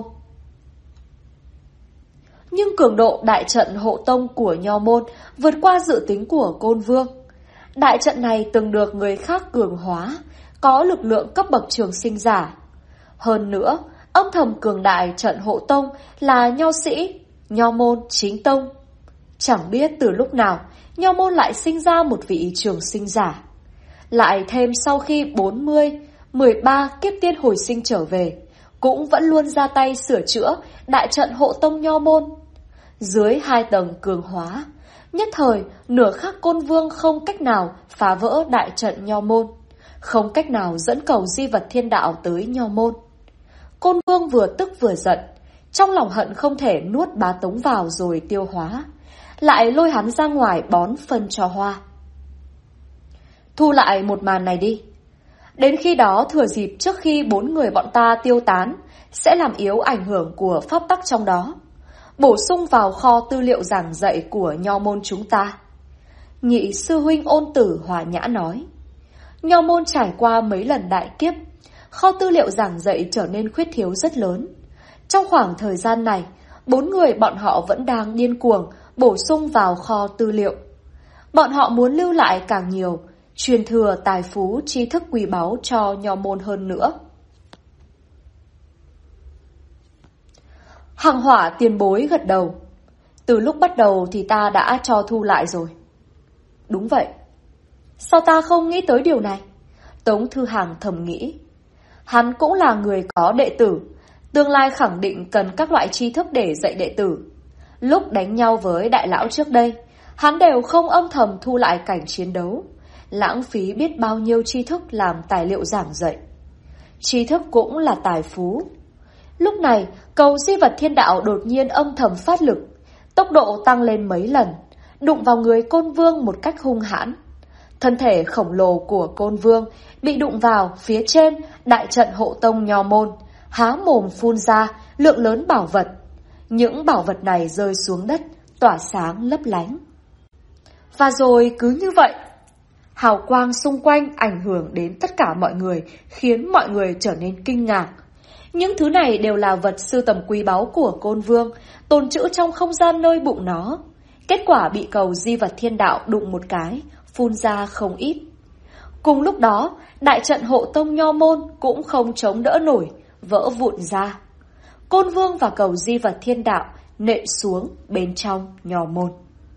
Nhưng cường độ đại trận hộ tông của Nho môn vượt qua dự tính của Côn Vương. Đại trận này từng được người khác cường hóa, có lực lượng cấp bậc trường sinh giả. Hơn nữa, âm thầm cường đại trận hộ tông là nho sĩ, Nho môn chính tông. Chẳng biết từ lúc nào, Nho môn lại sinh ra một vị trường sinh giả. Lại thêm sau khi 40, 13 kiếp tiên hồi sinh trở về, cũng vẫn luôn ra tay sửa chữa đại trận hộ tông Nho môn. Dưới 2 tầng cường hóa, nhất thời nửa khắc Côn Vương không cách nào phá vỡ đại trận Nho môn, không cách nào dẫn cầu di vật thiên đạo tới Nho môn. Côn Vương vừa tức vừa giận, trong lòng hận không thể nuốt Bá Tống vào rồi tiêu hóa, lại lôi hắn ra ngoài bón phân cho hoa. Thu lại một màn này đi. Đến khi đó thừa dịp trước khi 4 người bọn ta tiêu tán, sẽ làm yếu ảnh hưởng của pháp tắc trong đó, bổ sung vào kho tư liệu giảng dạy của Nho môn chúng ta. Nhị sư huynh Ôn Tử hòa nhã nói. Nho môn trải qua mấy lần đại kiếp, kho tư liệu giảng dạy trở nên khuyết thiếu rất lớn. Trong khoảng thời gian này, 4 người bọn họ vẫn đang điên cuồng bổ sung vào kho tư liệu. Bọn họ muốn lưu lại càng nhiều, truyền thừa tài phú tri thức quý báu cho Nho môn hơn nữa. Hằng Hỏa Tiền Bối gật đầu. Từ lúc bắt đầu thì ta đã cho thu lại rồi. Đúng vậy. Sao ta không nghĩ tới điều này? Tống Thư Hàng thầm nghĩ. Hắn cũng là người có đệ tử, tương lai khẳng định cần các loại tri thức để dạy đệ tử. Lúc đánh nhau với đại lão trước đây, hắn đều không âm thầm thu lại cảnh chiến đấu. lãng phí biết bao nhiêu tri thức làm tài liệu giảng dạy. Tri thức cũng là tài phú. Lúc này, cầu di vật thiên đạo đột nhiên âm thầm phát lực, tốc độ tăng lên mấy lần, đụng vào người Côn Vương một cách hung hãn. Thân thể khổng lồ của Côn Vương bị đụng vào phía trên đại trận hộ tông Nho môn, há mồm phun ra lượng lớn bảo vật. Những bảo vật này rơi xuống đất, tỏa sáng lấp lánh. Và rồi cứ như vậy, hào quang xung quanh ảnh hưởng đến tất cả mọi người, khiến mọi người trở nên kinh ngạc. Những thứ này đều là vật sưu tầm quý báu của Côn Vương, tồn trữ trong không gian nơi bụng nó. Kết quả bị cầu di vật thiên đạo đụng một cái, phun ra không ít. Cùng lúc đó, đại trận hộ tông Nho môn cũng không chống đỡ nổi, vỡ vụn ra. Côn Vương và cầu di vật thiên đạo nện xuống bên trong Nho môn.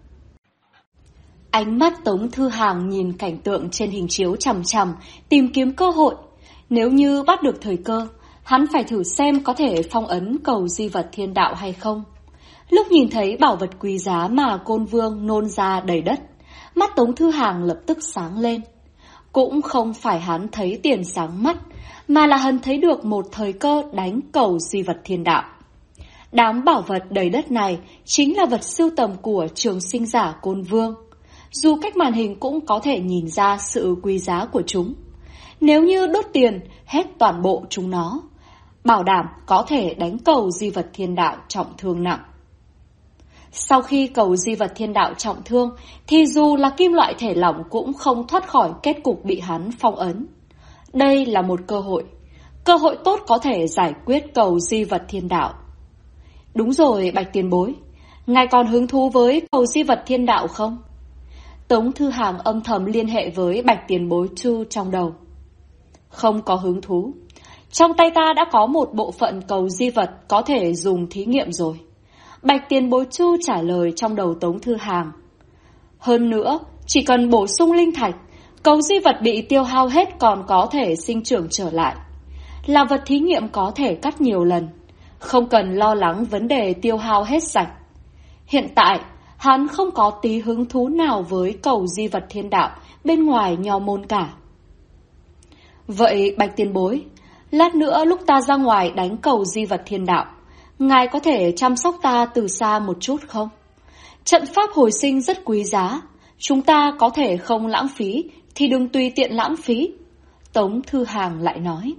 Ánh mắt Tống Thư Hàng nhìn cảnh tượng trên hình chiếu chằm chằm, tìm kiếm cơ hội. Nếu như bắt được thời cơ, hắn phải thử xem có thể phong ấn cầu di vật thiên đạo hay không. Lúc nhìn thấy bảo vật quý giá mà Côn Vương nôn ra đầy đất, mắt Tống Thư Hàng lập tức sáng lên. Cũng không phải hắn thấy tiền sáng mắt, mà là hắn thấy được một thời cơ đánh cầu di vật thiên đạo. Đám bảo vật đầy đất này chính là vật sưu tầm của trường sinh giả Côn Vương. Dù cách màn hình cũng có thể nhìn ra sự quý giá của chúng. Nếu như đốt tiền hết toàn bộ chúng nó, bảo đảm có thể đánh cầu di vật thiên đạo trọng thương nặng. Sau khi cầu di vật thiên đạo trọng thương, thì dù là kim loại thể lỏng cũng không thoát khỏi kết cục bị hắn phong ấn. Đây là một cơ hội tốt có thể giải quyết cầu di vật thiên đạo. Đúng rồi, Bạch tiền bối, ngài còn hứng thú với cầu di vật thiên đạo không? Tống Thư Hàng âm thầm liên hệ với Bạch tiền bối Chu trong đầu. Không có hứng thú. Trong tay ta đã có một bộ phận cầu di vật có thể dùng thí nghiệm rồi. Bạch tiền bối Chu trả lời trong đầu Tống Thư Hàng. Hơn nữa, chỉ cần bổ sung linh thạch, cầu di vật bị tiêu hao hết còn có thể sinh trưởng trở lại. Là vật thí nghiệm có thể cắt nhiều lần, không cần lo lắng vấn đề tiêu hao hết sạch. Hiện tại, hắn không có tí hứng thú nào với cầu di vật thiên đạo bên ngoài Nho môn cả. Vậy Bạch tiền bối, lát nữa lúc ta ra ngoài đánh cầu di vật thiên đạo, ngài có thể chăm sóc ta từ xa một chút không? Trận pháp hồi sinh rất quý giá, chúng ta có thể không lãng phí thì đừng tùy tiện lãng phí. Tống Thư Hàng lại nói.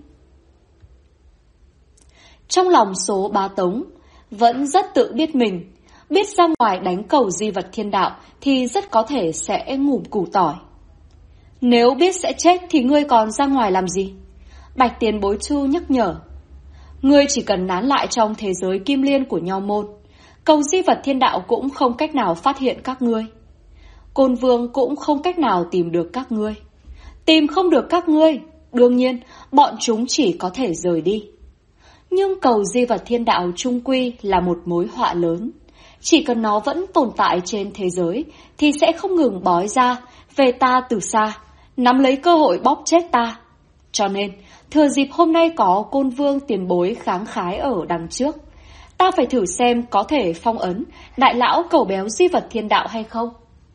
Trong lòng số bá Tống vẫn rất tự biết mình, biết ra ngoài đánh cầu di vật thiên đạo thì rất có thể sẽ ngủm củ tỏi. Nếu biết sẽ chết thì ngươi còn ra ngoài làm gì? Bạch tiền bối Chu nhắc nhở. Ngươi chỉ cần nán lại trong thế giới kim liên của Nho môn, cầu di vật thiên đạo cũng không cách nào phát hiện các ngươi. Côn Vương cũng không cách nào tìm được các ngươi. Tìm không được các ngươi, đương nhiên bọn chúng chỉ có thể rời đi. Nhưng cầu di vật thiên đạo chung quy là một mối họa lớn. Chỉ cần nó vẫn tồn tại trên thế giới thì sẽ không ngừng bói ra về ta từ xa, nắm lấy cơ hội bóp chết ta. Cho nên, thừa dịp hôm nay có Côn Vương tiền bối kháng khái ở đằng trước, ta phải thử xem có thể phong ấn đại lão cẩu béo di vật thiên đạo hay không.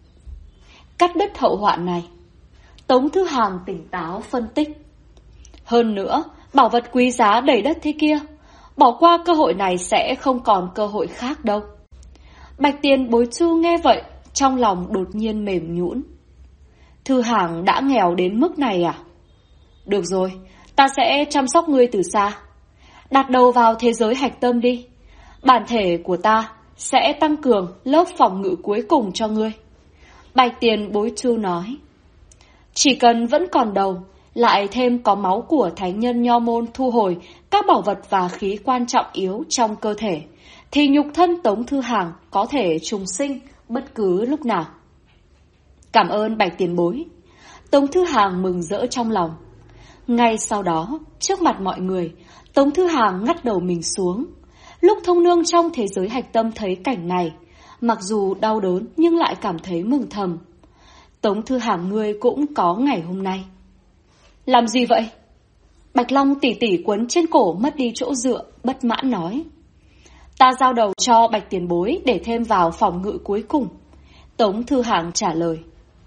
Cắt đứt hậu hoạn này, Tống Thư Hàng tỉnh táo phân tích. Hơn nữa, bảo vật quý giá đầy đất thế kia, bỏ qua cơ hội này sẽ không còn cơ hội khác đâu. Bạch tiền bối Chu nghe vậy, trong lòng đột nhiên mềm nhũn. Thư Hàng đã nghèo đến mức này à? Được rồi, ta sẽ chăm sóc ngươi từ xa. Đặt đầu vào thế giới hạch tâm đi. Bản thể của ta sẽ tăng cường lớp phòng ngự cuối cùng cho ngươi. Bạch tiền bối Chu nói. Chỉ cần vẫn còn đầu, lại thêm có máu của thánh nhân Nho môn thu hồi các bảo vật và khí quan trọng yếu trong cơ thể, thì nhục thân Tống Thư Hàng có thể trùng sinh bất cứ lúc nào. Cảm ơn Bạch tiền bối. Tống Thư Hàng mừng rỡ trong lòng. Ngay sau đó, trước mặt mọi người, Tống Thư Hàng ngắt đầu mình xuống. Lúc Thông Nương trong thế giới hạch tâm thấy cảnh này, mặc dù đau đớn nhưng lại cảm thấy mừng thầm. Tống Thư Hàng ngươi cũng có ngày hôm nay. Làm gì vậy? Bạch Long tỉ tỉ quấn trên cổ mất đi chỗ dựa, bất mãn nói. Ta giao đầu cho Bạch tiền bối để thêm vào phòng ngự cuối cùng. Tống Thư Hàng trả lời.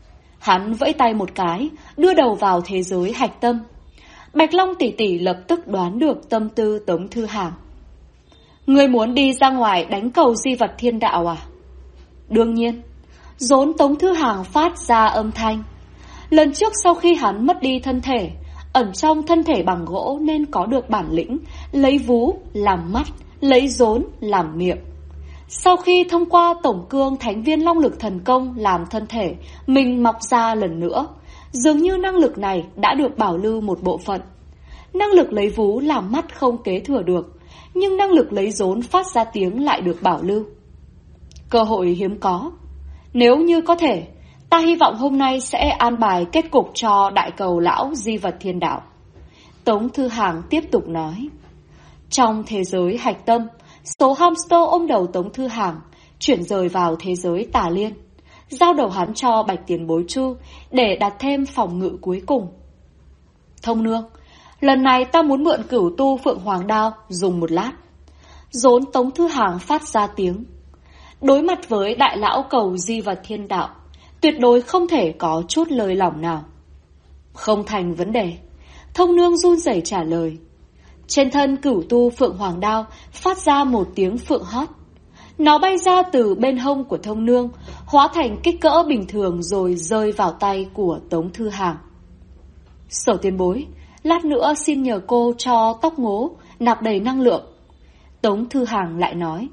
Hắn vẫy tay một cái, đưa đầu vào thế giới hạch tâm. Bạch Long tỷ tỷ lập tức đoán được tâm tư Tống Thư Hàng. Ngươi muốn đi ra ngoài đánh cầu di vật thiên đạo à? Đương nhiên. Rốn Tống Thư Hàng phát ra âm thanh. Lần trước sau khi hắn mất đi thân thể, ẩn trong thân thể bằng gỗ nên có được bản lĩnh lấy vú làm mắt, lấy rốn làm miệng. Sau khi thông qua tổng cương thánh viên long lực thần công làm thân thể mình mọc ra lần nữa, dường như năng lực này đã được bảo lưu một bộ phận. Năng lực lấy vú làm mắt không kế thừa được, nhưng năng lực lấy rốn phát ra tiếng lại được bảo lưu. Cơ hội hiếm có. Nếu như có thể, ta hy vọng hôm nay sẽ an bài kết cục cho đại cầu lão di vật thiên đạo. Tống Thư Hàng tiếp tục nói. Trong thế giới hạch tâm, số hamster ôm đầu Tống Thư Hàng chuyển rời vào thế giới tà liên, giao đầu hắn cho Bạch Tiền Bối Chu để đặt thêm phòng ngự cuối cùng. Thông nương, lần này ta muốn mượn cửu tu Phượng Hoàng Đao dùng một lát. Rốn Tống Thư Hàng phát ra tiếng. Đối mặt với đại lão cầu di vật thiên đạo, tuyệt đối không thể có chút lời lỏng nào. Không thành vấn đề. Thông nương run rẩy trả lời. Trên thân cửu tu Phượng Hoàng Đao phát ra một tiếng phượng hót. Nó bay ra từ bên hông của thông nương, hóa thành kích cỡ bình thường rồi rơi vào tay của Tống Thư Hàng. Sở tiền bối, lát nữa xin nhờ cô cho tóc ngố nạp đầy năng lượng. Tống Thư Hàng lại nói.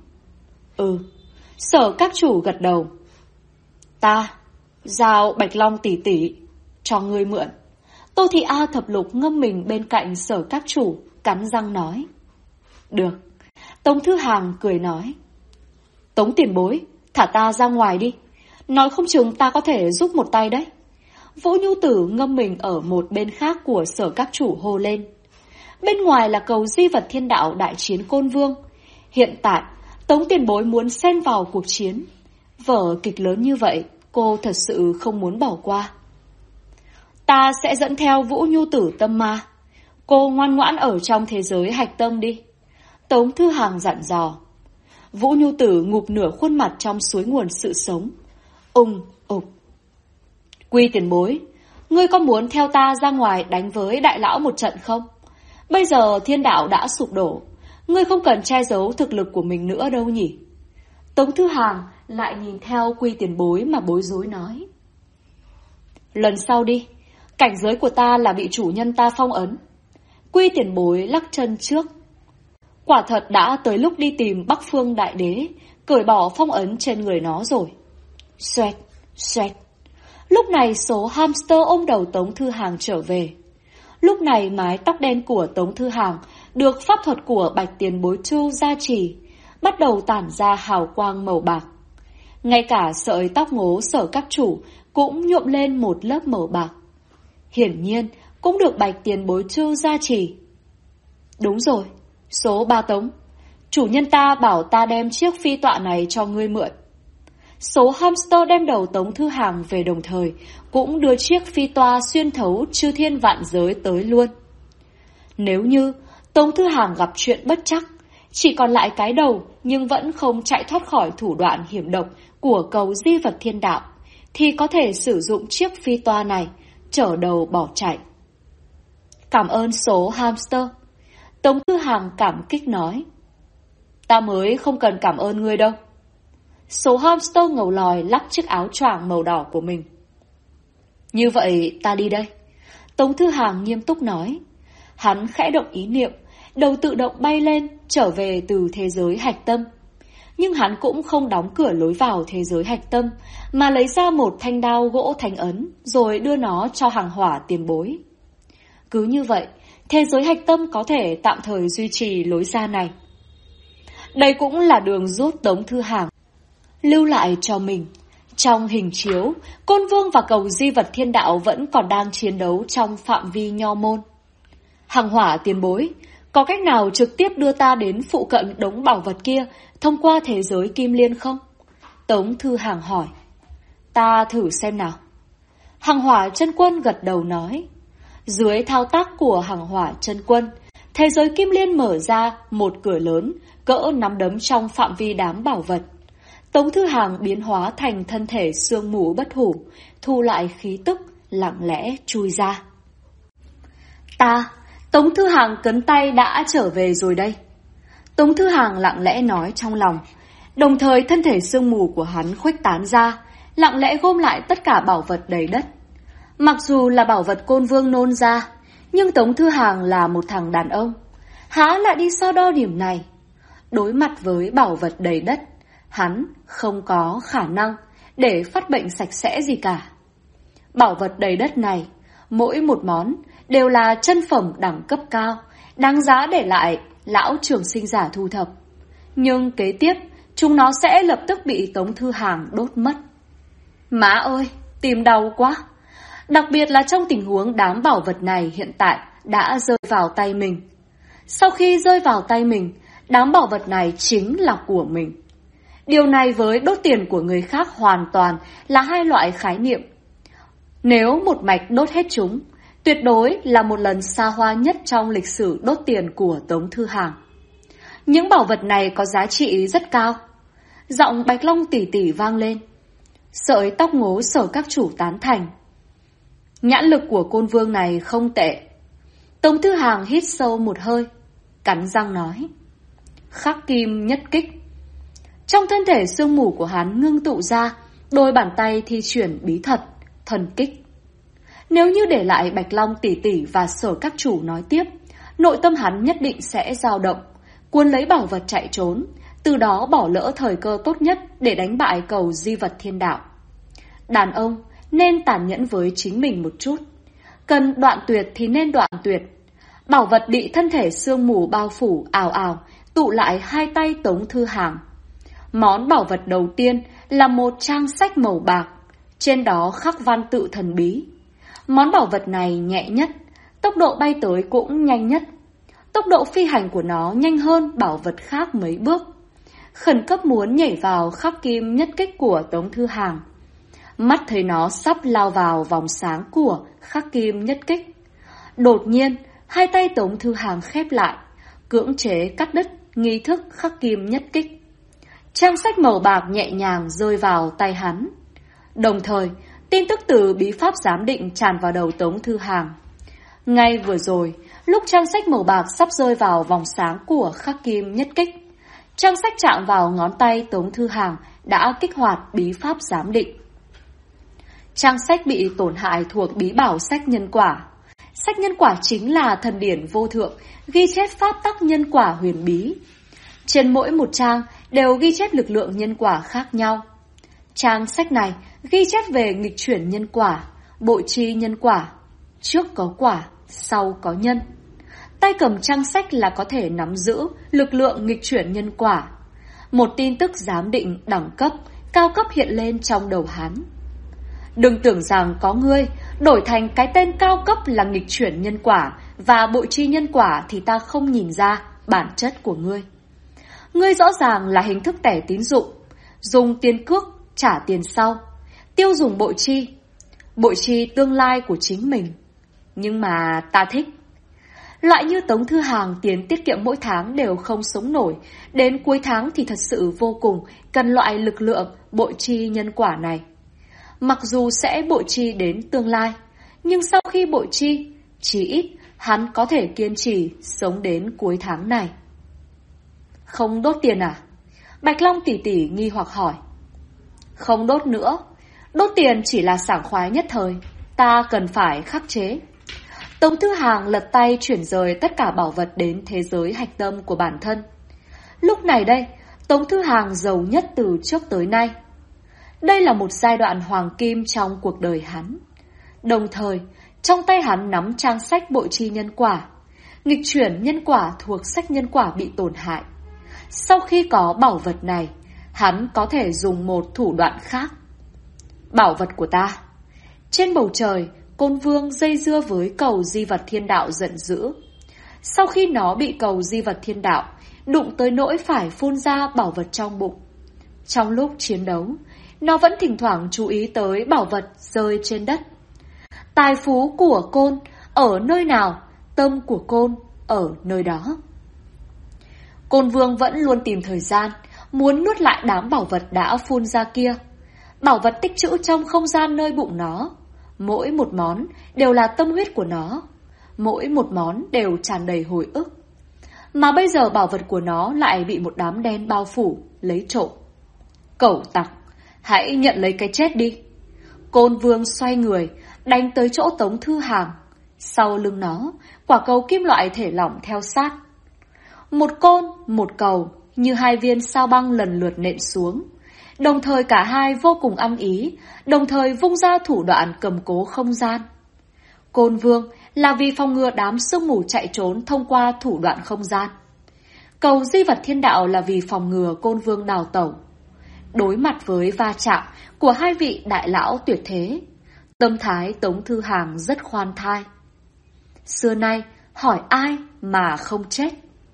Sở các chủ gật đầu. Ta giao Bạch Long tỷ tỷ cho ngươi mượn. Tô Thị A thập lục ngâm mình bên cạnh Sở các chủ, cắn răng nói. Được. Tống Thư Hàng cười nói. Tống tiền bối, thả ta ra ngoài đi. Nói không chừng ta có thể giúp một tay đấy. Vũ Nhu Tử ngâm mình ở một bên khác của Sở các chủ hô lên. Bên ngoài là cầu di vật thiên đạo đại chiến Côn Vương. Hiện tại Tống tiền bối muốn xen vào cuộc chiến. Vở kịch lớn như vậy, cô thật sự không muốn bỏ qua. Ta sẽ dẫn theo Vũ Nhu Tử tâm ma. Cô ngoan ngoãn ở trong thế giới hạch tâm đi. Tống Thư Hàng dặn dò. Vũ Nhu Tử ngụp nửa khuôn mặt trong suối nguồn sự sống. Ục. Quy tiền bối, ngươi có muốn theo ta ra ngoài đánh với đại lão một trận không? Bây giờ thiên đạo đã sụp đổ, ngươi không cần che giấu thực lực của mình nữa đâu nhỉ? Tống Thư Hàng lại nhìn theo Quy tiền bối mà bối rối nói. Lần sau đi, cảnh giới của ta là bị chủ nhân ta phong ấn. Quy tiền bối lắc chân trước. Quả thật đã tới lúc đi tìm Bắc Phương Đại Đế, cởi bỏ phong ấn trên người nó rồi. Xoẹt. Lúc này số hamster ôm đầu Tống Thư Hàng trở về. Lúc này mái tóc đen của Tống Thư Hàng được pháp thuật của Bạch Tiền Bối Chu gia trì, bắt đầu tản ra hào quang màu bạc. Ngay cả sợi tóc ngố Sở các chủ cũng nhuộm lên một lớp màu bạc. Hiển nhiên cũng được Bạch Tiền Bối Chu gia trì. Đúng rồi, số 3 Tống, chủ nhân ta bảo ta đem chiếc phi tọa này cho ngươi mượn. Số hamster đem đầu Tống Thư Hàng về đồng thời cũng đưa chiếc phi toa xuyên thấu chư thiên vạn giới tới luôn. Nếu như Tống Thư Hàng gặp chuyện bất chắc, chỉ còn lại cái đầu nhưng vẫn không chạy thoát khỏi thủ đoạn hiểm độc của cầu di vật thiên đạo, thì có thể sử dụng chiếc phi toa này chở đầu bỏ chạy. Cảm ơn số hamster. Tống Thư Hàng cảm kích nói. Ta mới không cần cảm ơn ngươi đâu. Số hamster ngầu lòi lắc chiếc áo choàng màu đỏ của mình. Như vậy ta đi đây. Tống Thư Hàng nghiêm túc nói. Hắn khẽ động ý niệm, đầu tự động bay lên, trở về từ thế giới hạch tâm. Nhưng hắn cũng không đóng cửa lối vào thế giới hạch tâm, mà lấy ra một thanh đao gỗ thánh ấn, rồi đưa nó cho Hàng Hỏa tiền bối. Cứ như vậy, thế giới hạch tâm có thể tạm thời duy trì lối ra này. Đây cũng là đường rút Tống Thư Hàng lưu lại cho mình. Trong hình chiếu, Côn Vương và cầu di vật thiên đạo vẫn còn đang chiến đấu trong phạm vi nho môn. Hàng Hỏa tiền bối, có cách nào trực tiếp đưa ta đến phụ cận đống bảo vật kia thông qua thế giới kim liên không? Tống Thư Hàng hỏi. Ta thử xem nào. Hàng Hỏa chân quân gật đầu nói. Dưới thao tác của Hàng Hỏa chân quân, thế giới kim liên mở ra một cửa lớn cỡ nắm đấm trong phạm vi đám bảo vật. Tống Thư Hàng biến hóa thành thân thể sương mù bất hủ, thu lại khí tức, lặng lẽ chui ra. Tống Thư Hàng cấn tay đã trở về rồi đây. Tống Thư Hàng lặng lẽ nói trong lòng, đồng thời thân thể sương mù của hắn khuếch tán ra, lặng lẽ gom lại tất cả bảo vật đầy đất. Mặc dù là bảo vật Côn Vương nôn ra, nhưng Tống Thư Hàng là một thằng đàn ông, há lại đi so đo điểm này. Đối mặt với bảo vật đầy đất, hắn không có khả năng để phát bệnh sạch sẽ gì cả. Bảo vật đầy đất này, mỗi một món đều là chân phẩm đẳng cấp cao, đáng giá để lại lão trường sinh giả thu thập. Nhưng kế tiếp, chúng nó sẽ lập tức bị Tống Thư Hàng đốt mất. Má ơi, tìm đau quá. Đặc biệt là trong tình huống đám bảo vật này hiện tại đã rơi vào tay mình. Sau khi rơi vào tay mình, đám bảo vật này chính là của mình. Điều này với đốt tiền của người khác hoàn toàn là hai loại khái niệm. Nếu một mạch đốt hết chúng, tuyệt đối là một lần xa hoa nhất trong lịch sử đốt tiền của Tống Thư Hàng. Những bảo vật này có giá trị rất cao. Giọng Bạch Long tỉ tỉ vang lên. Sợi tóc ngố Sở các chủ tán thành. Nhãn lực của Côn Vương này không tệ. Tống Thư Hàng hít sâu một hơi, cắn răng nói. Khắc kim nhất kích. Trong thân thể sương mù của hắn ngưng tụ ra, đôi bàn tay thi chuyển bí thuật, thần kích. Nếu như để lại Bạch Long tỷ tỷ và Sở các chủ nói tiếp, nội tâm hắn nhất định sẽ dao động, cuốn lấy bảo vật chạy trốn, từ đó bỏ lỡ thời cơ tốt nhất để đánh bại cầu di vật thiên đạo. Đàn ông nên tàn nhẫn với chính mình một chút. Cần đoạn tuyệt thì nên đoạn tuyệt. Bảo vật bị thân thể sương mù bao phủ ào ào, tụ lại hai tay Tống Thư Hàng. Món bảo vật đầu tiên là một trang sách màu bạc, trên đó khắc văn tự thần bí. Món bảo vật này nhẹ nhất, tốc độ bay tới cũng nhanh nhất. Tốc độ phi hành của nó nhanh hơn bảo vật khác mấy bước. Khẩn cấp muốn nhảy vào khắc kim nhất kích của Tống Thư Hàng. Mắt thấy nó sắp lao vào vòng sáng của khắc kim nhất kích. Đột nhiên, hai tay Tống Thư Hàng khép lại, cưỡng chế cắt đứt nghi thức khắc kim nhất kích. Trang sách màu bạc nhẹ nhàng rơi vào tay hắn. Đồng thời, tin tức từ bí pháp giám định tràn vào đầu Tống Thư Hàng. Ngay vừa rồi, lúc trang sách màu bạc sắp rơi vào vòng sáng của khắc kim nhất kích, trang sách chạm vào ngón tay Tống Thư Hàng đã kích hoạt bí pháp giám định. Trang sách bị tổn hại thuộc bí bảo sách nhân quả. Sách nhân quả chính là thần điển vô thượng, ghi chép pháp tắc nhân quả huyền bí. Trên mỗi một trang đều ghi chép lực lượng nhân quả khác nhau. Trang sách này ghi chép về nghịch chuyển nhân quả, bội chi nhân quả, trước có quả, sau có nhân. Tay cầm trang sách là có thể nắm giữ lực lượng nghịch chuyển nhân quả. Một tin tức giám định đẳng cấp, cao cấp hiện lên trong đầu hắn. Đừng tưởng rằng có ngươi đổi thành cái tên cao cấp là nghịch chuyển nhân quả và bội chi nhân quả thì ta không nhìn ra bản chất của ngươi. Ngươi rõ ràng là hình thức tẻ tín dụng, dùng tiền cước trả tiền sau, tiêu dùng bội chi tương lai của chính mình. Nhưng mà ta thích. Loại như Tống Thư Hàng tiền tiết kiệm mỗi tháng đều không sống nổi, đến cuối tháng thì thật sự vô cùng cần loại lực lượng bội chi nhân quả này. Mặc dù sẽ bội chi đến tương lai, nhưng sau khi bội chi, chí ít hắn có thể kiên trì sống đến cuối tháng này. Không đốt tiền à? Bạch Long tỷ tỷ nghi hoặc hỏi. Không đốt nữa, đốt tiền chỉ là sảng khoái nhất thời, ta cần phải khắc chế. Tống Thư Hàng lật tay chuyển rời tất cả bảo vật đến thế giới hạch tâm của bản thân. Lúc này đây, Tống Thư Hàng giàu nhất từ trước tới nay. Đây là một giai đoạn hoàng kim trong cuộc đời hắn. Đồng thời, trong tay hắn nắm trang sách bội chi nhân quả. Nghịch chuyển nhân quả thuộc sách nhân quả bị tổn hại. Sau khi có bảo vật này, hắn có thể dùng một thủ đoạn khác. Bảo vật của ta. Trên bầu trời, Côn Vương dây dưa với cầu di vật thiên đạo giận dữ. Sau khi nó bị cầu di vật thiên đạo đụng tới nỗi phải phun ra bảo vật trong bụng. Trong lúc chiến đấu, nó vẫn thỉnh thoảng chú ý tới bảo vật rơi trên đất. Tài phú của Côn ở nơi nào, tâm của Côn ở nơi đó. Côn Vương vẫn luôn tìm thời gian, muốn nuốt lại đám bảo vật đã phun ra kia. Bảo vật tích trữ trong không gian nơi bụng nó, mỗi một món đều là tâm huyết của nó, mỗi một món đều tràn đầy hồi ức. Mà bây giờ bảo vật của nó lại bị một đám đen bao phủ, lấy trộm. Cẩu tặc, hãy nhận lấy cái chết đi. Côn Vương xoay người, đánh tới chỗ Tống Thư Hàng. Sau lưng nó, quả cầu kim loại thể lỏng theo sát. Một côn, một cầu, như hai viên sao băng lần lượt nện xuống. Đồng thời cả hai vô cùng ăn ý, đồng thời vung ra thủ đoạn cầm cố không gian. Côn Vương là vì phòng ngừa đám sương mù chạy trốn thông qua thủ đoạn không gian. Cầu Di Vật Thiên Đạo là vì phòng ngừa Côn Vương đào tẩu. Đối mặt với va chạm của hai vị đại lão tuyệt thế, tâm thái Tống Thư Hàng rất khoan thai. Xưa nay hỏi ai mà không chết.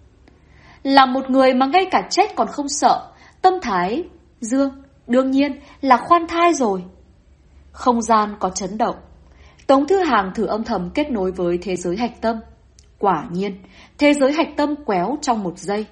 Là một người mà ngay cả chết còn không sợ, tâm thái Dương đương nhiên là khoan thai rồi. Không gian có chấn động. Tống Thư Hàng thử âm thầm kết nối với thế giới hạch tâm. Quả nhiên, thế giới hạch tâm quéo trong một giây.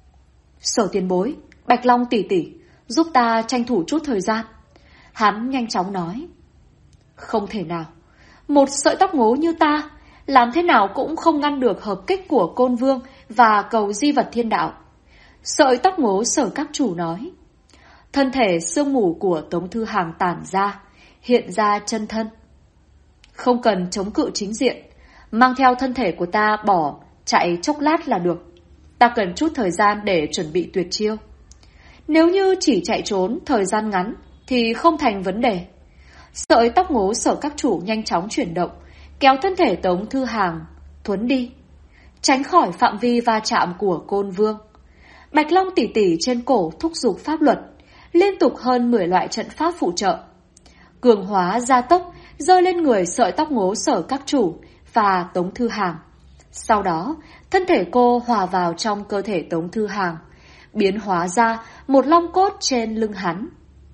Sở tiền bối, Bạch Long tỷ tỷ, giúp ta tranh thủ chút thời gian. Hắn nhanh chóng nói. Không thể nào. Một sợi tóc ngố như ta, làm thế nào cũng không ngăn được hợp kích của Côn Vương và cầu Di Vật Thiên Đạo. Sợi tóc ngố Sở các chủ nói. Thân thể sương mù của Tống Thư Hàng tản ra, hiện ra chân thân. Không cần chống cự chính diện, mang theo thân thể của ta bỏ, chạy chốc lát là được. Ta cần chút thời gian để chuẩn bị tuyệt chiêu. Nếu như chỉ chạy trốn thời gian ngắn thì không thành vấn đề. Sợi tóc ngố Sở các chủ nhanh chóng chuyển động, kéo thân thể Tống Thư Hàng thuấn đi, tránh khỏi phạm vi va chạm của Côn Vương. Bạch Long tỷ tỷ trên cổ thúc giục pháp luật, liên tục hơn 10 loại trận pháp phụ trợ. Cường hóa gia tốc rơi lên người sợi tóc ngố Sở các chủ và Tống Thư Hàng. Sau đó, thân thể cô hòa vào trong cơ thể Tống Thư Hàng, biến hóa ra một long cốt trên lưng hắn.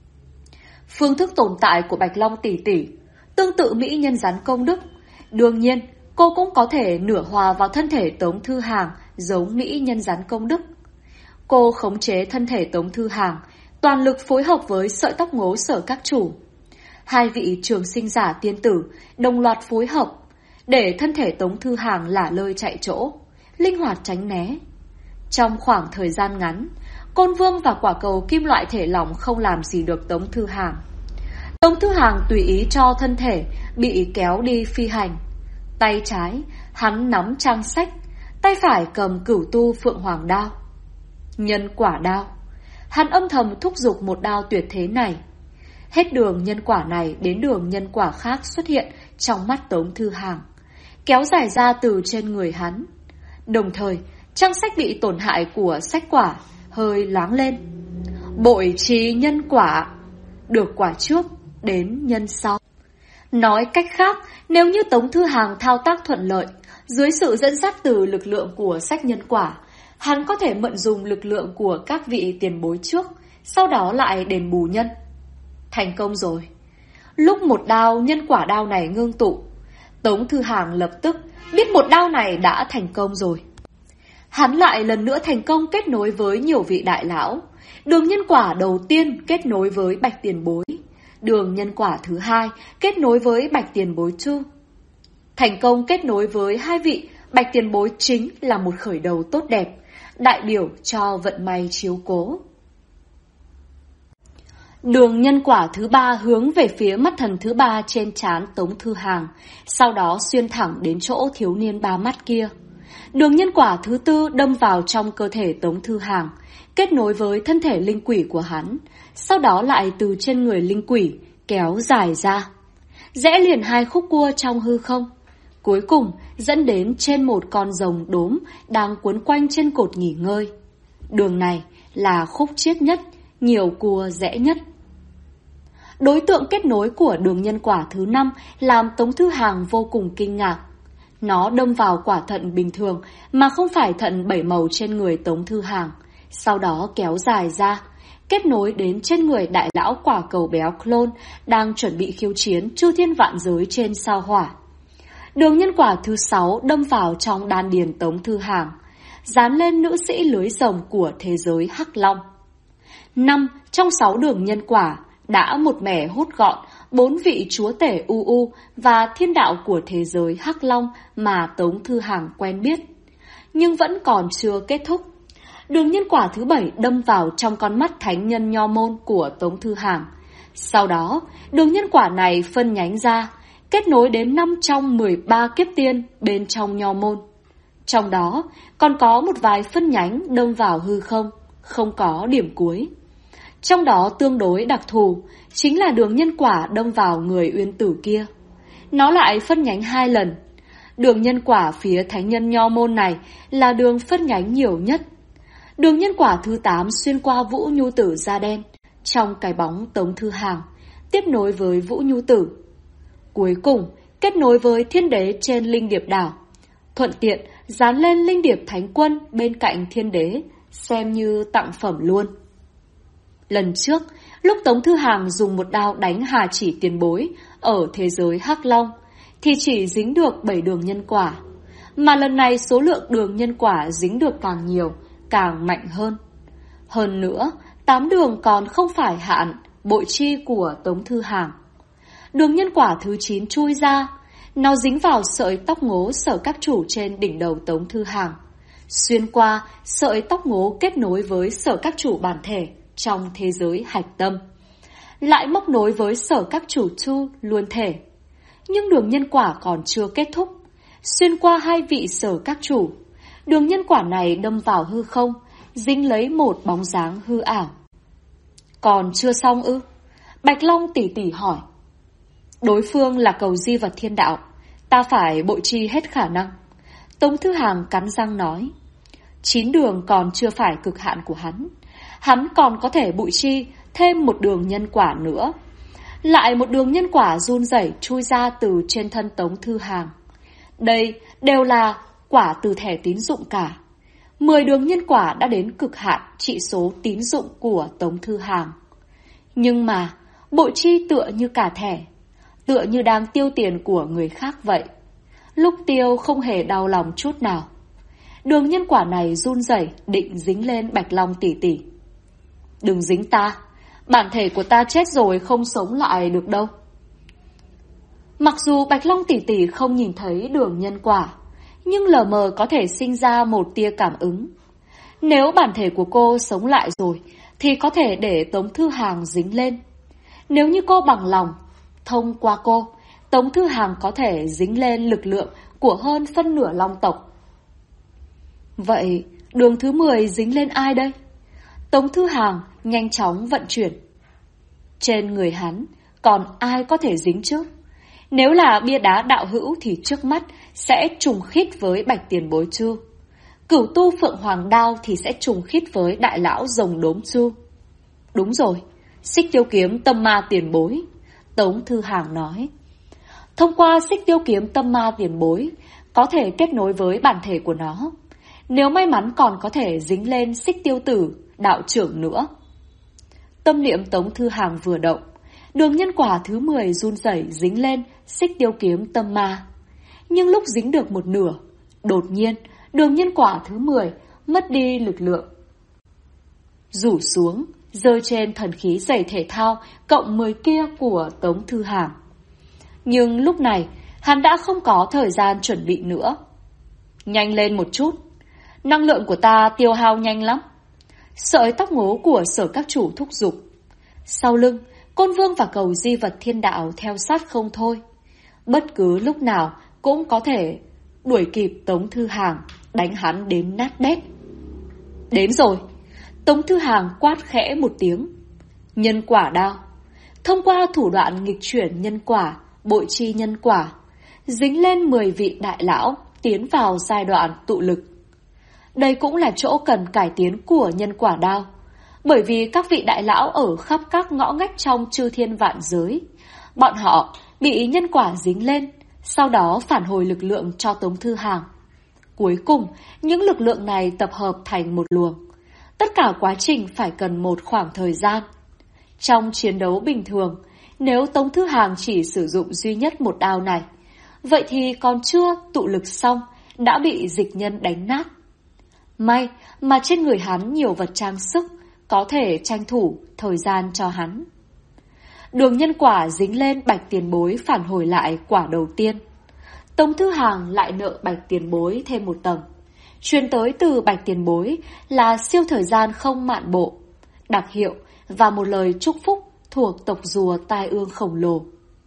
Phương thức tồn tại của Bạch Long tỷ tỷ tương tự mỹ nhân rắn công đức. Đương nhiên, cô cũng có thể nửa hòa vào thân thể Tống Thư Hàng giống mỹ nhân rắn công đức. Cô khống chế thân thể Tống Thư Hàng, toàn lực phối hợp với sợi tóc ngố Sở các chủ. Hai vị trường sinh giả tiên tử đồng loạt phối hợp, để thân thể Tống Thư Hàng lả lơi chạy chỗ, linh hoạt tránh né. Trong khoảng thời gian ngắn, Côn Vương và quả cầu kim loại thể lỏng không làm gì được Tống Thư Hàng. Tống Thư Hàng tùy ý cho thân thể bị kéo đi phi hành. Tay trái, hắn nắm trang sách, tay phải cầm Cửu Tu Phượng Hoàng đao. Nhân quả đao. Hắn âm thầm thúc giục một đao tuyệt thế này. Hết đường nhân quả này đến đường nhân quả khác xuất hiện trong mắt Tống Thư Hàng, kéo dài ra từ trên người hắn. Đồng thời, trang sách bị tổn hại của sách quả hơi loáng lên. Bội trí nhân quả, được quả trước đến nhân sau. Nói cách khác, nếu như Tống Thư Hàng thao tác thuận lợi, dưới sự dẫn dắt từ lực lượng của sách nhân quả, hắn có thể mượn dùng lực lượng của các vị tiền bối trước, sau đó lại đền bù nhân. Thành công rồi. Lúc một đao nhân quả đao này ngưng tụ, Tống Thư Hàng lập tức biết một đao này đã thành công rồi. Hắn lại lần nữa thành công kết nối với nhiều vị đại lão. Đường nhân quả đầu tiên kết nối với Bạch tiền bối, đường nhân quả thứ hai kết nối với Bạch tiền bối Chu. Thành công kết nối với hai vị Bạch tiền bối chính là một khởi đầu tốt đẹp, đại biểu cho vận may chiếu cố. Đường nhân quả thứ ba hướng về phía mắt thần thứ ba trên trán Tống Thư Hàng, sau đó xuyên thẳng đến chỗ thiếu niên ba mắt kia. Đường nhân quả thứ tư đâm vào trong cơ thể Tống Thư Hàng, kết nối với thân thể linh quỷ của hắn, sau đó lại từ trên người linh quỷ kéo dài ra, rẽ liền hai khúc cua trong hư không, cuối cùng dẫn đến trên một con rồng đốm đang quấn quanh trên cột nghỉ ngơi. Đường này là khúc chiết nhất, nhiều cua rẽ nhất. Đối tượng kết nối của đường nhân quả thứ 5 làm Tống Thư Hàng vô cùng kinh ngạc. Nó đâm vào quả thận bình thường mà không phải thận 7 màu trên người Tống Thư Hàng, sau đó kéo dài ra, kết nối đến trên người đại lão quả cầu béo clone đang chuẩn bị khiêu chiến chư thiên vạn giới trên sao hỏa. Đường nhân quả thứ 6 đâm vào trong đan điền Tống Thư Hàng, dán lên nữ sĩ lưới rồng của thế giới Hắc Long. 5 trong 6 đường nhân quả đã một mẻ hút gọn 4 vị chúa tể UU và thiên đạo của thế giới Hắc Long mà Tống Thư Hàng quen biết. Nhưng vẫn còn chưa kết thúc. Đường nhân quả thứ 7 đâm vào trong con mắt thánh nhân Nho Môn của Tống Thư Hàng. Sau đó, đường nhân quả này phân nhánh ra, kết nối đến 5 trong 13 kiếp tiên bên trong Nho Môn. Trong đó, còn có một vài phân nhánh đâm vào hư không, không có điểm cuối. Trong đó tương đối đặc thù, chính là đường nhân quả đâm vào người uyên tử kia. Nó lại phân nhánh 2 lần. Đường nhân quả phía thánh nhân Nho Môn này là đường phân nhánh nhiều nhất. Đường nhân quả thứ 8 xuyên qua Vũ Nhu Tử da đen, trong cái bóng Tống Thư Hàng, tiếp nối với Vũ Nhu Tử. Cuối cùng, kết nối với thiên đế trên linh điệp đảo. Thuận tiện, dán lên linh điệp thánh quân bên cạnh thiên đế, xem như tặng phẩm luôn. Lần trước, lúc Tống Thư Hàng dùng một đao đánh Hà Chỉ tiền bối ở thế giới Hắc Long, thì chỉ dính được 7 đường nhân quả. Mà lần này số lượng đường nhân quả dính được càng nhiều, càng mạnh hơn. Hơn nữa, 8 đường còn không phải hạn, bội chi của Tống Thư Hàng. Đường nhân quả thứ 9 chui ra, nó dính vào sợi tóc ngố Sở Các Chủ trên đỉnh đầu Tống Thư Hàng. Xuyên qua, sợi tóc ngố kết nối với Sở Các Chủ bản thể trong thế giới hạch tâm. Lại móc nối với Sở Các Chủ Chu luân thể. Nhưng đường nhân quả còn chưa kết thúc. Xuyên qua 2 vị Sở Các Chủ, đường nhân quả này đâm vào hư không, dính lấy một bóng dáng hư ảo. Còn chưa xong ư? Bạch Long tỉ tỉ hỏi. Đối phương là cầu di vật thiên đạo, ta phải bội chi hết khả năng. Tống Thư Hàng cắn răng nói. 9 đường còn chưa phải cực hạn của hắn. Hắn còn có thể bội chi thêm một đường nhân quả nữa. Lại một đường nhân quả run rẩy chui ra từ trên thân Tống Thư Hàng. Đây đều là quả từ thẻ tín dụng cả. 10 đường nhân quả đã đến cực hạn trị số tín dụng của Tống Thư Hàng. Nhưng mà, bội chi tựa như cả thẻ, tựa như đang tiêu tiền của người khác vậy. Lúc tiêu không hề đau lòng chút nào. Đường nhân quả này run rẩy định dính lên Bạch Long tỉ tỉ. Đừng dính ta, bản thể của ta chết rồi không sống lại được đâu. Mặc dù Bạch Long tỉ tỉ không nhìn thấy đường nhân quả, nhưng lờ mờ có thể sinh ra một tia cảm ứng. Nếu bản thể của cô sống lại rồi, thì có thể để Tống Thư Hàng dính lên. Nếu như cô bằng lòng, thông qua cô, Tống Thư Hàng có thể dính lên lực lượng của hơn phân nửa Long tộc. Vậy, đường thứ 10 dính lên ai đây? Tống Thư Hàng nhanh chóng vận chuyển. Trên người hắn, còn ai có thể dính chứ? Nếu là bia đá đạo hữu thì trước mắt sẽ trùng khít với Bạch Tiền Bối Chu. Cửu tu Phượng Hoàng Đao thì sẽ trùng khít với Đại Lão Rồng Đốm Chu. Đúng rồi, Xích Tiêu Kiếm Tâm Ma Tiền Bối, Tống Thư Hàng nói. Thông qua Xích Tiêu Kiếm Tâm Ma Tiền Bối, có thể kết nối với bản thể của nó. Nếu may mắn còn có thể dính lên Xích Tiêu Tử, đạo trưởng nữa. Tâm niệm Tống Thư Hàng vừa động, đường nhân quả thứ 10 run rẩy dính lên Xích Tiêu Kiếm Tâm Ma. Nhưng lúc dính được một nửa, đột nhiên đường nhân quả thứ 10 mất đi lực lượng. Rủ xuống, rơi trên thần khí giày thể thao cộng 10 kia của Tống Thư Hàng. Nhưng lúc này, hắn đã không có thời gian chuẩn bị nữa. Nhanh lên một chút, năng lượng của ta tiêu hao nhanh lắm. Sợi tóc ngố của Sở Các Chủ thúc giục. Sau lưng, Côn Vương và cầu di vật thiên đạo theo sát không thôi. Bất cứ lúc nào cũng có thể đuổi kịp Tống Thư Hàng, đánh hắn đến nát bét. Đến rồi. Tống Thư Hàng quát khẽ một tiếng. Nhân quả đao. Thông qua thủ đoạn nghịch chuyển nhân quả, bội chi nhân quả, dính lên 10 vị đại lão, tiến vào giai đoạn tụ lực. Đây cũng là chỗ cần cải tiến của nhân quả đao. Bởi vì các vị đại lão ở khắp các ngõ ngách trong chư thiên vạn giới, bọn họ bị nhân quả dính lên, sau đó phản hồi lực lượng cho Tống Thư Hàng. Cuối cùng, những lực lượng này tập hợp thành một luồng. Tất cả quá trình phải cần một khoảng thời gian. Trong chiến đấu bình thường, nếu Tống Thư Hàng chỉ sử dụng duy nhất một đao này, vậy thì còn chưa tụ lực xong, đã bị dịch nhân đánh nát. May mà trên người hắn nhiều vật trang sức, có thể tranh thủ thời gian cho hắn. Đường nhân quả dính lên Bạch Tiền Bối phản hồi lại quả đầu tiên. Tống Thư Hàng lại nợ Bạch Tiền Bối thêm một tầng. Truyền tới từ Bạch Tiền Bối là siêu thời gian không mạn bộ, đặc hiệu và một lời chúc phúc thuộc tộc rùa tai ương khổng lồ.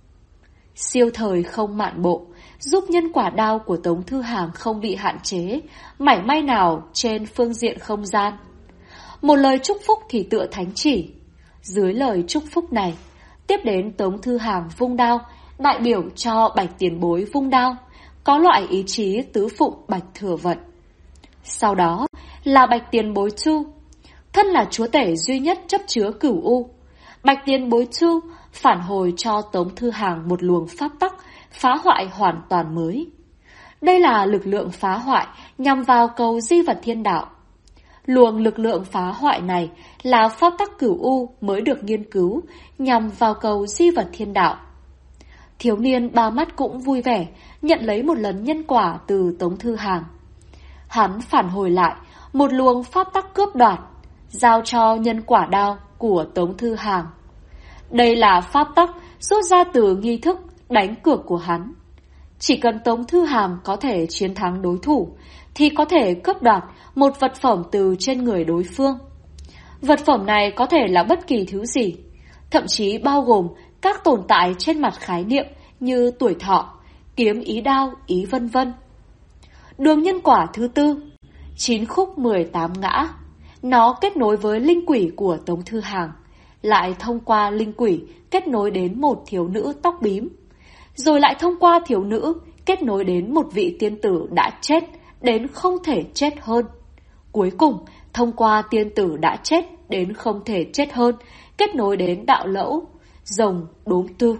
Siêu thời không mạn bộ giúp nhân quả đao của Tống Thư Hàng không bị hạn chế mảy may nào trên phương diện không gian. Một lời chúc phúc thì tựa thánh chỉ. Dưới lời chúc phúc này, tiếp đến Tống Thư Hàng vung đao, đại biểu cho Bạch Tiền Bối vung đao, có loại ý chí tứ phụng Bạch Thừa Vận. Sau đó là Bạch Tiền Bối Chu, thân là chúa tể duy nhất chấp chứa cửu u. Bạch Tiền Bối Chu phản hồi cho Tống Thư Hàng một luồng pháp tắc phá hoại hoàn toàn mới. Đây là lực lượng phá hoại nhằm vào cầu di vật thiên đạo. Luồng lực lượng phá hoại này là pháp tắc cửu u mới được nghiên cứu nhằm vào cầu di vật thiên đạo. Thiếu niên ba mắt cũng vui vẻ nhận lấy một lần nhân quả từ Tống Thư Hàng. Hắn phản hồi lại một luồng pháp tắc cướp đoạt, giao cho nhân quả đao của Tống Thư Hàng. Đây là pháp tắc rút ra từ nghi thức đánh cược của hắn. Chỉ cần Tống Thư Hàng có thể chiến thắng đối thủ thì có thể cướp đoạt một vật phẩm từ trên người đối phương. Vật phẩm này có thể là bất kỳ thứ gì, thậm chí bao gồm các tồn tại trên mặt khái niệm như tuổi thọ, kiếm ý đao, ý vân vân. Đường nhân quả thứ tư, 9 khúc 18 ngã. Nó kết nối với linh quỷ của Tống Thư Hàng, lại thông qua linh quỷ kết nối đến một thiếu nữ tóc bím, rồi lại thông qua thiếu nữ kết nối đến một vị tiên tử đã chết đến không thể chết hơn. Cuối cùng, thông qua tiên tử đã chết đến không thể chết hơn, kết nối đến đạo lẫu rồng đốm tư.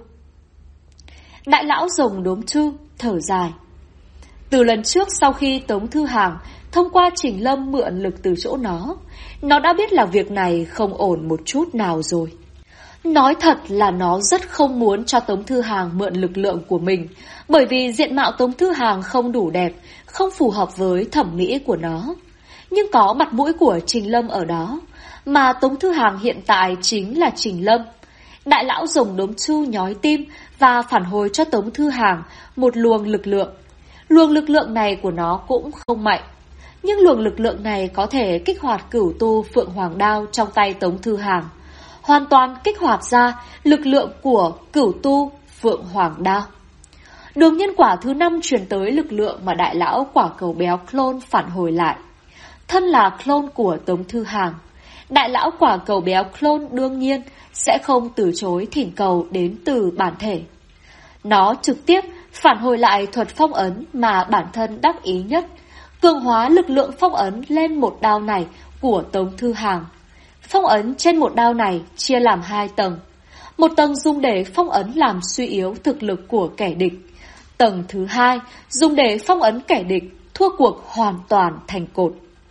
Đại lão rồng đốm tư thở dài. Từ lần trước sau khi Tống Thư Hàng thông qua Trình Lâm mượn lực từ chỗ nó đã biết là việc này không ổn một chút nào rồi. Nói thật là nó rất không muốn cho Tống Thư Hàng mượn lực lượng của mình, bởi vì diện mạo Tống Thư Hàng không đủ đẹp, không phù hợp với thẩm mỹ của nó. Nhưng có mặt mũi của Trình Lâm ở đó, mà Tống Thư Hàng hiện tại chính là Trình Lâm. Đại lão rồng đốm chu nhói tim và phản hồi cho Tống Thư Hàng một luồng lực lượng. Luồng lực lượng này của nó cũng không mạnh, nhưng luồng lực lượng này có thể kích hoạt cửu tu Phượng Hoàng Đao trong tay Tống Thư Hàng, hoàn toàn kích hoạt ra lực lượng của cửu tu Phượng Hoàng Đao. Đường nhân quả thứ 5 truyền tới lực lượng mà đại lão quả cầu béo clone phản hồi lại. Thân là clone của Tống Thư Hàng, đại lão quả cầu béo clone đương nhiên sẽ không từ chối thỉnh cầu đến từ bản thể. Nó trực tiếp phản hồi lại thuật phong ấn mà bản thân đắc ý nhất, cường hóa lực lượng phong ấn lên một đao này của Tống Thư Hàng. Phong ấn trên một đao này chia làm 2 tầng. Một tầng dùng để phong ấn làm suy yếu thực lực của kẻ địch. Tầng thứ 2 dùng để phong ấn kẻ địch thua cuộc hoàn toàn thành cột.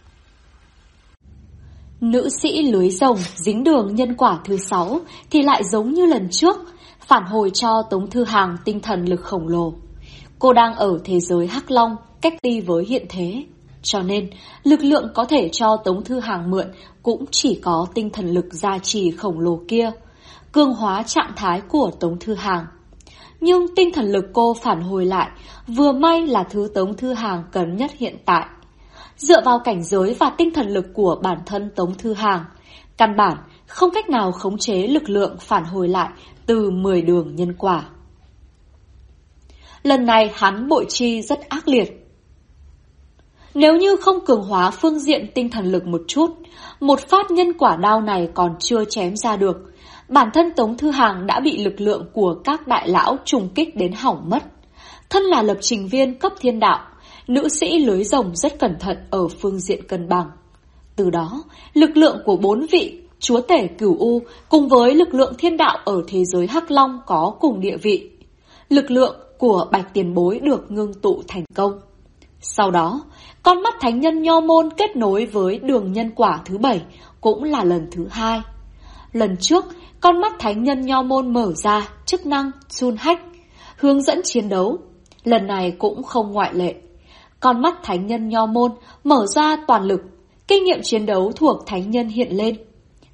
Nữ sĩ lưới rồng dính đường nhân quả thứ 6 thì lại giống như lần trước, phản hồi cho Tống Thư Hàng tinh thần lực khổng lồ. Cô đang ở thế giới Hắc Long, cách ly với hiện thế. Cho nên, lực lượng có thể cho Tống Thư Hàng mượn cũng chỉ có tinh thần lực gia trì khổng lồ kia, cường hóa trạng thái của Tống Thư Hàng. Nhưng tinh thần lực cô phản hồi lại, vừa may là thứ Tống Thư Hàng cần nhất hiện tại. Dựa vào cảnh giới và tinh thần lực của bản thân Tống Thư Hàng, căn bản không cách nào khống chế lực lượng phản hồi lại từ 10 đường nhân quả. Lần này hắn bội chi rất ác liệt. Nếu như không cường hóa phương diện tinh thần lực một chút, một phát nhân quả đao này còn chưa chém ra được, bản thân Tống Thư Hàng đã bị lực lượng của các đại lão trùng kích đến hỏng mất. Thân là lập trình viên cấp thiên đạo, nữ sĩ lưới rồng rất cẩn thận ở phương diện cân bằng. Từ đó, lực lượng của 4 vị chúa tể cửu u cùng với lực lượng thiên đạo ở thế giới Hắc Long có cùng địa vị. Lực lượng của Bạch Tiền Bối được ngưng tụ thành công. Sau đó, con mắt thánh nhân Nho Môn kết nối với đường nhân quả thứ 7 cũng là lần thứ 2. Lần trước, con mắt thánh nhân Nho Môn mở ra chức năng chun hách, hướng dẫn chiến đấu. Lần này cũng không ngoại lệ. Con mắt thánh nhân Nho Môn mở ra toàn lực, kinh nghiệm chiến đấu thuộc thánh nhân hiện lên.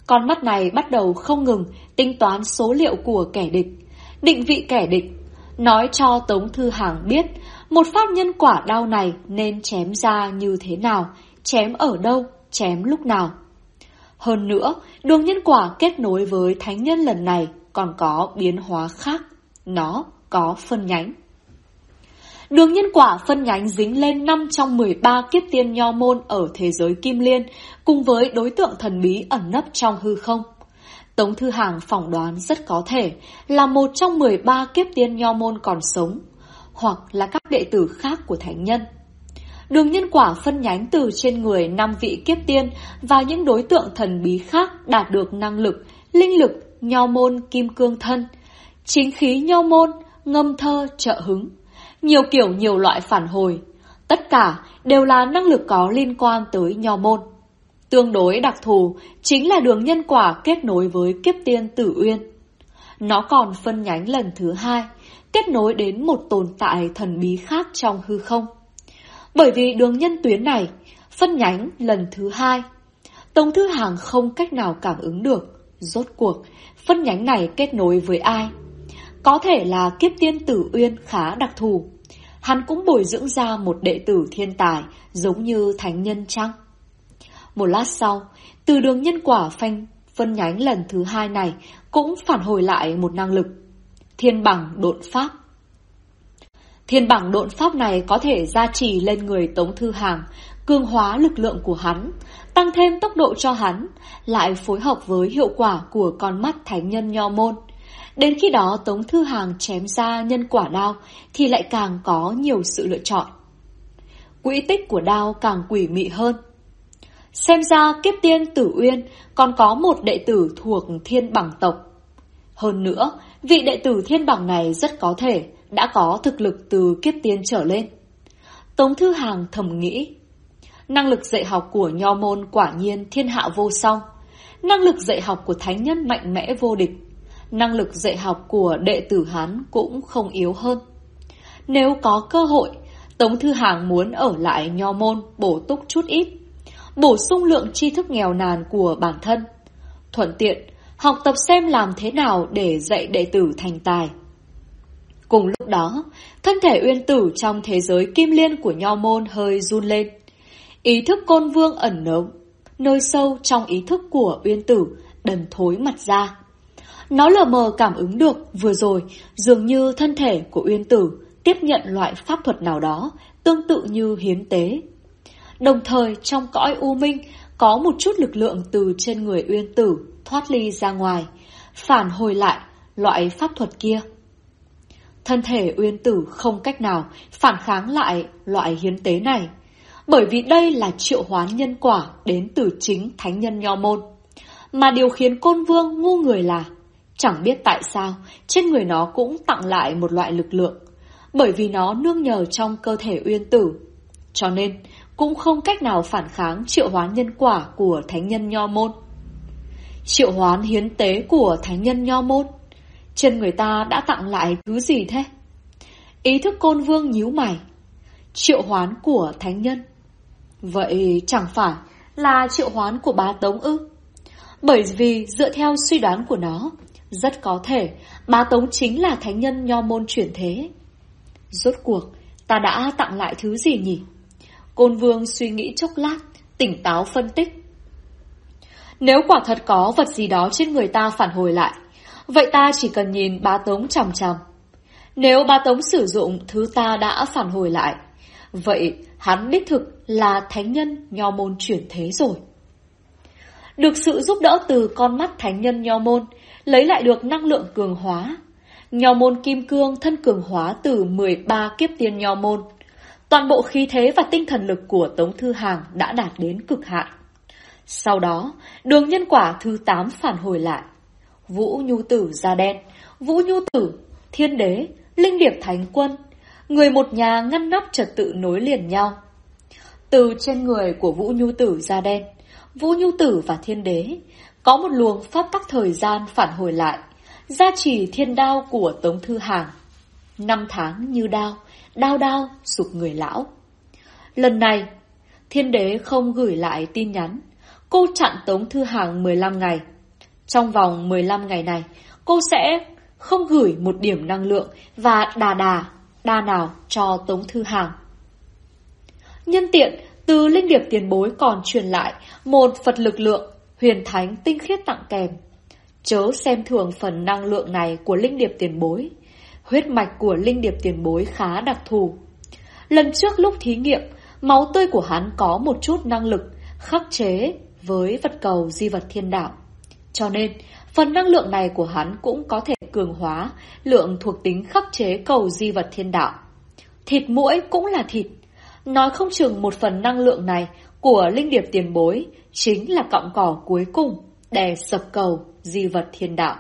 Con mắt này bắt đầu không ngừng tính toán số liệu của kẻ địch, định vị kẻ địch, nói cho Tống Thư Hàng biết một phát nhân quả đao này nên chém ra như thế nào, chém ở đâu, chém lúc nào. Hơn nữa, đường nhân quả kết nối với thánh nhân lần này còn có biến hóa khác, nó có phân nhánh. Đường nhân quả phân nhánh dính lên 5 trong 13 kiếp tiên nho môn ở thế giới Kim Liên, cùng với đối tượng thần bí ẩn nấp trong hư không. Tống Thư Hàng phỏng đoán rất có thể là một trong 13 kiếp tiên nho môn còn sống, hoặc là các đệ tử khác của thánh nhân. Đường nhân quả phân nhánh từ trên người 5 vị kiếp tiên và những đối tượng thần bí khác đạt được năng lực, linh lực, nho môn kim cương thân, chính khí nho môn, ngâm thơ trợ hứng, nhiều kiểu nhiều loại phản hồi. Tất cả đều là năng lực có liên quan tới nho môn. Tương đối đặc thù chính là đường nhân quả kết nối với kiếp tiên Tử Uyên. Nó còn phân nhánh lần thứ 2, kết nối đến một tồn tại thần bí khác trong hư không. Bởi vì đường nhân tuyến này, phân nhánh lần thứ 2, Tống Thư Hàng không cách nào cảm ứng được, rốt cuộc, phân nhánh này kết nối với ai. Có thể là kiếp tiên Tử Uyên khá đặc thù. Hắn cũng bồi dưỡng ra một đệ tử thiên tài giống như thánh nhân chăng? Một lát sau, từ đường nhân quả phân nhánh lần thứ 2 này cũng phản hồi lại một năng lực. Thiên bằng độn pháp. Thiên bằng độn pháp này có thể gia trì lên người Tống Thư Hàng, cường hóa lực lượng của hắn, tăng thêm tốc độ cho hắn, lại phối hợp với hiệu quả của con mắt thánh nhân nho môn. Đến khi đó Tống Thư Hàng chém ra nhân quả đao thì lại càng có nhiều sự lựa chọn. Quỹ tích của đao càng quỷ mị hơn. Xem ra kiếp tiên Tử Uyên còn có một đệ tử thuộc thiên bằng tộc. Hơn nữa, vị đệ tử thiên bằng này rất có thể đã có thực lực từ kiếp tiên trở lên. Tống Thư Hàng thầm nghĩ, năng lực dạy học của nho môn quả nhiên thiên hạ vô song. Năng lực dạy học của thánh nhân mạnh mẽ vô địch. Năng lực dạy học của đệ tử hắn cũng không yếu hơn. Nếu có cơ hội, Tống Thư Hàng muốn ở lại nho môn bổ túc chút ít, bổ sung lượng tri thức nghèo nàn của bản thân, thuận tiện học tập xem làm thế nào để dạy đệ tử thành tài. Cùng lúc đó, thân thể Uyên Tử trong thế giới Kim Liên của nho môn hơi run lên. Ý thức Côn Vương ẩn nấu nơi sâu trong ý thức của Uyên Tử đần thối mặt ra. Nó lờ mờ cảm ứng được vừa rồi dường như thân thể của Uyên Tử tiếp nhận loại pháp thuật nào đó tương tự như hiến tế. Đồng thời trong cõi u minh có một chút lực lượng từ trên người Uyên Tử thoát ly ra ngoài, phản hồi lại loại pháp thuật kia. Thân thể Uyên Tử không cách nào phản kháng lại loại hiến tế này, bởi vì đây là triệu hoán nhân quả đến từ chính thánh nhân nho môn. Mà điều khiến Côn Vương ngu người là chẳng biết tại sao trên người nó cũng tặng lại một loại lực lượng, bởi vì nó nương nhờ trong cơ thể Uyên Tử, cho nên cũng không cách nào phản kháng triệu hoán nhân quả của thánh nhân nho môn. Triệu hoán hiến tế của thánh nhân nho môn, trên người ta đã tặng lại thứ gì thế? Ý thức Côn Vương nhíu mày. Triệu hoán của thánh nhân, vậy chẳng phải là triệu hoán của bá Tống ư? Bởi vì dựa theo suy đoán của nó, rất có thể bá Tống chính là thánh nhân nho môn chuyển thế. Rốt cuộc ta đã tặng lại thứ gì nhỉ? Côn Vương suy nghĩ chốc lát, tỉnh táo phân tích. Nếu quả thật có vật gì đó trên người ta phản hồi lại, vậy ta chỉ cần nhìn bá Tống chằm chằm. Nếu bá Tống sử dụng thứ ta đã phản hồi lại, vậy hắn đích thực là thánh nhân nho môn chuyển thế rồi. Được sự giúp đỡ từ con mắt thánh nhân nho môn, lấy lại được năng lượng cường hóa. Nho môn kim cương thân cường hóa từ 13 kiếp tiên nho môn. Toàn bộ khí thế và tinh thần lực của Tống Thư Hàng đã đạt đến cực hạn. Sau đó, đường nhân quả thứ 8 phản hồi lại. Vũ Nhu Tử da đen, Vũ Nhu Tử, Thiên Đế, Linh Điệp Thánh Quân, người một nhà ngăn nắp trật tự nối liền nhau. Từ trên người của Vũ Nhu Tử da đen, Vũ Nhu Tử và Thiên Đế có một luồng pháp tắc thời gian phản hồi lại, gia trì thiên đao của Tống Thư Hàng. 5 tháng như đao, đao đao sụp người lão. Lần này, Thiên Đế không gửi lại tin nhắn, cô chặn Tống Thư Hàng 15 ngày, Trong vòng 15 ngày này, cô sẽ không gửi một điểm năng lượng và đa nào cho Tống Thư Hàng. Nhân tiện, từ linh điệp tiền bối còn truyền lại một Phật lực lượng huyền thánh tinh khiết tặng kèm. Chớ xem thường phần năng lượng này của linh điệp tiền bối. Huyết mạch của linh điệp tiền bối khá đặc thù. Lần trước lúc thí nghiệm, máu tươi của hắn có một chút năng lực khắc chế với vật cầu di vật thiên đạo. Cho nên, phần năng lượng này của hắn cũng có thể cường hóa lượng thuộc tính khắc chế cầu di vật thiên đạo. Thịt muỗi cũng là thịt. Nói không chừng một phần năng lượng này của linh điệp tiền bối chính là cọng cỏ cuối cùng đè sập cầu di vật thiên đạo.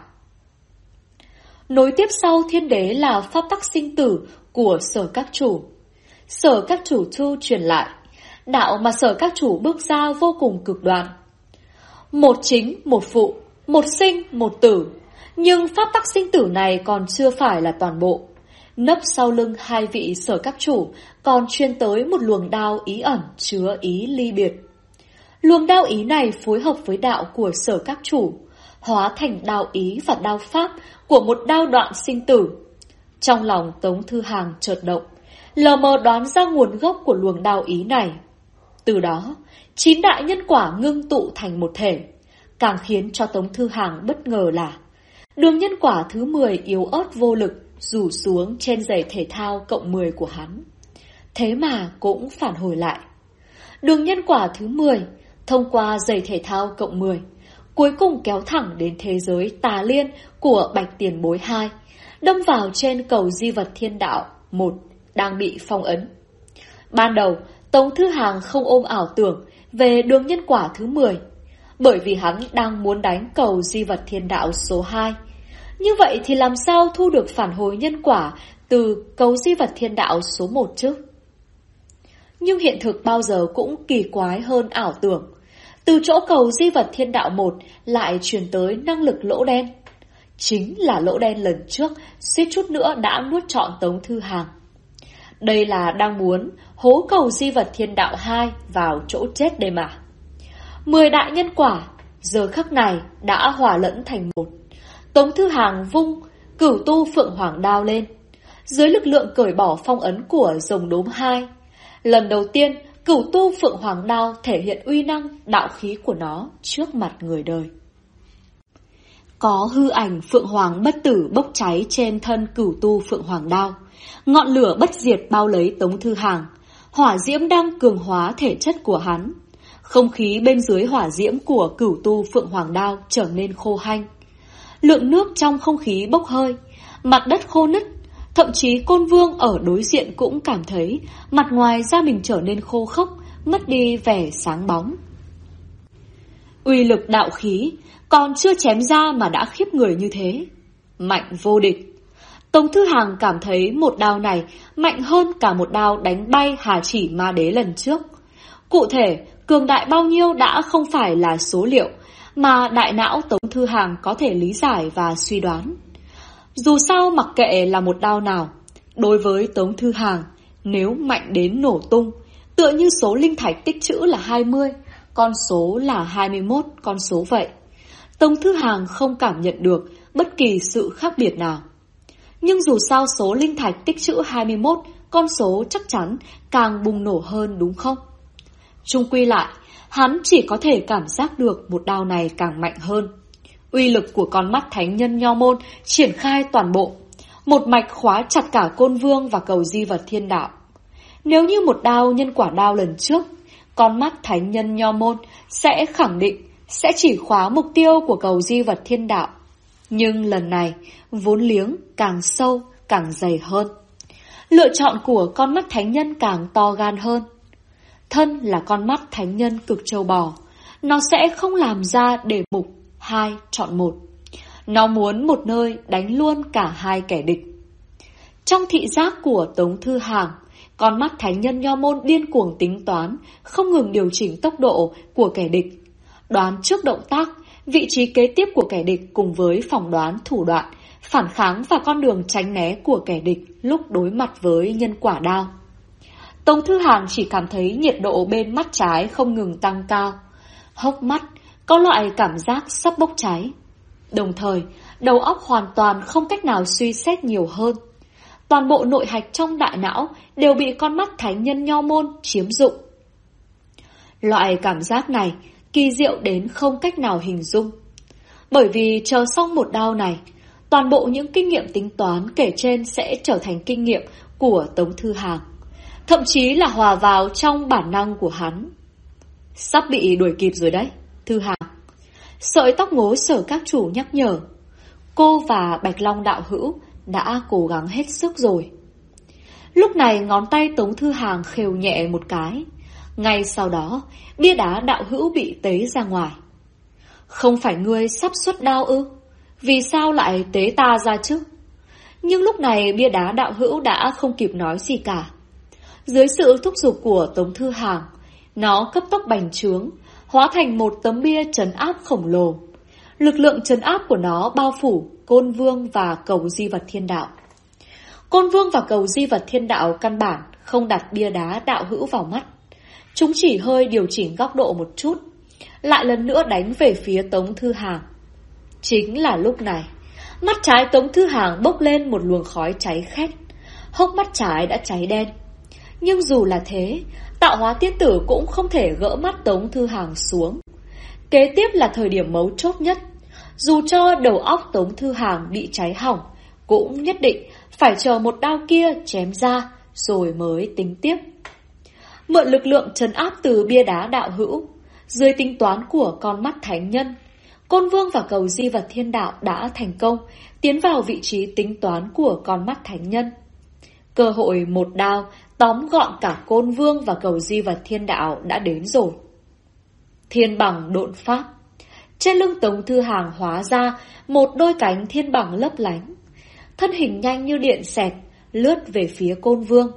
Nối tiếp sau thiên đế là pháp tắc sinh tử của Sở Các Chủ. Sở Các Chủ Thu truyền lại, đạo mà Sở Các Chủ bước ra vô cùng cực đoan. Một chính, một phụ, một sinh, một tử. Nhưng pháp tắc sinh tử này còn chưa phải là toàn bộ. Nấp sau lưng hai vị Sở Các Chủ còn chuyên tới một luồng đao ý ẩn chứa ý ly biệt. Luồng đao ý này phối hợp với đạo của Sở Các Chủ, hóa thành đao ý và đao pháp của một đao đoạn sinh tử. Trong lòng Tống Thư Hàng chợt động, lờ mờ đoán ra nguồn gốc của luồng đao ý này. Từ đó, 9 đại nhân quả ngưng tụ thành một thể. Càng khiến cho Tống Thư Hàng bất ngờ là đường nhân quả thứ 10 yếu ớt vô lực rủ xuống trên giày thể thao cộng 10 của hắn. Thế mà cũng phản hồi lại. Đường nhân quả thứ 10 thông qua giày thể thao cộng 10 cuối cùng kéo thẳng đến thế giới tà liên của Bạch Tiền Bối 2, đâm vào trên cầu di vật thiên đạo 1 đang bị phong ấn. Ban đầu, Tống Thư Hàng không ôm ảo tưởng về đường nhân quả thứ 10, bởi vì hắn đang muốn đánh cầu di vật thiên đạo số 2. Như vậy thì làm sao thu được phản hồi nhân quả từ cầu di vật thiên đạo số 1 chứ? Nhưng hiện thực bao giờ cũng kỳ quái hơn ảo tưởng. Từ chỗ cầu di vật thiên đạo 1 lại truyền tới năng lực lỗ đen. Chính là lỗ đen lần trước suýt chút nữa đã nuốt trọn Tống Thư Hàng. Đây là đang muốn hố cầu di vật thiên đạo 2 vào chỗ chết đây mà. 10 đại nhân quả giờ khắc này đã hòa lẫn thành một. Tống Thư Hàng vung Cửu Tu Phượng Hoàng đao lên, dưới lực lượng cởi bỏ phong ấn của rồng đốm 2. Lần đầu tiên, Cửu Tu Phượng Hoàng đao thể hiện uy năng đạo khí của nó trước mặt người đời. Có hư ảnh Phượng Hoàng bất tử bốc cháy trên thân Cửu Tu Phượng Hoàng đao. Ngọn lửa bất diệt bao lấy Tống Thư Hàng. Hỏa diễm đang cường hóa thể chất của hắn. Không khí bên dưới hỏa diễm của Cửu Tu Phượng Hoàng đao trở nên khô hanh. Lượng nước trong không khí bốc hơi, mặt đất khô nứt. Thậm chí Côn Vương ở đối diện cũng cảm thấy mặt ngoài da mình trở nên khô khốc, mất đi vẻ sáng bóng. Uy lực đạo khí còn chưa chém ra mà đã khiếp người như thế. Mạnh vô địch. Tống Thư Hàng cảm thấy một đao này mạnh hơn cả một đao đánh bay Hà Chỉ Ma Đế lần trước. Cụ thể, cường đại bao nhiêu đã không phải là số liệu mà đại não Tống Thư Hàng có thể lý giải và suy đoán. Dù sao mặc kệ là một đao nào, đối với Tống Thư Hàng, nếu mạnh đến nổ tung, tựa như số linh thạch tích trữ là 20, con số là 21 con số vậy. Tống Thư Hàng không cảm nhận được bất kỳ sự khác biệt nào. Nhưng dù sao số linh thạch tích trữ 21, con số chắc chắn càng bùng nổ hơn đúng không? Chung quy lại, hắn chỉ có thể cảm giác được một đao này càng mạnh hơn. Uy lực của con mắt thánh nhân Nho Môn triển khai toàn bộ, một mạch khóa chặt cả Côn Vương và cầu di vật thiên đạo. Nếu như một đao nhân quả đao lần trước, con mắt thánh nhân Nho Môn sẽ khẳng định sẽ chỉ khóa mục tiêu của cầu di vật thiên đạo. Nhưng lần này, vốn liếng càng sâu, càng dày hơn. Lựa chọn của con mắt thánh nhân càng to gan hơn. Thân là con mắt thánh nhân cực châu bò, nó sẽ không làm ra đề mục 2 chọn 1. Nó muốn một nơi đánh luôn cả hai kẻ địch. Trong thị giác của Tống Thư Hàng, con mắt thánh nhân Nho Môn điên cuồng tính toán, không ngừng điều chỉnh tốc độ của kẻ địch. Đoán trước động tác, vị trí kế tiếp của kẻ địch cùng với phỏng đoán thủ đoạn, phản kháng và con đường tránh né của kẻ địch lúc đối mặt với nhân quả đao. Tống Thư Hàng chỉ cảm thấy nhiệt độ bên mắt trái không ngừng tăng cao. Hốc mắt có loại cảm giác sắp bốc cháy. Đồng thời, đầu óc hoàn toàn không cách nào suy xét nhiều hơn. Toàn bộ nội hạch trong đại não đều bị con mắt thánh nhân nho môn chiếm dụng. Loại cảm giác này kỳ diệu đến không cách nào hình dung. Bởi vì chờ xong một đao này, toàn bộ những kinh nghiệm tính toán kể trên sẽ trở thành kinh nghiệm của Tống Thư Hàng, thậm chí là hòa vào trong bản năng của hắn. Sắp bị đuổi kịp rồi đấy, Thư Hàng. Sợi tóc ngố Sở các chủ nhắc nhở. Cô và Bạch Long đạo hữu đã cố gắng hết sức rồi. Lúc này ngón tay Tống Thư Hàng khều nhẹ một cái. Ngay sau đó, bia đá đạo hữu bị tế ra ngoài. Không phải ngươi sắp xuất đao ư? Vì sao lại tế ta ra chứ? Nhưng lúc này bia đá đạo hữu đã không kịp nói gì cả. Dưới sự thúc giục của Tống Thư Hàng, nó cấp tốc bành trướng, hóa thành một tấm bia trấn áp khổng lồ. Lực lượng trấn áp của nó bao phủ Côn Vương và Cầu Di Vật Thiên Đạo. Côn Vương và Cầu Di Vật Thiên Đạo căn bản không đặt bia đá đạo hữu vào mắt. Chúng chỉ hơi điều chỉnh góc độ một chút, lại lần nữa đánh về phía Tống Thư Hàng. Chính là lúc này, mắt trái Tống Thư Hàng bốc lên một luồng khói cháy khét, hốc mắt trái đã cháy đen. Nhưng dù là thế, tạo hóa tiên tử cũng không thể gỡ mắt Tống Thư Hàng xuống. Kế tiếp là thời điểm mấu chốt nhất. Dù cho đầu óc Tống Thư Hàng bị cháy hỏng, cũng nhất định phải chờ một đao kia chém ra rồi mới tính tiếp. Mượn lực lượng trấn áp từ bia đá đạo hữu, dưới tính toán của con mắt thánh nhân, Côn Vương và Cầu Di Vật Thiên Đạo đã thành công tiến vào vị trí tính toán của con mắt thánh nhân. Cơ hội một đao tóm gọn cả Côn Vương và Cầu Di Vật Thiên Đạo đã đến rồi. Thiên bằng độn pháp. Trên lưng Tống Thư Hàng hóa ra một đôi cánh thiên bằng lấp lánh. Thân hình nhanh như điện xẹt, lướt về phía Côn Vương.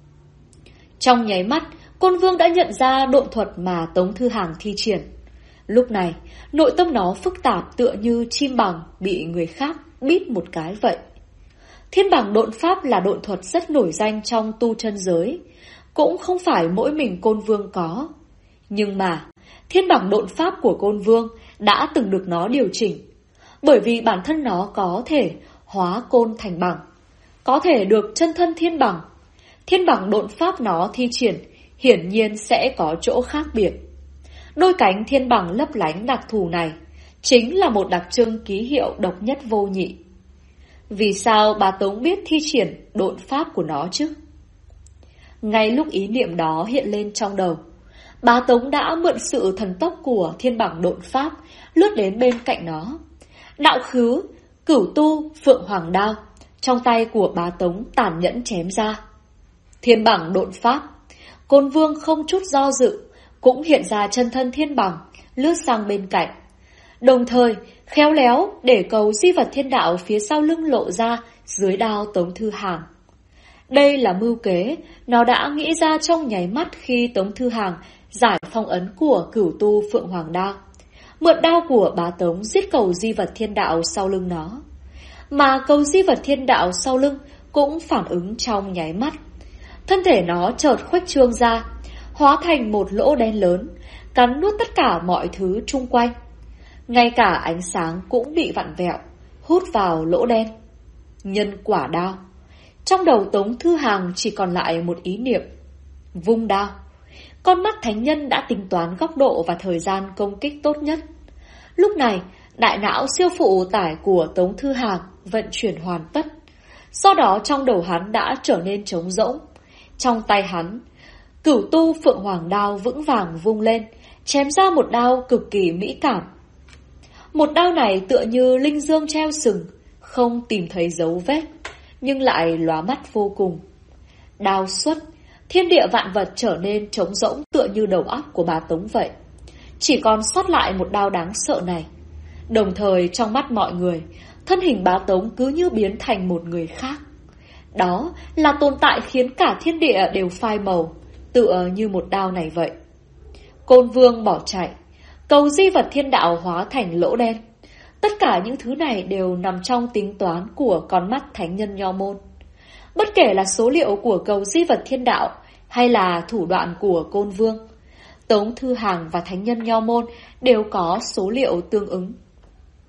Trong nháy mắt, Côn Vương đã nhận ra độn thuật mà Tống Thư Hàng thi triển. Lúc này, nội tâm nó phức tạp tựa như chim bằng bị người khác bít một cái vậy. Thiên bằng độn pháp là độn thuật rất nổi danh trong tu chân giới, cũng không phải mỗi mình Côn Vương có. Nhưng mà, thiên bằng độn pháp của Côn Vương đã từng được nó điều chỉnh, bởi vì bản thân nó có thể hóa côn thành bằng, có thể được chân thân thiên bằng. Thiên bằng độn pháp nó thi triển hiển nhiên sẽ có chỗ khác biệt. Đôi cánh thiên bằng lấp lánh đặc thù này chính là một đặc trưng ký hiệu độc nhất vô nhị. Vì sao bà Tống biết thi triển độn pháp của nó chứ? Ngay lúc ý niệm đó hiện lên trong đầu, bà Tống đã mượn sự thần tốc của thiên bằng độn pháp lướt đến bên cạnh nó. Đạo khứ, cửu tu, phượng hoàng đao trong tay của bà Tống tàn nhẫn chém ra. Thiên bằng độn pháp, Côn Vương không chút do dự cũng hiện ra chân thân thiên bằng, lướt sang bên cạnh. Đồng thời, khéo léo để Cầu Di Vật Thiên Đạo phía sau lưng lộ ra dưới đao Tống Thư Hàng. Đây là mưu kế nó đã nghĩ ra trong nháy mắt khi Tống Thư Hàng giải phong ấn của cửu tu phượng hoàng đao, mượn đao của bá Tống giết Cầu Di Vật Thiên Đạo sau lưng nó. Mà Cầu Di Vật Thiên Đạo sau lưng cũng phản ứng trong nháy mắt. Thân thể nó chợt khuếch trương ra, hóa thành một lỗ đen lớn, cắn nuốt tất cả mọi thứ chung quanh. Ngay cả ánh sáng cũng bị vặn vẹo, hút vào lỗ đen. Nhân quả đao. Trong đầu Tống Thư Hàng chỉ còn lại một ý niệm: vung đao. Con mắt thánh nhân đã tính toán góc độ và thời gian công kích tốt nhất. Lúc này, đại não siêu phụ tải của Tống Thư Hàng vận chuyển hoàn tất. Do đó trong đầu hắn đã trở nên trống rỗng. Trong tay hắn, cửu tu phượng hoàng đao vững vàng vung lên, chém ra một đao cực kỳ mỹ cảm. Một đao này tựa như linh dương treo sừng, không tìm thấy dấu vết, nhưng lại lóa mắt vô cùng. Đao xuất, thiên địa vạn vật trở nên trống rỗng tựa như đầu óc của bà Tống vậy. Chỉ còn sót lại một đao đáng sợ này. Đồng thời trong mắt mọi người, thân hình bá Tống cứ như biến thành một người khác. Đó là tồn tại khiến cả thiên địa đều phai màu, tựa như một đao này vậy. Côn Vương bỏ chạy, Cầu Di Vật Thiên Đạo hóa thành lỗ đen. Tất cả những thứ này đều nằm trong tính toán của con mắt thánh nhân nho môn. Bất kể là số liệu của Cầu Di Vật Thiên Đạo hay là thủ đoạn của Côn Vương, Tống Thư Hàng và thánh nhân nho môn đều có số liệu tương ứng.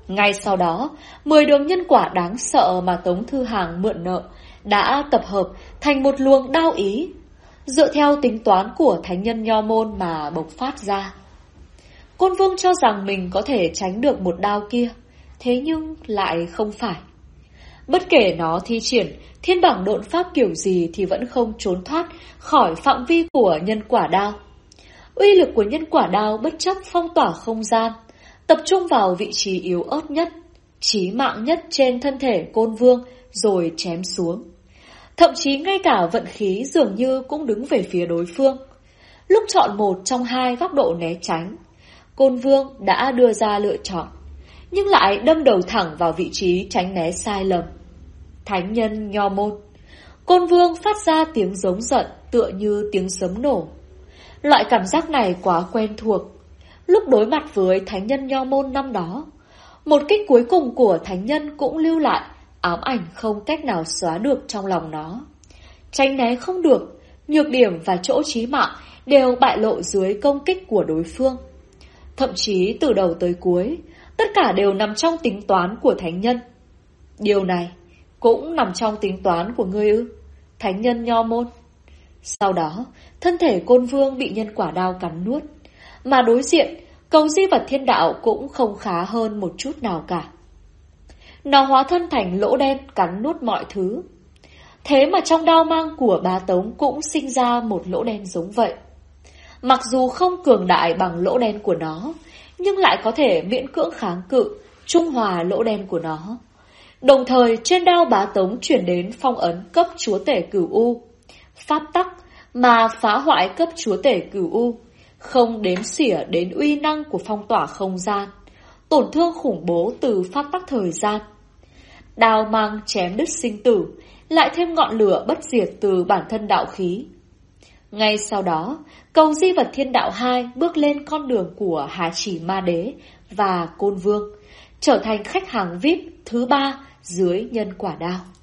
Ngay sau đó, 10 đường nhân quả đáng sợ mà Tống Thư Hàng mượn nợ đã tập hợp thành một luồng đao ý, dựa theo tính toán của thánh nhân Nho môn mà bộc phát ra. Côn Vương cho rằng mình có thể tránh được một đao kia, thế nhưng lại không phải. Bất kể nó thi triển thiên bảng độn pháp kiểu gì thì vẫn không trốn thoát khỏi phạm vi của nhân quả đao. Uy lực của nhân quả đao bất chấp phong tỏa không gian, tập trung vào vị trí yếu ớt nhất, chí mạng nhất trên thân thể Côn Vương rồi chém xuống. Thậm chí ngay cả vận khí dường như cũng đứng về phía đối phương. Lúc chọn một trong hai góc độ né tránh, Côn Vương đã đưa ra lựa chọn, nhưng lại đâm đầu thẳng vào vị trí tránh né sai lầm. Thánh nhân Nho môn. Côn Vương phát ra tiếng giống giận tựa như tiếng sấm nổ. Loại cảm giác này quá quen thuộc. Lúc đối mặt với thánh nhân Nho môn năm đó, một kích cuối cùng của thánh nhân cũng lưu lại ám ảnh không cách nào xóa được trong lòng nó. Tránh né không được, nhược điểm và chỗ chí mạng đều bại lộ dưới công kích của đối phương. Thậm chí từ đầu tới cuối, tất cả đều nằm trong tính toán của thánh nhân. Điều này cũng nằm trong tính toán của ngươi ư, thánh nhân Nho môn. Sau đó, thân thể Côn Vương bị nhân quả đao cắn nuốt, mà đối diện, cầu di vật thiên đạo cũng không khá hơn một chút nào cả. Nó hóa thân thành lỗ đen cắn nuốt mọi thứ. Thế mà trong đao mang của Bá Tống cũng sinh ra một lỗ đen giống vậy. Mặc dù không cường đại bằng lỗ đen của nó, nhưng lại có thể miễn cưỡng kháng cự, trung hòa lỗ đen của nó. Đồng thời trên đao Bá Tống chuyển đến phong ấn cấp chúa tể Cửu U, pháp tắc mà phá hoại cấp chúa tể Cửu U, không đếm xỉa đến uy năng của phong tỏa không gian, tổn thương khủng bố từ pháp tắc thời gian. Đao mang chém đứt sinh tử, lại thêm ngọn lửa bất diệt từ bản thân đạo khí. Ngay sau đó, cầu di vật thiên đạo 2 bước lên con đường của Hà Chỉ Ma Đế và Côn Vương, trở thành khách hàng VIP thứ 3 dưới nhân quả đao.